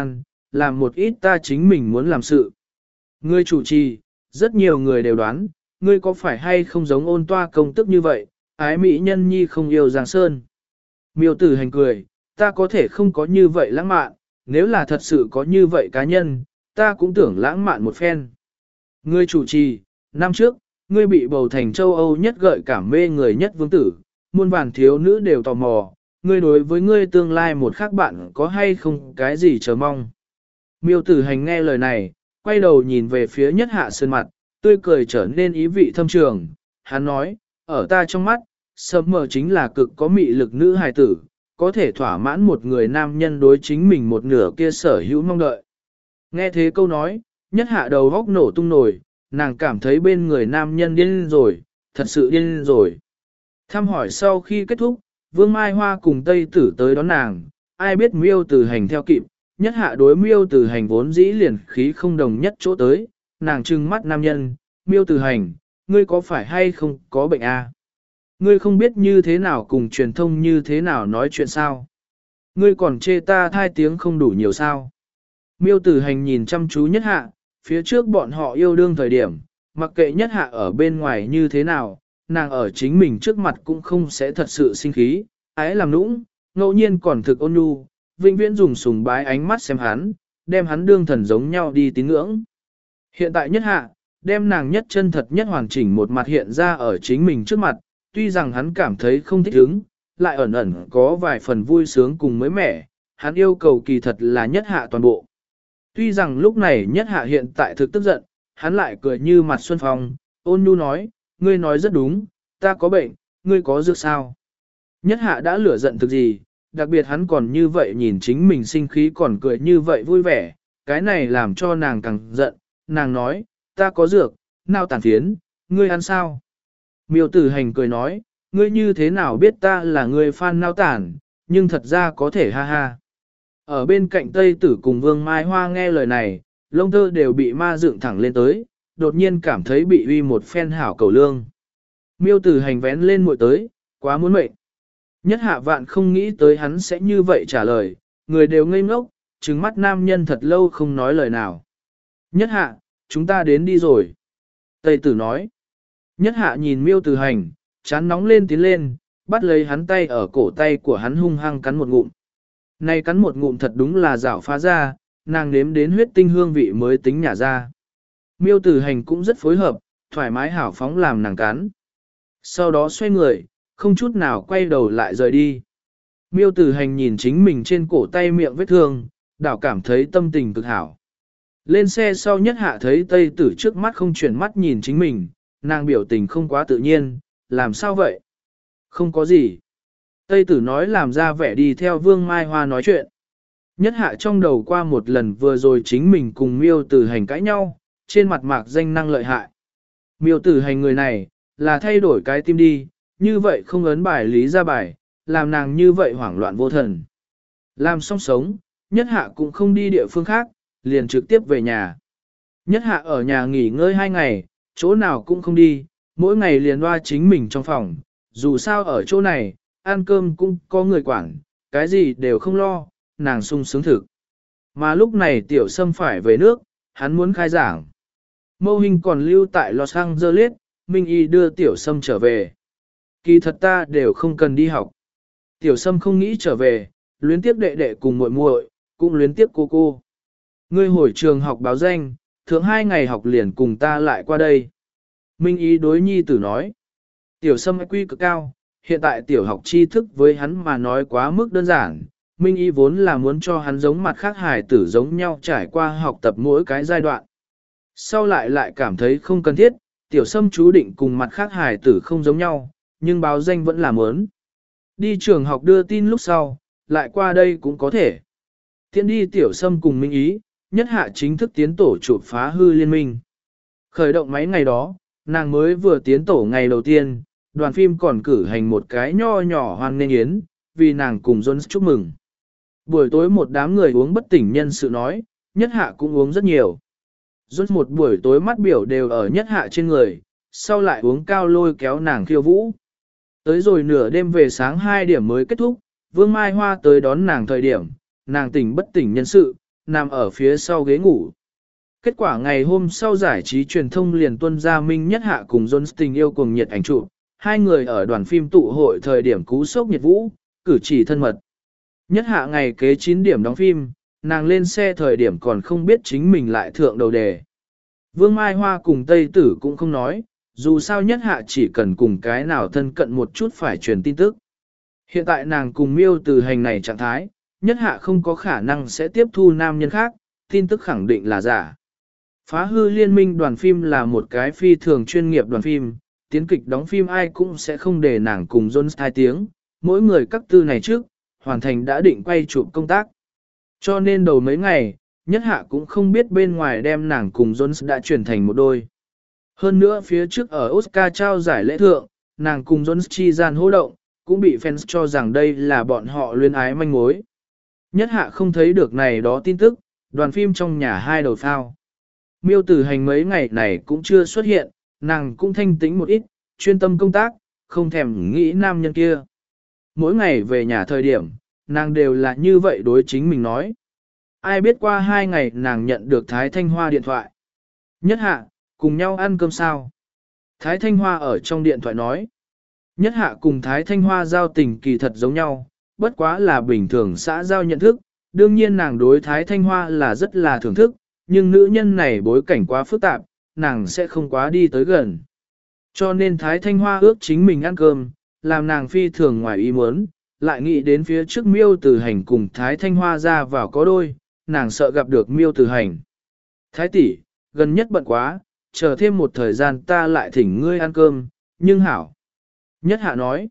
[SPEAKER 1] làm một ít ta chính mình muốn làm sự. Ngươi chủ trì, rất nhiều người đều đoán, ngươi có phải hay không giống ôn toa công tức như vậy, ái mỹ nhân nhi không yêu Giang Sơn. Miêu tử hành cười, ta có thể không có như vậy lãng mạn, nếu là thật sự có như vậy cá nhân, ta cũng tưởng lãng mạn một phen. Ngươi chủ trì, năm trước, ngươi bị bầu thành châu Âu nhất gợi cảm mê người nhất vương tử, muôn vàn thiếu nữ đều tò mò, ngươi đối với ngươi tương lai một khác bạn có hay không cái gì chờ mong. Miêu tử hành nghe lời này, quay đầu nhìn về phía nhất hạ sơn mặt, tươi cười trở nên ý vị thâm trường, hắn nói, ở ta trong mắt, sớm mờ chính là cực có mị lực nữ hài tử, có thể thỏa mãn một người nam nhân đối chính mình một nửa kia sở hữu mong đợi. Nghe thế câu nói, nhất hạ đầu góc nổ tung nổi, nàng cảm thấy bên người nam nhân điên rồi, thật sự điên rồi. Thăm hỏi sau khi kết thúc, Vương Mai Hoa cùng Tây Tử tới đón nàng, ai biết Miêu Tử Hành theo kịp, nhất hạ đối Miêu Tử Hành vốn dĩ liền khí không đồng nhất chỗ tới, nàng trừng mắt nam nhân, Miêu Tử Hành, ngươi có phải hay không có bệnh à? Ngươi không biết như thế nào cùng truyền thông như thế nào nói chuyện sao? Ngươi còn chê ta thai tiếng không đủ nhiều sao? Miêu Tử Hành nhìn chăm chú nhất hạ, phía trước bọn họ yêu đương thời điểm, mặc kệ nhất hạ ở bên ngoài như thế nào, nàng ở chính mình trước mặt cũng không sẽ thật sự sinh khí, ái làm nũng, ngẫu nhiên còn thực ôn nhu, vĩnh viễn dùng sùng bái ánh mắt xem hắn, đem hắn đương thần giống nhau đi tín ngưỡng. Hiện tại nhất hạ, đem nàng nhất chân thật nhất hoàn chỉnh một mặt hiện ra ở chính mình trước mặt, tuy rằng hắn cảm thấy không thích ứng, lại ẩn ẩn có vài phần vui sướng cùng mới mẻ, hắn yêu cầu kỳ thật là nhất hạ toàn bộ. Tuy rằng lúc này nhất hạ hiện tại thực tức giận, hắn lại cười như mặt xuân phong, ôn nhu nói, ngươi nói rất đúng, ta có bệnh, ngươi có dược sao? Nhất hạ đã lửa giận thực gì, đặc biệt hắn còn như vậy nhìn chính mình sinh khí còn cười như vậy vui vẻ, cái này làm cho nàng càng giận, nàng nói, ta có dược, nào tàn phiến, ngươi ăn sao? Miêu Tử Hành cười nói, ngươi như thế nào biết ta là người fan nao tản, nhưng thật ra có thể ha ha. Ở bên cạnh Tây Tử cùng Vương Mai Hoa nghe lời này, lông tơ đều bị ma dựng thẳng lên tới, đột nhiên cảm thấy bị uy một phen hảo cầu lương. Miêu Tử Hành vén lên muội tới, quá muốn mệnh. Nhất hạ vạn không nghĩ tới hắn sẽ như vậy trả lời, người đều ngây ngốc, trừng mắt nam nhân thật lâu không nói lời nào. Nhất hạ, chúng ta đến đi rồi. Tây Tử nói. Nhất hạ nhìn Miêu Tử Hành, chán nóng lên tiến lên, bắt lấy hắn tay ở cổ tay của hắn hung hăng cắn một ngụm. Này cắn một ngụm thật đúng là rảo phá ra, nàng nếm đến huyết tinh hương vị mới tính nhả ra. Miêu Tử Hành cũng rất phối hợp, thoải mái hảo phóng làm nàng cắn. Sau đó xoay người, không chút nào quay đầu lại rời đi. Miêu Tử Hành nhìn chính mình trên cổ tay miệng vết thương, đảo cảm thấy tâm tình cực hảo. Lên xe sau nhất hạ thấy Tây Tử trước mắt không chuyển mắt nhìn chính mình, nàng biểu tình không quá tự nhiên, làm sao vậy? Không có gì. Tây Tử nói làm ra vẻ đi theo Vương Mai Hoa nói chuyện. Nhất hạ trong đầu qua một lần vừa rồi chính mình cùng Miêu Tử Hành cãi nhau, trên mặt mạc danh năng lợi hại. Miêu Tử Hành người này, là thay đổi cái tim đi, như vậy không ấn bài lý ra bài, làm nàng như vậy hoảng loạn vô thần. Làm xong sống, nhất hạ cũng không đi địa phương khác, liền trực tiếp về nhà. Nhất hạ ở nhà nghỉ ngơi hai ngày, chỗ nào cũng không đi, mỗi ngày liền loa chính mình trong phòng, dù sao ở chỗ này, ăn cơm cũng có người quản, cái gì đều không lo, nàng sung sướng thực. Mà lúc này tiểu sâm phải về nước, hắn muốn khai giảng. Mâu Hình còn lưu tại Los Angeles, Minh Y đưa tiểu sâm trở về. Kỳ thật ta đều không cần đi học. Tiểu sâm không nghĩ trở về, luyến tiếp đệ đệ cùng muội muội, cũng luyến tiếp cô cô. Ngươi hồi trường học báo danh, thượng hai ngày học liền cùng ta lại qua đây. Minh Y đối nhi tử nói. Tiểu sâm quy cực cao, hiện tại tiểu học tri thức với hắn mà nói quá mức đơn giản. Minh Y vốn là muốn cho hắn giống mặt khác hài tử giống nhau trải qua học tập mỗi cái giai đoạn. Sau lại lại cảm thấy không cần thiết, tiểu sâm chú định cùng mặt khác hài tử không giống nhau, nhưng báo danh vẫn là muốn. Đi trường học đưa tin lúc sau, lại qua đây cũng có thể. Thiện đi tiểu sâm cùng Minh Ý, nhất hạ chính thức tiến tổ chụp phá hư liên minh. Khởi động máy ngày đó, nàng mới vừa tiến tổ ngày đầu tiên, đoàn phim còn cử hành một cái nho nhỏ hoan nghênh yến, vì nàng cùng Jones chúc mừng. Buổi tối một đám người uống bất tỉnh nhân sự nói, nhất hạ cũng uống rất nhiều. Jones một buổi tối mắt biểu đều ở nhất hạ trên người, sau lại uống cao lôi kéo nàng khiêu vũ. Tới rồi nửa đêm về sáng hai điểm mới kết thúc, Vương Mai Hoa tới đón nàng thời điểm, nàng tỉnh bất tỉnh nhân sự, nằm ở phía sau ghế ngủ. Kết quả ngày hôm sau giải trí truyền thông liền tuân ra Minh Nhất Hạ cùng Jones tình yêu cuồng nhiệt ảnh chụp, hai người ở đoàn phim tụ hội thời điểm cú sốc nhiệt vũ, cử chỉ thân mật. Nhất Hạ ngày kế chín điểm đóng phim, nàng lên xe thời điểm còn không biết chính mình lại thượng đầu đề. Vương Mai Hoa cùng Tây Tử cũng không nói, dù sao Nhất Hạ chỉ cần cùng cái nào thân cận một chút phải truyền tin tức. Hiện tại nàng cùng Miêu Từ Hành này trạng thái, Nhất Hạ không có khả năng sẽ tiếp thu nam nhân khác, tin tức khẳng định là giả. Phá hư liên minh đoàn phim là một cái phi thường chuyên nghiệp đoàn phim, tiến kịch đóng phim ai cũng sẽ không để nàng cùng Jones hai tiếng, mỗi người các tư này trước, hoàn thành đã định quay chụp công tác. Cho nên đầu mấy ngày, Nhất Hạ cũng không biết bên ngoài đem nàng cùng Jones đã chuyển thành một đôi. Hơn nữa phía trước ở Oscar trao giải lễ thượng, nàng cùng Jones chi gian hô động, cũng bị fans cho rằng đây là bọn họ luyến ái manh mối. Nhất Hạ không thấy được này đó tin tức, đoàn phim trong nhà hai đầu phao. Miêu Tử Hành mấy ngày này cũng chưa xuất hiện, nàng cũng thanh tĩnh một ít, chuyên tâm công tác, không thèm nghĩ nam nhân kia. Mỗi ngày về nhà thời điểm, nàng đều là như vậy đối chính mình nói. Ai biết qua hai ngày nàng nhận được Thái Thanh Hoa điện thoại. Nhất Hạ, cùng nhau ăn cơm sao? Thái Thanh Hoa ở trong điện thoại nói. Nhất Hạ cùng Thái Thanh Hoa giao tình kỳ thật giống nhau, bất quá là bình thường xã giao nhận thức. Đương nhiên nàng đối Thái Thanh Hoa là rất là thưởng thức, nhưng nữ nhân này bối cảnh quá phức tạp, nàng sẽ không quá đi tới gần. Cho nên Thái Thanh Hoa ước chính mình ăn cơm, làm nàng phi thường ngoài ý muốn, lại nghĩ đến phía trước Miêu Tử Hành cùng Thái Thanh Hoa ra vào có đôi, nàng sợ gặp được Miêu Tử Hành. Thái tỷ, gần nhất bận quá, chờ thêm một thời gian ta lại thỉnh ngươi ăn cơm, nhưng hảo. Nhất Hạ nói,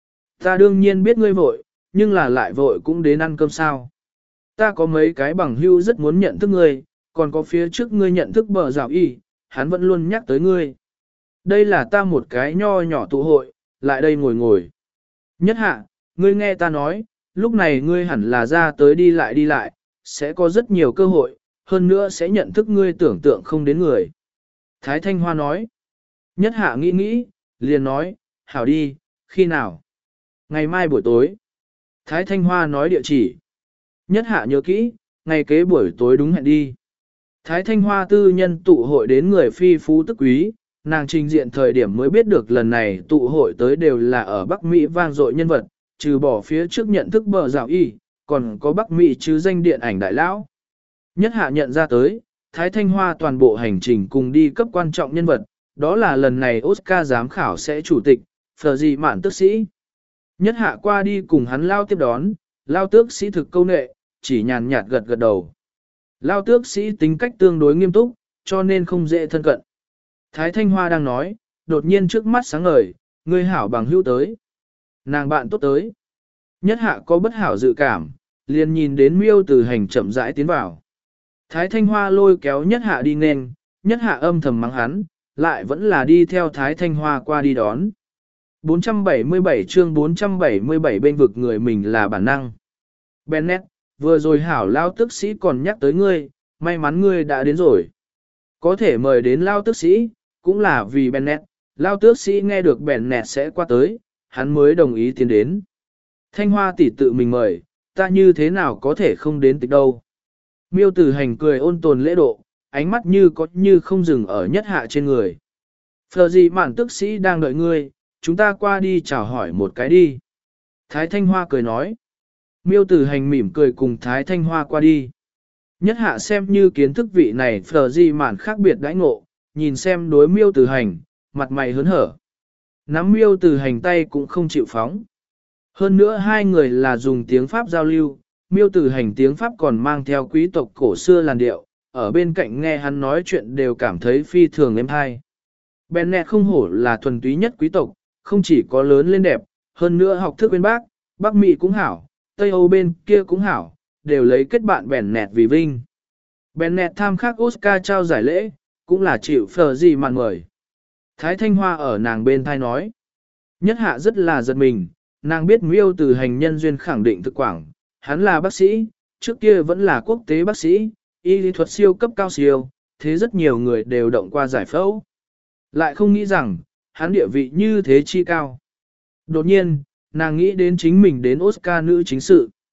[SPEAKER 1] ta đương nhiên biết ngươi vội, nhưng là lại vội cũng đến ăn cơm sao. Ta có mấy cái bằng hữu rất muốn nhận thức ngươi, còn có phía trước ngươi nhận thức bờ rào y, hắn vẫn luôn nhắc tới ngươi. Đây là ta một cái nho nhỏ tụ hội, lại đây ngồi ngồi. Nhất Hạ, ngươi nghe ta nói, lúc này ngươi hẳn là ra tới đi lại đi lại, sẽ có rất nhiều cơ hội, hơn nữa sẽ nhận thức ngươi tưởng tượng không đến người. Thái Thanh Hoa nói. Nhất Hạ nghĩ nghĩ, liền nói, hảo đi, khi nào? Ngày mai buổi tối. Thái Thanh Hoa nói địa chỉ. Nhất Hạ nhớ kỹ, ngày kế buổi tối đúng hẹn đi. Thái Thanh Hoa tư nhân tụ hội đến người phi phú tức quý, nàng trình diện thời điểm mới biết được lần này tụ hội tới đều là ở Bắc Mỹ vang dội nhân vật, trừ bỏ phía trước nhận thức bờ rào y, còn có Bắc Mỹ chứ danh điện ảnh đại lão. Nhất Hạ nhận ra tới, Thái Thanh Hoa toàn bộ hành trình cùng đi cấp quan trọng nhân vật, đó là lần này Oscar giám khảo sẽ chủ tịch, Phờ Dị Mạn tước sĩ. Nhất Hạ qua đi cùng hắn lao tiếp đón, lao tước sĩ thực câu nệ, chỉ nhàn nhạt gật gật đầu. Lao tước sĩ tính cách tương đối nghiêm túc, cho nên không dễ thân cận. Thái Thanh Hoa đang nói, đột nhiên trước mắt sáng ngời, người hảo bằng hữu tới. Nàng bạn tốt tới. Nhất Hạ có bất hảo dự cảm, liền nhìn đến Miêu Tử Hành chậm rãi tiến vào. Thái Thanh Hoa lôi kéo Nhất Hạ đi nên, Nhất Hạ âm thầm mắng hắn, lại vẫn là đi theo Thái Thanh Hoa qua đi đón. bốn trăm bảy mươi bảy chương bốn trăm bảy mươi bảy bên vực người mình là bản năng. Bennett, vừa rồi hảo lao tước sĩ còn nhắc tới ngươi, may mắn ngươi đã đến rồi. Có thể mời đến lao tước sĩ, cũng là vì Bennett, lao tước sĩ nghe được Bennett sẽ qua tới, hắn mới đồng ý tiến đến. Thanh Hoa tỷ tự mình mời, ta như thế nào có thể không đến tịch đâu. Miêu Tử Hành cười ôn tồn lễ độ, ánh mắt như có như không dừng ở Nhất Hạ trên người. Phờ Dị Mạn tước sĩ đang đợi ngươi, chúng ta qua đi chào hỏi một cái đi. Thái Thanh Hoa cười nói. Miêu Tử Hành mỉm cười cùng Thái Thanh Hoa qua đi. Nhất Hạ xem như kiến thức vị này Phờ Dị Mạn khác biệt đãi ngộ, nhìn xem đối Miêu Tử Hành, mặt mày hớn hở. Nắm Miêu Tử Hành tay cũng không chịu phóng. Hơn nữa hai người là dùng tiếng Pháp giao lưu, Miêu Tử Hành tiếng Pháp còn mang theo quý tộc cổ xưa làn điệu, ở bên cạnh nghe hắn nói chuyện đều cảm thấy phi thường êm hay. Bennett không hổ là thuần túy nhất quý tộc, không chỉ có lớn lên đẹp, hơn nữa học thức bên bác, Bắc Mỹ cũng hảo, Tây Âu bên kia cũng hảo, đều lấy kết bạn Bennett vì vinh. Bennett tham khắc Oscar trao giải lễ, cũng là chịu Phờ Dị Mạn mời. Thái Thanh Hoa ở nàng bên thai nói. Nhất Hạ rất là giật mình, nàng biết Miêu Tử Hành nhân duyên khẳng định thực quảng, hắn là bác sĩ, trước kia vẫn là quốc tế bác sĩ, y lý thuật siêu cấp cao siêu, thế rất nhiều người đều động qua giải phẫu. Lại không nghĩ rằng, hắn địa vị như thế chi cao. Đột nhiên, nàng nghĩ đến chính mình đến Oscar nữ chính sự.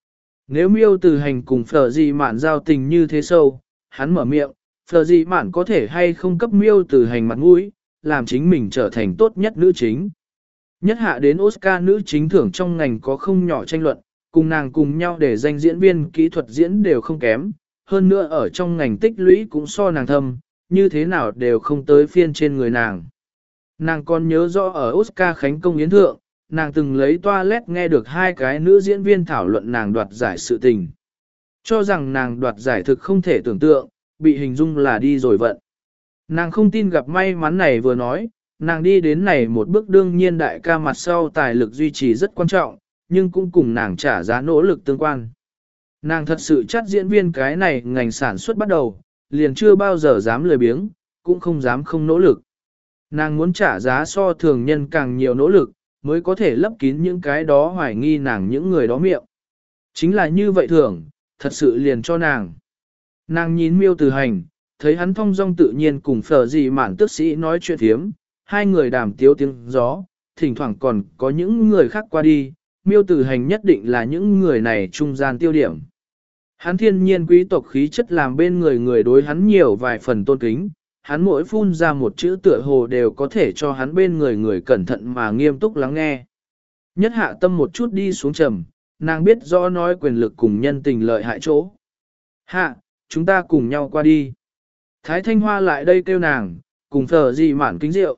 [SPEAKER 1] Nếu miêu từ hành cùng phở gì mạn giao tình như thế sâu, hắn mở miệng, phở gì mạn có thể hay không cấp miêu từ hành mặt mũi, làm chính mình trở thành tốt nhất nữ chính. Nhất hạ đến Oscar nữ chính thưởng trong ngành có không nhỏ tranh luận, cùng nàng cùng nhau để danh diễn viên kỹ thuật diễn đều không kém, hơn nữa ở trong ngành tích lũy cũng so nàng thâm, như thế nào đều không tới phiên trên người nàng. Nàng còn nhớ rõ ở Oscar Khánh Công Yến Thượng, nàng từng lấy toilet nghe được hai cái nữ diễn viên thảo luận nàng đoạt giải sự tình. Cho rằng nàng đoạt giải thực không thể tưởng tượng, bị hình dung là đi rồi vận. Nàng không tin gặp may mắn này vừa nói, nàng đi đến này một bước đương nhiên đại ca mặt sau tài lực duy trì rất quan trọng, nhưng cũng cùng nàng trả giá nỗ lực tương quan. Nàng thật sự chắc diễn viên cái này ngành sản xuất bắt đầu, liền chưa bao giờ dám lười biếng, cũng không dám không nỗ lực. Nàng muốn trả giá so thường nhân càng nhiều nỗ lực, mới có thể lấp kín những cái đó hoài nghi nàng những người đó miệng. Chính là như vậy thường, thật sự liền cho nàng. Nàng nhìn miêu từ hành, thấy hắn thong dong tự nhiên cùng phở gì mạn tước sĩ nói chuyện thiếm, hai người đàm tiếu tiếng gió, thỉnh thoảng còn có những người khác qua đi, miêu từ hành nhất định là những người này trung gian tiêu điểm. Hắn thiên nhiên quý tộc khí chất làm bên người người đối hắn nhiều vài phần tôn kính, hắn mỗi phun ra một chữ tựa hồ đều có thể cho hắn bên người người cẩn thận mà nghiêm túc lắng nghe. Nhất hạ tâm một chút đi xuống trầm, nàng biết rõ nói quyền lực cùng nhân tình lợi hại chỗ. Hạ, chúng ta cùng nhau qua đi. Thái Thanh Hoa lại đây kêu nàng, cùng thờ gì mạn kính rượu.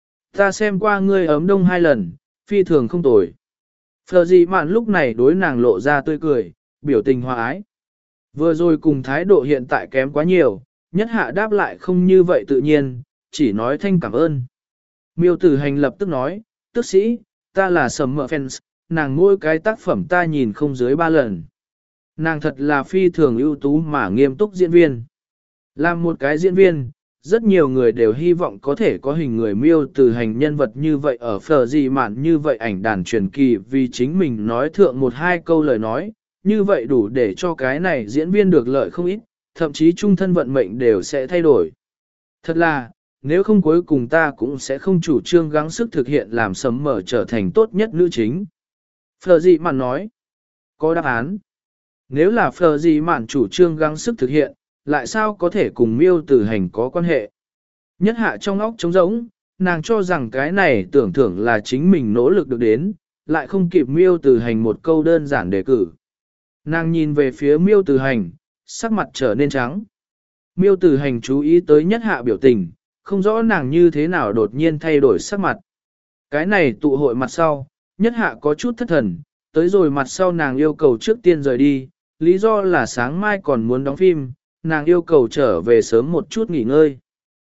[SPEAKER 1] Ta xem qua ngươi ấm đông hai lần, phi thường không tồi. Phờ gì mạn lúc này đối nàng lộ ra tươi cười, biểu tình hòa ái. Vừa rồi cùng thái độ hiện tại kém quá nhiều, nhất hạ đáp lại không như vậy tự nhiên, chỉ nói thanh cảm ơn. Miêu tử hành lập tức nói, tức sĩ, ta là sầm mợ fans, nàng mỗi cái tác phẩm ta nhìn không dưới ba lần. Nàng thật là phi thường ưu tú mà nghiêm túc diễn viên. Làm một cái diễn viên, rất nhiều người đều hy vọng có thể có hình người miêu từ hành nhân vật như vậy ở phở gì mạn như vậy ảnh đàn truyền kỳ vì chính mình nói thượng một hai câu lời nói, như vậy đủ để cho cái này diễn viên được lợi không ít, thậm chí trung thân vận mệnh đều sẽ thay đổi. Thật là, nếu không cuối cùng ta cũng sẽ không chủ trương gắng sức thực hiện làm sấm mở trở thành tốt nhất nữ chính. Phở gì mạn nói, có đáp án. Nếu là phở gì mạn chủ trương gắng sức thực hiện, lại sao có thể cùng miêu tử hành có quan hệ. Nhất hạ trong óc trống rỗng, nàng cho rằng cái này tưởng thưởng là chính mình nỗ lực được đến, lại không kịp miêu tử hành một câu đơn giản đề cử. Nàng nhìn về phía miêu tử hành, sắc mặt trở nên trắng. Miêu tử hành chú ý tới nhất hạ biểu tình, không rõ nàng như thế nào đột nhiên thay đổi sắc mặt. Cái này tụ hội mặt sau, nhất hạ có chút thất thần, tới rồi mặt sau nàng yêu cầu trước tiên rời đi, lý do là sáng mai còn muốn đóng phim, nàng yêu cầu trở về sớm một chút nghỉ ngơi.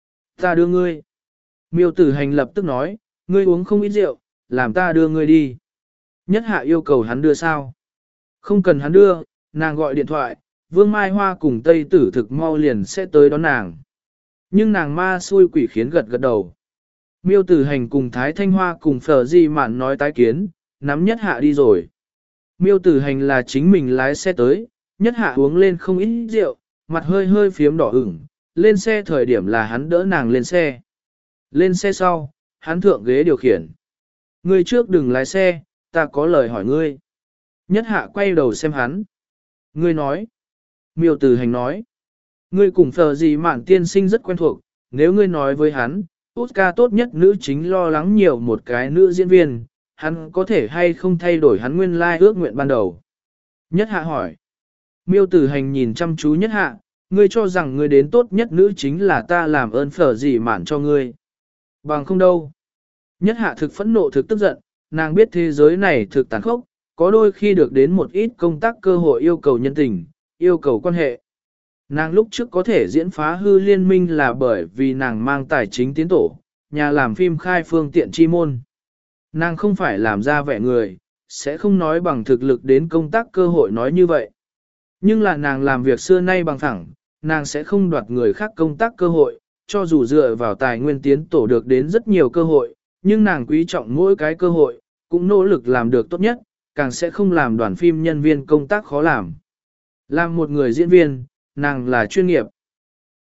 [SPEAKER 1] Ta đưa ngươi. Miêu tử hành lập tức nói, ngươi uống không ít rượu, làm ta đưa ngươi đi. Nhất hạ yêu cầu hắn đưa sao? Không cần hắn đưa, nàng gọi điện thoại, Vương Mai Hoa cùng Tây Tử thực mau liền sẽ tới đón nàng. Nhưng nàng ma xui quỷ khiến gật gật đầu. Miêu tử hành cùng Thái Thanh Hoa cùng phở di mạn nói tái kiến, nắm nhất hạ đi rồi. Miêu tử hành là chính mình lái xe tới, nhất hạ uống lên không ít rượu, mặt hơi hơi phiếm đỏ ửng, lên xe thời điểm là hắn đỡ nàng lên xe. Lên xe sau, hắn thượng ghế điều khiển. Ngươi trước đừng lái xe, ta có lời hỏi ngươi. Nhất hạ quay đầu xem hắn. Ngươi nói. Miêu tử hành nói. Ngươi cùng phờ gì mạn tiên sinh rất quen thuộc, nếu ngươi nói với hắn, Oscar tốt nhất nữ chính lo lắng nhiều một cái nữ diễn viên, hắn có thể hay không thay đổi hắn nguyên lai ước nguyện ban đầu. Nhất hạ hỏi. Miêu tử hành nhìn chăm chú nhất hạ, ngươi cho rằng ngươi đến tốt nhất nữ chính là ta làm ơn phở gì mạn cho ngươi. Bằng không đâu. Nhất hạ thực phẫn nộ thực tức giận, nàng biết thế giới này thực tàn khốc, có đôi khi được đến một ít công tác cơ hội yêu cầu nhân tình, yêu cầu quan hệ. Nàng lúc trước có thể diễn phá hư liên minh là bởi vì nàng mang tài chính tiến tổ, nhà làm phim khai phương tiện chi môn. Nàng không phải làm ra vẻ người, sẽ không nói bằng thực lực đến công tác cơ hội nói như vậy. Nhưng là nàng làm việc xưa nay bằng thẳng, nàng sẽ không đoạt người khác công tác cơ hội, cho dù dựa vào tài nguyên tiến tổ được đến rất nhiều cơ hội, nhưng nàng quý trọng mỗi cái cơ hội, cũng nỗ lực làm được tốt nhất, càng sẽ không làm đoàn phim nhân viên công tác khó làm. Làm một người diễn viên, nàng là chuyên nghiệp.